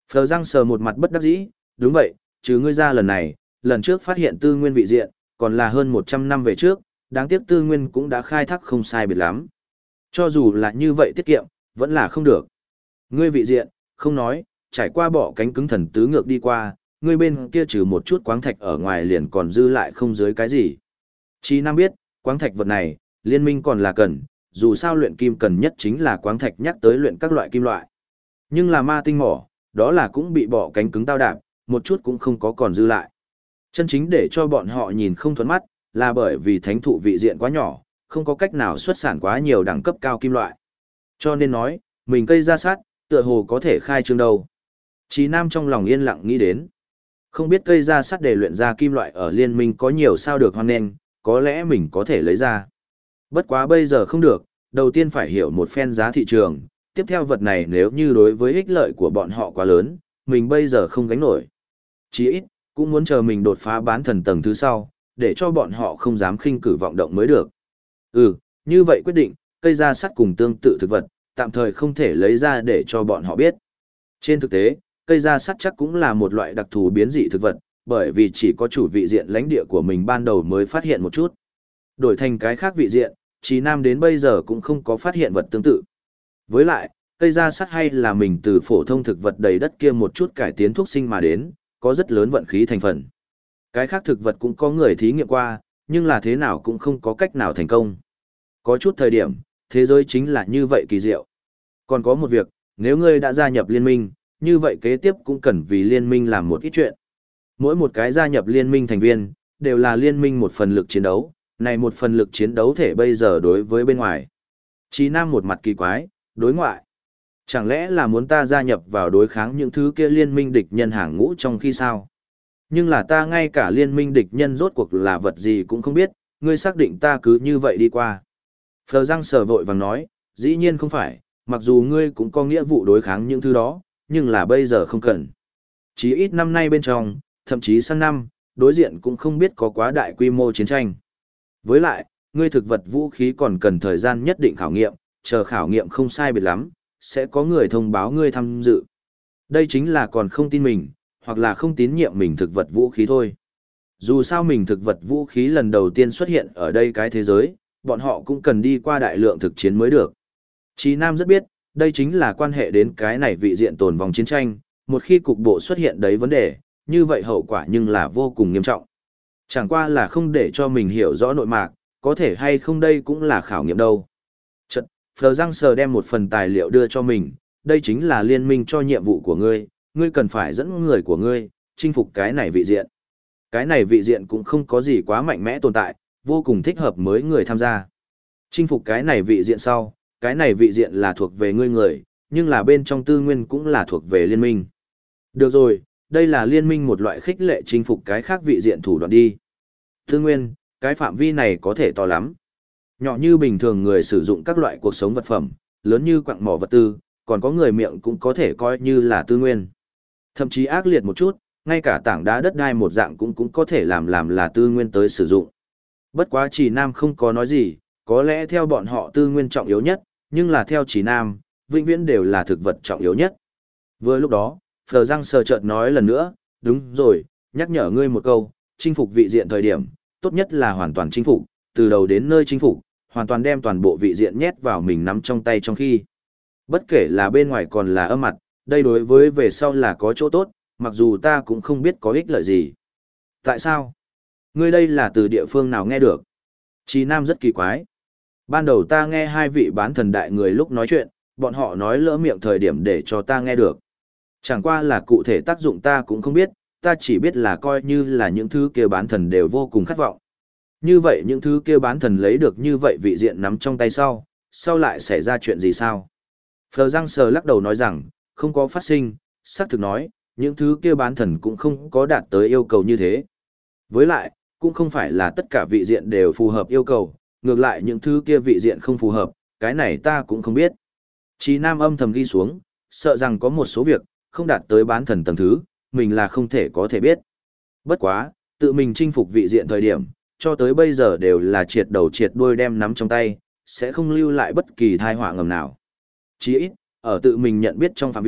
Phờ răng sờ một mặt bất đắc dĩ, đúng vậy, chứ ngươi ra lần này, lần trước phát hiện tư nguyên vị diện, còn là hơn 100 năm về trước, đáng tiếc tư nguyên cũng đã khai thác không sai biệt lắm. Cho dù là như vậy tiết kiệm, vẫn là không được. Ngươi vị diện, không nói, trải qua bỏ cánh cứng thần tứ ngược đi qua, ngươi bên kia trừ một chút quáng thạch ở ngoài liền còn dư lại không dưới cái gì. Chí Nam biết, quáng thạch vật này, liên minh còn là cần, dù sao luyện kim cần nhất chính là quáng thạch nhắc tới luyện các loại kim loại. Nhưng là ma tinh mỏ, đó là cũng bị bỏ cánh cứng tao đạp, một chút cũng không có còn dư lại. Chân chính để cho bọn họ nhìn không thuẫn mắt, là bởi vì thánh thụ vị diện quá nhỏ, không có cách nào xuất sản quá nhiều đẳng cấp cao kim loại. Cho nên nói, mình cây ra sát, tựa hồ có thể khai trương đâu. Chí Nam trong lòng yên lặng nghĩ đến. Không biết cây ra sắt để luyện ra kim loại ở liên minh có nhiều sao được hoan nghênh, có lẽ mình có thể lấy ra. Bất quá bây giờ không được, đầu tiên phải hiểu một phen giá thị trường, tiếp theo vật này nếu như đối với ích lợi của bọn họ quá lớn, mình bây giờ không gánh nổi. Chí ít, cũng muốn chờ mình đột phá bán thần tầng thứ sau, để cho bọn họ không dám khinh cử vọng động mới được. Như vậy quyết định, cây ra sắt cùng tương tự thực vật, tạm thời không thể lấy ra để cho bọn họ biết. Trên thực tế, cây ra sắt chắc cũng là một loại đặc thù biến dị thực vật, bởi vì chỉ có chủ vị diện lãnh địa của mình ban đầu mới phát hiện một chút. Đổi thành cái khác vị diện, Chí Nam đến bây giờ cũng không có phát hiện vật tương tự. Với lại, cây ra sắt hay là mình từ phổ thông thực vật đầy đất kia một chút cải tiến thuốc sinh mà đến, có rất lớn vận khí thành phần. Cái khác thực vật cũng có người thí nghiệm qua, nhưng là thế nào cũng không có cách nào thành công. Có chút thời điểm, thế giới chính là như vậy kỳ diệu. Còn có một việc, nếu ngươi đã gia nhập liên minh, như vậy kế tiếp cũng cần vì liên minh làm một ít chuyện. Mỗi một cái gia nhập liên minh thành viên, đều là liên minh một phần lực chiến đấu, này một phần lực chiến đấu thể bây giờ đối với bên ngoài. Chí Nam một mặt kỳ quái, đối ngoại. Chẳng lẽ là muốn ta gia nhập vào đối kháng những thứ kia liên minh địch nhân hàng ngũ trong khi sao? Nhưng là ta ngay cả liên minh địch nhân rốt cuộc là vật gì cũng không biết, ngươi xác định ta cứ như vậy đi qua. Phờ răng sờ vội vàng nói, dĩ nhiên không phải, mặc dù ngươi cũng có nghĩa vụ đối kháng những thứ đó, nhưng là bây giờ không cần. Chí ít năm nay bên trong, thậm chí sang năm, đối diện cũng không biết có quá đại quy mô chiến tranh. Với lại, ngươi thực vật vũ khí còn cần thời gian nhất định khảo nghiệm, chờ khảo nghiệm không sai biệt lắm, sẽ có người thông báo ngươi tham dự. Đây chính là còn không tin mình, hoặc là không tín nhiệm mình thực vật vũ khí thôi. Dù sao mình thực vật vũ khí lần đầu tiên xuất hiện ở đây cái thế giới, bọn họ cũng cần đi qua đại lượng thực chiến mới được. Chí Nam rất biết, đây chính là quan hệ đến cái này vị diện tồn vong chiến tranh, một khi cục bộ xuất hiện đấy vấn đề, như vậy hậu quả nhưng là vô cùng nghiêm trọng. Chẳng qua là không để cho mình hiểu rõ nội mạc, có thể hay không đây cũng là khảo nghiệm đâu. Chật, Phờ Giang Sờ đem một phần tài liệu đưa cho mình, đây chính là liên minh cho nhiệm vụ của ngươi, ngươi cần phải dẫn người của ngươi, chinh phục cái này vị diện. Cái này vị diện cũng không có gì quá mạnh mẽ tồn tại, vô cùng thích hợp mới người tham gia. Chinh phục cái này vị diện sau, cái này vị diện là thuộc về ngươi người, nhưng là bên trong tư nguyên cũng là thuộc về liên minh. Được rồi, đây là liên minh một loại khích lệ chinh phục cái khác vị diện thủ đoạn đi. Tư nguyên, cái phạm vi này có thể to lắm. Nhỏ như bình thường người sử dụng các loại cuộc sống vật phẩm, lớn như quặng mỏ vật tư, còn có người miệng cũng có thể coi như là tư nguyên. Thậm chí ác liệt một chút, ngay cả tảng đá đất đai một dạng cũng có thể làm là tư nguyên tới sử dụng. Bất quá Chỉ Nam không có nói gì, có lẽ theo bọn họ tư nguyên trọng yếu nhất, nhưng là theo Chỉ Nam, vĩnh viễn đều là thực vật trọng yếu nhất. Vừa lúc đó, Phờ Giang Sờ chợt nói lần nữa, đúng rồi, nhắc nhở ngươi một câu, chinh phục vị diện thời điểm, tốt nhất là hoàn toàn chinh phục, từ đầu đến nơi chinh phục, hoàn toàn đem toàn bộ vị diện nhét vào mình nắm trong tay trong khi. Bất kể là bên ngoài còn là âm mặt, đây đối với về sau là có chỗ tốt, mặc dù ta cũng không biết có ích lợi gì. Tại sao? Ngươi đây là từ địa phương nào nghe được? Chí Nam rất kỳ quái. Ban đầu ta nghe hai vị bán thần đại người lúc nói chuyện, bọn họ nói lỡ miệng thời điểm để cho ta nghe được. Chẳng qua là cụ thể tác dụng ta cũng không biết, ta chỉ biết là coi như là những thứ kia bán thần đều vô cùng khát vọng. Như vậy những thứ kia bán thần lấy được như vậy vị diện nắm trong tay sau lại xảy ra chuyện gì sao? Phờ Giang Sờ lắc đầu nói rằng, không có phát sinh, xác thực nói, những thứ kia bán thần cũng không có đạt tới yêu cầu như thế. Với lại, cũng không phải là tất cả vị diện đều phù hợp yêu cầu, ngược lại những thứ kia vị diện không phù hợp, cái này ta cũng không biết. Chí Nam âm thầm ghi xuống, sợ rằng có một số việc, không đạt tới bán thần tầng thứ, mình là không thể có thể biết. Bất quá, tự mình chinh phục vị diện thời điểm, cho tới bây giờ đều là triệt đầu triệt đuôi đem nắm trong tay, sẽ không lưu lại bất kỳ thai họa ngầm nào. Chỉ ít, ở tự mình nhận biết trong phạm vi,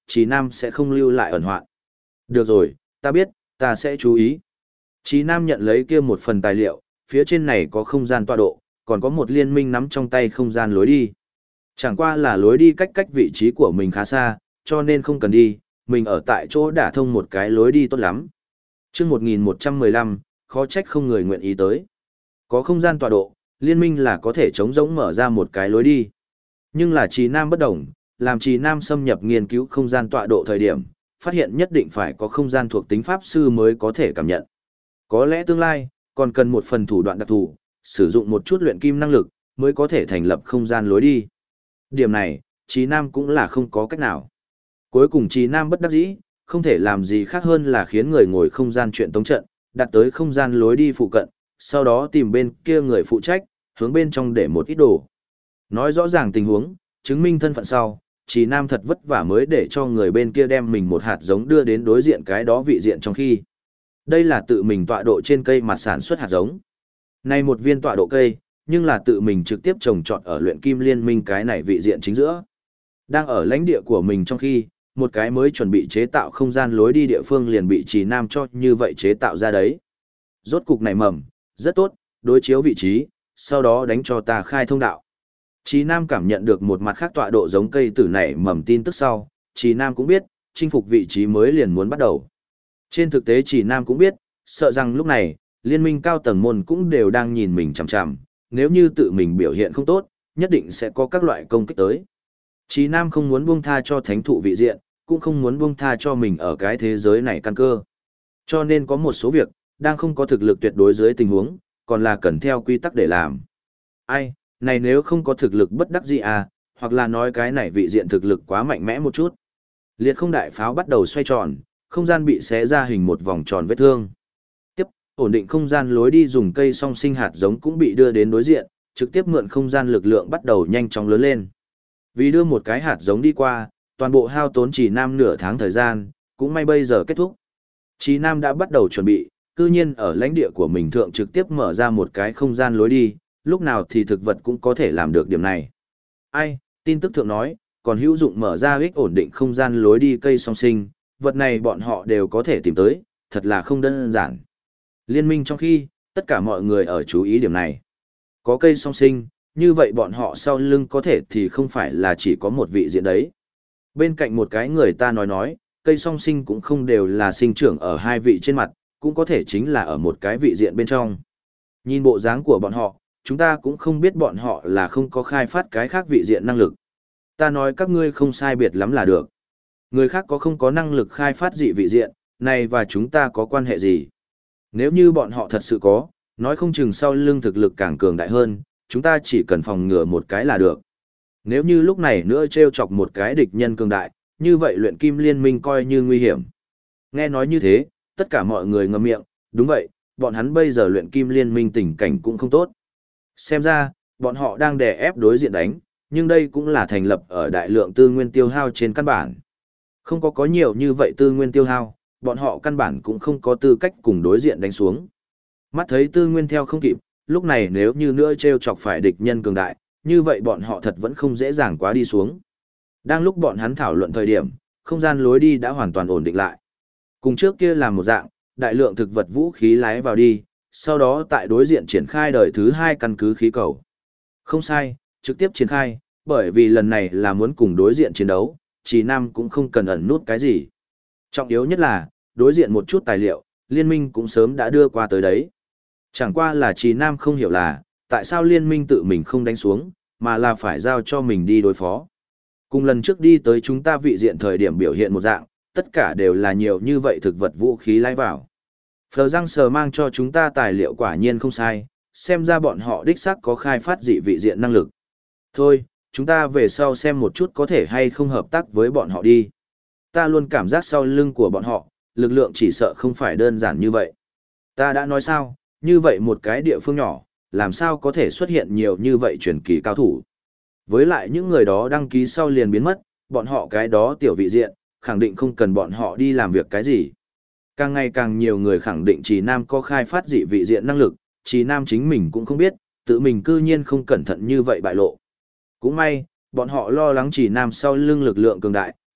Trì Nam sẽ không lưu lại ẩn hoạn. Được rồi, ta biết, ta sẽ chú ý. Trì Nam nhận lấy kia một phần tài liệu, phía trên này có không gian tọa độ, còn có một liên minh nắm trong tay không gian lối đi. Chẳng qua là lối đi cách vị trí của mình khá xa, cho nên không cần đi, mình ở tại chỗ đả thông một cái lối đi tốt lắm. Chương 1115, khó trách không người nguyện ý tới. Có không gian tọa độ, liên minh là có thể chống rỗng mở ra một cái lối đi. Nhưng là Trì Nam bất đồng, làm Trì Nam xâm nhập nghiên cứu không gian tọa độ thời điểm, phát hiện nhất định phải có không gian thuộc tính pháp sư mới có thể cảm nhận. Có lẽ tương lai, còn cần một phần thủ đoạn đặc thù, sử dụng một chút luyện kim năng lực, mới có thể thành lập không gian lối đi. Điểm này, Trì Nam cũng là không có cách nào. Cuối cùng Trì Nam bất đắc dĩ, không thể làm gì khác hơn là khiến người ngồi không gian chuyện tống trận, đặt tới không gian lối đi phụ cận, sau đó tìm bên kia người phụ trách, hướng bên trong để một ít đồ. Nói rõ ràng tình huống, chứng minh thân phận sau, Trì Nam thật vất vả mới để cho người bên kia đem mình một hạt giống đưa đến đối diện cái đó vị diện trong khi. Đây là tự mình tọa độ trên cây mặt sản xuất hạt giống. Này một viên tọa độ cây, nhưng là tự mình trực tiếp trồng trọt ở luyện kim liên minh cái này vị diện chính giữa. Đang ở lãnh địa của mình trong khi, một cái mới chuẩn bị chế tạo không gian lối đi địa phương liền bị Trì Nam cho như vậy chế tạo ra đấy. Rốt cục này mầm, rất tốt, đối chiếu vị trí, sau đó đánh cho ta khai thông đạo. Trì Nam cảm nhận được một mặt khác tọa độ giống cây tử nảy mầm tin tức sau, Trì Nam cũng biết, chinh phục vị trí mới liền muốn bắt đầu. Trên thực tế Trì Nam cũng biết, sợ rằng lúc này, liên minh cao tầng môn cũng đều đang nhìn mình chằm chằm, nếu như tự mình biểu hiện không tốt, nhất định sẽ có các loại công kích tới. Trì Nam không muốn buông tha cho thánh thụ vị diện, cũng không muốn buông tha cho mình ở cái thế giới này căn cơ. Cho nên có một số việc, đang không có thực lực tuyệt đối dưới tình huống, còn là cần theo quy tắc để làm. Ai, này nếu không có thực lực bất đắc dĩ à, hoặc là nói cái này vị diện thực lực quá mạnh mẽ một chút. Liệt không đại pháo bắt đầu xoay tròn, không gian bị xé ra hình một vòng tròn vết thương. Tiếp, ổn định không gian lối đi dùng cây song sinh hạt giống cũng bị đưa đến đối diện, trực tiếp mượn không gian lực lượng bắt đầu nhanh chóng lớn lên. Vì đưa một cái hạt giống đi qua, toàn bộ hao tốn Trì Nam nửa tháng thời gian, cũng may bây giờ kết thúc. Trì Nam đã bắt đầu chuẩn bị, cư nhiên ở lãnh địa của mình thượng trực tiếp mở ra một cái không gian lối đi, lúc nào thì thực vật cũng có thể làm được điểm này. Ai, tin tức thượng nói, còn hữu dụng mở ra ích ổn định không gian lối đi cây song sinh, vật này bọn họ đều có thể tìm tới, thật là không đơn giản. Liên minh trong khi, tất cả mọi người ở chú ý điểm này. Có cây song sinh, như vậy bọn họ sau lưng có thể thì không phải là chỉ có một vị diện đấy. Bên cạnh một cái người ta nói, cây song sinh cũng không đều là sinh trưởng ở hai vị trên mặt, cũng có thể chính là ở một cái vị diện bên trong. Nhìn bộ dáng của bọn họ, chúng ta cũng không biết bọn họ là không có khai phát cái khác vị diện năng lực. Ta nói các ngươi không sai biệt lắm là được. Người khác có không có năng lực khai phát dị vị diện, này và chúng ta có quan hệ gì? Nếu như bọn họ thật sự có, nói không chừng sau lưng thực lực càng cường đại hơn, chúng ta chỉ cần phòng ngừa một cái là được. Nếu như lúc này nữa trêu chọc một cái địch nhân cường đại, như vậy luyện kim liên minh coi như nguy hiểm. Nghe nói như thế, tất cả mọi người ngậm miệng, đúng vậy, bọn hắn bây giờ luyện kim liên minh tình cảnh cũng không tốt. Xem ra, bọn họ đang đè ép đối diện đánh, nhưng đây cũng là thành lập ở đại lượng tư nguyên tiêu hao trên căn bản. Không có nhiều như vậy tư nguyên tiêu hao, bọn họ căn bản cũng không có tư cách cùng đối diện đánh xuống. Mắt thấy tư nguyên theo không kịp, lúc này nếu như nữa trêu chọc phải địch nhân cường đại, như vậy bọn họ thật vẫn không dễ dàng quá đi xuống. Đang lúc bọn hắn thảo luận thời điểm, không gian lối đi đã hoàn toàn ổn định lại. Cùng trước kia là một dạng, đại lượng thực vật vũ khí lái vào đi, sau đó tại đối diện triển khai đời thứ 2 căn cứ khí cầu. Không sai, trực tiếp triển khai, bởi vì lần này là muốn cùng đối diện chiến đấu, Trì Nam cũng không cần ẩn nút cái gì. Trọng yếu nhất là, đối diện một chút tài liệu, liên minh cũng sớm đã đưa qua tới đấy. Chẳng qua là Trì Nam không hiểu là, tại sao liên minh tự mình không đánh xuống, mà là phải giao cho mình đi đối phó. Cùng lần trước đi tới chúng ta vị diện thời điểm biểu hiện một dạng, tất cả đều là nhiều như vậy thực vật vũ khí lái vào. Phờ răng sờ mang cho chúng ta tài liệu quả nhiên không sai, xem ra bọn họ đích xác có khai phát dị vị diện năng lực. Thôi, chúng ta về sau xem một chút có thể hay không hợp tác với bọn họ đi. Ta luôn cảm giác sau lưng của bọn họ, lực lượng chỉ sợ không phải đơn giản như vậy. Ta đã nói sao, như vậy một cái địa phương nhỏ, làm sao có thể xuất hiện nhiều như vậy truyền kỳ cao thủ. Với lại những người đó đăng ký sau liền biến mất, bọn họ cái đó tiểu vị diện, khẳng định không cần bọn họ đi làm việc cái gì. Càng ngày càng nhiều người khẳng định Trì Nam có khai phát dị vị diện năng lực, Trì Nam chính mình cũng không biết, tự mình cư nhiên không cẩn thận như vậy bại lộ. Cũng may, bọn họ lo lắng Trì Nam sau lưng lực lượng cường đại,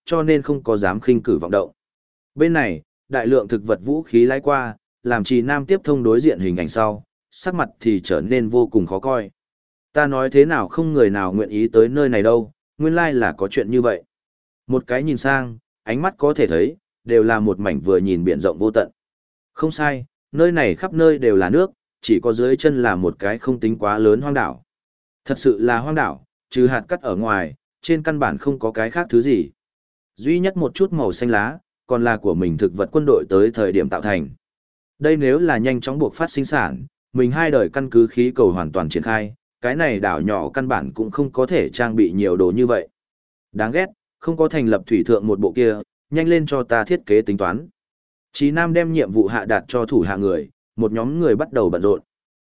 cho nên không có dám khinh cử vọng động. Bên này, đại lượng thực vật vũ khí lái qua, làm Trì Nam tiếp thông đối diện hình ảnh sau, sắc mặt thì trở nên vô cùng khó coi. Ta nói thế nào không người nào nguyện ý tới nơi này đâu, nguyên lai là có chuyện như vậy. Một cái nhìn sang, ánh mắt có thể thấy, đều là một mảnh vừa nhìn biển rộng vô tận. Không sai, nơi này khắp nơi đều là nước, chỉ có dưới chân là một cái không tính quá lớn hoang đảo. Thật sự là hoang đảo, trừ hạt cát ở ngoài, trên căn bản không có cái khác thứ gì. Duy nhất một chút màu xanh lá, còn là của mình thực vật quân đội tới thời điểm tạo thành. Đây nếu là nhanh chóng buộc phát sinh sản, mình hai đời căn cứ khí cầu hoàn toàn triển khai, cái này đảo nhỏ căn bản cũng không có thể trang bị nhiều đồ như vậy. Đáng ghét, không có thành lập thủy thượng một bộ kia, nhanh lên cho ta thiết kế tính toán. Chí Nam đem nhiệm vụ hạ đạt cho thủ hạ người, một nhóm người bắt đầu bận rộn.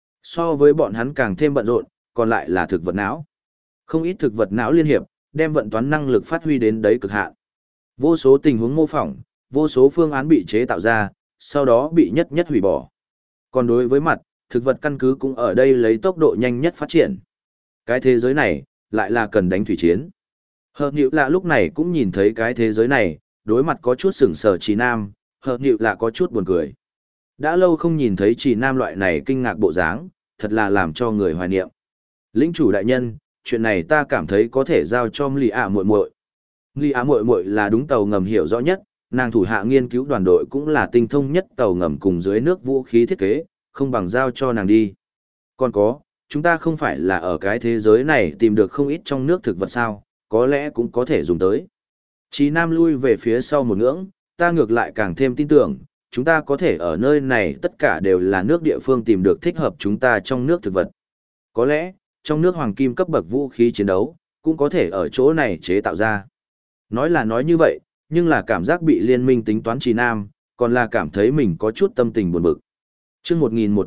So với bọn hắn càng thêm bận rộn, còn lại là thực vật não. Không ít thực vật não liên hiệp, đem vận toán năng lực phát huy đến đấy cực hạn. Vô số tình huống mô phỏng, vô số phương án bị chế tạo ra, sau đó bị nhất nhất hủy bỏ. Còn đối với mặt, thực vật căn cứ cũng ở đây lấy tốc độ nhanh nhất phát triển. Cái thế giới này, lại là cần đánh thủy chiến. Hợp nhịu lạ lúc này cũng nhìn thấy cái thế giới này, đối mặt có chút sừng sờ Trì Nam, hợp nhịu lạ có chút buồn cười. Đã lâu không nhìn thấy Trì Nam loại này kinh ngạc bộ dáng, thật là làm cho người hoài niệm. Lĩnh chủ đại nhân, chuyện này ta cảm thấy có thể giao cho Mli ạ muội muội. Mli ạ muội muội là đúng tàu ngầm hiểu rõ nhất, nàng thủ hạ nghiên cứu đoàn đội cũng là tinh thông nhất tàu ngầm cùng dưới nước vũ khí thiết kế, không bằng giao cho nàng đi. Còn có, chúng ta không phải là ở cái thế giới này tìm được không ít trong nước thực vật sao, có lẽ cũng có thể dùng tới. Chí Nam lui về phía sau một ngưỡng, ta ngược lại càng thêm tin tưởng, chúng ta có thể ở nơi này tất cả đều là nước địa phương tìm được thích hợp chúng ta trong nước thực vật. Có lẽ, trong nước hoàng kim cấp bậc vũ khí chiến đấu, cũng có thể ở chỗ này chế tạo ra. Nói là nói như vậy, nhưng là cảm giác bị liên minh tính toán Chí Nam, còn là cảm thấy mình có chút tâm tình buồn bực. Chương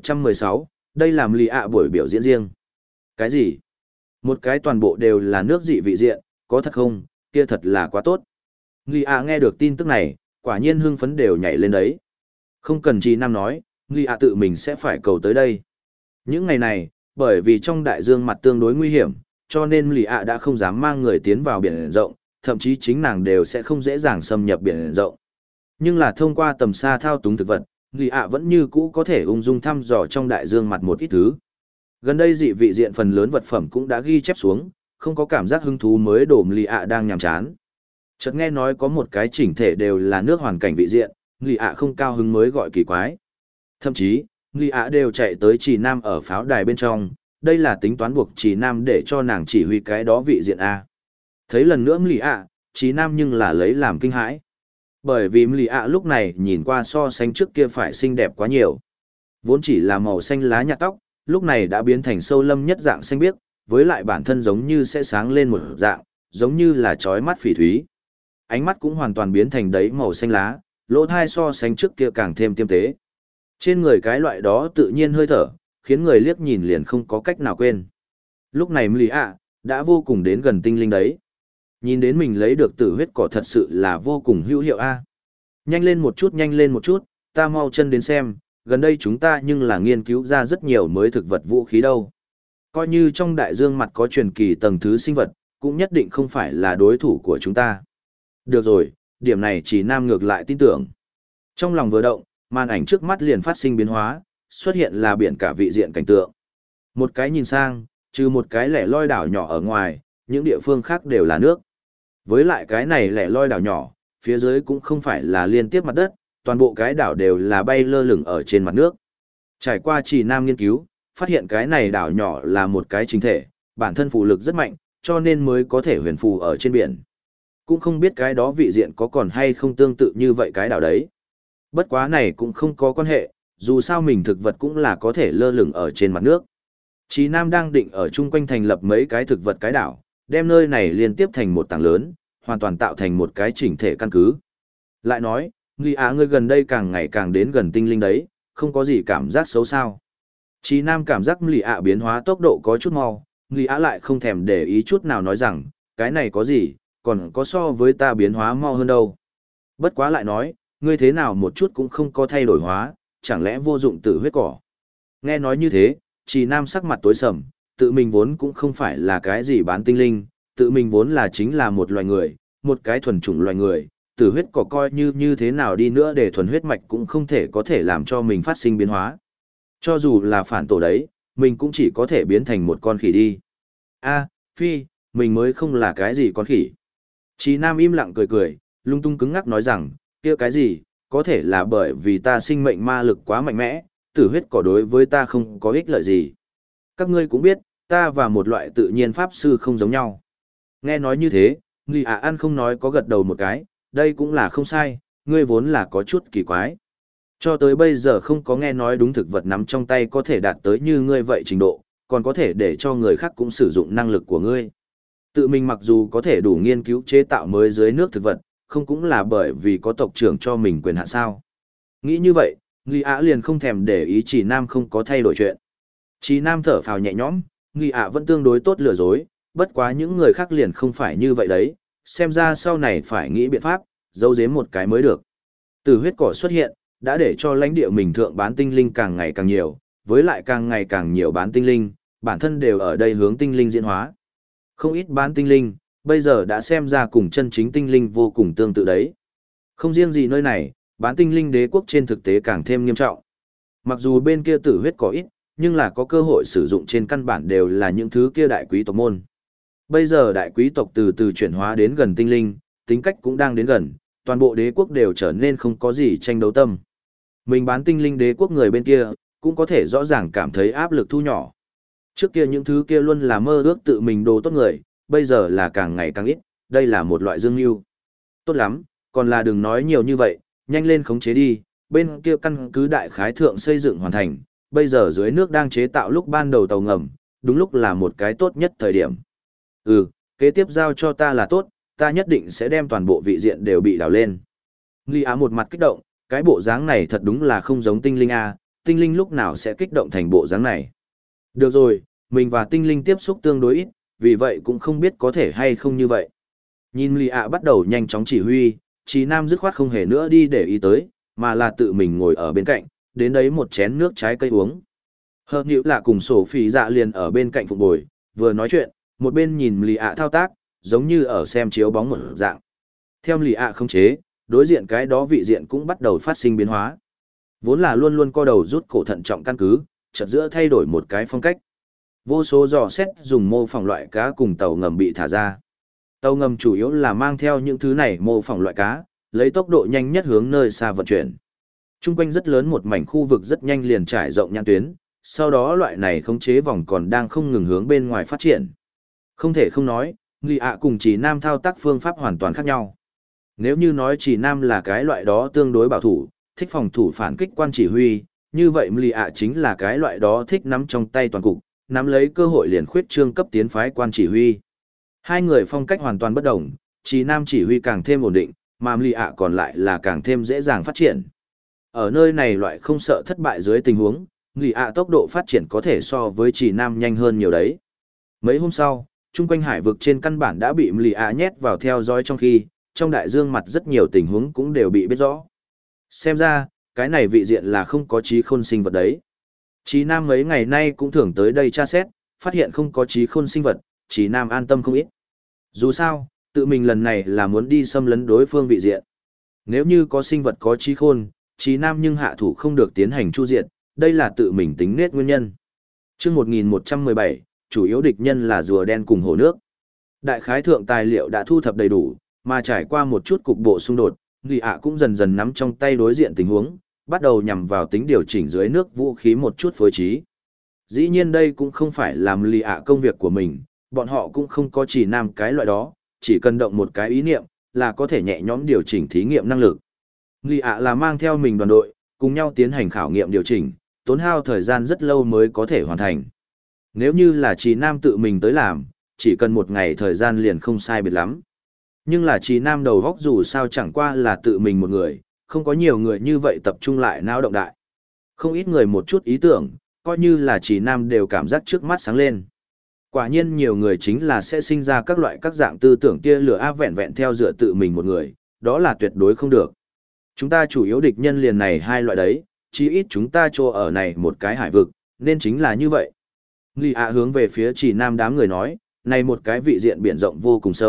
1116, đây là Mli ạ buổi biểu diễn riêng. Cái gì? Một cái toàn bộ đều là nước dị vị diện, có thật không? Kia thật là quá tốt. Mli ạ nghe được tin tức này, quả nhiên hưng phấn đều nhảy lên đấy. Không cần Chí Nam nói, Mli ạ tự mình sẽ phải cầu tới đây. Những ngày này, bởi vì trong đại dương mặt tương đối nguy hiểm, cho nên Mli ạ đã không dám mang người tiến vào biển rộng, thậm chí chính nàng đều sẽ không dễ dàng xâm nhập biển rộng. Nhưng là thông qua tầm xa thao túng thực vật, Mli ạ vẫn như cũ có thể ung dung thăm dò trong đại dương mặt một ít thứ. Gần đây dị vị diện phần lớn vật phẩm cũng đã ghi chép xuống, không có cảm giác hứng thú mới đổ Mli ạ đang nhàm chán. Chợt nghe nói có một cái chỉnh thể đều là nước hoàn cảnh vị diện, Mli ạ không cao hứng mới gọi kỳ quái. Thậm chí, Mli ạ đều chạy tới Trì Nam ở pháo đài bên trong, đây là tính toán buộc Trì Nam để cho nàng chỉ huy cái đó vị diện A. Thấy lần nữa Mli ạ, Trì Nam nhưng là lấy làm kinh hãi. Bởi vì Mli ạ lúc này nhìn qua so sánh trước kia phải xinh đẹp quá nhiều. Vốn chỉ là màu xanh lá nhạt tóc, lúc này đã biến thành sâu lâm nhất dạng xanh biếc, với lại bản thân giống như sẽ sáng lên một dạng, giống như là chói mắt phỉ thúy. Ánh mắt cũng hoàn toàn biến thành đấy màu xanh lá, lỗ thai so sánh trước kia càng thêm tiêm tế. Trên người cái loại đó tự nhiên hơi thở, khiến người liếc nhìn liền không có cách nào quên. Lúc này Mli ạ đã vô cùng đến gần tinh linh đấy. Nhìn đến mình lấy được tử huyết cỏ thật sự là vô cùng hữu hiệu a. Nhanh lên một chút, ta mau chân đến xem, gần đây chúng ta nhưng là nghiên cứu ra rất nhiều mới thực vật vũ khí đâu. Coi như trong đại dương mặt có truyền kỳ tầng thứ sinh vật, cũng nhất định không phải là đối thủ của chúng ta. Được rồi, điểm này chỉ Nam ngược lại tin tưởng. Trong lòng vừa động, màn ảnh trước mắt liền phát sinh biến hóa, xuất hiện là biển cả vị diện cảnh tượng. Một cái nhìn sang, trừ một cái lẻ loi đảo nhỏ ở ngoài, những địa phương khác đều là nước. Với lại cái này lẻ loi đảo nhỏ, phía dưới cũng không phải là liên tiếp mặt đất, toàn bộ cái đảo đều là bay lơ lửng ở trên mặt nước. Trải qua Trì Nam nghiên cứu, phát hiện cái này đảo nhỏ là một cái chính thể, bản thân phù lực rất mạnh, cho nên mới có thể huyền phù ở trên biển. Cũng không biết cái đó vị diện có còn hay không tương tự như vậy cái đảo đấy. Bất quá này cũng không có quan hệ, dù sao mình thực vật cũng là có thể lơ lửng ở trên mặt nước. Trì Nam đang định ở chung quanh thành lập mấy cái thực vật cái đảo, đem nơi này liên tiếp thành một tảng lớn, hoàn toàn tạo thành một cái chỉnh thể căn cứ. Lại nói, Mli ạ ngươi gần đây càng ngày càng đến gần tinh linh đấy, không có gì cảm giác xấu sao. Trì Nam cảm giác Mli ạ biến hóa tốc độ có chút mau, Mli ạ lại không thèm để ý chút nào nói rằng, cái này có gì, còn có so với ta biến hóa mau hơn đâu. Bất quá lại nói, ngươi thế nào một chút cũng không có thay đổi hóa, chẳng lẽ vô dụng tử huyết cỏ. Nghe nói như thế, Trì Nam sắc mặt tối sầm, tự mình vốn cũng không phải là cái gì bán tinh linh, tự mình vốn là chính là một loài người, một cái thuần chủng loài người, tử huyết cỏ coi như thế nào đi nữa để thuần huyết mạch cũng không thể có thể làm cho mình phát sinh biến hóa. Cho dù là phản tổ đấy, mình cũng chỉ có thể biến thành một con khỉ đi. A, Phi, mình mới không là cái gì con khỉ. Chí Nam im lặng cười cười, lung tung cứng ngắc nói rằng, kia cái gì, có thể là bởi vì ta sinh mệnh ma lực quá mạnh mẽ, tử huyết cỏ đối với ta không có ích lợi gì. Các ngươi cũng biết, ta và một loại tự nhiên pháp sư không giống nhau. Nghe nói như thế, Ngụy Ạ Ăn không nói có gật đầu một cái, đây cũng là không sai, ngươi vốn là có chút kỳ quái. Cho tới bây giờ không có nghe nói đúng thực vật nắm trong tay có thể đạt tới như ngươi vậy trình độ, còn có thể để cho người khác cũng sử dụng năng lực của ngươi. Tự mình mặc dù có thể đủ nghiên cứu chế tạo mới dưới nước thực vật, không cũng là bởi vì có tộc trưởng cho mình quyền hạn sao. Nghĩ như vậy, Ngụy Ạ liền không thèm để ý Chỉ Nam không có thay đổi chuyện. Chỉ Nam thở phào nhẹ nhõm, Ngụy Ạ vẫn tương đối tốt lừa dối, bất quá những người khác liền không phải như vậy đấy, xem ra sau này phải nghĩ biện pháp, giấu giếm một cái mới được. Từ huyết cỏ xuất hiện, đã để cho lãnh địa mình thượng bán tinh linh càng ngày càng nhiều, với lại càng ngày càng nhiều bán tinh linh, bản thân đều ở đây hướng tinh linh diễn hóa. Không ít bán tinh linh, bây giờ đã xem ra cùng chân chính tinh linh vô cùng tương tự đấy. Không riêng gì nơi này, bán tinh linh đế quốc trên thực tế càng thêm nghiêm trọng. Mặc dù bên kia tử huyết có ít, nhưng là có cơ hội sử dụng trên căn bản đều là những thứ kia đại quý tộc môn. Bây giờ đại quý tộc từ từ chuyển hóa đến gần tinh linh, tính cách cũng đang đến gần, toàn bộ đế quốc đều trở nên không có gì tranh đấu tâm. Mình bán tinh linh đế quốc người bên kia, cũng có thể rõ ràng cảm thấy áp lực thu nhỏ. Trước kia những thứ kia luôn là mơ ước tự mình đồ tốt người, bây giờ là càng ngày càng ít, đây là một loại dương mưu. Tốt lắm, còn là đừng nói nhiều như vậy, nhanh lên khống chế đi, bên kia căn cứ đại khái thượng xây dựng hoàn thành, bây giờ dưới nước đang chế tạo lúc ban đầu tàu ngầm, đúng lúc là một cái tốt nhất thời điểm. Kế tiếp giao cho ta là tốt, ta nhất định sẽ đem toàn bộ vị diện đều bị đào lên. Nghi Á một mặt kích động, cái bộ dáng này thật đúng là không giống tinh linh A, tinh linh lúc nào sẽ kích động thành bộ dáng này. Được rồi, mình và tinh linh tiếp xúc tương đối ít, vì vậy cũng không biết có thể hay không như vậy. Nhìn Lì ạ bắt đầu nhanh chóng chỉ huy, Chí Nam dứt khoát không hề nữa đi để ý tới, mà là tự mình ngồi ở bên cạnh, đến đấy một chén nước trái cây uống. Hợp nhữ là cùng sổ phỉ dạ liền ở bên cạnh phụng bồi, vừa nói chuyện, một bên nhìn Lì ạ thao tác, giống như ở xem chiếu bóng một dạng. Theo Lì ạ khống chế, đối diện cái đó vị diện cũng bắt đầu phát sinh biến hóa. Vốn là luôn luôn co đầu rút cổ thận trọng căn cứ, chợt giữa thay đổi một cái phong cách. Vô số dò xét dùng mô phỏng loại cá cùng tàu ngầm bị thả ra. Tàu ngầm chủ yếu là mang theo những thứ này mô phỏng loại cá, lấy tốc độ nhanh nhất hướng nơi xa vận chuyển. Trung quanh rất lớn một mảnh khu vực rất nhanh liền trải rộng nhãn tuyến, sau đó loại này khống chế vòng còn đang không ngừng hướng bên ngoài phát triển. Không thể không nói, Ngụy ạ cùng Chỉ Nam thao tác phương pháp hoàn toàn khác nhau. Nếu như nói Chỉ Nam là cái loại đó tương đối bảo thủ, thích phòng thủ phản kích quan chỉ huy, như vậy Ngụy ạ chính là cái loại đó thích nắm trong tay toàn cục, nắm lấy cơ hội liền khuyết trương cấp tiến phái quan chỉ huy. Hai người phong cách hoàn toàn bất đồng, Chỉ Nam chỉ huy càng thêm ổn định, mà Ngụy ạ còn lại là càng thêm dễ dàng phát triển. Ở nơi này loại không sợ thất bại dưới tình huống, Ngụy ạ tốc độ phát triển có thể so với Chỉ Nam nhanh hơn nhiều đấy. Mấy hôm sau, chung quanh hải vực trên căn bản đã bị Ngụy ạ nhét vào theo dõi trong khi, trong đại dương mặt rất nhiều tình huống cũng đều bị biết rõ. Xem ra, cái này vị diện là không có trí khôn sinh vật đấy. Chí Nam mấy ngày nay cũng thường tới đây tra xét, phát hiện không có trí khôn sinh vật, Chí Nam an tâm không ít. Dù sao, tự mình lần này là muốn đi xâm lấn đối phương vị diện. Nếu như có sinh vật có trí khôn, Chí Nam nhưng hạ thủ không được tiến hành chu diệt, đây là tự mình tính nết nguyên nhân. Chương 1117, chủ yếu địch nhân là rùa đen cùng hồ nước. Đại khái thượng tài liệu đã thu thập đầy đủ, mà trải qua một chút cục bộ xung đột, Ngụy ạ cũng dần dần nắm trong tay đối diện tình huống, bắt đầu nhằm vào tính điều chỉnh dưới nước vũ khí một chút phối trí. Dĩ nhiên đây cũng không phải làm Ngụy ạ công việc của mình, bọn họ cũng không có Chỉ Nam cái loại đó, chỉ cần động một cái ý niệm là có thể nhẹ nhõm điều chỉnh thí nghiệm năng lực. Ngụy ạ là mang theo mình đoàn đội, cùng nhau tiến hành khảo nghiệm điều chỉnh, tốn hao thời gian rất lâu mới có thể hoàn thành. Nếu như là Chỉ Nam tự mình tới làm, chỉ cần một ngày thời gian liền không sai biệt lắm. Nhưng là Chỉ Nam đầu góc dù sao chẳng qua là tự mình một người, không có nhiều người như vậy tập trung lại não động đại. Không ít người một chút ý tưởng, coi như là Chỉ Nam đều cảm giác trước mắt sáng lên. Quả nhiên nhiều người chính là sẽ sinh ra các loại các dạng tư tưởng kia lửa áp vẹn vẹn theo dựa tự mình một người, đó là tuyệt đối không được. Chúng ta chủ yếu địch nhân liền này hai loại đấy, chí ít chúng ta cho ở này một cái hải vực, nên chính là như vậy. Ngụy ạ hướng về phía Chỉ Nam đám người nói, này một cái vị diện biển rộng vô cùng sâu,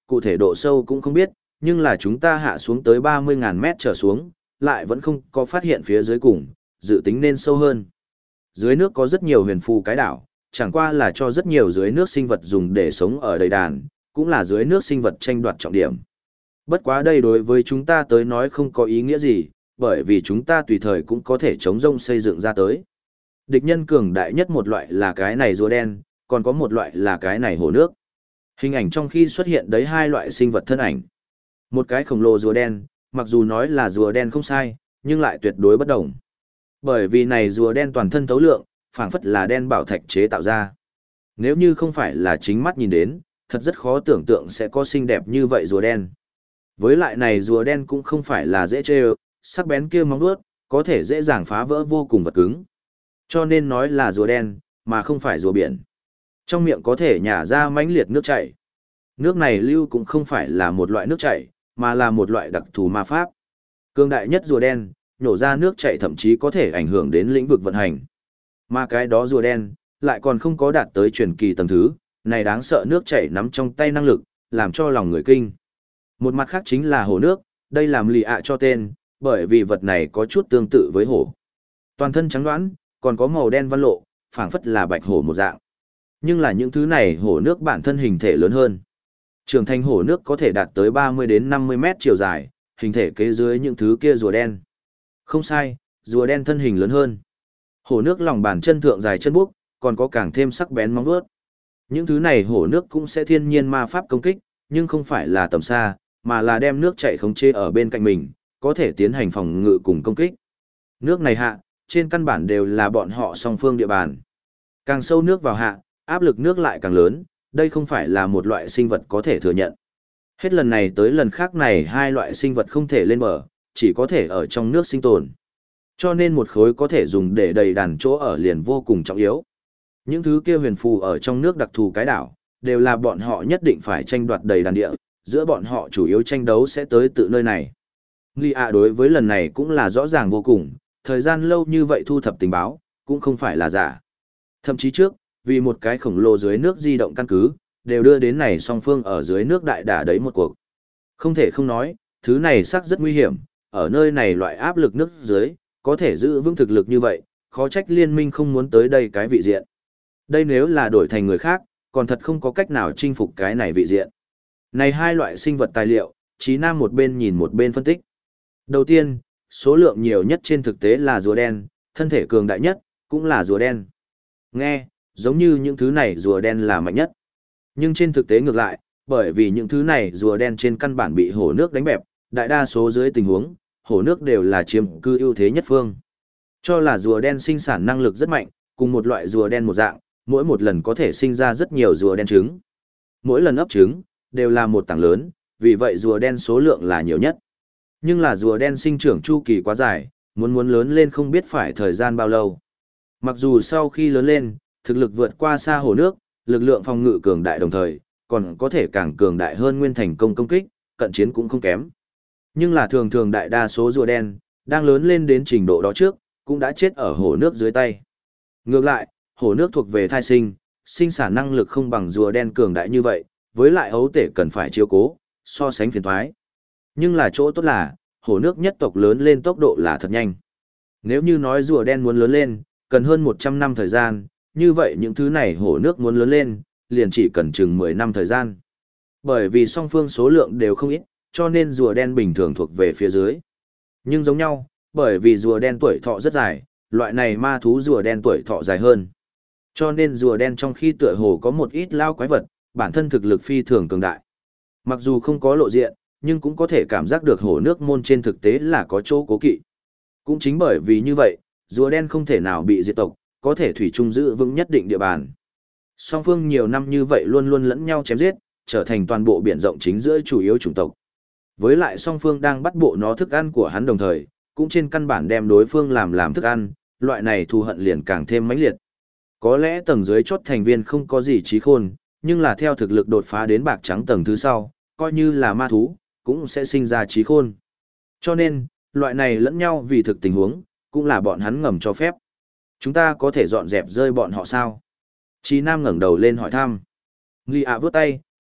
cụ thể độ sâu cũng không biết, nhưng là chúng ta hạ xuống tới 30.000 mét trở xuống, lại vẫn không có phát hiện phía dưới cùng, dự tính nên sâu hơn. Dưới nước có rất nhiều huyền phù cái đảo, chẳng qua là cho rất nhiều dưới nước sinh vật dùng để sống ở đầy đàn, cũng là dưới nước sinh vật tranh đoạt trọng điểm. Bất quá đây đối với chúng ta tới nói không có ý nghĩa gì, bởi vì chúng ta tùy thời cũng có thể chống rông xây dựng ra tới. Địch nhân cường đại nhất một loại là cái này rùa đen, còn có một loại là cái này hồ nước. Hình ảnh trong khi xuất hiện đấy hai loại sinh vật thân ảnh. Một cái khổng lồ rùa đen, mặc dù nói là rùa đen không sai, nhưng lại tuyệt đối bất đồng. Bởi vì này rùa đen toàn thân thấu lượng, phảng phất là đen bảo thạch chế tạo ra. Nếu như không phải là chính mắt nhìn đến, thật rất khó tưởng tượng sẽ có xinh đẹp như vậy rùa đen. Với lại này rùa đen cũng không phải là dễ chơi, sắc bén kia móng vuốt có thể dễ dàng phá vỡ vô cùng vật cứng. Cho nên nói là rùa đen, mà không phải rùa biển. Trong miệng có thể nhả ra mãnh liệt nước chảy. Nước này lưu cũng không phải là một loại nước chảy, mà là một loại đặc thù ma pháp. Cường đại nhất rùa đen, nhổ ra nước chảy thậm chí có thể ảnh hưởng đến lĩnh vực vận hành. Mà cái đó rùa đen, lại còn không có đạt tới truyền kỳ tầng thứ, này đáng sợ nước chảy nắm trong tay năng lực, làm cho lòng người kinh. Một mặt khác chính là hồ nước, đây làm lì ạ cho tên, bởi vì vật này có chút tương tự với hổ. Toàn thân trắng đoán, còn có màu đen văn lộ, phảng phất là bạch hổ một dạng. Nhưng là những thứ này hổ nước bản thân hình thể lớn hơn. Trưởng thành hổ nước có thể đạt tới 30 đến 50 mét chiều dài, hình thể kế dưới những thứ kia rùa đen. Không sai, rùa đen thân hình lớn hơn. Hổ nước lòng bàn chân thượng dài chân buốc, còn có càng thêm sắc bén móng vuốt. Những thứ này hổ nước cũng sẽ thiên nhiên ma pháp công kích, nhưng không phải là tầm xa, mà là đem nước chảy khống chế ở bên cạnh mình, có thể tiến hành phòng ngự cùng công kích. Nước này hạ, trên căn bản đều là bọn họ song phương địa bàn. Càng sâu nước vào hạ, áp lực nước lại càng lớn, đây không phải là một loại sinh vật có thể thừa nhận. Hết lần này tới lần khác này hai loại sinh vật không thể lên bờ, chỉ có thể ở trong nước sinh tồn. Cho nên một khối có thể dùng để đầy đàn chỗ ở liền vô cùng trọng yếu. Những thứ kia huyền phù ở trong nước đặc thù cái đảo, đều là bọn họ nhất định phải tranh đoạt đầy đàn địa, giữa bọn họ chủ yếu tranh đấu sẽ tới tự nơi này. Li A đối với lần này cũng là rõ ràng vô cùng, thời gian lâu như vậy thu thập tình báo, cũng không phải là giả. Thậm chí trước, vì một cái khổng lồ dưới nước di động căn cứ, đều đưa đến này song phương ở dưới nước đại đả đấy một cuộc. Không thể không nói, thứ này xác rất nguy hiểm, ở nơi này loại áp lực nước dưới, có thể giữ vững thực lực như vậy, khó trách liên minh không muốn tới đây cái vị diện. Đây nếu là đổi thành người khác, còn thật không có cách nào chinh phục cái này vị diện. Này hai loại sinh vật tài liệu, Chí Nam một bên nhìn một bên phân tích. Đầu tiên, số lượng nhiều nhất trên thực tế là rùa đen, thân thể cường đại nhất, cũng là rùa đen. Nghe, giống như những thứ này rùa đen là mạnh nhất. Nhưng trên thực tế ngược lại, bởi vì những thứ này rùa đen trên căn bản bị hổ nước đánh bẹp, đại đa số dưới tình huống, hổ nước đều là chiếm cư ưu thế nhất phương. Cho là rùa đen sinh sản năng lực rất mạnh, cùng một loại rùa đen một dạng, mỗi một lần có thể sinh ra rất nhiều rùa đen trứng. Mỗi lần ấp trứng, đều là một tảng lớn, vì vậy rùa đen số lượng là nhiều nhất. Nhưng là rùa đen sinh trưởng chu kỳ quá dài, muốn lớn lên không biết phải thời gian bao lâu. Mặc dù sau khi lớn lên, thực lực vượt qua xa hồ nước, lực lượng phòng ngự cường đại đồng thời, còn có thể càng cường đại hơn nguyên thành công kích, cận chiến cũng không kém. Nhưng là thường thường đại đa số rùa đen, đang lớn lên đến trình độ đó trước, cũng đã chết ở hồ nước dưới tay. Ngược lại, hồ nước thuộc về thai sinh, sinh sản năng lực không bằng rùa đen cường đại như vậy, với lại ấu tể cần phải chiếu cố, so sánh phiền toái. Nhưng là chỗ tốt là, hồ nước nhất tộc lớn lên tốc độ là thật nhanh. Nếu như nói rùa đen muốn lớn lên, cần hơn 100 năm thời gian, như vậy những thứ này hồ nước muốn lớn lên, liền chỉ cần chừng 10 năm thời gian. Bởi vì song phương số lượng đều không ít, cho nên rùa đen bình thường thuộc về phía dưới. Nhưng giống nhau, bởi vì rùa đen tuổi thọ rất dài, loại này ma thú rùa đen tuổi thọ dài hơn. Cho nên rùa đen trong khi tựa hồ có một ít lao quái vật, bản thân thực lực phi thường cường đại. Mặc dù không có lộ diện, nhưng cũng có thể cảm giác được hồ nước môn trên thực tế là có chỗ cố kỵ. Cũng chính bởi vì như vậy, rùa đen không thể nào bị diệt tộc, có thể thủy chung giữ vững nhất định địa bàn. Song phương nhiều năm như vậy luôn luôn lẫn nhau chém giết, trở thành toàn bộ biển rộng chính giữa chủ yếu chủng tộc. Với lại song phương đang bắt bộ nó thức ăn của hắn đồng thời, cũng trên căn bản đem đối phương làm thức ăn, loại này thù hận liền càng thêm mãnh liệt. Có lẽ tầng dưới chốt thành viên không có gì trí khôn, nhưng là theo thực lực đột phá đến bạc trắng tầng thứ sau, coi như là ma thú, cũng sẽ sinh ra trí khôn. Cho nên, loại này lẫn nhau vì thực tình huống, cũng là bọn hắn ngầm cho phép. Chúng ta có thể dọn dẹp rơi bọn họ sao? Chí Nam ngẩng đầu lên hỏi thăm. Nghi ạ vướt tay,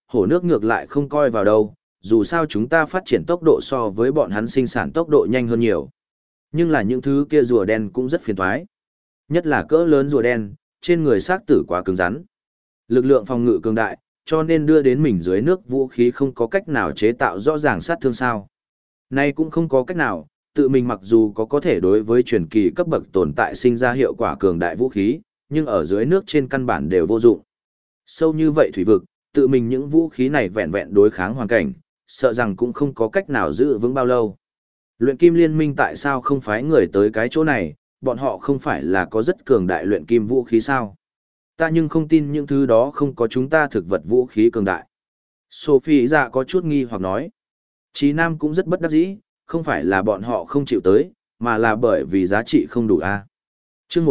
hồ nước ngược lại không coi vào đâu, dù sao chúng ta phát triển tốc độ so với bọn hắn sinh sản tốc độ nhanh hơn nhiều. Nhưng là những thứ kia rùa đen cũng rất phiền toái. Nhất là cỡ lớn rùa đen, trên người xác tử quá cứng rắn. Lực lượng phòng ngự cường đại, cho nên đưa đến mình dưới nước vũ khí không có cách nào chế tạo rõ ràng sát thương sao. Nay cũng không có cách nào, tự mình mặc dù có thể đối với truyền kỳ cấp bậc tồn tại sinh ra hiệu quả cường đại vũ khí, nhưng ở dưới nước trên căn bản đều vô dụng. Sâu như vậy thủy vực, tự mình những vũ khí này vẹn vẹn đối kháng hoàn cảnh, sợ rằng cũng không có cách nào giữ vững bao lâu. Luyện kim liên minh tại sao không phái người tới cái chỗ này, bọn họ không phải là có rất cường đại luyện kim vũ khí sao? Ta nhưng không tin những thứ đó không có chúng ta thực vật vũ khí cường đại. Sophie dạ có chút nghi hoặc nói. Chí Nam cũng rất bất đắc dĩ, không phải là bọn họ không chịu tới, mà là bởi vì giá trị không đủ a. Chương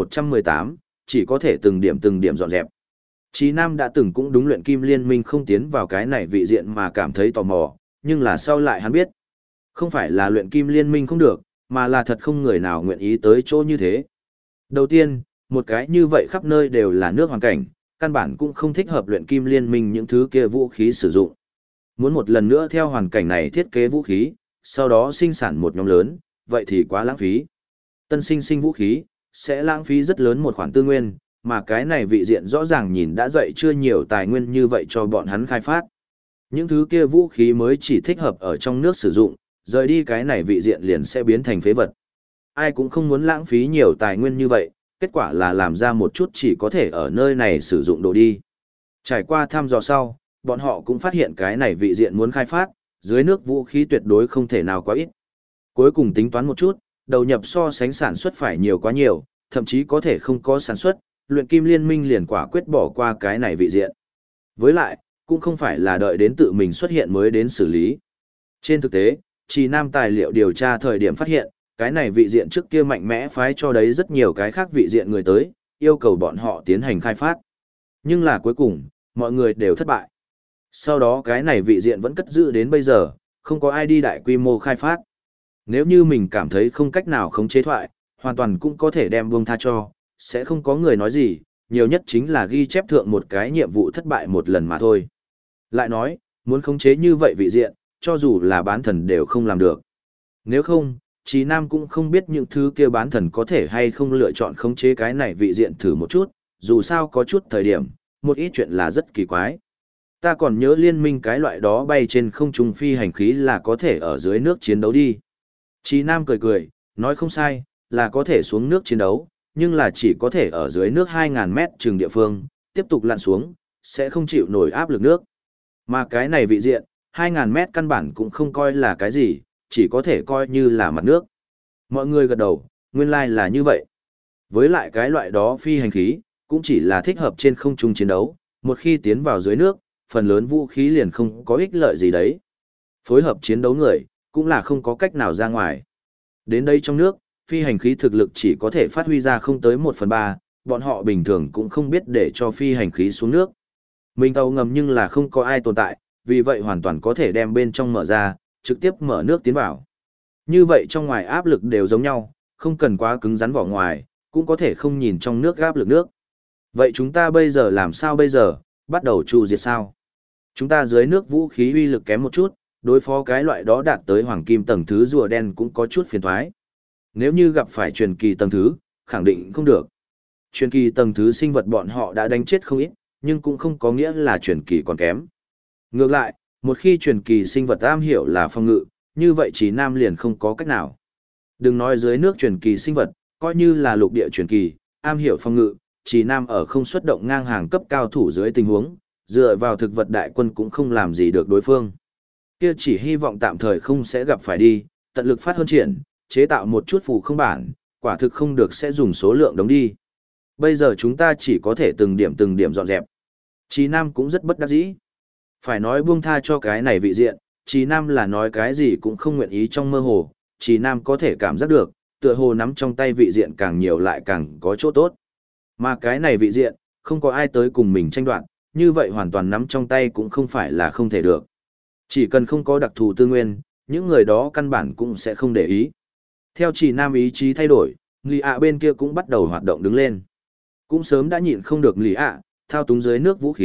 1118, chỉ có thể từng điểm dọn dẹp. Chí Nam đã từng cũng đúng luyện kim liên minh không tiến vào cái này vị diện mà cảm thấy tò mò, nhưng là sau lại hắn biết. Không phải là luyện kim liên minh không được, mà là thật không người nào nguyện ý tới chỗ như thế. Đầu tiên, một cái như vậy khắp nơi đều là nước hoàn cảnh, căn bản cũng không thích hợp luyện kim liên minh những thứ kia vũ khí sử dụng. Muốn một lần nữa theo hoàn cảnh này thiết kế vũ khí, sau đó sinh sản một nhóm lớn, vậy thì quá lãng phí. Tân sinh vũ khí, sẽ lãng phí rất lớn một khoản tư nguyên, mà cái này vị diện rõ ràng nhìn đã dậy chưa nhiều tài nguyên như vậy cho bọn hắn khai phát. Những thứ kia vũ khí mới chỉ thích hợp ở trong nước sử dụng, rời đi cái này vị diện liền sẽ biến thành phế vật. Ai cũng không muốn lãng phí nhiều tài nguyên như vậy, kết quả là làm ra một chút chỉ có thể ở nơi này sử dụng đồ đi. Trải qua thăm dò sau, bọn họ cũng phát hiện cái này vị diện muốn khai phát, dưới nước vũ khí tuyệt đối không thể nào quá ít. Cuối cùng tính toán một chút, đầu nhập so sánh sản xuất phải nhiều quá nhiều, thậm chí có thể không có sản xuất, luyện kim liên minh liền quả quyết bỏ qua cái này vị diện. Với lại, cũng không phải là đợi đến tự mình xuất hiện mới đến xử lý. Trên thực tế, Trì Nam tài liệu điều tra thời điểm phát hiện, cái này vị diện trước kia mạnh mẽ phái cho đấy rất nhiều cái khác vị diện người tới, yêu cầu bọn họ tiến hành khai phát. Nhưng là cuối cùng, mọi người đều thất bại. Sau đó cái này vị diện vẫn cất giữ đến bây giờ, không có ai đi đại quy mô khai phát. Nếu như mình cảm thấy không cách nào khống chế thoại, hoàn toàn cũng có thể đem buông tha cho, sẽ không có người nói gì, nhiều nhất chính là ghi chép thượng một cái nhiệm vụ thất bại một lần mà thôi. Lại nói, muốn khống chế như vậy vị diện, cho dù là bán thần đều không làm được. Nếu không, Chí Nam cũng không biết những thứ kia bán thần có thể hay không lựa chọn khống chế cái này vị diện thử một chút, dù sao có chút thời điểm, một ít chuyện là rất kỳ quái. Ta còn nhớ liên minh cái loại đó bay trên không trung phi hành khí là có thể ở dưới nước chiến đấu đi. Chí Nam cười cười, nói không sai, là có thể xuống nước chiến đấu, nhưng là chỉ có thể ở dưới nước 2.000 mét trường địa phương, tiếp tục lặn xuống, sẽ không chịu nổi áp lực nước. Mà cái này vị diện, 2.000 mét căn bản cũng không coi là cái gì, chỉ có thể coi như là mặt nước. Mọi người gật đầu, nguyên lai là như vậy. Với lại cái loại đó phi hành khí, cũng chỉ là thích hợp trên không trung chiến đấu, một khi tiến vào dưới nước, phần lớn vũ khí liền không có ích lợi gì đấy. Phối hợp chiến đấu người, cũng là không có cách nào ra ngoài. Đến đây trong nước, phi hành khí thực lực chỉ có thể phát huy ra không tới 1/3, bọn họ bình thường cũng không biết để cho phi hành khí xuống nước. Mình tàu ngầm nhưng là không có ai tồn tại, vì vậy hoàn toàn có thể đem bên trong mở ra, trực tiếp mở nước tiến vào. Như vậy trong ngoài áp lực đều giống nhau, không cần quá cứng rắn vỏ ngoài, cũng có thể không nhìn trong nước áp lực nước. Vậy chúng ta bây giờ làm sao bây giờ, bắt đầu tru diệt sao? Chúng ta dưới nước vũ khí uy lực kém một chút, đối phó cái loại đó đạt tới hoàng kim tầng thứ rùa đen cũng có chút phiền toái. Nếu như gặp phải truyền kỳ tầng thứ, khẳng định không được. Truyền kỳ tầng thứ sinh vật bọn họ đã đánh chết không ít, nhưng cũng không có nghĩa là truyền kỳ còn kém. Ngược lại, một khi truyền kỳ sinh vật am hiểu là phòng ngự, như vậy Chí Nam liền không có cách nào. Đừng nói dưới nước truyền kỳ sinh vật, coi như là lục địa truyền kỳ, am hiểu phòng ngự, Chí Nam ở không xuất động ngang hàng cấp cao thủ dưới tình huống, dựa vào thực vật đại quân cũng không làm gì được đối phương. Kia chỉ hy vọng tạm thời không sẽ gặp phải đi, tận lực phát hơn triển, chế tạo một chút phù không bản, quả thực không được sẽ dùng số lượng đống đi. Bây giờ chúng ta chỉ có thể từng điểm dọn dẹp. Chí Nam cũng rất bất đắc dĩ. Phải nói buông tha cho cái này vị diện, Chí Nam là nói cái gì cũng không nguyện ý trong mơ hồ, Chí Nam có thể cảm giác được, tựa hồ nắm trong tay vị diện càng nhiều lại càng có chỗ tốt. Mà cái này vị diện, không có ai tới cùng mình tranh đoạt, như vậy hoàn toàn nắm trong tay cũng không phải là không thể được. Chỉ cần không có đặc thù tư nguyên, những người đó căn bản cũng sẽ không để ý. Theo Chí Nam ý chí thay đổi, Lý ạ bên kia cũng bắt đầu hoạt động đứng lên. Cũng sớm đã nhịn không được Lý ạ, thao túng dưới nước vũ khí,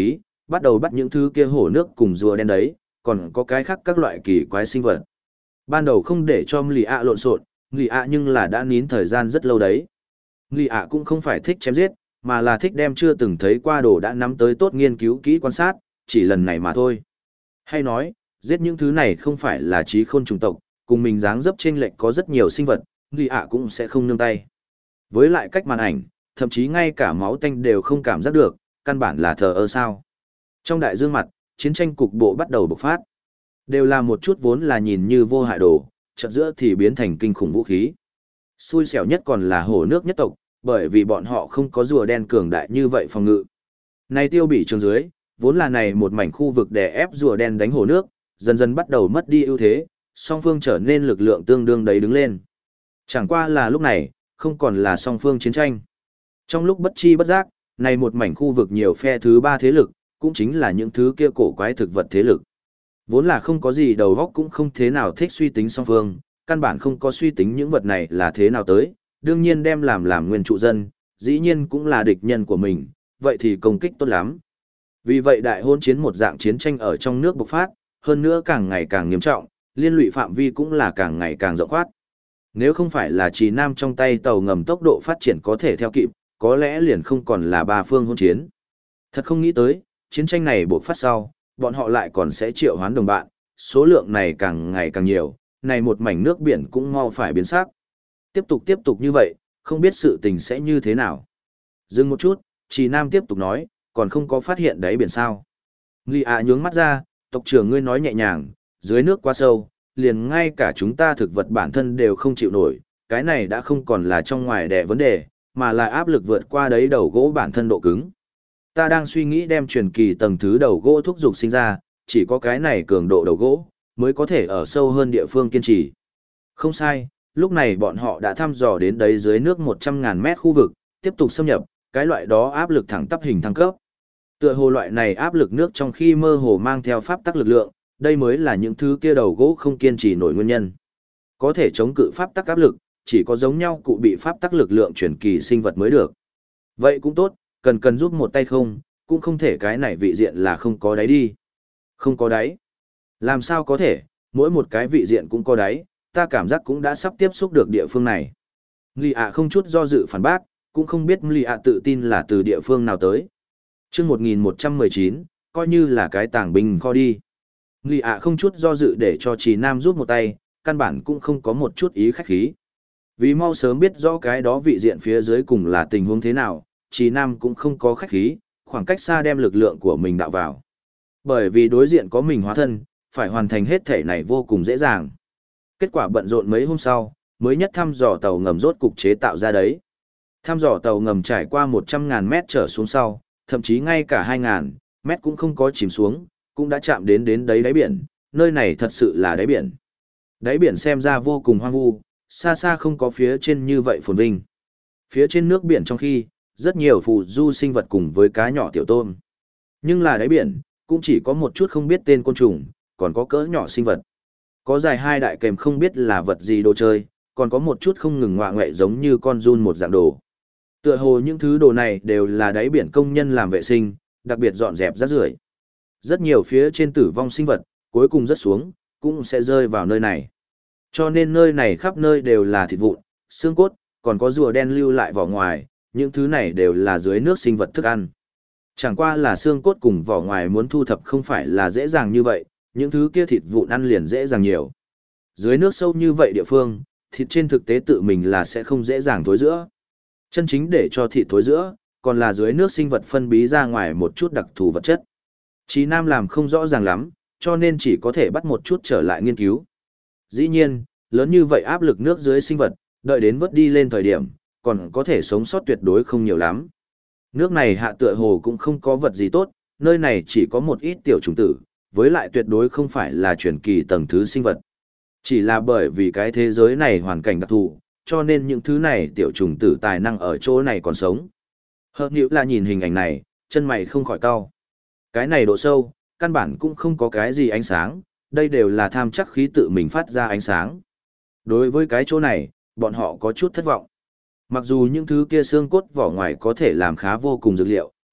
bắt đầu bắt những thứ kia hổ nước cùng rùa đen đấy, còn có cái khác các loại kỳ quái sinh vật. Ban đầu không để cho Lì ạ lộn xộn, Lì ạ nhưng là đã nín thời gian rất lâu đấy. Lì ạ cũng không phải thích chém giết, mà là thích đem chưa từng thấy qua đồ đã nắm tới tốt nghiên cứu kỹ quan sát, chỉ lần này mà thôi. Hay nói, giết những thứ này không phải là trí khôn chủng tộc, cùng mình dáng dấp chênh lệch có rất nhiều sinh vật, Lì ạ cũng sẽ không nương tay. Với lại cách màn ảnh, thậm chí ngay cả máu tanh đều không cảm giác được, căn bản là thờ ơ sao. Trong đại dương mặt, chiến tranh cục bộ bắt đầu bộc phát. Đều là một chút vốn là nhìn như vô hại đồ, chợt giữa thì biến thành kinh khủng vũ khí. Xui xẻo nhất còn là hổ nước nhất tộc, bởi vì bọn họ không có rùa đen cường đại như vậy phòng ngự. Này tiêu bỉ trường dưới, vốn là này một mảnh khu vực đè ép rùa đen đánh hổ nước, dần dần bắt đầu mất đi ưu thế, song phương trở nên lực lượng tương đương đấy đứng lên. Chẳng qua là lúc này, không còn là song phương chiến tranh. Trong lúc bất chi bất giác, này một mảnh khu vực nhiều phe thứ ba thế lực, cũng chính là những thứ kia cổ quái thực vật thế lực. Vốn là không có gì đầu óc cũng không thế nào thích suy tính song phương, căn bản không có suy tính những vật này là thế nào tới, đương nhiên đem làm nguyên trụ dân, dĩ nhiên cũng là địch nhân của mình, vậy thì công kích tốt lắm. Vì vậy đại hôn chiến một dạng chiến tranh ở trong nước bộc phát, hơn nữa càng ngày càng nghiêm trọng, liên lụy phạm vi cũng là càng ngày càng rộng khoát. Nếu không phải là Trì Nam trong tay tàu ngầm tốc độ phát triển có thể theo kịp, có lẽ liền không còn là ba phương hôn chiến. Thật không nghĩ tới, chiến tranh này bộc phát sau, bọn họ lại còn sẽ triệu hoán đồng bạn, số lượng này càng ngày càng nhiều, này một mảnh nước biển cũng mau phải biến sắc. Tiếp tục như vậy, không biết sự tình sẽ như thế nào. Dừng một chút, Trì Nam tiếp tục nói, còn không có phát hiện đáy biển sao. Lì ạ nhướng mắt ra, tộc trưởng ngươi nói nhẹ nhàng, dưới nước quá sâu, liền ngay cả chúng ta thực vật bản thân đều không chịu nổi, cái này đã không còn là trong ngoài đè vấn đề, mà là áp lực vượt qua đấy đầu gỗ bản thân độ cứng. Ta đang suy nghĩ đem truyền kỳ tầng thứ đầu gỗ thúc dục sinh ra, chỉ có cái này cường độ đầu gỗ, mới có thể ở sâu hơn địa phương kiên trì. Không sai, lúc này bọn họ đã thăm dò đến đấy dưới nước 100.000 mét khu vực, tiếp tục xâm nhập, cái loại đó áp lực thẳng tắp hình thăng cấp. Tựa hồ loại này áp lực nước trong khi mơ hồ mang theo pháp tắc lực lượng, đây mới là những thứ kia đầu gỗ không kiên trì nổi nguyên nhân. Có thể chống cự pháp tắc áp lực, chỉ có giống nhau cụ bị pháp tắc lực lượng truyền kỳ sinh vật mới được. Vậy cũng tốt, cần giúp một tay không, cũng không thể cái này vị diện là không có đáy đi. Không có đáy. Làm sao có thể, mỗi một cái vị diện cũng có đáy, ta cảm giác cũng đã sắp tiếp xúc được địa phương này. Lì ạ không chút do dự phản bác, cũng không biết Lì ạ tự tin là từ địa phương nào tới. Trước 1119, coi như là cái tàng binh kho đi. Lì ạ không chút do dự để cho Trì Nam giúp một tay, căn bản cũng không có một chút ý khách khí. Vì mau sớm biết rõ cái đó vị diện phía dưới cùng là tình huống thế nào, Trì Nam cũng không có khách khí, khoảng cách xa đem lực lượng của mình đạo vào. Bởi vì đối diện có mình hóa thân, phải hoàn thành hết thể này vô cùng dễ dàng. Kết quả bận rộn mấy hôm sau, mới nhất thăm dò tàu ngầm rốt cục chế tạo ra đấy. Thăm dò tàu ngầm trải qua 100.000 mét trở xuống sau, thậm chí ngay cả 2.000 mét cũng không có chìm xuống, cũng đã chạm đến đấy đáy biển, nơi này thật sự là đáy biển. Đáy biển xem ra vô cùng hoang vu, xa xa không có phía trên như vậy phồn vinh. Phía trên nước biển trong khi, rất nhiều phù du sinh vật cùng với cá nhỏ tiểu tôm. Nhưng là đáy biển, cũng chỉ có một chút không biết tên côn trùng, còn có cỡ nhỏ sinh vật. Có dài hai đại kèm không biết là vật gì đồ chơi, còn có một chút không ngừng ngoạ ngoại giống như con giun một dạng đồ. Tựa hồ những thứ đồ này đều là đáy biển công nhân làm vệ sinh, đặc biệt dọn dẹp rác rưởi. Rất nhiều phía trên tử vong sinh vật, cuối cùng rớt xuống, cũng sẽ rơi vào nơi này. Cho nên nơi này khắp nơi đều là thịt vụn, xương cốt, còn có rùa đen lưu lại vỏ ngoài, những thứ này đều là dưới nước sinh vật thức ăn. Chẳng qua là xương cốt cùng vỏ ngoài muốn thu thập không phải là dễ dàng như vậy, những thứ kia thịt vụn ăn liền dễ dàng nhiều. Dưới nước sâu như vậy địa phương, thịt trên thực tế tự mình là sẽ không dễ dàng thối giữa. Chân chính để cho thịt thối giữa, còn là dưới nước sinh vật phân bí ra ngoài một chút đặc thù vật chất. Chí Nam làm không rõ ràng lắm, cho nên chỉ có thể bắt một chút trở lại nghiên cứu. Dĩ nhiên, lớn như vậy áp lực nước dưới sinh vật, đợi đến vớt đi lên thời điểm, còn có thể sống sót tuyệt đối không nhiều lắm. Nước này hạ tựa hồ cũng không có vật gì tốt, nơi này chỉ có một ít tiểu trùng tử, với lại tuyệt đối không phải là truyền kỳ tầng thứ sinh vật. Chỉ là bởi vì cái thế giới này hoàn cảnh đặc thù, cho nên những thứ này tiểu trùng tử tài năng ở chỗ này còn sống. Hợp nhữ là nhìn hình ảnh này, chân mày không khỏi cau. Cái này độ sâu, căn bản cũng không có cái gì ánh sáng, đây đều là tham chắc khí tự mình phát ra ánh sáng. Đối với cái chỗ này, bọn họ có chút thất vọng. Mặc dù những thứ kia xương cốt vỏ ngoài có thể làm khá vô cùng dược liệu,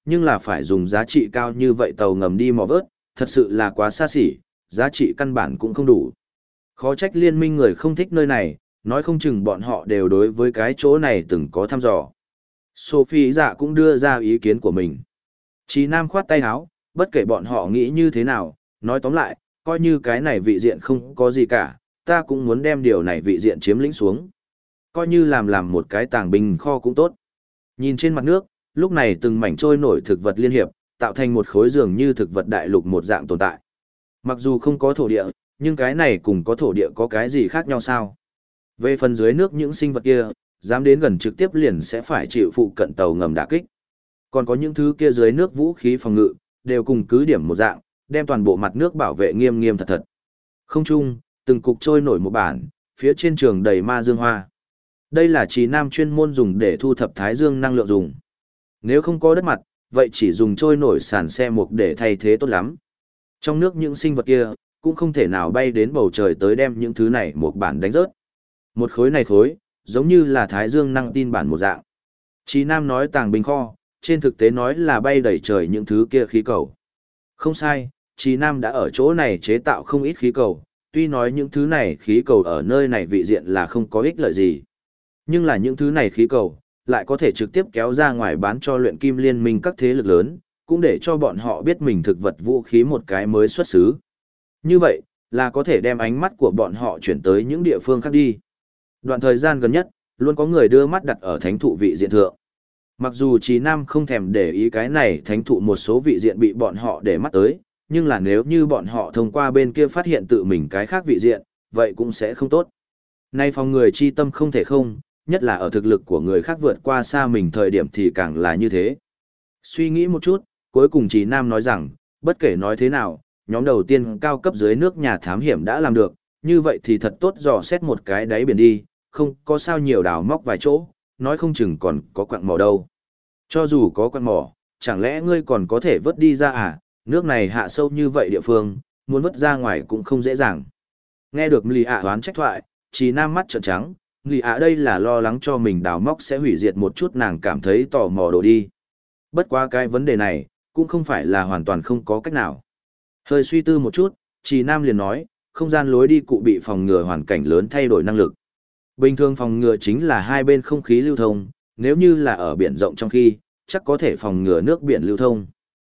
nhưng là phải dùng giá trị cao như vậy tàu ngầm đi mò vớt, thật sự là quá xa xỉ, giá trị căn bản cũng không đủ. Khó trách liên minh người không thích nơi này, nói không chừng bọn họ đều đối với cái chỗ này từng có thăm dò. Sophie dạ cũng đưa ra ý kiến của mình. Chí Nam khoát tay áo, bất kể bọn họ nghĩ như thế nào, nói tóm lại, coi như cái này vị diện không có gì cả, ta cũng muốn đem điều này vị diện chiếm lĩnh xuống. Coi như làm một cái tàng binh kho cũng tốt. Nhìn trên mặt nước, lúc này từng mảnh trôi nổi thực vật liên hiệp, tạo thành một khối dường như thực vật đại lục một dạng tồn tại. Mặc dù không có thổ địa, nhưng cái này cùng có thổ địa có cái gì khác nhau sao? Về phần dưới nước những sinh vật kia, dám đến gần trực tiếp liền sẽ phải chịu phụ cận tàu ngầm đả kích. Còn có những thứ kia dưới nước vũ khí phòng ngự, đều cùng cứ điểm một dạng, đem toàn bộ mặt nước bảo vệ nghiêm nghiêm thật thật. Không trung, từng cục trôi nổi một bản, phía trên trường đầy ma dương hoa. Đây là Trì Nam chuyên môn dùng để thu thập thái dương năng lượng dùng. Nếu không có đất mặt, vậy chỉ dùng trôi nổi sàn xe mục để thay thế tốt lắm. Trong nước những sinh vật kia, cũng không thể nào bay đến bầu trời tới đem những thứ này một bản đánh rớt. Một khối này khối, giống như là thái dương năng tin bản một dạng. Trì Nam nói tàng binh kho, trên thực tế nói là bay đầy trời những thứ kia khí cầu. Không sai, Trì Nam đã ở chỗ này chế tạo không ít khí cầu, tuy nói những thứ này khí cầu ở nơi này vị diện là không có ích lợi gì. Nhưng là những thứ này khí cầu, lại có thể trực tiếp kéo ra ngoài bán cho luyện kim liên minh các thế lực lớn, cũng để cho bọn họ biết mình thực vật vũ khí một cái mới xuất xứ. Như vậy, là có thể đem ánh mắt của bọn họ chuyển tới những địa phương khác đi. Đoạn thời gian gần nhất, luôn có người đưa mắt đặt ở thánh thụ vị diện thượng. Mặc dù Chí Nam không thèm để ý cái này thánh thụ một số vị diện bị bọn họ để mắt tới, nhưng là nếu như bọn họ thông qua bên kia phát hiện tự mình cái khác vị diện, vậy cũng sẽ không tốt. Nay phòng người chi tâm không thể không, nhất là ở thực lực của người khác vượt qua xa mình thời điểm thì càng là như thế. Suy nghĩ một chút, cuối cùng Chí Nam nói rằng, bất kể nói thế nào, nhóm đầu tiên cao cấp dưới nước nhà thám hiểm đã làm được, như vậy thì thật tốt dò xét một cái đáy biển đi, không có sao nhiều đào móc vài chỗ, nói không chừng còn có quặng mỏ đâu. Cho dù có quặng mỏ, chẳng lẽ ngươi còn có thể vớt đi ra à, nước này hạ sâu như vậy địa phương, muốn vớt ra ngoài cũng không dễ dàng. Nghe được Lì ạ đoán trách thoại, Chí Nam mắt trợn trắng, Lì ạ đây là lo lắng cho mình đào móc sẽ hủy diệt một chút nàng cảm thấy tò mò đồ đi. Bất quá cái vấn đề này, cũng không phải là hoàn toàn không có cách nào. Hơi suy tư một chút, Chí Nam liền nói, không gian lối đi cụ bị phòng ngừa hoàn cảnh lớn thay đổi năng lực. Bình thường phòng ngừa chính là hai bên không khí lưu thông, nếu như là ở biển rộng trong khi, chắc có thể phòng ngừa nước biển lưu thông.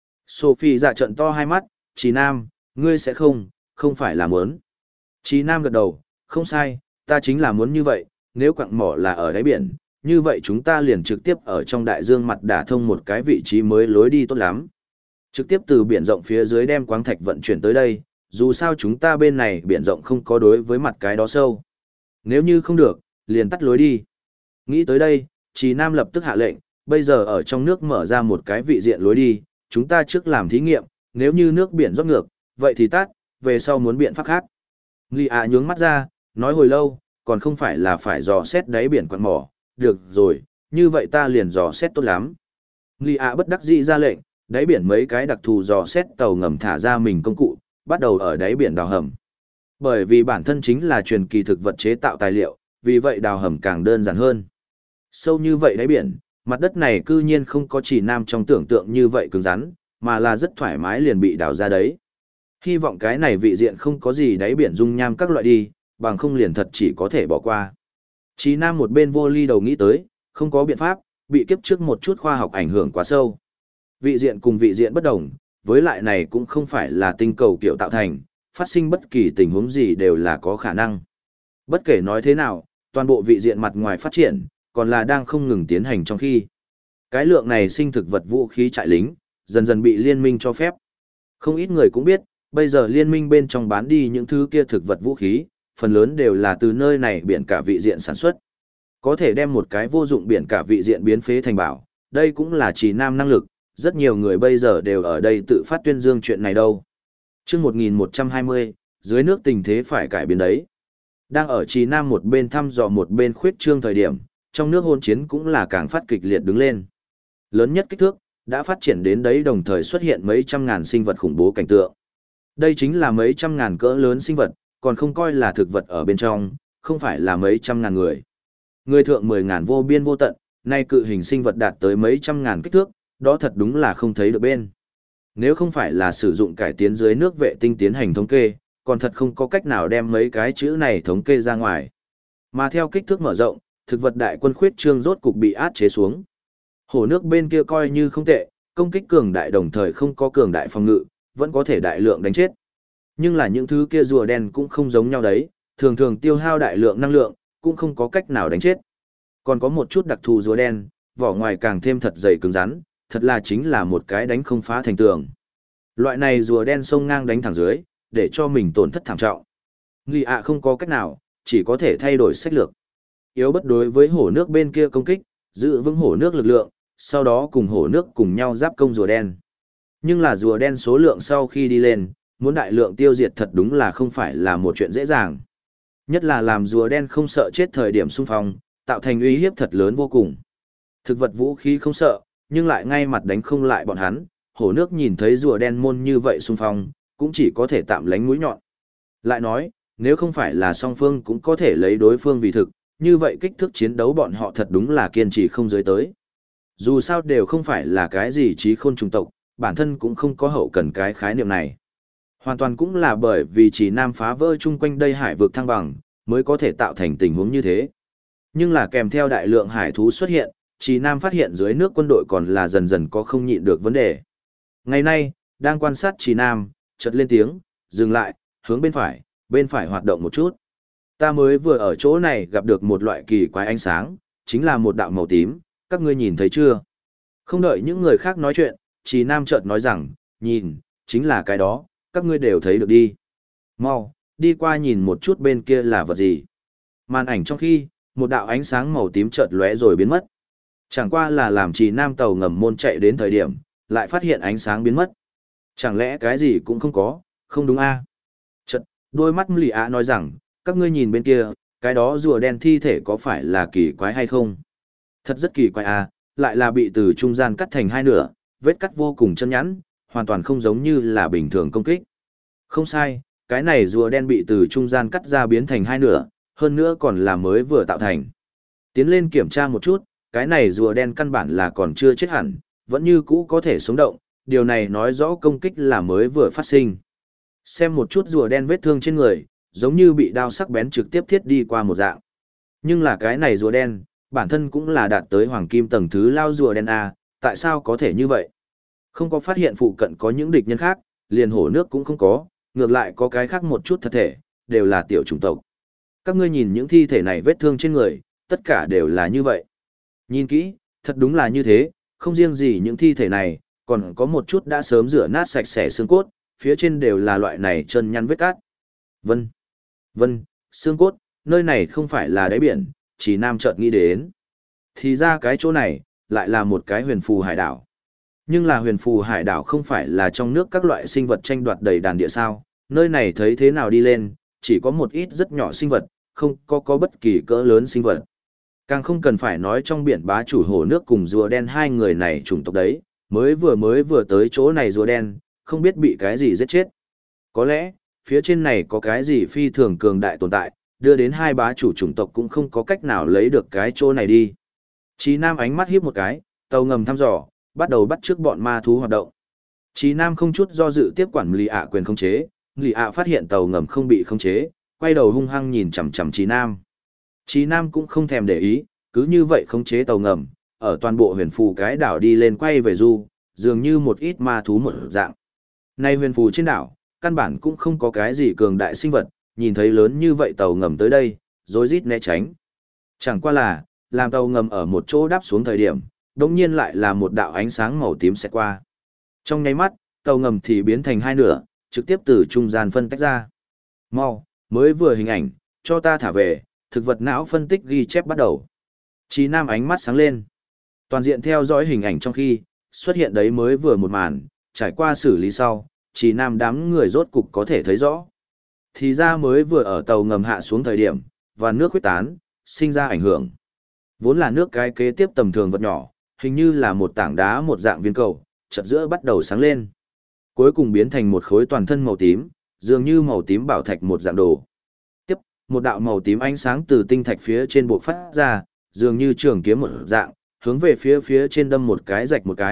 Sophie dạ trận to hai mắt, Chí Nam, ngươi sẽ không phải là muốn. Chí Nam gật đầu, không sai, ta chính là muốn như vậy, nếu quặng mỏ là ở đáy biển, như vậy chúng ta liền trực tiếp ở trong đại dương mặt đả thông một cái vị trí mới lối đi tốt lắm. Trực tiếp từ biển rộng phía dưới đem quáng thạch vận chuyển tới đây, dù sao chúng ta bên này biển rộng không có đối với mặt cái đó sâu. Nếu như không được, liền tắt lối đi. Nghĩ tới đây, Chí Nam lập tức hạ lệnh, bây giờ ở trong nước mở ra một cái vị diện lối đi, chúng ta trước làm thí nghiệm, nếu như nước biển rót ngược, vậy thì tắt, về sau muốn biện pháp khác. Lì ạ nhướng mắt ra, nói hồi lâu, còn không phải là phải dò xét đáy biển quặng mỏ, được rồi, như vậy ta liền dò xét tốt lắm. Lì ạ bất đắc dĩ ra lệnh, đáy biển mấy cái đặc thù dò xét tàu ngầm thả ra mình công cụ, bắt đầu ở đáy biển đào hầm. Bởi vì bản thân chính là truyền kỳ thực vật chế tạo tài liệu, vì vậy đào hầm càng đơn giản hơn. Sâu như vậy đáy biển, mặt đất này cư nhiên không có Chí Nam trong tưởng tượng như vậy cứng rắn, mà là rất thoải mái liền bị đào ra đấy. Hy vọng cái này vị diện không có gì đáy biển dung nham các loại đi, bằng không liền thật chỉ có thể bỏ qua. Chí Nam một bên vô ly đầu nghĩ tới, không có biện pháp, bị kiếp trước một chút khoa học ảnh hưởng quá sâu. Vị diện cùng vị diện bất đồng, với lại này cũng không phải là tinh cầu kiểu tạo thành, phát sinh bất kỳ tình huống gì đều là có khả năng. Bất kể nói thế nào, toàn bộ vị diện mặt ngoài phát triển, còn là đang không ngừng tiến hành trong khi. Cái lượng này sinh thực vật vũ khí trại lính, dần dần bị liên minh cho phép. Không ít người cũng biết, bây giờ liên minh bên trong bán đi những thứ kia thực vật vũ khí, phần lớn đều là từ nơi này biển cả vị diện sản xuất. Có thể đem một cái vô dụng biển cả vị diện biến phế thành bảo, đây cũng là Chí Nam năng lực, rất nhiều người bây giờ đều ở đây tự phát tuyên dương chuyện này đâu. Chương 1120, dưới nước tình thế phải cải biến đấy. Đang ở Chí Nam một bên thăm dò một bên khuyết trương thời điểm, trong nước hôn chiến cũng là càng phát kịch liệt đứng lên. Lớn nhất kích thước, đã phát triển đến đấy đồng thời xuất hiện mấy trăm ngàn sinh vật khủng bố cảnh tượng. Đây chính là mấy trăm ngàn cỡ lớn sinh vật, còn không coi là thực vật ở bên trong, không phải là mấy trăm ngàn người. Người thượng 10.000 vô biên vô tận, nay cự hình sinh vật đạt tới mấy trăm ngàn kích thước, đó thật đúng là không thấy được bên. Nếu không phải là sử dụng cải tiến dưới nước vệ tinh tiến hành thống kê, còn thật không có cách nào đem mấy cái chữ này thống kê ra ngoài. Mà theo kích thước mở rộng, thực vật đại quân khuyết trương rốt cục bị áp chế xuống. Hồ nước bên kia coi như không tệ, công kích cường đại đồng thời không có cường đại phòng ngự, vẫn có thể đại lượng đánh chết. Nhưng là những thứ kia rùa đen cũng không giống nhau đấy, thường thường tiêu hao đại lượng năng lượng, cũng không có cách nào đánh chết. Còn có một chút đặc thù rùa đen, vỏ ngoài càng thêm thật dày cứng rắn, thật là chính là một cái đánh không phá thành tường. Loại này rùa đen xông ngang đánh thẳng dưới, để cho mình tổn thất thảm trọng. Nghi ạ không có cách nào, chỉ có thể thay đổi sách lược. Yếu bất đối với hổ nước bên kia công kích, giữ vững hổ nước lực lượng, sau đó cùng hổ nước cùng nhau giáp công rùa đen. Nhưng là rùa đen số lượng sau khi đi lên, muốn đại lượng tiêu diệt thật đúng là không phải là một chuyện dễ dàng. Nhất là làm rùa đen không sợ chết thời điểm xung phong, tạo thành uy hiếp thật lớn vô cùng. Thực vật vũ khí không sợ, nhưng lại ngay mặt đánh không lại bọn hắn, hổ nước nhìn thấy rùa đen môn như vậy xung phong, cũng chỉ có thể tạm lánh mũi nhọn. Lại nói, nếu không phải là song phương cũng có thể lấy đối phương vì thực, như vậy kích thước chiến đấu bọn họ thật đúng là kiên trì không dưới tới. Dù sao đều không phải là cái gì trí khôn trùng tộc, bản thân cũng không có hậu cần cái khái niệm này. Hoàn toàn cũng là bởi vì chỉ nam phá vỡ chung quanh đây hải vực thăng bằng, mới có thể tạo thành tình huống như thế. Nhưng là kèm theo đại lượng hải thú xuất hiện, chỉ nam phát hiện dưới nước quân đội còn là dần dần có không nhịn được vấn đề. Ngày nay, đang quan sát chỉ nam, chợt lên tiếng, dừng lại, hướng bên phải hoạt động một chút. Ta mới vừa ở chỗ này gặp được một loại kỳ quái ánh sáng, chính là một đạo màu tím, các ngươi nhìn thấy chưa? Không đợi những người khác nói chuyện, chỉ nam chợt nói rằng, nhìn, chính là cái đó, các ngươi đều thấy được đi. Mau, đi qua nhìn một chút bên kia là vật gì. Màn ảnh trong khi, một đạo ánh sáng màu tím chợt lóe rồi biến mất. Chẳng qua là làm chỉ nam tàu ngầm môn chạy đến thời điểm, lại phát hiện ánh sáng biến mất. Chẳng lẽ cái gì cũng không có, không đúng a? Chợt, đôi mắt Lì Á nói rằng, các ngươi nhìn bên kia, cái đó rùa đen thi thể có phải là kỳ quái hay không? Thật rất kỳ quái a, lại là bị từ trung gian cắt thành hai nửa, vết cắt vô cùng chân nhẵn, hoàn toàn không giống như là bình thường công kích. Không sai, cái này rùa đen bị từ trung gian cắt ra biến thành hai nửa, hơn nữa còn là mới vừa tạo thành. Tiến lên kiểm tra một chút, cái này rùa đen căn bản là còn chưa chết hẳn, vẫn như cũ có thể sống động, điều này nói rõ công kích là mới vừa phát sinh. Xem một chút rùa đen vết thương trên người, giống như bị đao sắc bén trực tiếp thiết đi qua một dạng. Nhưng là cái này rùa đen, bản thân cũng là đạt tới hoàng kim tầng thứ lao rùa đen A, tại sao có thể như vậy? Không có phát hiện phụ cận có những địch nhân khác, liền hổ nước cũng không có, ngược lại có cái khác một chút thật thể, đều là tiểu chủng tộc. Các ngươi nhìn những thi thể này vết thương trên người, tất cả đều là như vậy. Nhìn kỹ, thật đúng là như thế, không riêng gì những thi thể này, còn có một chút đã sớm rửa nát sạch sẽ xương cốt, phía trên đều là loại này chân nhăn vết cát. Vân, xương cốt, nơi này không phải là đáy biển, chỉ nam chợt nghĩ đến. Thì ra cái chỗ này, lại là một cái huyền phù hải đảo. Nhưng là huyền phù hải đảo không phải là trong nước các loại sinh vật tranh đoạt đầy đàn địa sao, nơi này thấy thế nào đi lên, chỉ có một ít rất nhỏ sinh vật, không có bất kỳ cỡ lớn sinh vật. Càng không cần phải nói trong biển bá chủ hồ nước cùng rùa đen hai người này chủng tộc đấy, mới vừa tới chỗ này rùa đen, không biết bị cái gì giết chết. Có lẽ, phía trên này có cái gì phi thường cường đại tồn tại, đưa đến hai bá chủ chủng tộc cũng không có cách nào lấy được cái chỗ này đi. Chí Nam ánh mắt híp một cái, tàu ngầm thăm dò, bắt đầu bắt trước bọn ma thú hoạt động. Chí Nam không chút do dự tiếp quản Lì ạ quyền khống chế, Lì ạ phát hiện tàu ngầm không bị khống chế, quay đầu hung hăng nhìn chằm chằm Chí Nam. Chí Nam cũng không thèm để ý, cứ như vậy khống chế tàu ngầm, ở toàn bộ huyền phù cái đảo đi lên quay về du, dường như một ít ma thú một dạng. Nay huyền phù trên đảo, căn bản cũng không có cái gì cường đại sinh vật, nhìn thấy lớn như vậy tàu ngầm tới đây, rối rít né tránh. Chẳng qua là, làm tàu ngầm ở một chỗ đáp xuống thời điểm, đột nhiên lại là một đạo ánh sáng màu tím xẹt qua. Trong nháy mắt, tàu ngầm thì biến thành hai nửa, trực tiếp từ trung gian phân tách ra. Mau, mới vừa hình ảnh, cho ta thả về, thực vật não phân tích ghi chép bắt đầu. Chí Nam ánh mắt sáng lên. Toàn diện theo dõi hình ảnh trong khi, xuất hiện đấy mới vừa một màn, trải qua xử lý sau, Chí Nam đám người rốt cục có thể thấy rõ. Thì ra mới vừa ở tàu ngầm hạ xuống thời điểm, và nước huyết tán, sinh ra ảnh hưởng. Vốn là nước cái kế tiếp tầm thường vật nhỏ, hình như là một tảng đá một dạng viên cầu, chợt giữa bắt đầu sáng lên. Cuối cùng biến thành một khối toàn thân màu tím, dường như màu tím bảo thạch một dạng đồ. Tiếp, một đạo màu tím ánh sáng từ tinh thạch phía trên buộc phát ra, dường như trường kiếm một dạng, hướng về phía trên đâm một cái rạch một cái,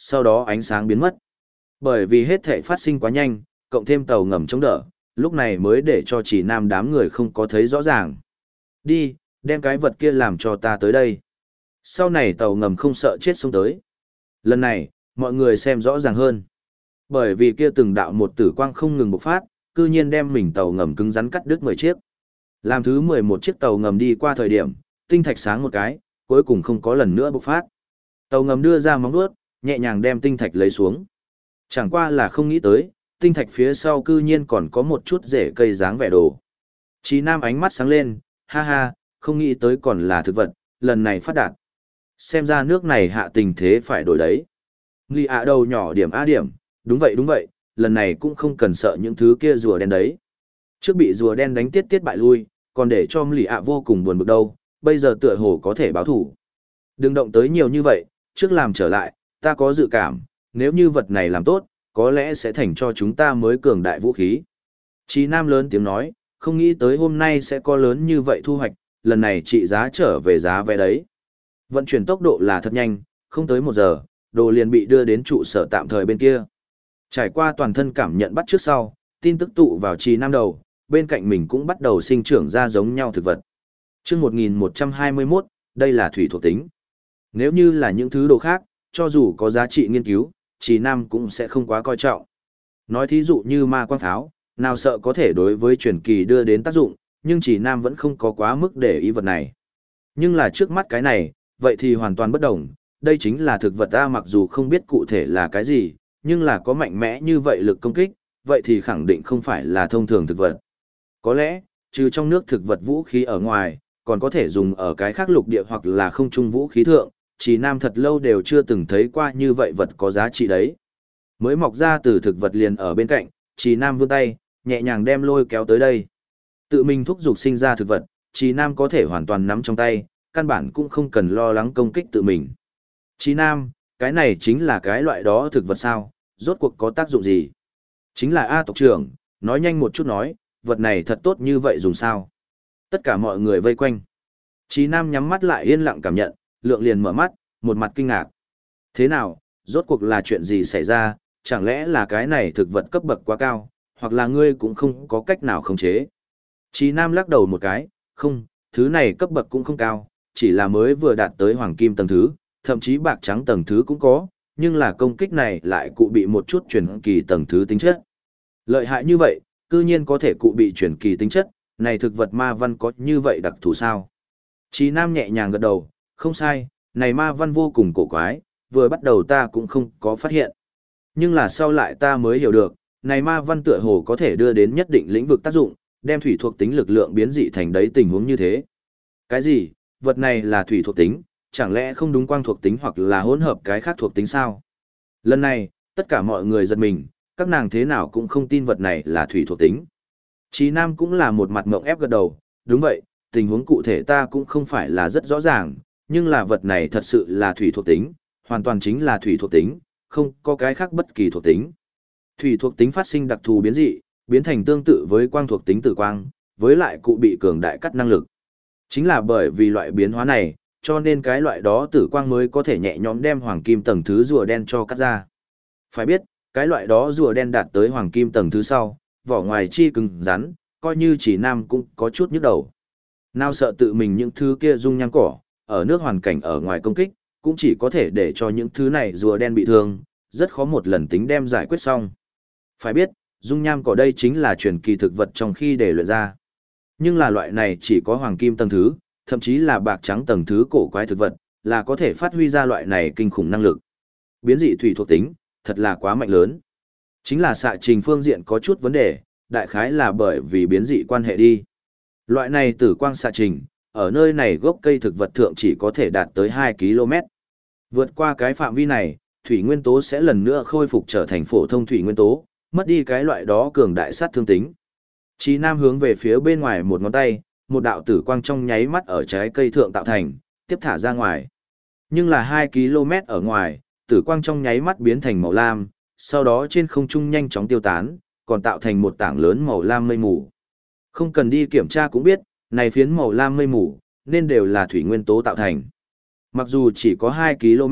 sau đó ánh sáng biến mất. Bởi vì hết thảy phát sinh quá nhanh, cộng thêm tàu ngầm chống đỡ, lúc này mới để cho chỉ nam đám người không có thấy rõ ràng. Đi, đem cái vật kia làm cho ta tới đây. Sau này tàu ngầm không sợ chết xuống tới. Lần này, mọi người xem rõ ràng hơn. Bởi vì kia từng đạo một tử quang không ngừng bộc phát, cư nhiên đem mình tàu ngầm cứng rắn cắt đứt 10 chiếc. Làm thứ 11 chiếc tàu ngầm đi qua thời điểm, tinh thạch sáng một cái, cuối cùng không có lần nữa bộc phát. Tàu ngầm đưa ra móng vuốt, nhẹ nhàng đem tinh thạch lấy xuống. Chẳng qua là không nghĩ tới, tinh thạch phía sau cư nhiên còn có một chút rễ cây dáng vẻ đồ. Chí Nam ánh mắt sáng lên, ha ha, không nghĩ tới còn là thực vật, lần này phát đạt. Xem ra nước này hạ tình thế phải đổi đấy. Nghi ạ đầu nhỏ điểm A điểm, đúng vậy, lần này cũng không cần sợ những thứ kia rùa đen đấy. Trước bị rùa đen đánh tiết bại lui, còn để cho Lì ạ vô cùng buồn bực đâu, bây giờ tựa hồ có thể báo thủ. Đừng động tới nhiều như vậy, trước làm trở lại, ta có dự cảm, nếu như vật này làm tốt, có lẽ sẽ thành cho chúng ta mới cường đại vũ khí. Chí Nam lớn tiếng nói, không nghĩ tới hôm nay sẽ có lớn như vậy thu hoạch, lần này trị giá trở về giá vé đấy. Vận chuyển tốc độ là thật nhanh, không tới 1 giờ, đồ liền bị đưa đến trụ sở tạm thời bên kia. Trải qua toàn thân cảm nhận bắt trước sau, tin tức tụ vào Chí Nam đầu, bên cạnh mình cũng bắt đầu sinh trưởng ra giống nhau thực vật. Chương 1121, đây là thủy thuộc tính. Nếu như là những thứ đồ khác, cho dù có giá trị nghiên cứu, Chí Nam cũng sẽ không quá coi trọng. Nói thí dụ như ma quang pháo, nào sợ có thể đối với truyền kỳ đưa đến tác dụng, nhưng Chí Nam vẫn không có quá mức để ý vật này. Nhưng là trước mắt cái này, vậy thì hoàn toàn bất đồng, đây chính là thực vật ta mặc dù không biết cụ thể là cái gì, nhưng là có mạnh mẽ như vậy lực công kích, vậy thì khẳng định không phải là thông thường thực vật. Có lẽ, trừ trong nước thực vật vũ khí ở ngoài, còn có thể dùng ở cái khác lục địa hoặc là không trung vũ khí thượng, Chí Nam thật lâu đều chưa từng thấy qua như vậy vật có giá trị đấy. Mới mọc ra từ thực vật liền ở bên cạnh, Chí Nam vươn tay, nhẹ nhàng đem lôi kéo tới đây. Tự mình thúc giục sinh ra thực vật, Chí Nam có thể hoàn toàn nắm trong tay, căn bản cũng không cần lo lắng công kích tự mình. Chí Nam, cái này chính là cái loại đó thực vật sao, rốt cuộc có tác dụng gì? Chính là A tộc trưởng, nói nhanh một chút nói, vật này thật tốt như vậy dùng sao? Tất cả mọi người vây quanh. Chí Nam nhắm mắt lại yên lặng cảm nhận, Lượng liền mở mắt, một mặt kinh ngạc. Thế nào, rốt cuộc là chuyện gì xảy ra, chẳng lẽ là cái này thực vật cấp bậc quá cao, hoặc là ngươi cũng không có cách nào khống chế? Chí Nam lắc đầu một cái, không, thứ này cấp bậc cũng không cao, chỉ là mới vừa đạt tới hoàng kim tầng thứ, thậm chí bạc trắng tầng thứ cũng có, nhưng là công kích này lại cụ bị một chút truyền kỳ tầng thứ tính chất. Lợi hại như vậy, cư nhiên có thể cụ bị truyền kỳ tính chất, này thực vật ma văn có như vậy đặc thù sao? Chí Nam nhẹ nhàng gật đầu, không sai, này ma văn vô cùng cổ quái, vừa bắt đầu ta cũng không có phát hiện. Nhưng là sau lại ta mới hiểu được, này ma văn tựa hồ có thể đưa đến nhất định lĩnh vực tác dụng, đem thủy thuộc tính lực lượng biến dị thành đấy tình huống như thế. Cái gì, vật này là thủy thuộc tính, chẳng lẽ không đúng quang thuộc tính hoặc là hỗn hợp cái khác thuộc tính sao? Lần này, tất cả mọi người giật mình, các nàng thế nào cũng không tin vật này là thủy thuộc tính. Chí Nam cũng là một mặt ngộng ép gật đầu, đúng vậy, tình huống cụ thể ta cũng không phải là rất rõ ràng, nhưng là vật này thật sự là thủy thuộc tính, hoàn toàn chính là thủy thuộc tính, không có cái khác bất kỳ thuộc tính. Thủy thuộc tính phát sinh đặc thù biến dị, biến thành tương tự với quang thuộc tính tử quang, với lại cụ bị cường đại cắt năng lực. Chính là bởi vì loại biến hóa này, cho nên cái loại đó tử quang mới có thể nhẹ nhõm đem hoàng kim tầng thứ rùa đen cho cắt ra. Phải biết, cái loại đó rùa đen đạt tới hoàng kim tầng thứ sau, vỏ ngoài chi cứng rắn, coi như Chí Nam cũng có chút nhức đầu. Nào sợ tự mình những thứ kia dung nham cỏ, ở nước hoàn cảnh ở ngoài công kích, cũng chỉ có thể để cho những thứ này rùa đen bị thương, rất khó một lần tính đem giải quyết xong. Phải biết, dung nham cỏ đây chính là truyền kỳ thực vật trong khi để luyện ra. Nhưng là loại này chỉ có hoàng kim tầng thứ, thậm chí là bạc trắng tầng thứ cổ quái thực vật, là có thể phát huy ra loại này kinh khủng năng lực. Biến dị thủy thuộc tính, thật là quá mạnh lớn. Chính là xạ trình phương diện có chút vấn đề, đại khái là bởi vì biến dị quan hệ đi. Loại này tử quang xạ trình, ở nơi này gốc cây thực vật thượng chỉ có thể đạt tới 2 km. Vượt qua cái phạm vi này, thủy nguyên tố sẽ lần nữa khôi phục trở thành phổ thông thủy nguyên tố, mất đi cái loại đó cường đại sát thương tính. Chí Nam hướng về phía bên ngoài một ngón tay, một đạo tử quang trong nháy mắt ở trái cây thượng tạo thành, tiếp thả ra ngoài. Nhưng là 2 km ở ngoài, tử quang trong nháy mắt biến thành màu lam, sau đó trên không trung nhanh chóng tiêu tán, còn tạo thành một tảng lớn màu lam mây mù. Không cần đi kiểm tra cũng biết, này phiến màu lam mây mù, nên đều là thủy nguyên tố tạo thành. Mặc dù chỉ có 2 km,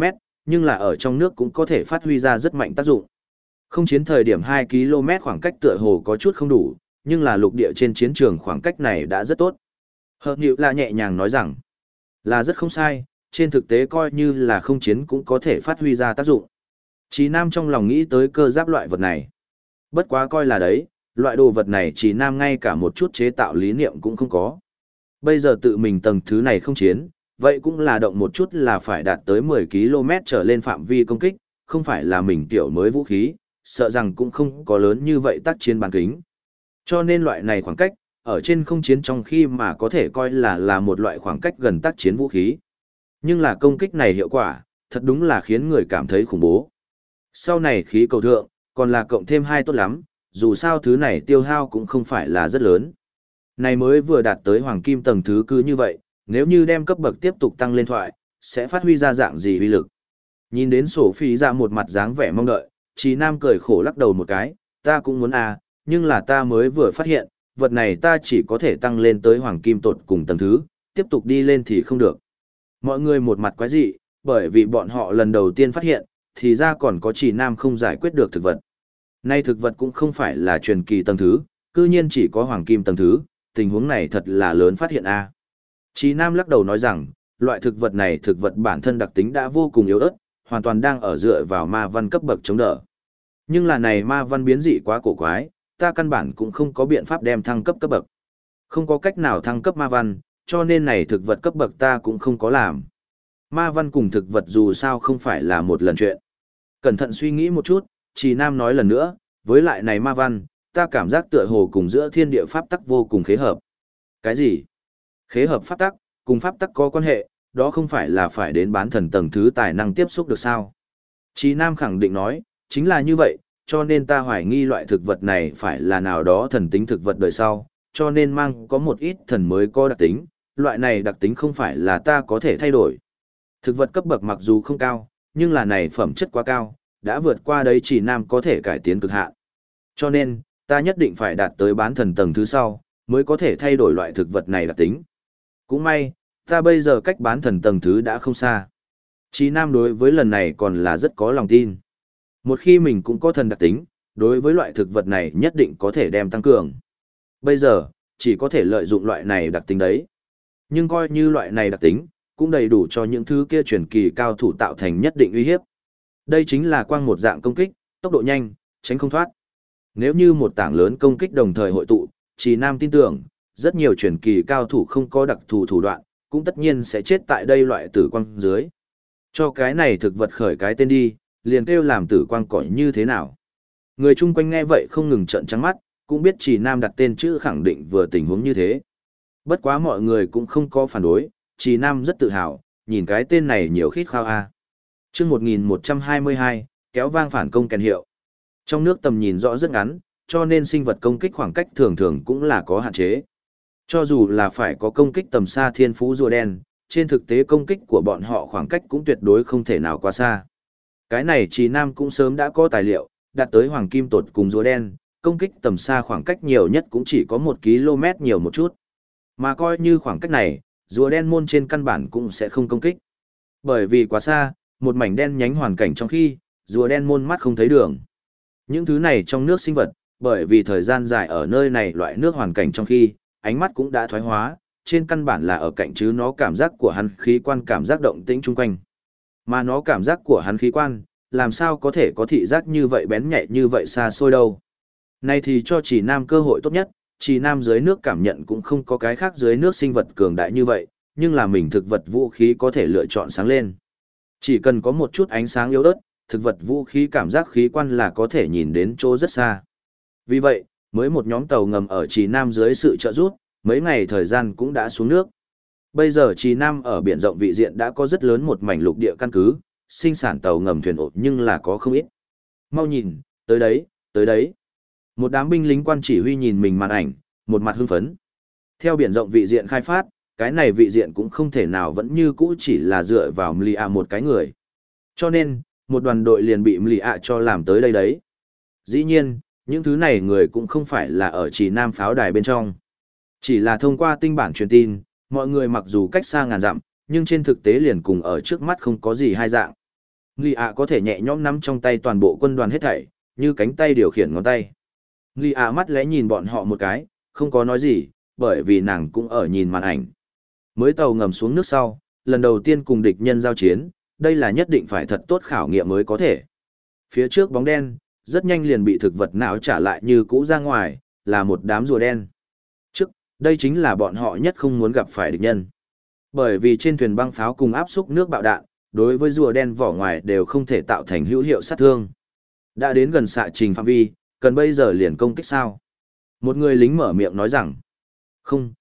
nhưng là ở trong nước cũng có thể phát huy ra rất mạnh tác dụng. Không chiến thời điểm 2 km khoảng cách tựa hồ có chút không đủ, nhưng là lục địa trên chiến trường khoảng cách này đã rất tốt. Hợp nhịu là nhẹ nhàng nói rằng, là rất không sai, trên thực tế coi như là không chiến cũng có thể phát huy ra tác dụng. Chí Nam trong lòng nghĩ tới cơ giáp loại vật này. Bất quá coi là đấy, loại đồ vật này Chí Nam ngay cả một chút chế tạo lý niệm cũng không có. Bây giờ tự mình tầng thứ này không chiến, vậy cũng là động một chút là phải đạt tới 10 km trở lên phạm vi công kích, không phải là mình tiểu mới vũ khí, sợ rằng cũng không có lớn như vậy tác chiến bán kính. Cho nên loại này khoảng cách, ở trên không chiến trong khi mà có thể coi là một loại khoảng cách gần tác chiến vũ khí. Nhưng là công kích này hiệu quả, thật đúng là khiến người cảm thấy khủng bố. Sau này khí cầu thượng, còn là cộng thêm 2 tốt lắm, dù sao thứ này tiêu hao cũng không phải là rất lớn. Này mới vừa đạt tới hoàng kim tầng thứ cứ như vậy, nếu như đem cấp bậc tiếp tục tăng lên thoại, sẽ phát huy ra dạng gì uy lực. Nhìn đến sổ phi ra một mặt dáng vẻ mong đợi, Chí Nam cười khổ lắc đầu một cái, ta cũng muốn nhưng là ta mới vừa phát hiện, vật này ta chỉ có thể tăng lên tới hoàng kim tột cùng tầng thứ, tiếp tục đi lên thì không được. Mọi người một mặt quái dị, bởi vì bọn họ lần đầu tiên phát hiện, thì ra còn có Chí Nam không giải quyết được thực vật. Nay thực vật cũng không phải là truyền kỳ tầng thứ, cư nhiên chỉ có hoàng kim tầng thứ, tình huống này thật là lớn phát hiện Chí Nam lắc đầu nói rằng, loại thực vật này thực vật bản thân đặc tính đã vô cùng yếu ớt, hoàn toàn đang ở dựa vào ma văn cấp bậc chống đỡ. Nhưng là này ma văn biến dị quá cổ quái, ta căn bản cũng không có biện pháp đem thăng cấp cấp bậc. Không có cách nào thăng cấp ma văn, cho nên này thực vật cấp bậc ta cũng không có làm. Ma văn cùng thực vật dù sao không phải là một lần chuyện. Cẩn thận suy nghĩ một chút, Chí Nam nói lần nữa, với lại này ma văn, ta cảm giác tựa hồ cùng giữa thiên địa pháp tắc vô cùng khế hợp. Cái gì? Khế hợp pháp tắc, cùng pháp tắc có quan hệ, đó không phải là phải đến bán thần tầng thứ tài năng tiếp xúc được sao? Chí Nam khẳng định nói, chính là như vậy, cho nên ta hoài nghi loại thực vật này phải là nào đó thần tính thực vật đời sau, cho nên mang có một ít thần mới có đặc tính, loại này đặc tính không phải là ta có thể thay đổi. Thực vật cấp bậc mặc dù không cao, nhưng là này phẩm chất quá cao, đã vượt qua đấy Chí Nam có thể cải tiến cực hạn. Cho nên, ta nhất định phải đạt tới bán thần tầng thứ sau, mới có thể thay đổi loại thực vật này đặc tính. Cũng may, ta bây giờ cách bán thần tầng thứ đã không xa. Chí Nam đối với lần này còn là rất có lòng tin. Một khi mình cũng có thần đặc tính, đối với loại thực vật này nhất định có thể đem tăng cường. Bây giờ, chỉ có thể lợi dụng loại này đặc tính đấy. Nhưng coi như loại này đặc tính, cũng đầy đủ cho những thứ kia truyền kỳ cao thủ tạo thành nhất định uy hiếp. Đây chính là quang một dạng công kích, tốc độ nhanh, tránh không thoát. Nếu như một tảng lớn công kích đồng thời hội tụ, Chí Nam tin tưởng, rất nhiều truyền kỳ cao thủ không có đặc thù thủ đoạn, cũng tất nhiên sẽ chết tại đây loại tử quang dưới. Cho cái này thực vật khởi cái tên đi, liền kêu làm tử quang cõi như thế nào. Người chung quanh nghe vậy không ngừng trợn trắng mắt, cũng biết Chí Nam đặt tên chữ khẳng định vừa tình huống như thế. Bất quá mọi người cũng không có phản đối, Chí Nam rất tự hào, nhìn cái tên này nhiều khít khao Chương 1122, kéo vang phản công kèn hiệu. Trong nước tầm nhìn rõ rất ngắn, cho nên sinh vật công kích khoảng cách thường thường cũng là có hạn chế. Cho dù là phải có công kích tầm xa thiên phú rùa đen, trên thực tế công kích của bọn họ khoảng cách cũng tuyệt đối không thể nào quá xa. Cái này Chí Nam cũng sớm đã có tài liệu, đạt tới hoàng kim tột cùng rùa đen, công kích tầm xa khoảng cách nhiều nhất cũng chỉ có 1 km nhiều một chút. Mà coi như khoảng cách này, rùa đen môn trên căn bản cũng sẽ không công kích. Bởi vì quá xa, một mảnh đen nhánh hoàn cảnh trong khi, rùa đen môn mắt không thấy đường. Những thứ này trong nước sinh vật, bởi vì thời gian dài ở nơi này loại nước hoàn cảnh trong khi, ánh mắt cũng đã thoái hóa, trên căn bản là ở cạnh chứ nó cảm giác của hắn khí quan cảm giác động tĩnh chung quanh. Mà nó cảm giác của hắn khí quan, làm sao có thể có thị giác như vậy bén nhạy như vậy xa xôi đâu. Này thì cho Chí Nam cơ hội tốt nhất, Chí Nam dưới nước cảm nhận cũng không có cái khác dưới nước sinh vật cường đại như vậy, nhưng là mình thực vật vũ khí có thể lựa chọn sáng lên. Chỉ cần có một chút ánh sáng yếu ớt, thực vật vũ khí cảm giác khí quan là có thể nhìn đến chỗ rất xa. Vì vậy, mới một nhóm tàu ngầm ở Chí Nam dưới sự trợ giúp, mấy ngày thời gian cũng đã xuống nước. Bây giờ Chí Nam ở biển rộng vị diện đã có rất lớn một mảnh lục địa căn cứ, sinh sản tàu ngầm thuyền ột nhưng là có không ít. Mau nhìn, tới đấy, tới đấy. Một đám binh lính quan chỉ huy nhìn mình màn ảnh, một mặt hưng phấn. Theo biển rộng vị diện khai phát, cái này vị diện cũng không thể nào vẫn như cũ chỉ là dựa vào Mlia một cái người. Cho nên, một đoàn đội liền bị Mlia cho làm tới đây đấy. Dĩ nhiên, những thứ này người cũng không phải là ở Chí Nam pháo đài bên trong. Chỉ là thông qua tinh bản truyền tin, mọi người mặc dù cách xa ngàn dặm, nhưng trên thực tế liền cùng ở trước mắt không có gì hai dạng. Nghi ạ có thể nhẹ nhõm nắm trong tay toàn bộ quân đoàn hết thảy, như cánh tay điều khiển ngón tay. Nghi ạ mắt lẽ nhìn bọn họ một cái, không có nói gì, bởi vì nàng cũng ở nhìn màn ảnh. Mới tàu ngầm xuống nước sau, lần đầu tiên cùng địch nhân giao chiến, đây là nhất định phải thật tốt khảo nghiệm mới có thể. Phía trước bóng đen, rất nhanh liền bị thực vật não trả lại như cũ ra ngoài, là một đám rùa đen. Đây chính là bọn họ nhất không muốn gặp phải địch nhân. Bởi vì trên thuyền băng pháo cùng áp xúc nước bạo đạn, đối với rùa đen vỏ ngoài đều không thể tạo thành hữu hiệu sát thương. Đã đến gần xạ trình phạm vi, cần bây giờ liền công kích sao? Một người lính mở miệng nói rằng, không,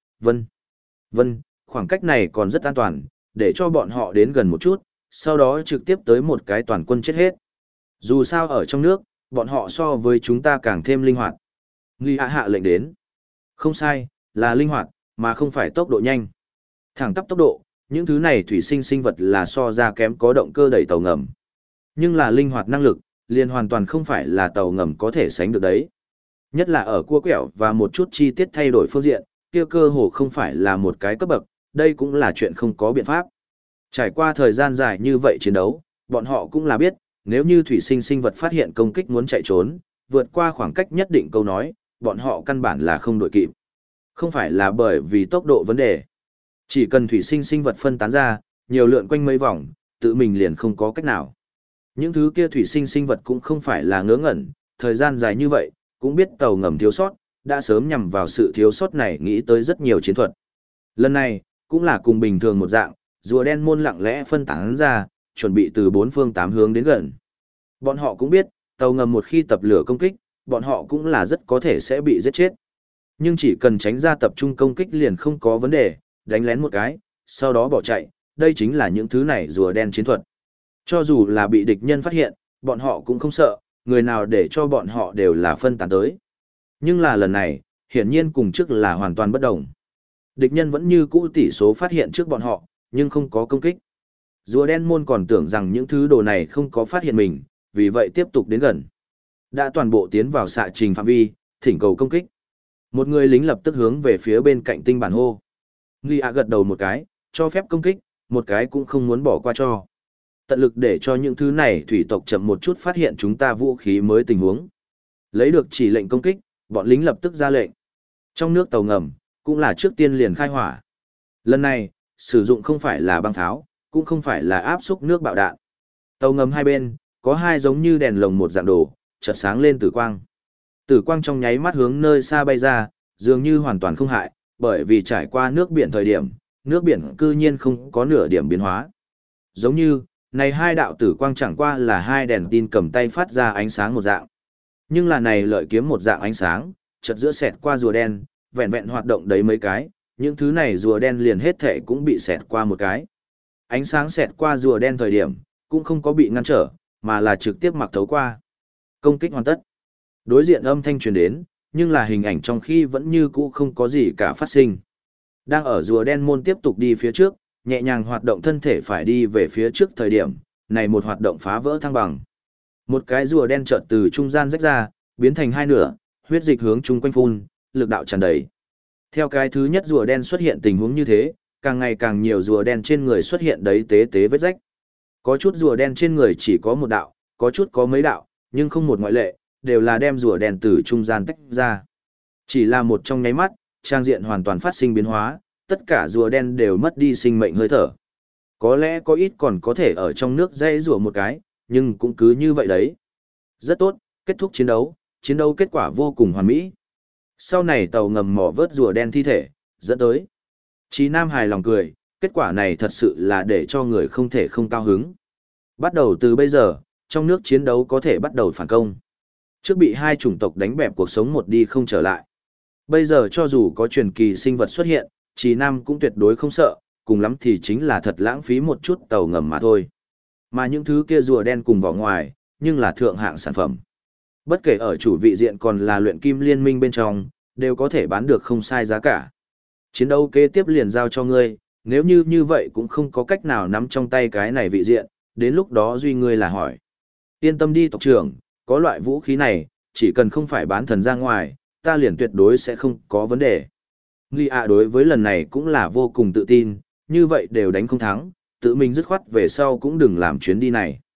Vân, khoảng cách này còn rất an toàn, để cho bọn họ đến gần một chút, sau đó trực tiếp tới một cái toàn quân chết hết. Dù sao ở trong nước, bọn họ so với chúng ta càng thêm linh hoạt. Nghi hạ lệnh đến. Không sai, là linh hoạt, mà không phải tốc độ nhanh. Thẳng tắp tốc độ, những thứ này thủy sinh sinh vật là so ra kém có động cơ đẩy tàu ngầm. Nhưng là linh hoạt năng lực, liền hoàn toàn không phải là tàu ngầm có thể sánh được đấy. Nhất là ở cua quẹo và một chút chi tiết thay đổi phương diện, kia cơ hồ không phải là một cái cấp bậc, đây cũng là chuyện không có biện pháp. Trải qua thời gian dài như vậy chiến đấu, bọn họ cũng là biết, nếu như thủy sinh sinh vật phát hiện công kích muốn chạy trốn, vượt qua khoảng cách nhất định câu nói, bọn họ căn bản là không đội kịp. Không phải là bởi vì tốc độ vấn đề. Chỉ cần thủy sinh sinh vật phân tán ra, nhiều lượn quanh mấy vòng, tự mình liền không có cách nào. Những thứ kia thủy sinh sinh vật cũng không phải là ngớ ngẩn, thời gian dài như vậy, cũng biết tàu ngầm thiếu sót, đã sớm nhằm vào sự thiếu sót này nghĩ tới rất nhiều chiến thuật. Lần này, cũng là cùng bình thường một dạng, rùa đen môn lặng lẽ phân tán ra, chuẩn bị từ bốn phương tám hướng đến gần. Bọn họ cũng biết, tàu ngầm một khi tập lửa công kích, bọn họ cũng là rất có thể sẽ bị giết chết. Nhưng chỉ cần tránh ra tập trung công kích liền không có vấn đề, đánh lén một cái, sau đó bỏ chạy, đây chính là những thứ này rùa đen chiến thuật. Cho dù là bị địch nhân phát hiện, bọn họ cũng không sợ, người nào để cho bọn họ đều là phân tán tới. Nhưng là lần này, hiển nhiên cùng trước là hoàn toàn bất đồng. Địch nhân vẫn như cũ tỷ số phát hiện trước bọn họ, nhưng không có công kích. Rùa đen môn còn tưởng rằng những thứ đồ này không có phát hiện mình, vì vậy tiếp tục đến gần. Đã toàn bộ tiến vào xạ trình phạm vi, thỉnh cầu công kích. Một người lính lập tức hướng về phía bên cạnh tinh bản hô. Nghi ạ gật đầu một cái, cho phép công kích, một cái cũng không muốn bỏ qua cho. Tận lực để cho những thứ này thủy tộc chậm một chút phát hiện chúng ta vũ khí mới tình huống. Lấy được chỉ lệnh công kích, bọn lính lập tức ra lệnh. Trong nước tàu ngầm, cũng là trước tiên liền khai hỏa. Lần này, sử dụng không phải là băng pháo, cũng không phải là áp xúc nước bạo đạn. Tàu ngầm hai bên, có hai giống như đèn lồng một dạng đồ, chợt sáng lên tử quang. Tử quang trong nháy mắt hướng nơi xa bay ra, dường như hoàn toàn không hại, bởi vì trải qua nước biển thời điểm, nước biển cư nhiên không có nửa điểm biến hóa. Giống như, này hai đạo tử quang chẳng qua là hai đèn tin cầm tay phát ra ánh sáng một dạng. Nhưng là này lợi kiếm một dạng ánh sáng, chợt giữa xẹt qua rùa đen, vẹn vẹn hoạt động đấy mấy cái, những thứ này rùa đen liền hết thể cũng bị xẹt qua một cái. Ánh sáng xẹt qua rùa đen thời điểm, cũng không có bị ngăn trở, mà là trực tiếp mặc thấu qua. Công kích hoàn tất. Đối diện âm thanh truyền đến, nhưng là hình ảnh trong khi vẫn như cũ không có gì cả phát sinh. Đang ở rùa đen môn tiếp tục đi phía trước, nhẹ nhàng hoạt động thân thể phải đi về phía trước thời điểm, này một hoạt động phá vỡ thăng bằng. Một cái rùa đen chợt từ trung gian rách ra, biến thành hai nửa, huyết dịch hướng chung quanh phun, lực đạo tràn đầy. Theo cái thứ nhất rùa đen xuất hiện tình huống như thế, càng ngày càng nhiều rùa đen trên người xuất hiện đấy tế tế vết rách. Có chút rùa đen trên người chỉ có một đạo, có chút có mấy đạo, nhưng không một ngoại lệ, đều là đem rùa đen từ trung gian tách ra. Chỉ là một trong nháy mắt, trang diện hoàn toàn phát sinh biến hóa, tất cả rùa đen đều mất đi sinh mệnh hơi thở. Có lẽ có ít còn có thể ở trong nước dây rùa một cái, nhưng cũng cứ như vậy đấy. Rất tốt, kết thúc chiến đấu kết quả vô cùng hoàn mỹ. Sau này tàu ngầm mỏ vớt rùa đen thi thể, dẫn tới. Chí Nam hài lòng cười, kết quả này thật sự là để cho người không thể không cao hứng. Bắt đầu từ bây giờ, trong nước chiến đấu có thể bắt đầu phản công. Trước bị hai chủng tộc đánh bẹp cuộc sống một đi không trở lại. Bây giờ cho dù có truyền kỳ sinh vật xuất hiện, Chí Nam cũng tuyệt đối không sợ, cùng lắm thì chính là thật lãng phí một chút tàu ngầm mà thôi. Mà những thứ kia rùa đen cùng vỏ ngoài, nhưng là thượng hạng sản phẩm. Bất kể ở chủ vị diện còn là luyện kim liên minh bên trong, đều có thể bán được không sai giá cả. Chiến đấu kế tiếp liền giao cho ngươi, nếu như vậy cũng không có cách nào nắm trong tay cái này vị diện, đến lúc đó duy ngươi là hỏi. Yên tâm đi tộc trưởng, có loại vũ khí này, chỉ cần không phải bán thần ra ngoài, ta liền tuyệt đối sẽ không có vấn đề. Nghi ạ đối với lần này cũng là vô cùng tự tin, như vậy đều đánh không thắng, tự mình dứt khoát về sau cũng đừng làm chuyến đi này.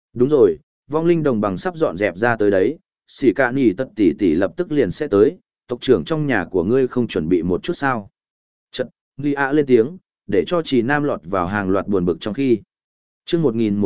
Đúng rồi, vong linh đồng bằng sắp dọn dẹp ra tới đấy, xỉ cả nỉ tật tỷ tỷ lập tức liền sẽ tới, tộc trưởng trong nhà của ngươi không chuẩn bị một chút sao. Chật, Lý ạ lên tiếng, để cho Trì Nam lọt vào hàng loạt buồn bực trong khi. chương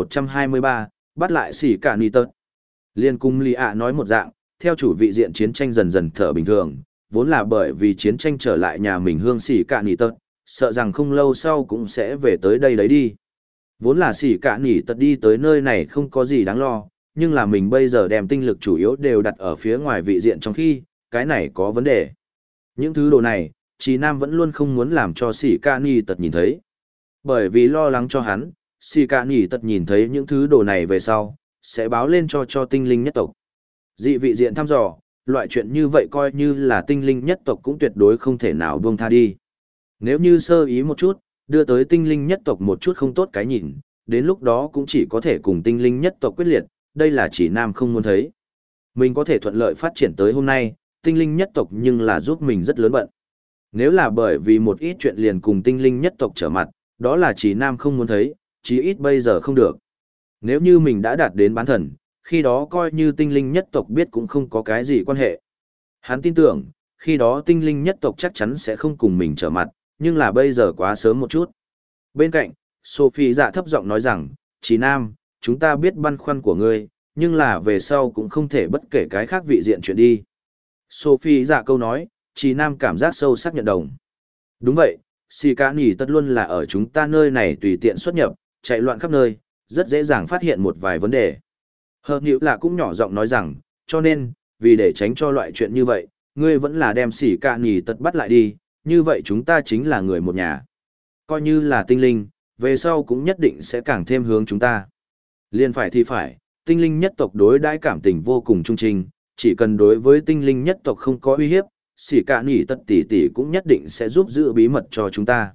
1123, bắt lại xỉ cả nỉ tật. Liên cung Lý ạ nói một dạng, theo chủ vị diện chiến tranh dần dần thở bình thường, vốn là bởi vì chiến tranh trở lại nhà mình hương xỉ cả nỉ tật, sợ rằng không lâu sau cũng sẽ về tới đây đấy đi. Vốn là xỉ cả nỉ tật đi tới nơi này không có gì đáng lo, nhưng là mình bây giờ đem tinh lực chủ yếu đều đặt ở phía ngoài vị diện trong khi, cái này có vấn đề. Những thứ đồ này, Chí Nam vẫn luôn không muốn làm cho xỉ cả nỉ tật nhìn thấy. Bởi vì lo lắng cho hắn, xỉ cả nỉ tật nhìn thấy những thứ đồ này về sau, sẽ báo lên cho tinh linh nhất tộc. Dị vị diện thăm dò, loại chuyện như vậy coi như là tinh linh nhất tộc cũng tuyệt đối không thể nào buông tha đi. Nếu như sơ ý một chút, đưa tới tinh linh nhất tộc một chút không tốt cái nhìn, đến lúc đó cũng chỉ có thể cùng tinh linh nhất tộc quyết liệt, đây là chỉ Nam không muốn thấy. Mình có thể thuận lợi phát triển tới hôm nay, tinh linh nhất tộc nhưng là giúp mình rất lớn bận. Nếu là bởi vì một ít chuyện liền cùng tinh linh nhất tộc trở mặt, đó là chỉ Nam không muốn thấy, chí ít bây giờ không được. Nếu như mình đã đạt đến bán thần, khi đó coi như tinh linh nhất tộc biết cũng không có cái gì quan hệ. Hắn tin tưởng, khi đó tinh linh nhất tộc chắc chắn sẽ không cùng mình trở mặt, nhưng là bây giờ quá sớm một chút. Bên cạnh, Sophie dạ thấp giọng nói rằng, Chí Nam, chúng ta biết băn khoăn của ngươi, nhưng là về sau cũng không thể bất kể cái khác vị diện chuyện đi. Sophie dạ câu nói, Chí Nam cảm giác sâu sắc nhận đồng. Đúng vậy, xì cá nỉ tất luôn là ở chúng ta nơi này tùy tiện xuất nhập, chạy loạn khắp nơi, rất dễ dàng phát hiện một vài vấn đề. Hợp nhữ là cũng nhỏ giọng nói rằng, cho nên, vì để tránh cho loại chuyện như vậy, ngươi vẫn là đem xỉ cả nỉ tật bắt lại đi, như vậy chúng ta chính là người một nhà. Coi như là tinh linh, về sau cũng nhất định sẽ càng thêm hướng chúng ta. Liên phải thì phải, tinh linh nhất tộc đối đãi cảm tình vô cùng trung trình, chỉ cần đối với tinh linh nhất tộc không có uy hiếp, xỉ cả nỉ tật tỷ tỷ cũng nhất định sẽ giúp giữ bí mật cho chúng ta.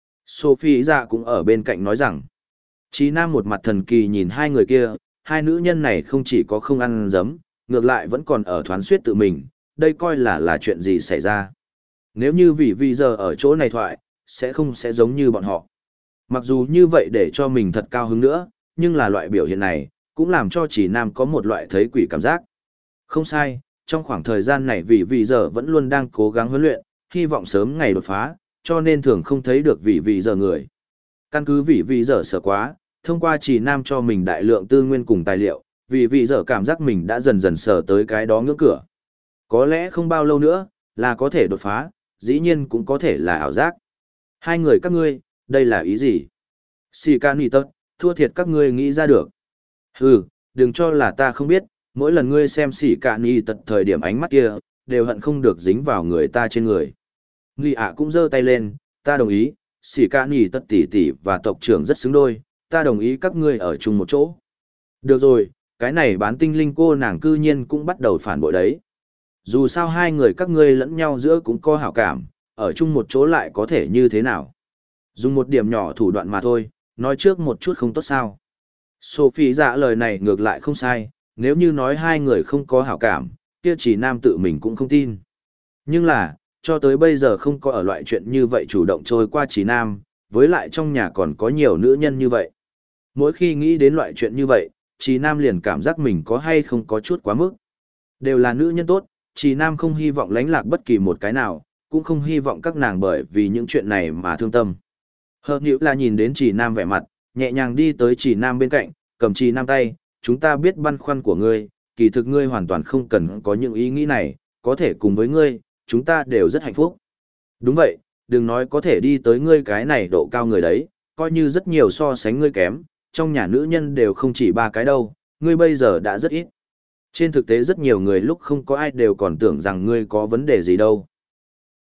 Sophie dạ cũng ở bên cạnh nói rằng, Chí Nam một mặt thần kỳ nhìn hai người kia, hai nữ nhân này không chỉ có không ăn dấm, ngược lại vẫn còn ở thoán suyết tự mình, đây coi là chuyện gì xảy ra. Nếu như vì giờ ở chỗ này thoại, sẽ không sẽ giống như bọn họ. Mặc dù như vậy để cho mình thật cao hứng nữa, nhưng là loại biểu hiện này, cũng làm cho Chỉ Nam có một loại thấy quỷ cảm giác. Không sai, trong khoảng thời gian này vì giờ vẫn luôn đang cố gắng huấn luyện, hy vọng sớm ngày đột phá, cho nên thường không thấy được vì giờ người. Căn cứ vì giờ sợ quá, thông qua Chỉ Nam cho mình đại lượng tư nguyên cùng tài liệu, vì giờ cảm giác mình đã dần dần sở tới cái đó ngưỡng cửa. Có lẽ không bao lâu nữa, là có thể đột phá, dĩ nhiên cũng có thể là ảo giác. Hai người các ngươi, đây là ý gì? Xì ca nì tật, thua thiệt các ngươi nghĩ ra được. Hừ, đừng cho là ta không biết, mỗi lần ngươi xem xì ca nì tật thời điểm ánh mắt kia, đều hận không được dính vào người ta trên người. Nghi ạ cũng giơ tay lên, ta đồng ý, xì ca nì tật tỷ tỷ và tộc trưởng rất xứng đôi, ta đồng ý các ngươi ở chung một chỗ. Được rồi, cái này bán tinh linh cô nàng cư nhiên cũng bắt đầu phản bội đấy. Dù sao hai người các ngươi lẫn nhau giữa cũng có hảo cảm, ở chung một chỗ lại có thể như thế nào. Dùng một điểm nhỏ thủ đoạn mà thôi, nói trước một chút không tốt sao. Sophie dạ lời này ngược lại không sai, nếu như nói hai người không có hảo cảm, kia chỉ Nam tự mình cũng không tin. Nhưng là, cho tới bây giờ không có ở loại chuyện như vậy chủ động trôi qua chỉ Nam, với lại trong nhà còn có nhiều nữ nhân như vậy. Mỗi khi nghĩ đến loại chuyện như vậy, chỉ Nam liền cảm giác mình có hay không có chút quá mức. Đều là nữ nhân tốt, chỉ Nam không hy vọng lánh lạc bất kỳ một cái nào, cũng không hy vọng các nàng bởi vì những chuyện này mà thương tâm. Hợp nhữ là nhìn đến chỉ Nam vẻ mặt, nhẹ nhàng đi tới chỉ Nam bên cạnh, cầm chỉ Nam tay, chúng ta biết băn khoăn của ngươi, kỳ thực ngươi hoàn toàn không cần có những ý nghĩ này, có thể cùng với ngươi, chúng ta đều rất hạnh phúc. Đúng vậy, đừng nói có thể đi tới ngươi cái này độ cao người đấy, coi như rất nhiều so sánh ngươi kém, trong nhà nữ nhân đều không chỉ ba cái đâu, ngươi bây giờ đã rất ít. Trên thực tế rất nhiều người lúc không có ai đều còn tưởng rằng ngươi có vấn đề gì đâu.